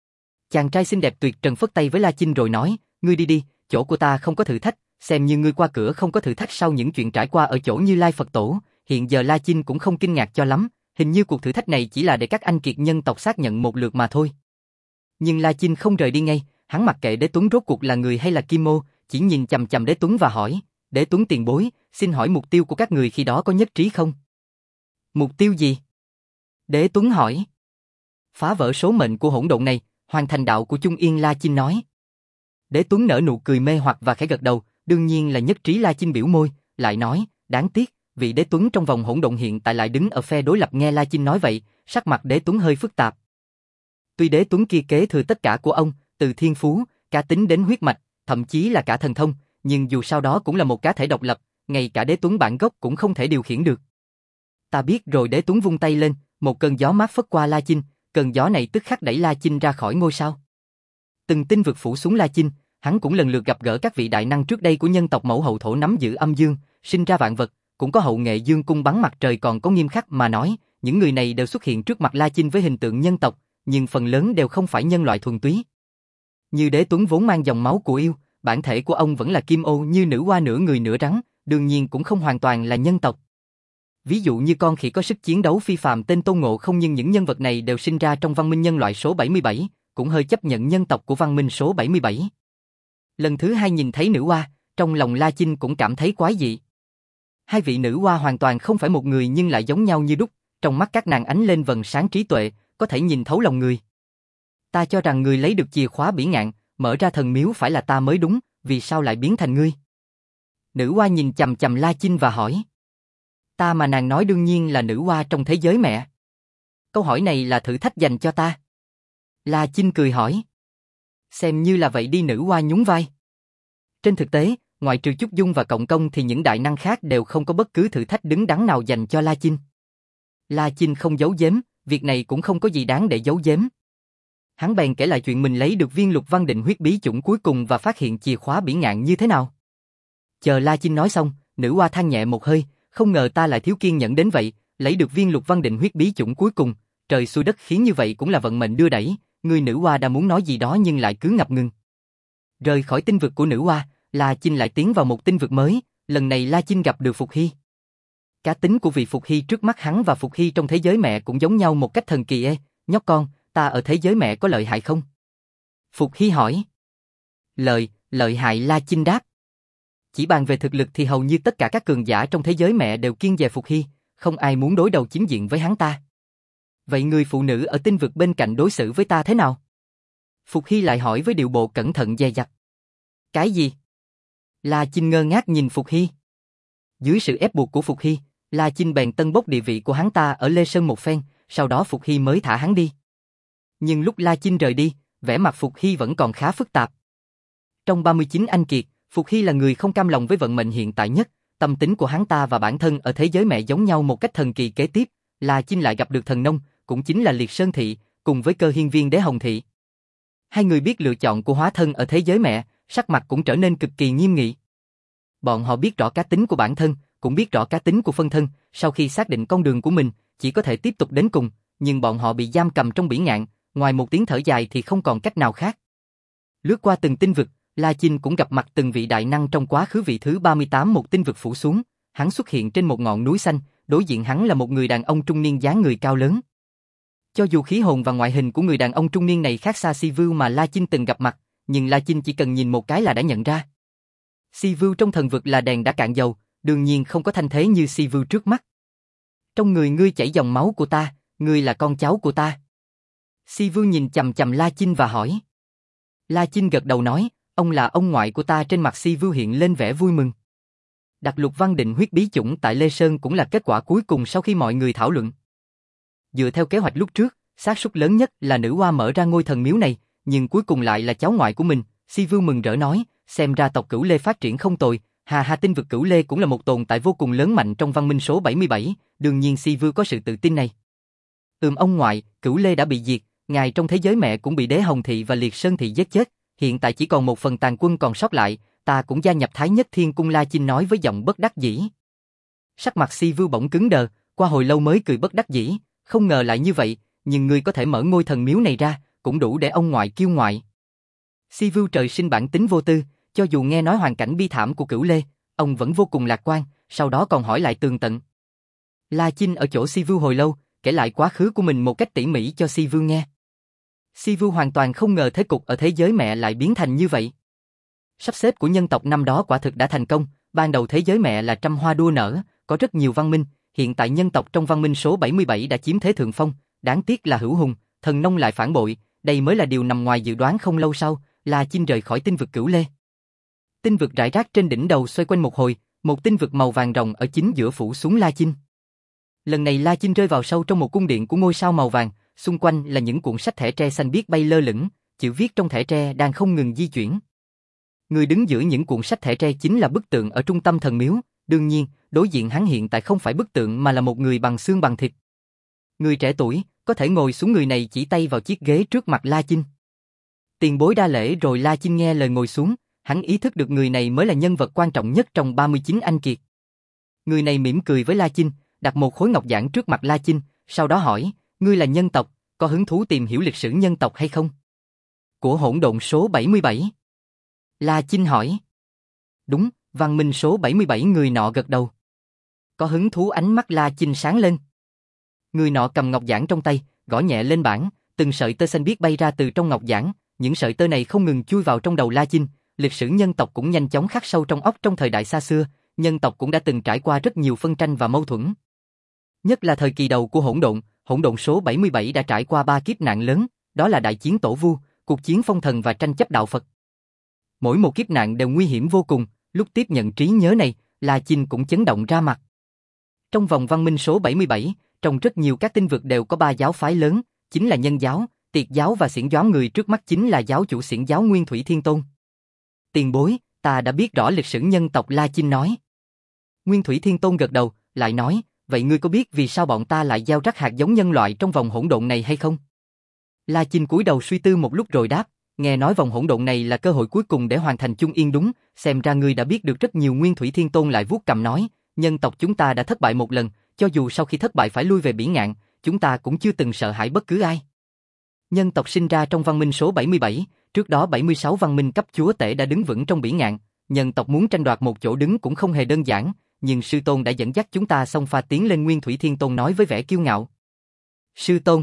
Chàng trai xinh đẹp tuyệt trần phất tay với La Chinh rồi nói, ngươi đi đi, chỗ của ta không có thử thách, xem như ngươi qua cửa không có thử thách. Sau những chuyện trải qua ở chỗ Như Lai Phật tổ, hiện giờ La Chinh cũng không kinh ngạc cho lắm, hình như cuộc thử thách này chỉ là để các anh kiệt nhân tộc xác nhận một lượt mà thôi. Nhưng La Chinh không rời đi ngay, hắn mặc kệ Đế Tuấn rốt cuộc là người hay là Kim Mô, chỉ nhìn chằm chằm Đế Tuấn và hỏi, Đế Tuấn tiền bối, xin hỏi mục tiêu của các người khi đó có nhất trí không? Mục tiêu gì? Đế Tuấn hỏi. Phá vỡ số mệnh của hỗn độn này, hoàn thành đạo của Chung Yên. La Chinh nói. Đế Tuấn nở nụ cười mê hoặc và khẽ gật đầu, đương nhiên là nhất trí. La Chinh biểu môi, lại nói, đáng tiếc, vị Đế Tuấn trong vòng hỗn độn hiện tại lại đứng ở phe đối lập. Nghe La Chinh nói vậy, sắc mặt Đế Tuấn hơi phức tạp. Tuy Đế Tuấn kia kế thừa tất cả của ông, từ thiên phú, cá tính đến huyết mạch, thậm chí là cả thần thông, nhưng dù sao đó cũng là một cá thể độc lập, ngay cả Đế Tuấn bản gốc cũng không thể điều khiển được. Ta biết rồi. Đế Tuấn vung tay lên, một cơn gió mát phất qua La Chinh, cơn gió này tức khắc đẩy La Chinh ra khỏi ngôi sao. Từng tinh vực phủ xuống La Chinh, hắn cũng lần lượt gặp gỡ các vị đại năng trước đây của nhân tộc mẫu hậu thổ nắm giữ âm dương, sinh ra vạn vật, cũng có hậu nghệ dương cung bắn mặt trời còn có nghiêm khắc mà nói, những người này đều xuất hiện trước mặt La Chinh với hình tượng nhân tộc, nhưng phần lớn đều không phải nhân loại thuần túy. Như Đế Tuấn vốn mang dòng máu của yêu, bản thể của ông vẫn là kim ô như nữ hoa nửa người nửa rắn, đương nhiên cũng không hoàn toàn là nhân tộc. Ví dụ như con khỉ có sức chiến đấu phi phàm tên Tôn Ngộ Không, nhưng những nhân vật này đều sinh ra trong văn minh nhân loại số 77, cũng hơi chấp nhận nhân tộc của văn minh số 77. Lần thứ hai nhìn thấy nữ hoa, trong lòng La Chinh cũng cảm thấy quái dị. Hai vị nữ hoa hoàn toàn không phải một người nhưng lại giống nhau như đúc, trong mắt các nàng ánh lên vầng sáng trí tuệ, có thể nhìn thấu lòng người. Ta cho rằng người lấy được chìa khóa bỉ ngạn, mở ra thần miếu phải là ta mới đúng, vì sao lại biến thành ngươi? Nữ hoa nhìn chằm chằm La Chinh và hỏi. Ta mà nàng nói đương nhiên là nữ hoa trong thế giới mẹ. Câu hỏi này là thử thách dành cho ta. La Chinh cười hỏi. Xem như là vậy đi, nữ hoa nhún vai. Trên thực tế, ngoại trừ Chúc Dung và Cộng Công thì những đại năng khác đều không có bất cứ thử thách đứng đắn nào dành cho La Chinh. La Chinh không giấu giếm, việc này cũng không có gì đáng để giấu giếm. Hắn bèn kể lại chuyện mình lấy được viên Lục Văn Định huyết bí chủng cuối cùng và phát hiện chìa khóa bỉ ngạn như thế nào. Chờ La Chinh nói xong, nữ hoa than nhẹ một hơi, không ngờ ta lại thiếu kiên nhẫn đến vậy, lấy được viên Lục Văn Định huyết bí chủng cuối cùng, trời xui đất khiến như vậy cũng là vận mệnh đưa đẩy. Người nữ hoa đã muốn nói gì đó nhưng lại cứ ngập ngừng. Rời khỏi tinh vực của nữ hoa, La Chinh lại tiến vào một tinh vực mới, lần này La Chinh gặp được Phục Hy. Cá tính của vị Phục Hy trước mắt hắn và Phục Hy trong thế giới mẹ cũng giống nhau một cách thần kỳ. Nhóc con, ta ở thế giới mẹ có lợi hại không? Phục Hy hỏi. Lợi hại, La Chinh đáp. Chỉ bàn về thực lực thì hầu như tất cả các cường giả trong thế giới mẹ đều kiêng dè Phục Hy, không ai muốn đối đầu chính diện với hắn ta. Vậy người phụ nữ ở tinh vực bên cạnh đối xử với ta thế nào? Phục Hy lại hỏi với điệu bộ cẩn thận dè dặt. Cái gì? La Chinh ngơ ngác nhìn Phục Hy. Dưới sự ép buộc của Phục Hy, La Chinh bèn tân bốc địa vị của hắn ta ở Lê Sơn một phen, sau đó Phục Hy mới thả hắn đi. Nhưng lúc La Chinh rời đi, vẻ mặt Phục Hy vẫn còn khá phức tạp. Trong 39 anh kiệt, Phục Hy là người không cam lòng với vận mệnh hiện tại nhất, tâm tính của hắn ta và bản thân ở thế giới mẹ giống nhau một cách thần kỳ. Kế tiếp, La Chinh lại gặp được Thần Nông, cũng chính là Liệt Sơn Thị, cùng với Cơ Hiên Viên Đế Hồng Thị. Hai người biết lựa chọn của hóa thân ở thế giới mẹ, sắc mặt cũng trở nên cực kỳ nghiêm nghị. Bọn họ biết rõ cá tính của bản thân, cũng biết rõ cá tính của phân thân, sau khi xác định con đường của mình, chỉ có thể tiếp tục đến cùng, nhưng bọn họ bị giam cầm trong bỉ ngạn, ngoài một tiếng thở dài thì không còn cách nào khác. Lướt qua từng tinh vực, La Chinh cũng gặp mặt từng vị đại năng trong quá khứ. Vị thứ 38 một tinh vực phủ xuống, hắn xuất hiện trên một ngọn núi xanh, đối diện hắn là một người đàn ông trung niên dáng người cao lớn. Cho dù khí hồn và ngoại hình của người đàn ông trung niên này khác xa Si Vưu mà La Chinh từng gặp mặt, nhưng La Chinh chỉ cần nhìn một cái là đã nhận ra. Si Vưu trong thần vực là đèn đã cạn dầu, đương nhiên không có thanh thế như Si Vưu trước mắt. Trong người ngươi chảy dòng máu của ta, ngươi là con cháu của ta. Si Vưu nhìn chằm chằm La Chinh và hỏi. La Chinh gật đầu nói, ông là ông ngoại của ta. Trên mặt Si Vưu hiện lên vẻ vui mừng. Đặt Lục Văn Định huyết bí chủng tại Lê Sơn cũng là kết quả cuối cùng sau khi mọi người thảo luận. Dựa theo kế hoạch lúc trước, xác suất lớn nhất là nữ hoa mở ra ngôi thần miếu này, nhưng cuối cùng lại là cháu ngoại của mình. Si Vưu mừng rỡ nói, xem ra tộc Cửu Lê phát triển không tồi. Tinh vực Cửu Lê cũng là một tồn tại vô cùng lớn mạnh trong văn minh số 77, đương nhiên Si Vưu có sự tự tin này. Ông ngoại, Cửu Lê đã bị diệt, ngài trong thế giới mẹ cũng bị Đế Hồng Thị và Liệt Sơn Thị giết chết, hiện tại chỉ còn một phần tàn quân còn sót lại, ta cũng gia nhập Thái Nhất Thiên Cung. La Chinh nói với giọng bất đắc dĩ. Sắc mặt Si Vưu bỗng cứng đờ, qua hồi lâu mới cười bất đắc dĩ, không ngờ lại như vậy, nhưng ngươi có thể mở ngôi thần miếu này ra, cũng đủ để ông ngoại kiêu ngoại. Si Vưu trời sinh bản tính vô tư, cho dù nghe nói hoàn cảnh bi thảm của Cửu Lê, ông vẫn vô cùng lạc quan, sau đó còn hỏi lại tường tận. La Chinh ở chỗ Si Vưu hồi lâu, kể lại quá khứ của mình một cách tỉ mỉ cho Si Vưu nghe. Si Vưu hoàn toàn không ngờ thế cục ở thế giới mẹ lại biến thành như vậy. Sắp xếp của nhân tộc năm đó quả thực đã thành công, ban đầu thế giới mẹ là trăm hoa đua nở, có rất nhiều văn minh, hiện tại nhân tộc trong văn minh số 77 đã chiếm thế thượng phong, đáng tiếc là Hữu Hùng, Thần Nông lại phản bội, đây mới là điều nằm ngoài dự đoán. Không lâu sau, La Chinh rời khỏi tinh vực Cửu Lê. Tinh vực rải rác trên đỉnh đầu xoay quanh một hồi, một tinh vực màu vàng rồng ở chính giữa phủ xuống La Chinh. Lần này La Chinh rơi vào sâu trong một cung điện của ngôi sao màu vàng, xung quanh là những cuộn sách thẻ tre xanh biếc bay lơ lửng, chữ viết trong thẻ tre đang không ngừng di chuyển. Người đứng giữa những cuộn sách thẻ tre chính là bức tượng ở trung tâm thần miếu, đương nhiên, đối diện hắn hiện tại không phải bức tượng mà là một người bằng xương bằng thịt. Người trẻ tuổi, Có thể ngồi xuống, người này chỉ tay vào chiếc ghế trước mặt La Chinh. Tiền bối đa lễ rồi. La Chinh nghe lời ngồi xuống, hắn ý thức được người này mới là nhân vật quan trọng nhất trong 39 anh kiệt. Người này mỉm cười với La Chinh, đặt một khối ngọc giản trước mặt La Chinh, sau đó hỏi, ngươi là nhân tộc, có hứng thú tìm hiểu lịch sử nhân tộc hay không? Của hỗn độn số 77. La Chinh hỏi. Đúng, văn minh số 77. Người nọ gật đầu. Có hứng thú? Ánh mắt La Chinh sáng lên. Người nọ cầm ngọc giản trong tay, gõ nhẹ lên bảng, từng sợi tơ xanh biếc bay ra từ trong ngọc giản, những sợi tơ này không ngừng chui vào trong đầu La Chinh, lịch sử nhân tộc cũng nhanh chóng khắc sâu trong óc. Trong thời đại xa xưa, nhân tộc cũng đã từng trải qua rất nhiều phân tranh và mâu thuẫn. Nhất là thời kỳ đầu của hỗn độn số 77 đã trải qua 3 kiếp nạn lớn, đó là đại chiến tổ vu, cuộc chiến phong thần và tranh chấp đạo Phật. Mỗi một kiếp nạn đều nguy hiểm vô cùng, lúc tiếp nhận trí nhớ này, La Chinh cũng chấn động ra mặt. Trong vòng văn minh số 77, trong rất nhiều các tinh vực đều có 3 giáo phái lớn, chính là Nhân giáo, Tiệt giáo và Xiển giáo. Người trước mắt chính là giáo chủ Xiển giáo Nguyên Thủy Thiên Tôn. Tiền bối, ta đã biết rõ lịch sử nhân tộc. La Chinh nói. Nguyên Thủy Thiên Tôn gật đầu, lại nói, vậy ngươi có biết vì sao bọn ta lại gieo rắc hạt giống nhân loại trong vòng hỗn độn này hay không? La Chinh cúi đầu suy tư một lúc rồi đáp, nghe nói vòng hỗn độn này là cơ hội cuối cùng để hoàn thành chung yên. Đúng, xem ra ngươi đã biết được rất nhiều. Nguyên Thủy Thiên Tôn lại vuốt cằm nói, nhân tộc chúng ta đã thất bại một lần, cho dù sau khi thất bại phải lui về Bỉ Ngạn, chúng ta cũng chưa từng sợ hãi bất cứ ai. Nhân tộc sinh ra trong văn minh số 77, trước đó 76 văn minh cấp chúa tể đã đứng vững trong Bỉ Ngạn, nhân tộc muốn tranh đoạt một chỗ đứng cũng không hề đơn giản, nhưng sư tôn đã dẫn dắt chúng ta xông pha tiến lên. Nguyên Thủy Thiên Tôn nói với vẻ kiêu ngạo. Sư tôn.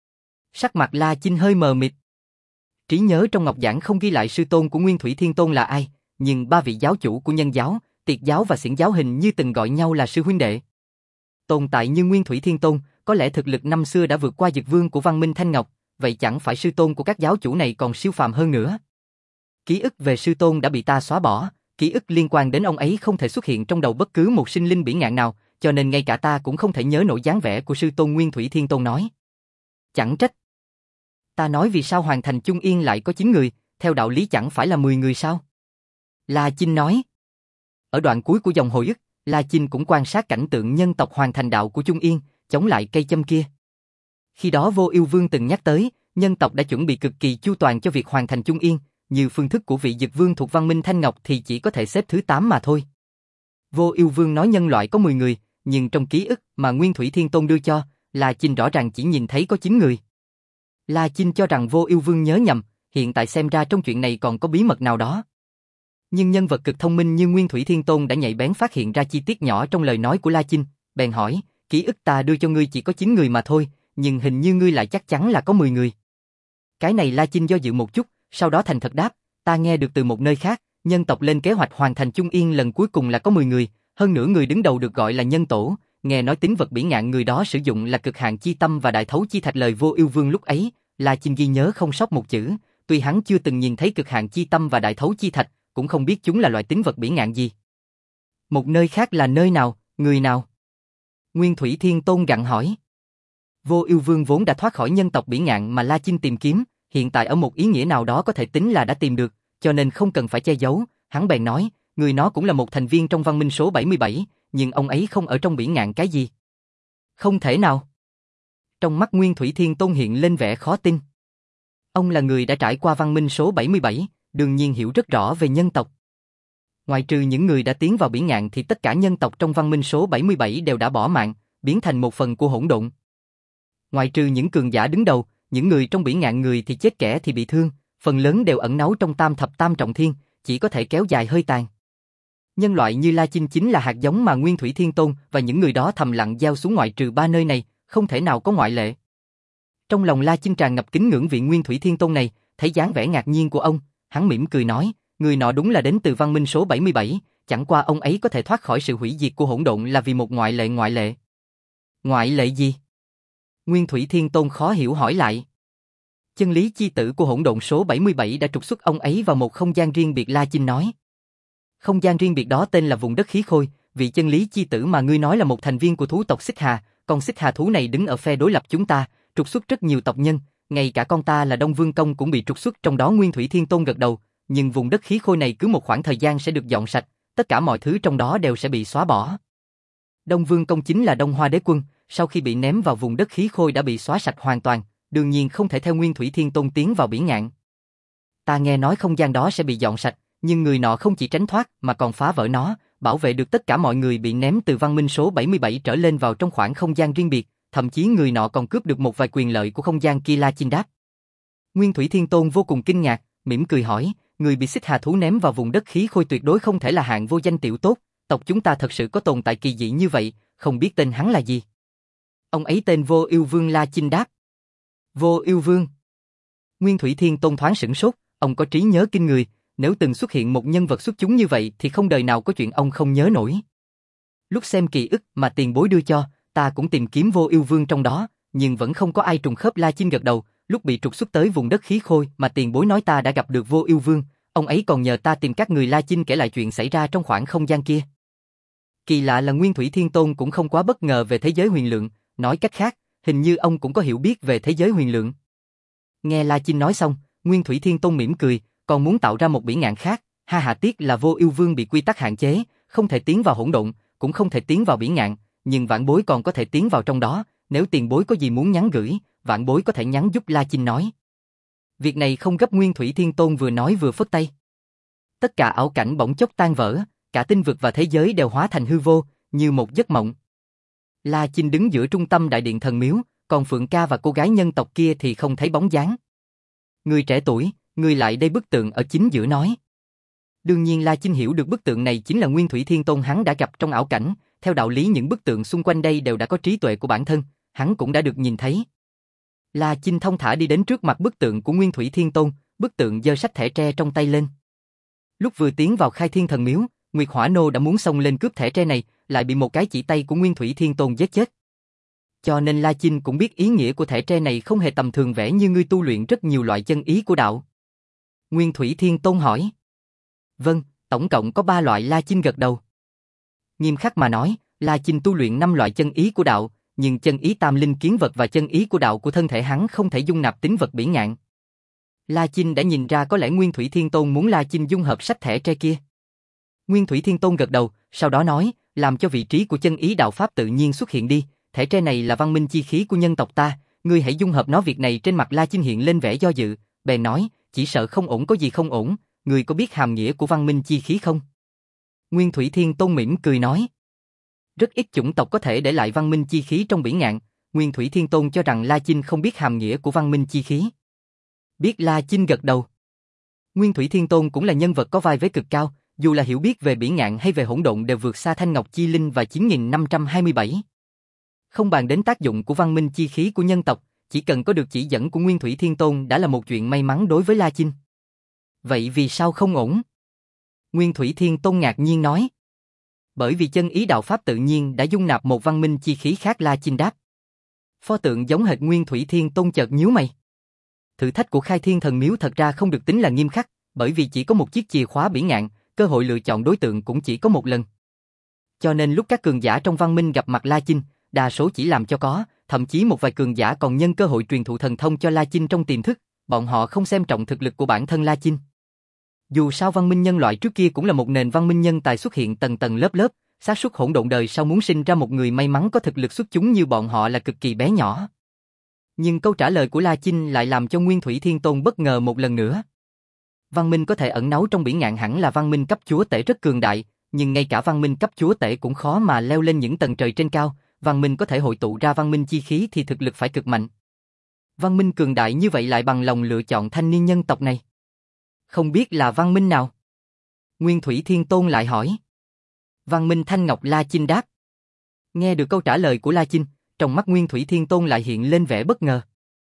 Sắc mặt La Chinh hơi mờ mịt. Trí nhớ trong ngọc giản không ghi lại sư tôn của Nguyên Thủy Thiên Tôn là ai, nhưng 3 vị giáo chủ của Nhân giáo, Tiệt giáo và Xiển giáo hình như từng gọi nhau là sư huynh đệ. Tồn tại như Nguyên Thủy Thiên Tôn, có lẽ thực lực năm xưa đã vượt qua Dực Vương của văn minh Thanh Ngọc, vậy chẳng phải sư tôn của các giáo chủ này còn siêu phàm hơn nữa? Ký ức về sư tôn đã bị ta xóa bỏ, ký ức liên quan đến ông ấy không thể xuất hiện trong đầu bất cứ một sinh linh Bỉ Ngạn nào, cho nên ngay cả ta cũng không thể nhớ nổi dáng vẻ của sư tôn. Nguyên Thủy Thiên Tôn nói. Chẳng trách. Ta nói vì sao hoàn thành chung yên lại có 9 người, theo đạo lý chẳng phải là 10 người sao? La Chinh nói. Ở đoạn cuối của dòng hồi ức, La Chinh cũng quan sát cảnh tượng nhân tộc hoàn thành đạo của chung yên, chống lại cây châm kia. Khi đó Vô Ưu Vương từng nhắc tới, nhân tộc đã chuẩn bị cực kỳ chu toàn cho việc hoàn thành chung yên, như phương thức của vị Dực Vương thuộc văn minh Thanh Ngọc thì chỉ có thể xếp thứ 8 mà thôi. Vô Ưu Vương nói nhân loại có 10 người, nhưng trong ký ức mà Nguyên Thủy Thiên Tôn đưa cho, La Chinh rõ ràng chỉ nhìn thấy có 9 người. La Chinh cho rằng Vô Ưu Vương nhớ nhầm, hiện tại xem ra trong chuyện này còn có bí mật nào đó. Nhưng nhân vật cực thông minh như Nguyên Thủy Thiên Tôn đã nhạy bén phát hiện ra chi tiết nhỏ trong lời nói của La Chinh, bèn hỏi, ký ức ta đưa cho ngươi chỉ có 9 người mà thôi, nhưng hình như ngươi lại chắc chắn là có 10 người. Cái này La Chinh do dự một chút, sau đó thành thật đáp, ta nghe được từ một nơi khác, nhân tộc lên kế hoạch hoàn thành chung yên lần cuối cùng là có 10 người, hơn nữa người đứng đầu được gọi là nhân tổ, nghe nói tính vật Bỉ Ngạn người đó sử dụng là cực hạn chi tâm và đại thấu chi thạch. Lời Vô Ưu Vương lúc ấy, La Chinh ghi nhớ không sót một chữ, tuy hắn chưa từng nhìn thấy cực hạn chi tâm và đại thấu chi thạch, cũng không biết chúng là loại tính vật Bỉ Ngạn gì. Một nơi khác là nơi nào, người nào? Nguyên Thủy Thiên Tôn gặng hỏi. Vô Ưu Vương vốn đã thoát khỏi nhân tộc Bỉ Ngạn mà La Chinh tìm kiếm, hiện tại ở một ý nghĩa nào đó có thể tính là đã tìm được, cho nên không cần phải che giấu, hắn bèn nói, người nó cũng là một thành viên trong văn minh số 77, nhưng ông ấy không ở trong Bỉ Ngạn. Cái gì? Không thể nào. Trong mắt Nguyên Thủy Thiên Tôn hiện lên vẻ khó tin. Ông là người đã trải qua văn minh số 77, đương nhiên hiểu rất rõ về nhân tộc. Ngoại trừ những người đã tiến vào Bỉ Ngạn thì tất cả nhân tộc trong văn minh số 77 đều đã bỏ mạng, biến thành một phần của hỗn độn. Ngoại trừ những cường giả đứng đầu, những người trong Bỉ Ngạn người thì chết kẻ thì bị thương, phần lớn đều ẩn náu trong tam thập tam trọng thiên, chỉ có thể kéo dài hơi tàn. Nhân loại như La Chinh chính là hạt giống mà Nguyên Thủy Thiên Tôn và những người đó thầm lặng gieo xuống, ngoại trừ 3 nơi này, không thể nào có ngoại lệ. Trong lòng La Chinh tràn ngập kính ngưỡng vị Nguyên Thủy Thiên Tôn này, thấy dáng vẻ ngạc nhiên của ông, hắn mỉm cười nói, người nọ đúng là đến từ văn minh số 77, chẳng qua ông ấy có thể thoát khỏi sự hủy diệt của hỗn độn là vì một ngoại lệ. Ngoại lệ? Ngoại lệ gì? Nguyên Thủy Thiên Tôn khó hiểu hỏi lại. Chân lý chi tử của hỗn độn số 77 đã trục xuất ông ấy vào một không gian riêng biệt. La Chinh nói. Không gian riêng biệt đó tên là vùng đất khí khôi, vị chân lý chi tử mà ngươi nói là một thành viên của thú tộc Xích Hà, con Xích Hà thú này đứng ở phe đối lập chúng ta, trục xuất rất nhiều tộc nhân, ngay cả con ta là Đông Vương Công cũng bị trục xuất trong đó. Nguyên Thủy Thiên Tôn gật đầu, nhưng vùng đất khí khôi này cứ một khoảng thời gian sẽ được dọn sạch, tất cả mọi thứ trong đó đều sẽ bị xóa bỏ. Đông Vương Công chính là Đông Hoa Đế Quân, sau khi bị ném vào vùng đất khí khôi đã bị xóa sạch hoàn toàn, đương nhiên không thể theo Nguyên Thủy Thiên Tôn tiến vào bỉ ngạn. Ta nghe nói không gian đó sẽ bị dọn sạch, nhưng người nọ không chỉ tránh thoát mà còn phá vỡ nó, bảo vệ được tất cả mọi người bị ném từ văn minh số 77 trở lên vào trong khoảng không gian riêng biệt, thậm chí người nọ còn cướp được một vài quyền lợi của không gian kia. La Chinh đáp. Nguyên Thủy Thiên Tôn vô cùng kinh ngạc, mỉm cười hỏi, người bị xích hà thú ném vào vùng đất khí khôi tuyệt đối không thể là hạng vô danh tiểu tốt, tộc chúng ta thật sự có tồn tại kỳ dị như vậy, không biết tên hắn là gì. Ông ấy tên Vô Ưu Vương. La Chinh đáp. Vô Ưu Vương. Nguyên Thủy Thiên Tôn thoáng sửng sốt, ông có trí nhớ kinh người, nếu từng xuất hiện một nhân vật xuất chúng như vậy thì không đời nào có chuyện ông không nhớ nổi. Lúc xem kỳ ức mà tiền bối đưa cho, ta cũng tìm kiếm Vô Ưu Vương trong đó, nhưng vẫn không có ai trùng khớp. La Chinh gật đầu, lúc bị trục xuất tới vùng đất khí khôi mà tiền bối nói ta đã gặp được Vô Ưu Vương, ông ấy còn nhờ ta tìm các người. La Chinh kể lại chuyện xảy ra trong khoảng không gian kia. Kỳ lạ là Nguyên Thủy Thiên Tôn cũng không quá bất ngờ về thế giới huyền lượng, nói cách khác, hình như ông cũng có hiểu biết về thế giới huyền lượng. Nghe La Chinh nói xong, Nguyên Thủy Thiên Tôn mỉm cười, còn muốn tạo ra một bỉ ngạn khác, ha ha, tiếc là Vô Ưu Vương bị quy tắc hạn chế, không thể tiến vào hỗn độn, cũng không thể tiến vào bỉ ngạn, nhưng vãn bối còn có thể tiến vào trong đó, nếu tiền bối có gì muốn nhắn gửi, vãn bối có thể nhắn giúp. La Chinh nói. Việc này không gấp. Nguyên Thủy Thiên Tôn vừa nói vừa phất tay. Tất cả ảo cảnh bỗng chốc tan vỡ, cả tinh vực và thế giới đều hóa thành hư vô, như một giấc mộng. La Chinh đứng giữa trung tâm đại điện thần miếu, còn Phượng Ca và cô gái nhân tộc kia thì không thấy bóng dáng. Người trẻ tuổi, người lại đây. Bức tượng ở chính giữa nói. Đương nhiên La Chinh hiểu được bức tượng này chính là Nguyên Thủy Thiên Tôn hắn đã gặp trong ảo cảnh, theo đạo lý những bức tượng xung quanh đây đều đã có trí tuệ của bản thân, hắn cũng đã được nhìn thấy. La Chinh thông thả đi đến trước mặt bức tượng của Nguyên Thủy Thiên Tôn, bức tượng giơ sách thẻ tre trong tay lên. Lúc vừa tiến vào Khai Thiên Thần Miếu, Nguyệt Hỏa Nô đã muốn xông lên cướp thẻ tre này, lại bị một cái chỉ tay của Nguyên Thủy Thiên Tôn giết chết. Cho nên La Chinh cũng biết ý nghĩa của thẻ tre này không hề tầm thường, vẻ như ngươi tu luyện rất nhiều loại chân ý của đạo. Nguyên Thủy Thiên Tôn hỏi. Vâng, tổng cộng có 3 loại. La Chinh gật đầu. Nghiêm khắc mà nói, La Chinh tu luyện 5 loại chân ý của đạo, nhưng chân ý tam linh kiến vật và chân ý của đạo của thân thể hắn không thể dung nạp tính vật bỉ ngạn. La Chinh đã nhìn ra có lẽ Nguyên Thủy Thiên Tôn muốn La Chinh dung hợp sách thẻ tre kia. Nguyên Thủy Thiên Tôn gật đầu, sau đó nói, làm cho vị trí của chân ý đạo pháp tự nhiên xuất hiện đi, thẻ tre này là văn minh chi khí của nhân tộc ta, ngươi hãy dung hợp nó. Việc này trên mặt La Chinh hiện lên vẻ do dự, bèn nói, chỉ sợ không ổn. Có gì không ổn, ngươi có biết hàm nghĩa của văn minh chi khí không? Nguyên Thủy Thiên Tôn mỉm cười nói. Rất ít chủng tộc có thể để lại văn minh chi khí trong bỉ ngạn. Nguyên Thủy Thiên Tôn cho rằng La Chinh không biết hàm nghĩa của văn minh chi khí. Biết. La Chinh gật đầu. Nguyên Thủy Thiên Tôn cũng là nhân vật có vai vế cực cao, dù là hiểu biết về bỉ ngạn hay về hỗn độn đều vượt xa Thanh Ngọc Chi Linh và 9527. Không bàn đến tác dụng của văn minh chi khí của nhân tộc, chỉ cần có được chỉ dẫn của Nguyên Thủy Thiên Tôn đã là một chuyện may mắn đối với La Chinh. Vậy vì sao không ổn? Nguyên Thủy Thiên Tôn ngạc nhiên nói. Bởi vì chân ý đạo pháp tự nhiên đã dung nạp một văn minh chi khí khác. La Chinh đáp. Pho tượng giống hệt Nguyên Thủy Thiên Tôn chợt nhíu mày. Thử thách của Khai Thiên Thần Miếu thật ra không được tính là nghiêm khắc, bởi vì chỉ có một chiếc chìa khóa bỉ ngạn, cơ hội lựa chọn đối tượng cũng chỉ có một lần. Cho nên lúc các cường giả trong văn minh gặp mặt La Chinh, đa số chỉ làm cho có, thậm chí một vài cường giả còn nhân cơ hội truyền thụ thần thông cho La Chinh trong tiềm thức, bọn họ không xem trọng thực lực của bản thân La Chinh. Dù sao văn minh nhân loại trước kia cũng là một nền văn minh nhân tài xuất hiện tầng tầng lớp lớp, xác suất hỗn độn đời sau muốn sinh ra một người may mắn có thực lực xuất chúng như bọn họ là cực kỳ bé nhỏ. Nhưng câu trả lời của La Chinh lại làm cho Nguyên Thủy Thiên Tôn bất ngờ một lần nữa. Văn minh có thể ẩn náu trong bỉ ngạn hẳn là văn minh cấp chúa tể rất cường đại, nhưng ngay cả văn minh cấp chúa tể cũng khó mà leo lên những tầng trời trên cao, văn minh có thể hội tụ ra văn minh chi khí thì thực lực phải cực mạnh. Văn minh cường đại như vậy lại bằng lòng lựa chọn thanh niên nhân tộc này. Không biết là văn minh nào? Nguyên Thủy Thiên Tôn lại hỏi. Văn minh Thanh Ngọc. La Chinh đáp. Nghe được câu trả lời của La Chinh, trong mắt Nguyên Thủy Thiên Tôn lại hiện lên vẻ bất ngờ.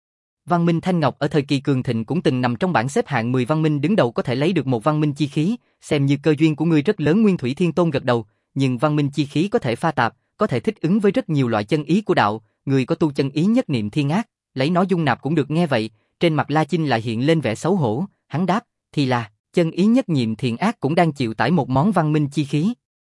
Văn minh Thanh Ngọc ở thời kỳ cường thịnh cũng từng nằm trong bảng xếp hạng 10 văn minh đứng đầu có thể lấy được một văn minh chi khí, xem như cơ duyên của ngươi rất lớn. Nguyên Thủy Thiên Tôn gật đầu, nhưng văn minh chi khí có thể pha tạp, có thể thích ứng với rất nhiều loại chân ý của đạo, người có tu chân ý nhất niệm thiên ác, lấy nó dung nạp cũng được. Nghe vậy, trên mặt La Chinh lại hiện lên vẻ xấu hổ, hắn đáp, thì là, chân ý nhất niệm thiện ác cũng đang chịu tải một món văn minh chi khí.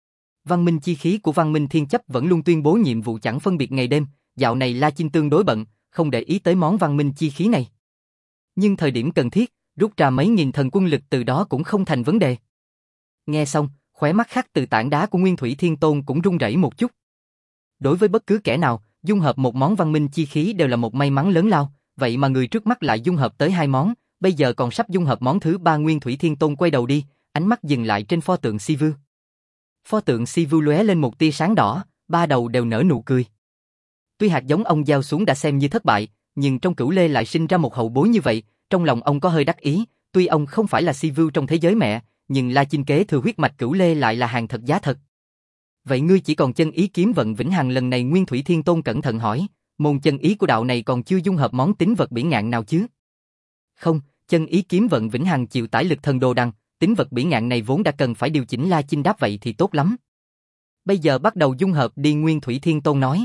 Văn minh chi khí của văn minh thiên chấp vẫn luôn tuyên bố nhiệm vụ chẳng phân biệt ngày đêm, dạo này La Chinh tương đối bận, không để ý tới món văn minh chi khí này. Nhưng thời điểm cần thiết, rút ra mấy nghìn thần quân lực từ đó cũng không thành vấn đề. Nghe xong, khóe mắt khắc từ tảng đá của Nguyên Thủy Thiên Tôn cũng run rẩy một chút. Đối với bất cứ kẻ nào, dung hợp một món văn minh chi khí đều là một may mắn lớn lao, vậy mà người trước mắt lại dung hợp tới 2 món, bây giờ còn sắp dung hợp món thứ 3. Nguyên Thủy Thiên Tôn quay đầu đi, ánh mắt dừng lại trên pho tượng Si Vưu. Pho tượng Si Vưu lóe lên một tia sáng đỏ, 3 đầu đều nở nụ cười. Tuy hạt giống ông gieo xuống đã xem như thất bại, nhưng trong Cửu Lê lại sinh ra một hậu bối như vậy, trong lòng ông có hơi đắc ý, tuy ông không phải là Si Vưu trong thế giới mẹ, nhưng La Chinh kế thừa huyết mạch Cửu Lê lại là hàng thật giá thật. Vậy ngươi chỉ còn chân ý kiếm vận vĩnh hằng lần này? Nguyên Thủy Thiên Tôn cẩn thận hỏi, môn chân ý của đạo này còn chưa dung hợp món tính vật bỉ ngạn nào chứ? Không, chân ý kiếm vận vĩnh hằng chịu tải lực thần đồ đằng, tính vật bỉ ngạn này vốn đã cần phải điều chỉnh. La Chinh đáp vậy thì tốt lắm. Bây giờ bắt đầu dung hợp đi, Nguyên Thủy Thiên Tôn nói.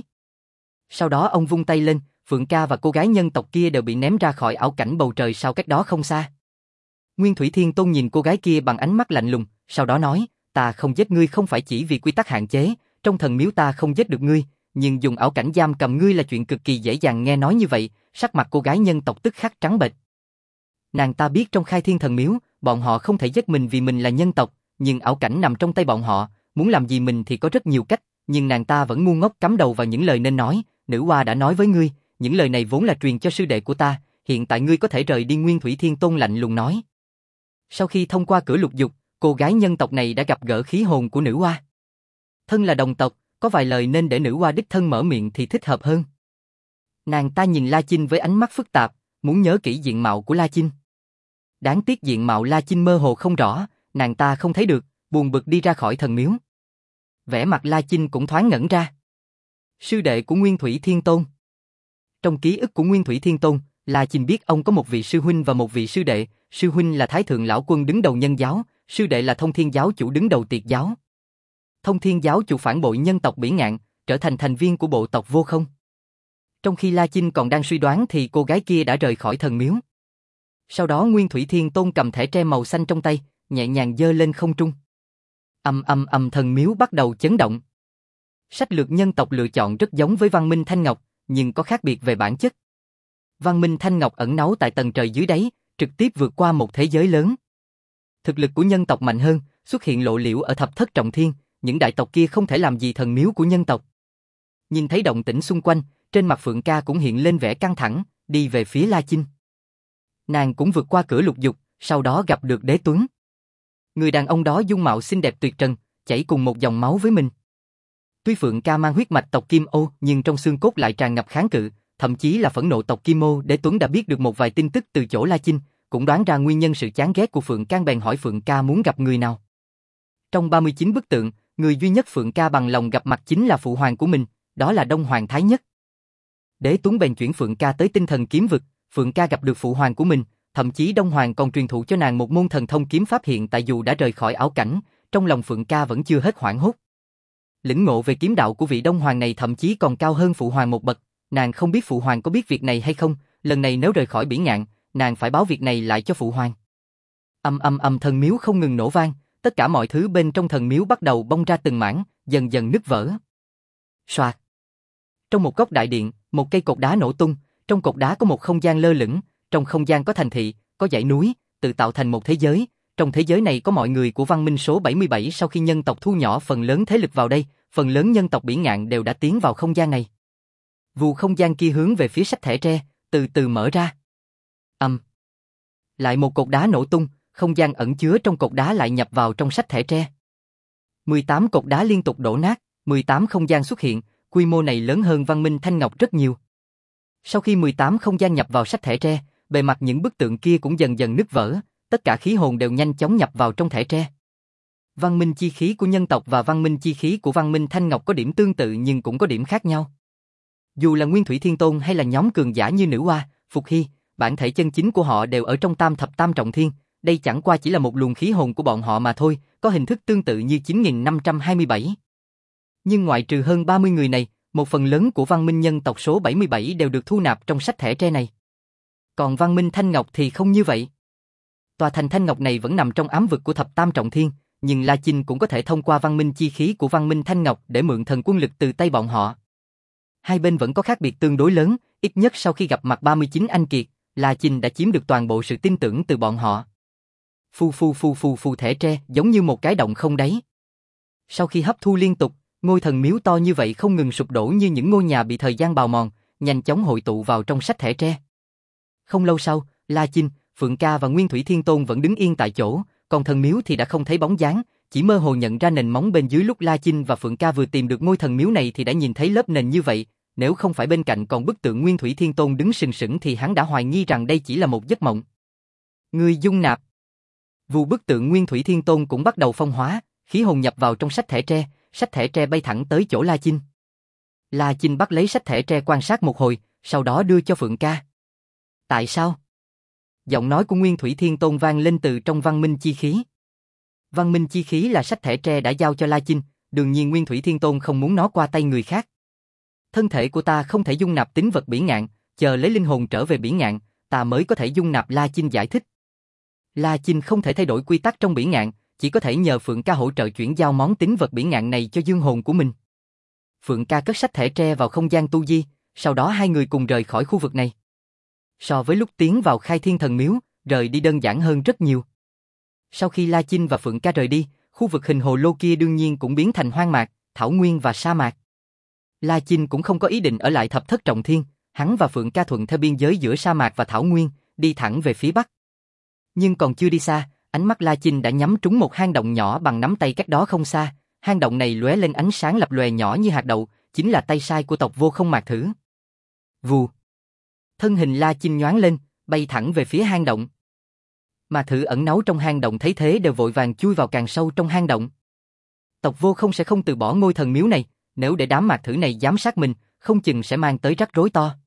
Sau đó ông vung tay lên, Phượng Ca và cô gái nhân tộc kia đều bị ném ra khỏi ảo cảnh bầu trời sau cách đó không xa. Nguyên Thủy Thiên Tôn nhìn cô gái kia bằng ánh mắt lạnh lùng, sau đó nói, ta không giết ngươi không phải chỉ vì quy tắc hạn chế, trong thần miếu ta không giết được ngươi, nhưng dùng ảo cảnh giam cầm ngươi là chuyện cực kỳ dễ dàng. Nghe nói như vậy, sắc mặt cô gái nhân tộc tức khắc trắng bệch. Nàng ta biết trong Khai Thiên Thần Miếu, bọn họ không thể giết mình vì mình là nhân tộc, nhưng ảo cảnh nằm trong tay bọn họ, muốn làm gì mình thì có rất nhiều cách, nhưng nàng ta vẫn ngu ngốc cắm đầu vào những lời nên nói. Nữ hoa đã nói với ngươi, những lời này vốn là truyền cho sư đệ của ta, hiện tại ngươi có thể rời đi. Nguyên Thủy Thiên Tôn lạnh lùng nói. Sau khi thông qua cửa lục dục, cô gái nhân tộc này đã gặp gỡ khí hồn của nữ hoa. Thân là đồng tộc, có vài lời nên để nữ hoa đích thân mở miệng thì thích hợp hơn. Nàng ta nhìn La Chinh với ánh mắt phức tạp, muốn nhớ kỹ diện mạo của La Chinh. Đáng tiếc diện mạo La Chinh mơ hồ không rõ, nàng ta không thấy được, buồn bực đi ra khỏi thần miếu. Vẻ mặt La Chinh cũng thoáng ngẩn ra. Sư đệ của Nguyên Thủy Thiên Tôn. Trong ký ức của Nguyên Thủy Thiên Tôn, La Chinh biết ông có một vị sư huynh và một vị sư đệ, sư huynh là Thái Thượng Lão Quân đứng đầu nhân giáo, sư đệ là Thông Thiên Giáo Chủ đứng đầu tiệt giáo. Thông Thiên Giáo Chủ phản bội nhân tộc Bỉ Ngạn, trở thành thành viên của bộ tộc Vô Không. Trong khi La Chinh còn đang suy đoán thì cô gái kia đã rời khỏi thần miếu. Sau đó Nguyên Thủy Thiên Tôn cầm thẻ tre màu xanh trong tay, nhẹ nhàng giơ lên không trung. Thần miếu bắt đầu chấn động. Sách lược nhân tộc lựa chọn rất giống với Văn Minh Thanh Ngọc, nhưng có khác biệt về bản chất. Văn Minh Thanh Ngọc ẩn náu tại tầng trời dưới đáy, trực tiếp vượt qua một thế giới lớn. Thực lực của nhân tộc mạnh hơn, xuất hiện lộ liễu ở thập thất trọng thiên, những đại tộc kia không thể làm gì thần miếu của nhân tộc. Nhìn thấy động tĩnh xung quanh, trên mặt Phượng Ca cũng hiện lên vẻ căng thẳng, đi về phía La Chinh. Nàng cũng vượt qua cửa lục dục, sau đó gặp được Đế Tuấn. Người đàn ông đó dung mạo xinh đẹp tuyệt trần, chảy cùng một dòng máu với mình. Tuy Phượng Ca mang huyết mạch tộc Kim Ô, nhưng trong xương cốt lại tràn ngập kháng cự, thậm chí là phẫn nộ tộc Kim Ô. Đế Tuấn đã biết được một vài tin tức từ chỗ La Chinh, cũng đoán ra nguyên nhân sự chán ghét của Phượng Ca, bèn hỏi Phượng Ca muốn gặp người nào. Trong 39 bức tượng, người duy nhất Phượng Ca bằng lòng gặp mặt chính là phụ hoàng của mình, đó là Đông Hoàng Thái Nhất. Đế Tuấn bèn chuyển Phượng Ca tới Tinh Thần Kiếm Vực, Phượng Ca gặp được phụ hoàng của mình, thậm chí Đông Hoàng còn truyền thụ cho nàng một môn thần thông kiếm pháp. Hiện tại dù đã rời khỏi ảo cảnh, trong lòng Phượng Ca vẫn chưa hết hoảng hốt. Lĩnh ngộ về kiếm đạo của vị Đông Hoàng này thậm chí còn cao hơn phụ hoàng một bậc, nàng không biết phụ hoàng có biết việc này hay không, lần này nếu rời khỏi Bỉ Ngạn, nàng phải báo việc này lại cho phụ hoàng. Thần miếu không ngừng nổ vang, tất cả mọi thứ bên trong thần miếu bắt đầu bong ra từng mảng, dần dần nứt vỡ. Soạt. Trong một góc đại điện, một cây cột đá nổ tung, trong cột đá có một không gian lơ lửng, trong không gian có thành thị, có dãy núi, tự tạo thành một thế giới. Trong thế giới này có mọi người của văn minh số 77. Sau khi nhân tộc thu nhỏ phần lớn thế lực vào đây, phần lớn nhân tộc Bỉ Ngạn đều đã tiến vào không gian này. Vù không gian kia hướng về phía sách thẻ tre, từ từ mở ra. Lại một cột đá nổ tung, không gian ẩn chứa trong cột đá lại nhập vào trong sách thẻ tre. 18 cột đá liên tục đổ nát, 18 không gian xuất hiện, quy mô này lớn hơn Văn Minh Thanh Ngọc rất nhiều. Sau khi 18 không gian nhập vào sách thẻ tre, bề mặt những bức tượng kia cũng dần dần nứt vỡ, tất cả khí hồn đều nhanh chóng nhập vào trong thẻ tre. Văn minh chi khí của nhân tộc và văn minh chi khí của Văn Minh Thanh Ngọc có điểm tương tự nhưng cũng có điểm khác nhau. Dù là Nguyên Thủy Thiên Tôn hay là nhóm cường giả như Nữ Hoa, Phục Hy, bản thể chân chính của họ đều ở trong tam thập tam trọng thiên, đây chẳng qua chỉ là một luồng khí hồn của bọn họ mà thôi, có hình thức tương tự như 9527. Nhưng ngoại trừ hơn 30 người này, một phần lớn của văn minh nhân tộc số 77 đều được thu nạp trong sách thẻ tre này. Còn Văn Minh Thanh Ngọc thì không như vậy. Tòa thành Thanh Ngọc này vẫn nằm trong ám vực của thập tam trọng thiên, nhưng La Chinh cũng có thể thông qua văn minh chi khí của Văn Minh Thanh Ngọc để mượn thần quân lực từ tay bọn họ. Hai bên vẫn có khác biệt tương đối lớn, ít nhất sau khi gặp mặt 39 anh kiệt, La Chinh đã chiếm được toàn bộ sự tin tưởng từ bọn họ. Phù thẻ tre giống như một cái động không đáy. Sau khi hấp thu liên tục, Ngôi thần miếu to như vậy không ngừng sụp đổ như những ngôi nhà bị thời gian bào mòn, nhanh chóng hội tụ vào trong sách thẻ tre. Không lâu sau, La Chinh, Phượng Ca và Nguyên Thủy Thiên Tôn vẫn đứng yên tại chỗ, còn thần miếu thì đã không thấy bóng dáng, chỉ mơ hồ nhận ra nền móng bên dưới. Lúc La Chinh và Phượng Ca vừa tìm được ngôi thần miếu này thì đã nhìn thấy lớp nền như vậy, nếu không phải bên cạnh còn bức tượng Nguyên Thủy Thiên Tôn đứng sừng sững thì hắn đã hoài nghi rằng đây chỉ là một giấc mộng. Ngươi dung nạp. Vụ bức tượng Nguyên Thủy Thiên Tôn cũng bắt đầu phong hóa, khí hồn nhập vào trong sách thẻ tre bay thẳng tới chỗ La Chinh. La Chinh bắt lấy sách thẻ tre quan sát một hồi, sau đó đưa cho Phượng Ca. Tại sao? Giọng nói của Nguyên Thủy Thiên Tôn vang lên từ trong văn minh chi khí. Văn minh chi khí là sách thẻ tre đã giao cho La Chinh, đương nhiên Nguyên Thủy Thiên Tôn không muốn nó qua tay người khác. Thân thể của ta không thể dung nạp tính vật bỉ ngạn, chờ lấy linh hồn trở về bỉ ngạn, ta mới có thể dung nạp. La Chinh giải thích. La Chinh không thể thay đổi quy tắc trong bỉ ngạn, chỉ có thể nhờ Phượng Ca hỗ trợ chuyển giao món tính vật bỉ ngạn này cho dương hồn của mình. Phượng Ca cất sách thẻ tre vào không gian tu di, sau đó hai người cùng rời khỏi khu vực này. So với lúc tiến vào Khai Thiên Thần Miếu, rời đi đơn giản hơn rất nhiều. Sau khi La Chinh và Phượng Ca rời đi, khu vực hình hồ lô kia đương nhiên cũng biến thành hoang mạc, thảo nguyên và sa mạc. La Chinh cũng không có ý định ở lại Thập Thất Trọng Thiên, hắn và Phượng Ca thuận theo biên giới giữa sa mạc và thảo nguyên, đi thẳng về phía bắc. Nhưng còn chưa đi xa, ánh mắt La Chinh đã nhắm trúng một hang động nhỏ bằng nắm tay cách đó không xa. Hang động này lóe lên ánh sáng lập lòe nhỏ như hạt đậu, chính là tay sai của tộc Vô Không Mạc Thử. Vù. Thân hình La Chinh nhoáng lên, bay thẳng về phía hang động. Mạc Thử ẩn náu trong hang động thấy thế đều vội vàng chui vào càng sâu trong hang động. Tộc Vô Không sẽ không từ bỏ ngôi thần miếu này, nếu để đám Mạc Thử này giám sát mình, không chừng sẽ mang tới rắc rối to.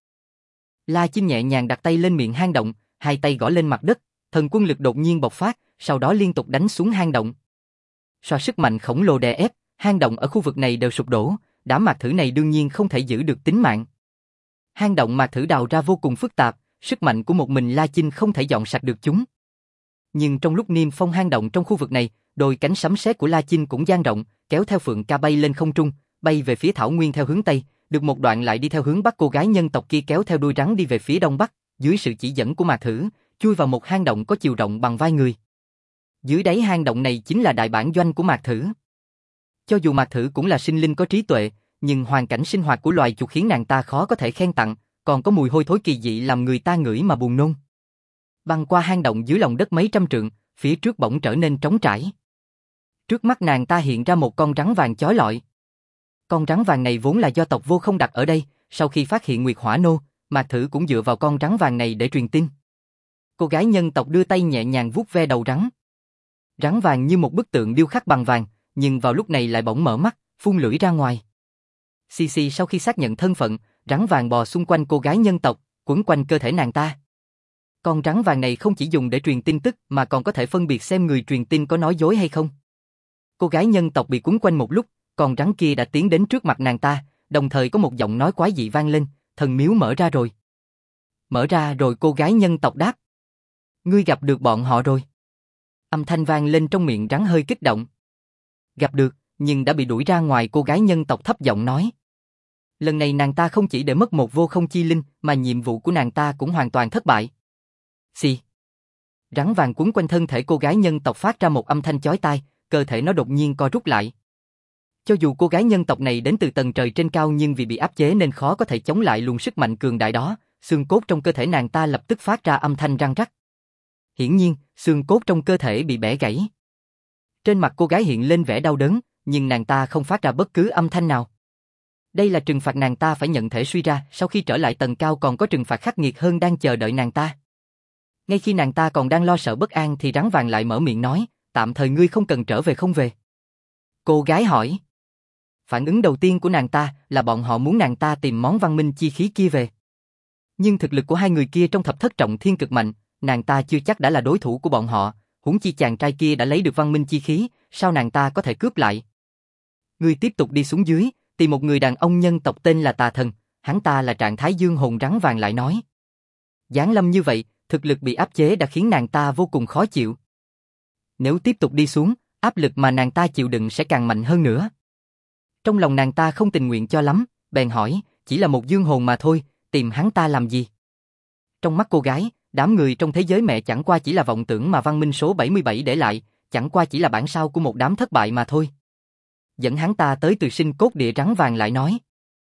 La Chinh nhẹ nhàng đặt tay lên miệng hang động, hai tay gõ lên mặt đất, thần quân lực đột nhiên bộc phát, sau đó liên tục đánh xuống hang động. Xoa sức mạnh khổng lồ đè ép, hang động ở khu vực này đều sụp đổ, đám Mạc Thử này đương nhiên không thể giữ được tính mạng. Hang động Mạc Thử đào ra vô cùng phức tạp, sức mạnh của một mình La Chinh không thể dọn sạch được chúng. Nhưng trong lúc niêm phong hang động trong khu vực này, đôi cánh sấm sét của La Chinh cũng dang rộng, kéo theo Phượng Ca bay lên không trung, bay về phía thảo nguyên theo hướng tây, được một đoạn lại đi theo hướng bắc. Cô gái nhân tộc kia kéo theo đuôi rắn đi về phía đông bắc, dưới sự chỉ dẫn của Mạc Thử, chui vào một hang động có chiều rộng bằng vai người. Dưới đáy hang động này chính là đại bản doanh của Mạc Thử. Cho dù Mạc Thử cũng là sinh linh có trí tuệ, nhưng hoàn cảnh sinh hoạt của loài chuột khiến nàng ta khó có thể khen tặng, còn có mùi hôi thối kỳ dị làm người ta ngửi mà buồn nôn. Băng qua hang động dưới lòng đất mấy trăm trượng, phía trước bỗng trở nên trống trải. Trước mắt nàng ta hiện ra một con rắn vàng chói lọi. Con rắn vàng này vốn là do tộc Vô Không đặt ở đây, sau khi phát hiện Nguyệt Hỏa Nô, Mạc Thử cũng dựa vào con rắn vàng này để truyền tin. Cô gái nhân tộc đưa tay nhẹ nhàng vuốt ve đầu rắn. Rắn vàng như một bức tượng điêu khắc bằng vàng, nhưng vào lúc này lại bỗng mở mắt, phun lưỡi ra ngoài. Xì xì. Sau khi xác nhận thân phận, rắn vàng bò xung quanh cô gái nhân tộc, quấn quanh cơ thể nàng ta. Con rắn vàng này không chỉ dùng để truyền tin tức mà còn có thể phân biệt xem người truyền tin có nói dối hay không. Cô gái nhân tộc bị quấn quanh một lúc, con rắn kia đã tiến đến trước mặt nàng ta, đồng thời có một giọng nói quái dị vang lên, thần miếu mở ra rồi. Mở ra rồi? Cô gái nhân tộc đáp. Ngươi gặp được bọn họ rồi. Âm thanh vang lên trong miệng rắn hơi kích động. Gặp được, nhưng đã bị đuổi ra ngoài. Cô gái nhân tộc thấp giọng nói. Lần này nàng ta không chỉ để mất một vô không chi linh, mà nhiệm vụ của nàng ta cũng hoàn toàn thất bại. Xì. Rắn vàng quấn quanh thân thể cô gái nhân tộc phát ra một âm thanh chói tai, cơ thể nó đột nhiên co rút lại. Cho dù cô gái nhân tộc này đến từ tầng trời trên cao nhưng vì bị áp chế nên khó có thể chống lại luồng sức mạnh cường đại đó, xương cốt trong cơ thể nàng ta lập tức phát ra âm thanh răng rắc. Hiển nhiên, xương cốt trong cơ thể bị bẻ gãy. Trên mặt cô gái hiện lên vẻ đau đớn, nhưng nàng ta không phát ra bất cứ âm thanh nào. Đây là trừng phạt nàng ta phải nhận thể suy ra, sau khi trở lại tầng cao còn có trừng phạt khắc nghiệt hơn đang chờ đợi nàng ta. Ngay khi nàng ta còn đang lo sợ bất an thì rắn vàng lại mở miệng nói, tạm thời ngươi không cần trở về không về. Cô gái hỏi. Phản ứng đầu tiên của nàng ta là bọn họ muốn nàng ta tìm món văn minh chi khí kia về. Nhưng thực lực của hai người kia trong Thập Thất Trọng Thiên cực mạnh, nàng ta chưa chắc đã là đối thủ của bọn họ, huống chi chàng trai kia đã lấy được văn minh chi khí, sao nàng ta có thể cướp lại. Ngươi tiếp tục đi xuống dưới, tìm một người đàn ông nhân tộc tên là Tà Thần, hắn ta là trạng thái dương hồn. Rắn vàng lại nói. Giáng lâm như vậy, thực lực bị áp chế đã khiến nàng ta vô cùng khó chịu. Nếu tiếp tục đi xuống, áp lực mà nàng ta chịu đựng sẽ càng mạnh hơn nữa. Trong lòng nàng ta không tình nguyện cho lắm, bèn hỏi, chỉ là một dương hồn mà thôi, tìm hắn ta làm gì? Trong mắt cô gái, đám người trong thế giới mẹ chẳng qua chỉ là vọng tưởng mà văn minh số 77 để lại, chẳng qua chỉ là bản sao của một đám thất bại mà thôi. dẫn hắn ta tới từ sinh cốt địa rắn vàng lại nói.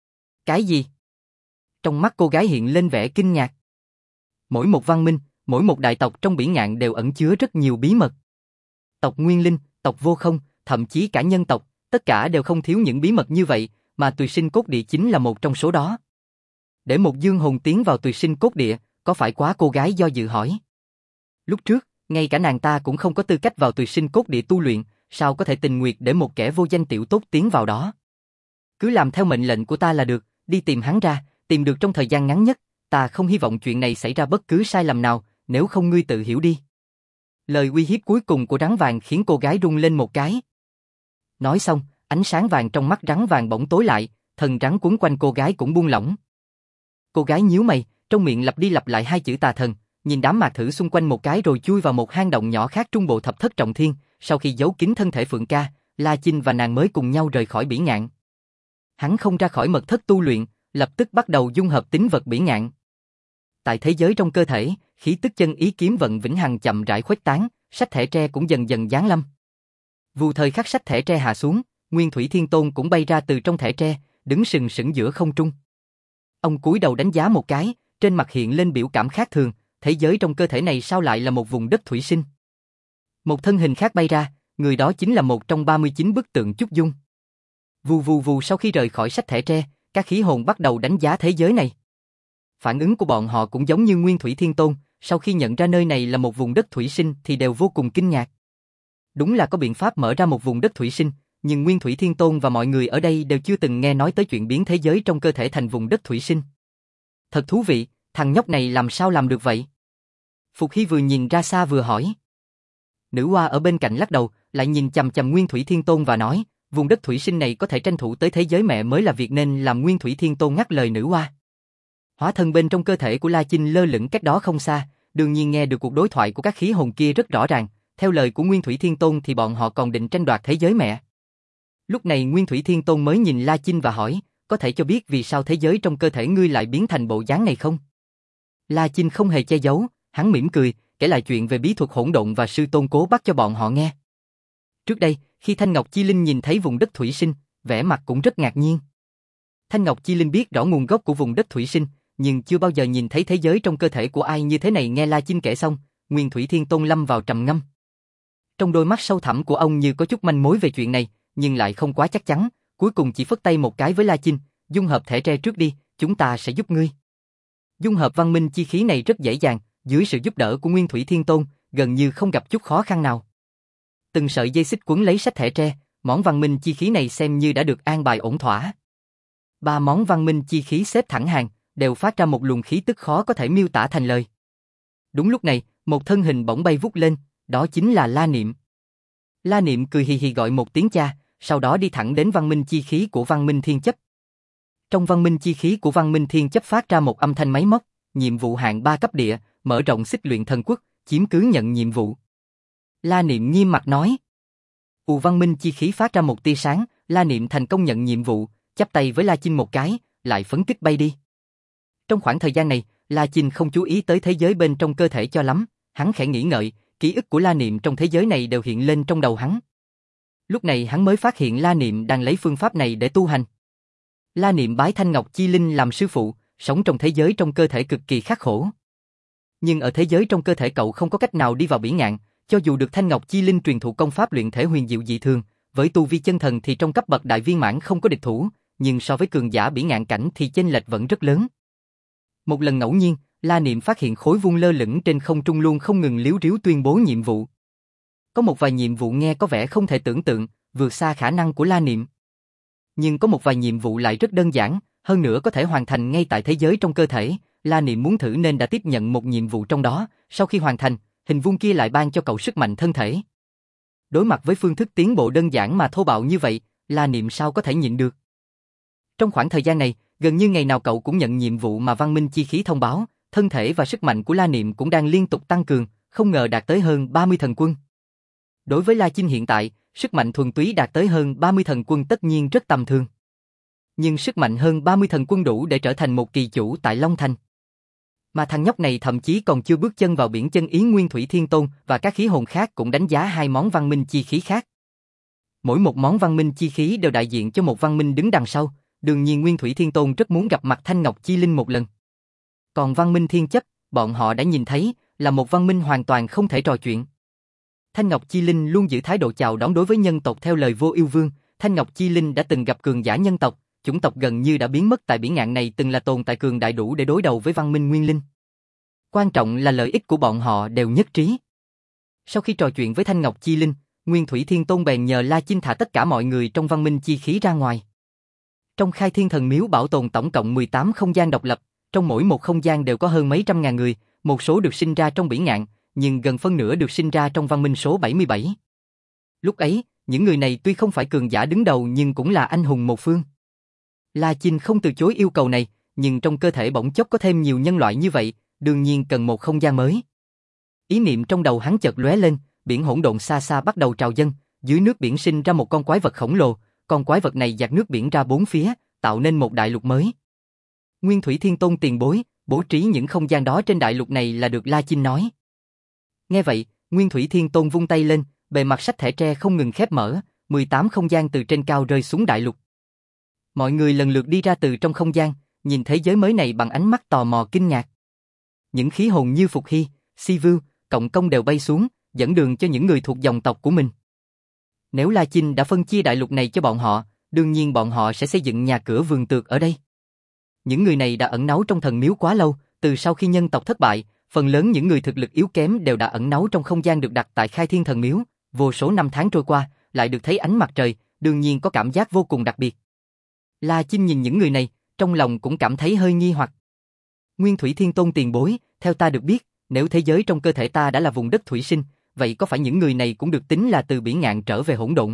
Cái gì? Trong mắt cô gái hiện lên vẻ kinh ngạc. Mỗi một văn minh, mỗi một đại tộc trong biển ngạn đều ẩn chứa rất nhiều bí mật. Tộc Nguyên Linh, tộc Vô Không, thậm chí cả nhân tộc, tất cả đều không thiếu những bí mật như vậy, mà Tùy Sinh Cốt Địa chính là một trong số đó. Để một dương hồn tiến vào Tùy Sinh Cốt Địa, có phải quá? Cô gái do dự hỏi. Lúc trước, ngay cả nàng ta cũng không có tư cách vào Tùy Sinh Cốt Địa tu luyện, sao có thể tình nguyện để một kẻ vô danh tiểu tốt tiến vào đó? Cứ làm theo mệnh lệnh của ta là được, đi tìm hắn ra, tìm được trong thời gian ngắn nhất, ta không hy vọng chuyện này xảy ra bất cứ sai lầm nào, nếu không ngươi tự hiểu đi. Lời uy hiếp cuối cùng của rắn vàng khiến cô gái rung lên một cái. Nói xong, ánh sáng vàng trong mắt rắn vàng bỗng tối lại, thần rắn quấn quanh cô gái cũng buông lỏng. Cô gái nhíu mày, trong miệng lặp đi lặp lại hai chữ tà thần, nhìn đám mạc thử xung quanh một cái rồi chui vào một hang động nhỏ khác trung bộ thập thất trọng thiên, sau khi giấu kín thân thể Phượng Ca, La Chinh và nàng mới cùng nhau rời khỏi biển ngạn. Hắn không ra khỏi mật thất tu luyện, lập tức bắt đầu dung hợp tính vật biển ngạn. Tại thế giới trong cơ thể, khí tức chân ý kiếm vận vĩnh hằng chậm rãi khuếch tán, sách thẻ tre cũng dần dần giáng lâm. Vù thời khắc sách thẻ tre hạ xuống, Nguyên Thủy Thiên Tôn cũng bay ra từ trong thẻ tre, đứng sừng sững giữa không trung. Ông cúi đầu đánh giá một cái, trên mặt hiện lên biểu cảm khác thường, thế giới trong cơ thể này sao lại là một vùng đất thủy sinh? Một thân hình khác bay ra, người đó chính là một trong 39 bức tượng Chúc Dung. Vù vù vù, sau khi rời khỏi sách thẻ tre, các khí hồn bắt đầu đánh giá thế giới này. Phản ứng của bọn họ cũng giống như Nguyên Thủy Thiên Tôn, sau khi nhận ra nơi này là một vùng đất thủy sinh thì đều vô cùng kinh ngạc. Đúng là có biện pháp mở ra một vùng đất thủy sinh, nhưng Nguyên Thủy Thiên Tôn và mọi người ở đây đều chưa từng nghe nói tới chuyện biến thế giới trong cơ thể thành vùng đất thủy sinh. Thật thú vị, thằng nhóc này làm sao làm được vậy? Phục Hy vừa nhìn ra xa vừa hỏi. Nữ hoa ở bên cạnh lắc đầu, lại nhìn chằm chằm Nguyên Thủy Thiên Tôn và nói, vùng đất thủy sinh này có thể tranh thủ tới thế giới mẹ mới là việc nên làm. Nguyên Thủy Thiên Tôn ngắt lời nữ hoa. Hóa thân bên trong cơ thể của La Chinh lơ lửng cách đó không xa, đương nhiên nghe được cuộc đối thoại của các khí hồn kia rất rõ ràng, theo lời của Nguyên Thủy Thiên Tôn thì bọn họ còn định tranh đoạt thế giới mẹ. Lúc này Nguyên Thủy Thiên Tôn mới nhìn La Chinh và hỏi, có thể cho biết vì sao thế giới trong cơ thể ngươi lại biến thành bộ dáng này không? La Chinh không hề che giấu, hắn mỉm cười, kể lại chuyện về bí thuật hỗn độn và sư tôn cố bắt cho bọn họ nghe. Trước đây, khi Thanh Ngọc Chi Linh nhìn thấy vùng đất thủy sinh, vẻ mặt cũng rất ngạc nhiên. Thanh Ngọc Chi Linh biết rõ nguồn gốc của vùng đất thủy sinh, nhưng chưa bao giờ nhìn thấy thế giới trong cơ thể của ai như thế này. Nghe La Chinh kể xong, Nguyên Thủy Thiên Tôn lâm vào trầm ngâm. Trong đôi mắt sâu thẳm của ông như có chút manh mối về chuyện này, nhưng lại không quá chắc chắn, cuối cùng chỉ phất tay một cái với La Chinh, dung hợp thẻ tre trước đi, chúng ta sẽ giúp ngươi. Dung hợp văn minh chi khí này rất dễ dàng, dưới sự giúp đỡ của Nguyên Thủy Thiên Tôn, gần như không gặp chút khó khăn nào. Từng sợi dây xích quấn lấy sách thẻ tre, món văn minh chi khí này xem như đã được an bài ổn thỏa. 3 món văn minh chi khí xếp thẳng hàng, đều phát ra một luồng khí tức khó có thể miêu tả thành lời. Đúng lúc này, một thân hình bỗng bay vút lên, đó chính là La Niệm. La Niệm cười hì hì gọi một tiếng cha, sau đó đi thẳng đến văn minh chi khí của văn minh thiên chấp. Trong văn minh chi khí của văn minh thiên chấp phát ra một âm thanh máy móc, nhiệm vụ hạng 3 cấp địa, mở rộng xích luyện thần quốc, chiếm cứ nhận nhiệm vụ. La Niệm nghiêm mặt nói. Văn minh chi khí phát ra một tia sáng, La Niệm thành công nhận nhiệm vụ, chắp tay với La Chinh một cái, lại phấn kích bay đi. Trong khoảng thời gian này, La Chinh không chú ý tới thế giới bên trong cơ thể cho lắm, hắn khẽ nghĩ ngợi, ký ức của La Niệm trong thế giới này đều hiện lên trong đầu hắn. Lúc này hắn mới phát hiện La Niệm đang lấy phương pháp này để tu hành. La Niệm bái Thanh Ngọc Chi Linh làm sư phụ, sống trong thế giới trong cơ thể cực kỳ khắc khổ. Nhưng ở thế giới trong cơ thể cậu không có cách nào đi vào biển ngạn, cho dù được Thanh Ngọc Chi Linh truyền thụ công pháp luyện thể huyền diệu dị thường, với tu vi chân thần thì trong cấp bậc đại viên mãn không có địch thủ, nhưng so với cường giả biển ngạn cảnh thì chênh lệch vẫn rất lớn. Một lần ngẫu nhiên, La Niệm phát hiện khối vuông lơ lửng trên không trung luôn không ngừng líu ríu tuyên bố nhiệm vụ. Có một vài nhiệm vụ nghe có vẻ không thể tưởng tượng, vượt xa khả năng của La Niệm. Nhưng có một vài nhiệm vụ lại rất đơn giản, hơn nữa có thể hoàn thành ngay tại thế giới trong cơ thể. La Niệm muốn thử nên đã tiếp nhận một nhiệm vụ trong đó, sau khi hoàn thành, hình vuông kia lại ban cho cậu sức mạnh thân thể. Đối mặt với phương thức tiến bộ đơn giản mà thô bạo như vậy, La Niệm sao có thể nhịn được. Trong khoảng thời gian này, gần như ngày nào cậu cũng nhận nhiệm vụ mà văn minh chi khí thông báo, thân thể và sức mạnh của La Niệm cũng đang liên tục tăng cường, không ngờ đạt tới hơn 30 thần quân. Đối với La Chinh hiện tại, sức mạnh thuần túy đạt tới hơn 30 thần quân tất nhiên rất tầm thường. Nhưng sức mạnh hơn 30 thần quân đủ để trở thành một kỳ chủ tại Long Thành. Mà thằng nhóc này thậm chí còn chưa bước chân vào biển chân ý. Nguyên Thủy Thiên Tôn và các khí hồn khác cũng đánh giá 2 món văn minh chi khí khác. Mỗi một món văn minh chi khí đều đại diện cho một văn minh đứng đằng sau, đương nhiên Nguyên Thủy Thiên Tôn rất muốn gặp mặt Thanh Ngọc Chi Linh một lần. Còn văn minh thiên chấp, bọn họ đã nhìn thấy, là một văn minh hoàn toàn không thể trò chuyện. Thanh Ngọc Chi Linh luôn giữ thái độ chào đón đối với nhân tộc theo lời Vô Ưu Vương, Thanh Ngọc Chi Linh đã từng gặp cường giả nhân tộc, chủng tộc gần như đã biến mất tại biển ngạn này từng là tồn tại cường đại đủ để đối đầu với văn minh nguyên linh. Quan trọng là lợi ích của bọn họ đều nhất trí. Sau khi trò chuyện với Thanh Ngọc Chi Linh, Nguyên Thủy Thiên Tôn bèn nhờ La Chinh thả tất cả mọi người trong văn minh chi khí ra ngoài. Trong Khai Thiên Thần Miếu bảo tồn tổng cộng 18 không gian độc lập, trong mỗi một không gian đều có hơn mấy trăm ngàn người, một số được sinh ra trong biển ngạn, nhưng gần phân nửa được sinh ra trong văn minh số 77. Lúc ấy, những người này tuy không phải cường giả đứng đầu nhưng cũng là anh hùng một phương. La Chinh không từ chối yêu cầu này, nhưng trong cơ thể bỗng chốc có thêm nhiều nhân loại như vậy, đương nhiên cần một không gian mới. Ý niệm trong đầu hắn chợt lóe lên, biển hỗn độn xa xa bắt đầu trào dâng, dưới nước biển sinh ra một con quái vật khổng lồ, con quái vật này dạt nước biển ra bốn phía, tạo nên một đại lục mới. Nguyên Thủy Thiên Tôn tiền bối, bố trí những không gian đó trên đại lục này là được La Chinh nói. Nghe vậy, Nguyên Thủy Thiên Tôn vung tay lên, bề mặt sách thẻ tre không ngừng khép mở, 18 không gian từ trên cao rơi xuống đại lục. Mọi người lần lượt đi ra từ trong không gian, nhìn thế giới mới này bằng ánh mắt tò mò kinh ngạc. Những khí hồn như Phục Hy, Si Vưu, Cộng Công đều bay xuống, dẫn đường cho những người thuộc dòng tộc của mình. Nếu La Chinh đã phân chia đại lục này cho bọn họ, đương nhiên bọn họ sẽ xây dựng nhà cửa vườn tược ở đây. Những người này đã ẩn náu trong thần miếu quá lâu, từ sau khi nhân tộc thất bại, phần lớn những người thực lực yếu kém đều đã ẩn náu trong không gian được đặt tại Khai Thiên Thần Miếu, vô số năm tháng trôi qua, lại được thấy ánh mặt trời, đương nhiên có cảm giác vô cùng đặc biệt. La Chinh nhìn những người này, trong lòng cũng cảm thấy hơi nghi hoặc. Nguyên Thủy Thiên Tôn tiền bối, theo ta được biết, nếu thế giới trong cơ thể ta đã là vùng đất thủy sinh, vậy có phải những người này cũng được tính là từ biển ngạn trở về hỗn độn?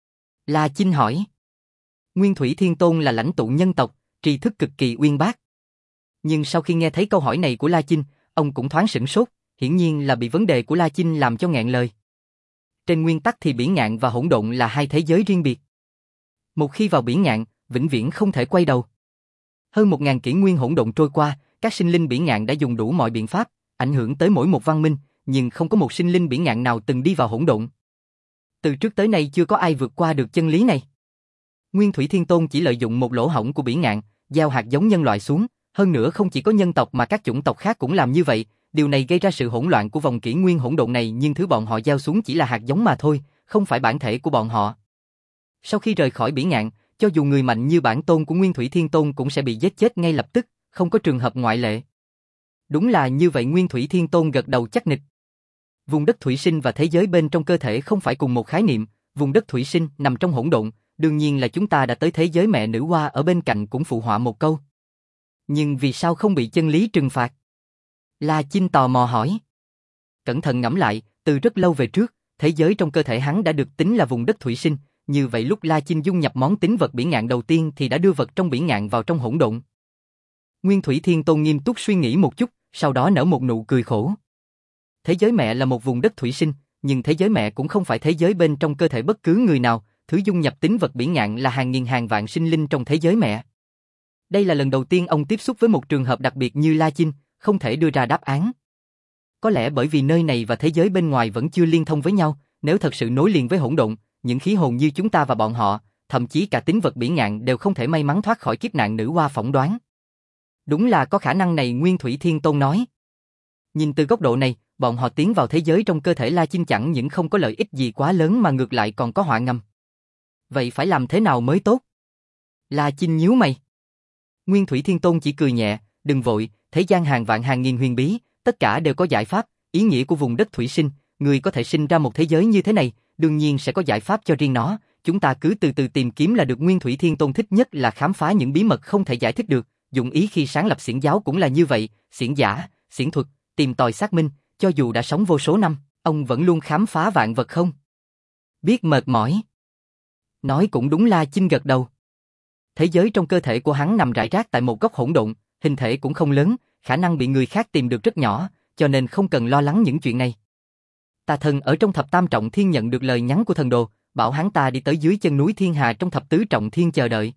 La Chinh hỏi. Nguyên Thủy Thiên Tôn là lãnh tụ nhân tộc, tri thức cực kỳ uyên bác. Nhưng sau khi nghe thấy câu hỏi này của La Chinh, ông cũng thoáng sửng sốt, hiển nhiên là bị vấn đề của La Chinh làm cho nghẹn lời. Trên nguyên tắc thì biển ngạn và hỗn độn là hai thế giới riêng biệt. Một khi vào biển ngạn, vĩnh viễn không thể quay đầu. Hơn 1000 kỷ nguyên hỗn độn trôi qua, các sinh linh biển ngạn đã dùng đủ mọi biện pháp, ảnh hưởng tới mỗi một văn minh, nhưng không có một sinh linh biển ngạn nào từng đi vào hỗn độn. Từ trước tới nay chưa có ai vượt qua được chân lý này. Nguyên Thủy Thiên Tôn chỉ lợi dụng một lỗ hổng của biển ngạn, gieo hạt giống nhân loại xuống, hơn nữa không chỉ có nhân tộc mà các chủng tộc khác cũng làm như vậy, điều này gây ra sự hỗn loạn của vòng kỷ nguyên hỗn độn này, nhưng thứ bọn họ gieo xuống chỉ là hạt giống mà thôi, không phải bản thể của bọn họ. Sau khi rời khỏi biển ngạn, cho dù người mạnh như bản tôn của Nguyên Thủy Thiên Tôn cũng sẽ bị giết chết ngay lập tức, không có trường hợp ngoại lệ. Đúng là như vậy. Nguyên Thủy Thiên Tôn gật đầu chắc nịch. Vùng đất thủy sinh và thế giới bên trong cơ thể không phải cùng một khái niệm, vùng đất thủy sinh nằm trong hỗn độn, đương nhiên là chúng ta đã tới thế giới mẹ nữ hoa ở bên cạnh cũng phụ họa một câu. Nhưng vì sao không bị chân lý trừng phạt? La Chinh tò mò hỏi. Cẩn thận ngẫm lại, từ rất lâu về trước, thế giới trong cơ thể hắn đã được tính là vùng đất thủy sinh, như vậy lúc La Chinh dung nhập món tính vật biển ngạn đầu tiên thì đã đưa vật trong biển ngạn vào trong hỗn độn. Nguyên Thủy Thiên Tôn nghiêm túc suy nghĩ một chút, sau đó nở một nụ cười khổ. Thế giới mẹ là một vùng đất thủy sinh, nhưng thế giới mẹ cũng không phải thế giới bên trong cơ thể bất cứ người nào, thứ dung nhập tính vật biển ngạn là hàng nghìn hàng vạn sinh linh trong thế giới mẹ. Đây là lần đầu tiên ông tiếp xúc với một trường hợp đặc biệt như La Chinh, không thể đưa ra đáp án. Có lẽ bởi vì nơi này và thế giới bên ngoài vẫn chưa liên thông với nhau, nếu thật sự nối liền với hỗn độn, những khí hồn như chúng ta và bọn họ, thậm chí cả tính vật biển ngạn đều không thể may mắn thoát khỏi kiếp nạn nữ hoa phỏng đoán. Đúng là có khả năng này, Nguyên Thủy Thiên Tôn nói. Nhìn từ góc độ này, bọn họ tiến vào thế giới trong cơ thể La Chinh chẳng những không có lợi ích gì quá lớn mà ngược lại còn có họa ngầm. Vậy phải làm thế nào mới tốt? La Chinh nhíu mày. Nguyên Thủy Thiên Tôn chỉ cười nhẹ, đừng vội, thế gian hàng vạn hàng nghìn huyền bí, tất cả đều có giải pháp, ý nghĩa của vùng đất thủy sinh, người có thể sinh ra một thế giới như thế này, đương nhiên sẽ có giải pháp cho riêng nó, chúng ta cứ từ từ tìm kiếm là được. Nguyên Thủy Thiên Tôn thích nhất là khám phá những bí mật không thể giải thích được, dụng ý khi sáng lập xiển giáo cũng là như vậy, xiển giả, xiển thuật, tìm tòi xác minh, cho dù đã sống vô số năm, ông vẫn luôn khám phá vạn vật không biết mệt mỏi. Nói cũng đúng. La Chinh gật đầu. Thế giới trong cơ thể của hắn nằm rải rác tại một góc hỗn độn, hình thể cũng không lớn, khả năng bị người khác tìm được rất nhỏ, cho nên không cần lo lắng những chuyện này. Tà thần ở trong thập tam trọng thiên nhận được lời nhắn của thần đồ, bảo hắn ta đi tới dưới chân núi Thiên Hà trong thập tứ trọng thiên chờ đợi.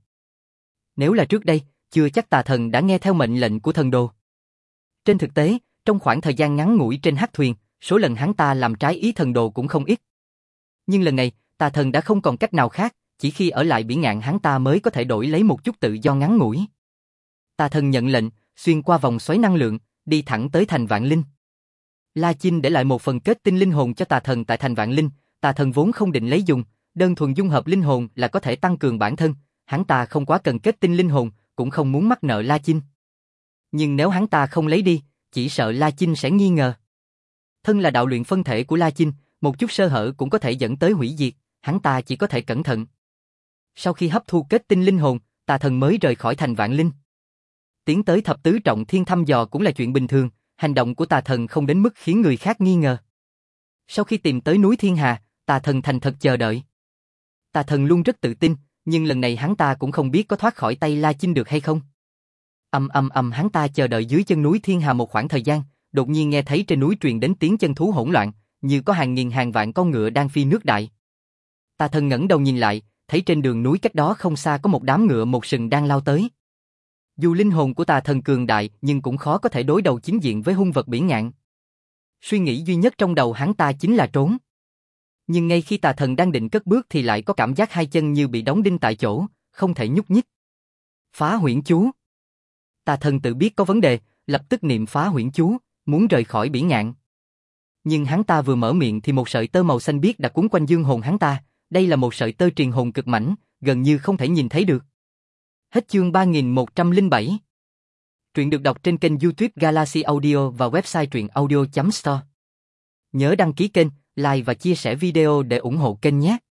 Nếu là trước đây, chưa chắc tà thần đã nghe theo mệnh lệnh của thần đồ. Trên thực tế, trong khoảng thời gian ngắn ngủi trên hắc thuyền, số lần hắn ta làm trái ý thần đồ cũng không ít. Nhưng lần này, Tà thần đã không còn cách nào khác, chỉ khi ở lại Bỉ Ngạn hắn ta mới có thể đổi lấy một chút tự do ngắn ngủi. Tà thần nhận lệnh, xuyên qua vòng xoáy năng lượng, đi thẳng tới thành Vạn Linh. La Chinh để lại một phần kết tinh linh hồn cho tà thần tại thành Vạn Linh, tà thần vốn không định lấy dùng, đơn thuần dung hợp linh hồn là có thể tăng cường bản thân, hắn ta không quá cần kết tinh linh hồn, cũng không muốn mắc nợ La Chinh. Nhưng nếu hắn ta không lấy đi, chỉ sợ La Chinh sẽ nghi ngờ. Thân là đạo luyện phân thể của La Chinh, một chút sơ hở cũng có thể dẫn tới hủy diệt, hắn ta chỉ có thể cẩn thận. Sau khi hấp thu kết tinh linh hồn, tà thần mới rời khỏi thành Vạn Linh. Tiến tới thập tứ trọng thiên thăm dò cũng là chuyện bình thường, hành động của tà thần không đến mức khiến người khác nghi ngờ. Sau khi tìm tới núi Thiên Hà, tà thần thành thật chờ đợi. Tà thần luôn rất tự tin, nhưng lần này hắn ta cũng không biết có thoát khỏi tay La Chinh được hay không. Hắn ta chờ đợi dưới chân núi Thiên Hà một khoảng thời gian, đột nhiên nghe thấy trên núi truyền đến tiếng chân thú hỗn loạn, như có hàng nghìn hàng vạn con ngựa đang phi nước đại. Tà thần ngẩng đầu nhìn lại, thấy trên đường núi cách đó không xa có một đám ngựa một sừng đang lao tới. Dù linh hồn của tà thần cường đại, nhưng cũng khó có thể đối đầu chính diện với hung vật Bỉ Ngạn. Suy nghĩ duy nhất trong đầu hắn ta chính là trốn. Nhưng ngay khi tà thần đang định cất bước thì lại có cảm giác hai chân như bị đóng đinh tại chỗ, không thể nhúc nhích. Phá huyễn chú. Tà thần tự biết có vấn đề, lập tức niệm phá huyễn chú, muốn rời khỏi Bỉ Ngạn. Nhưng hắn ta vừa mở miệng thì một sợi tơ màu xanh biếc đã cuốn quanh dương hồn hắn ta, đây là một sợi tơ truyền hồn cực mảnh, gần như không thể nhìn thấy được. Hết chương 3107. Truyện được đọc trên kênh YouTube Galaxy Audio và website truyệnaudio.store. Nhớ đăng ký kênh, like và chia sẻ video để ủng hộ kênh nhé.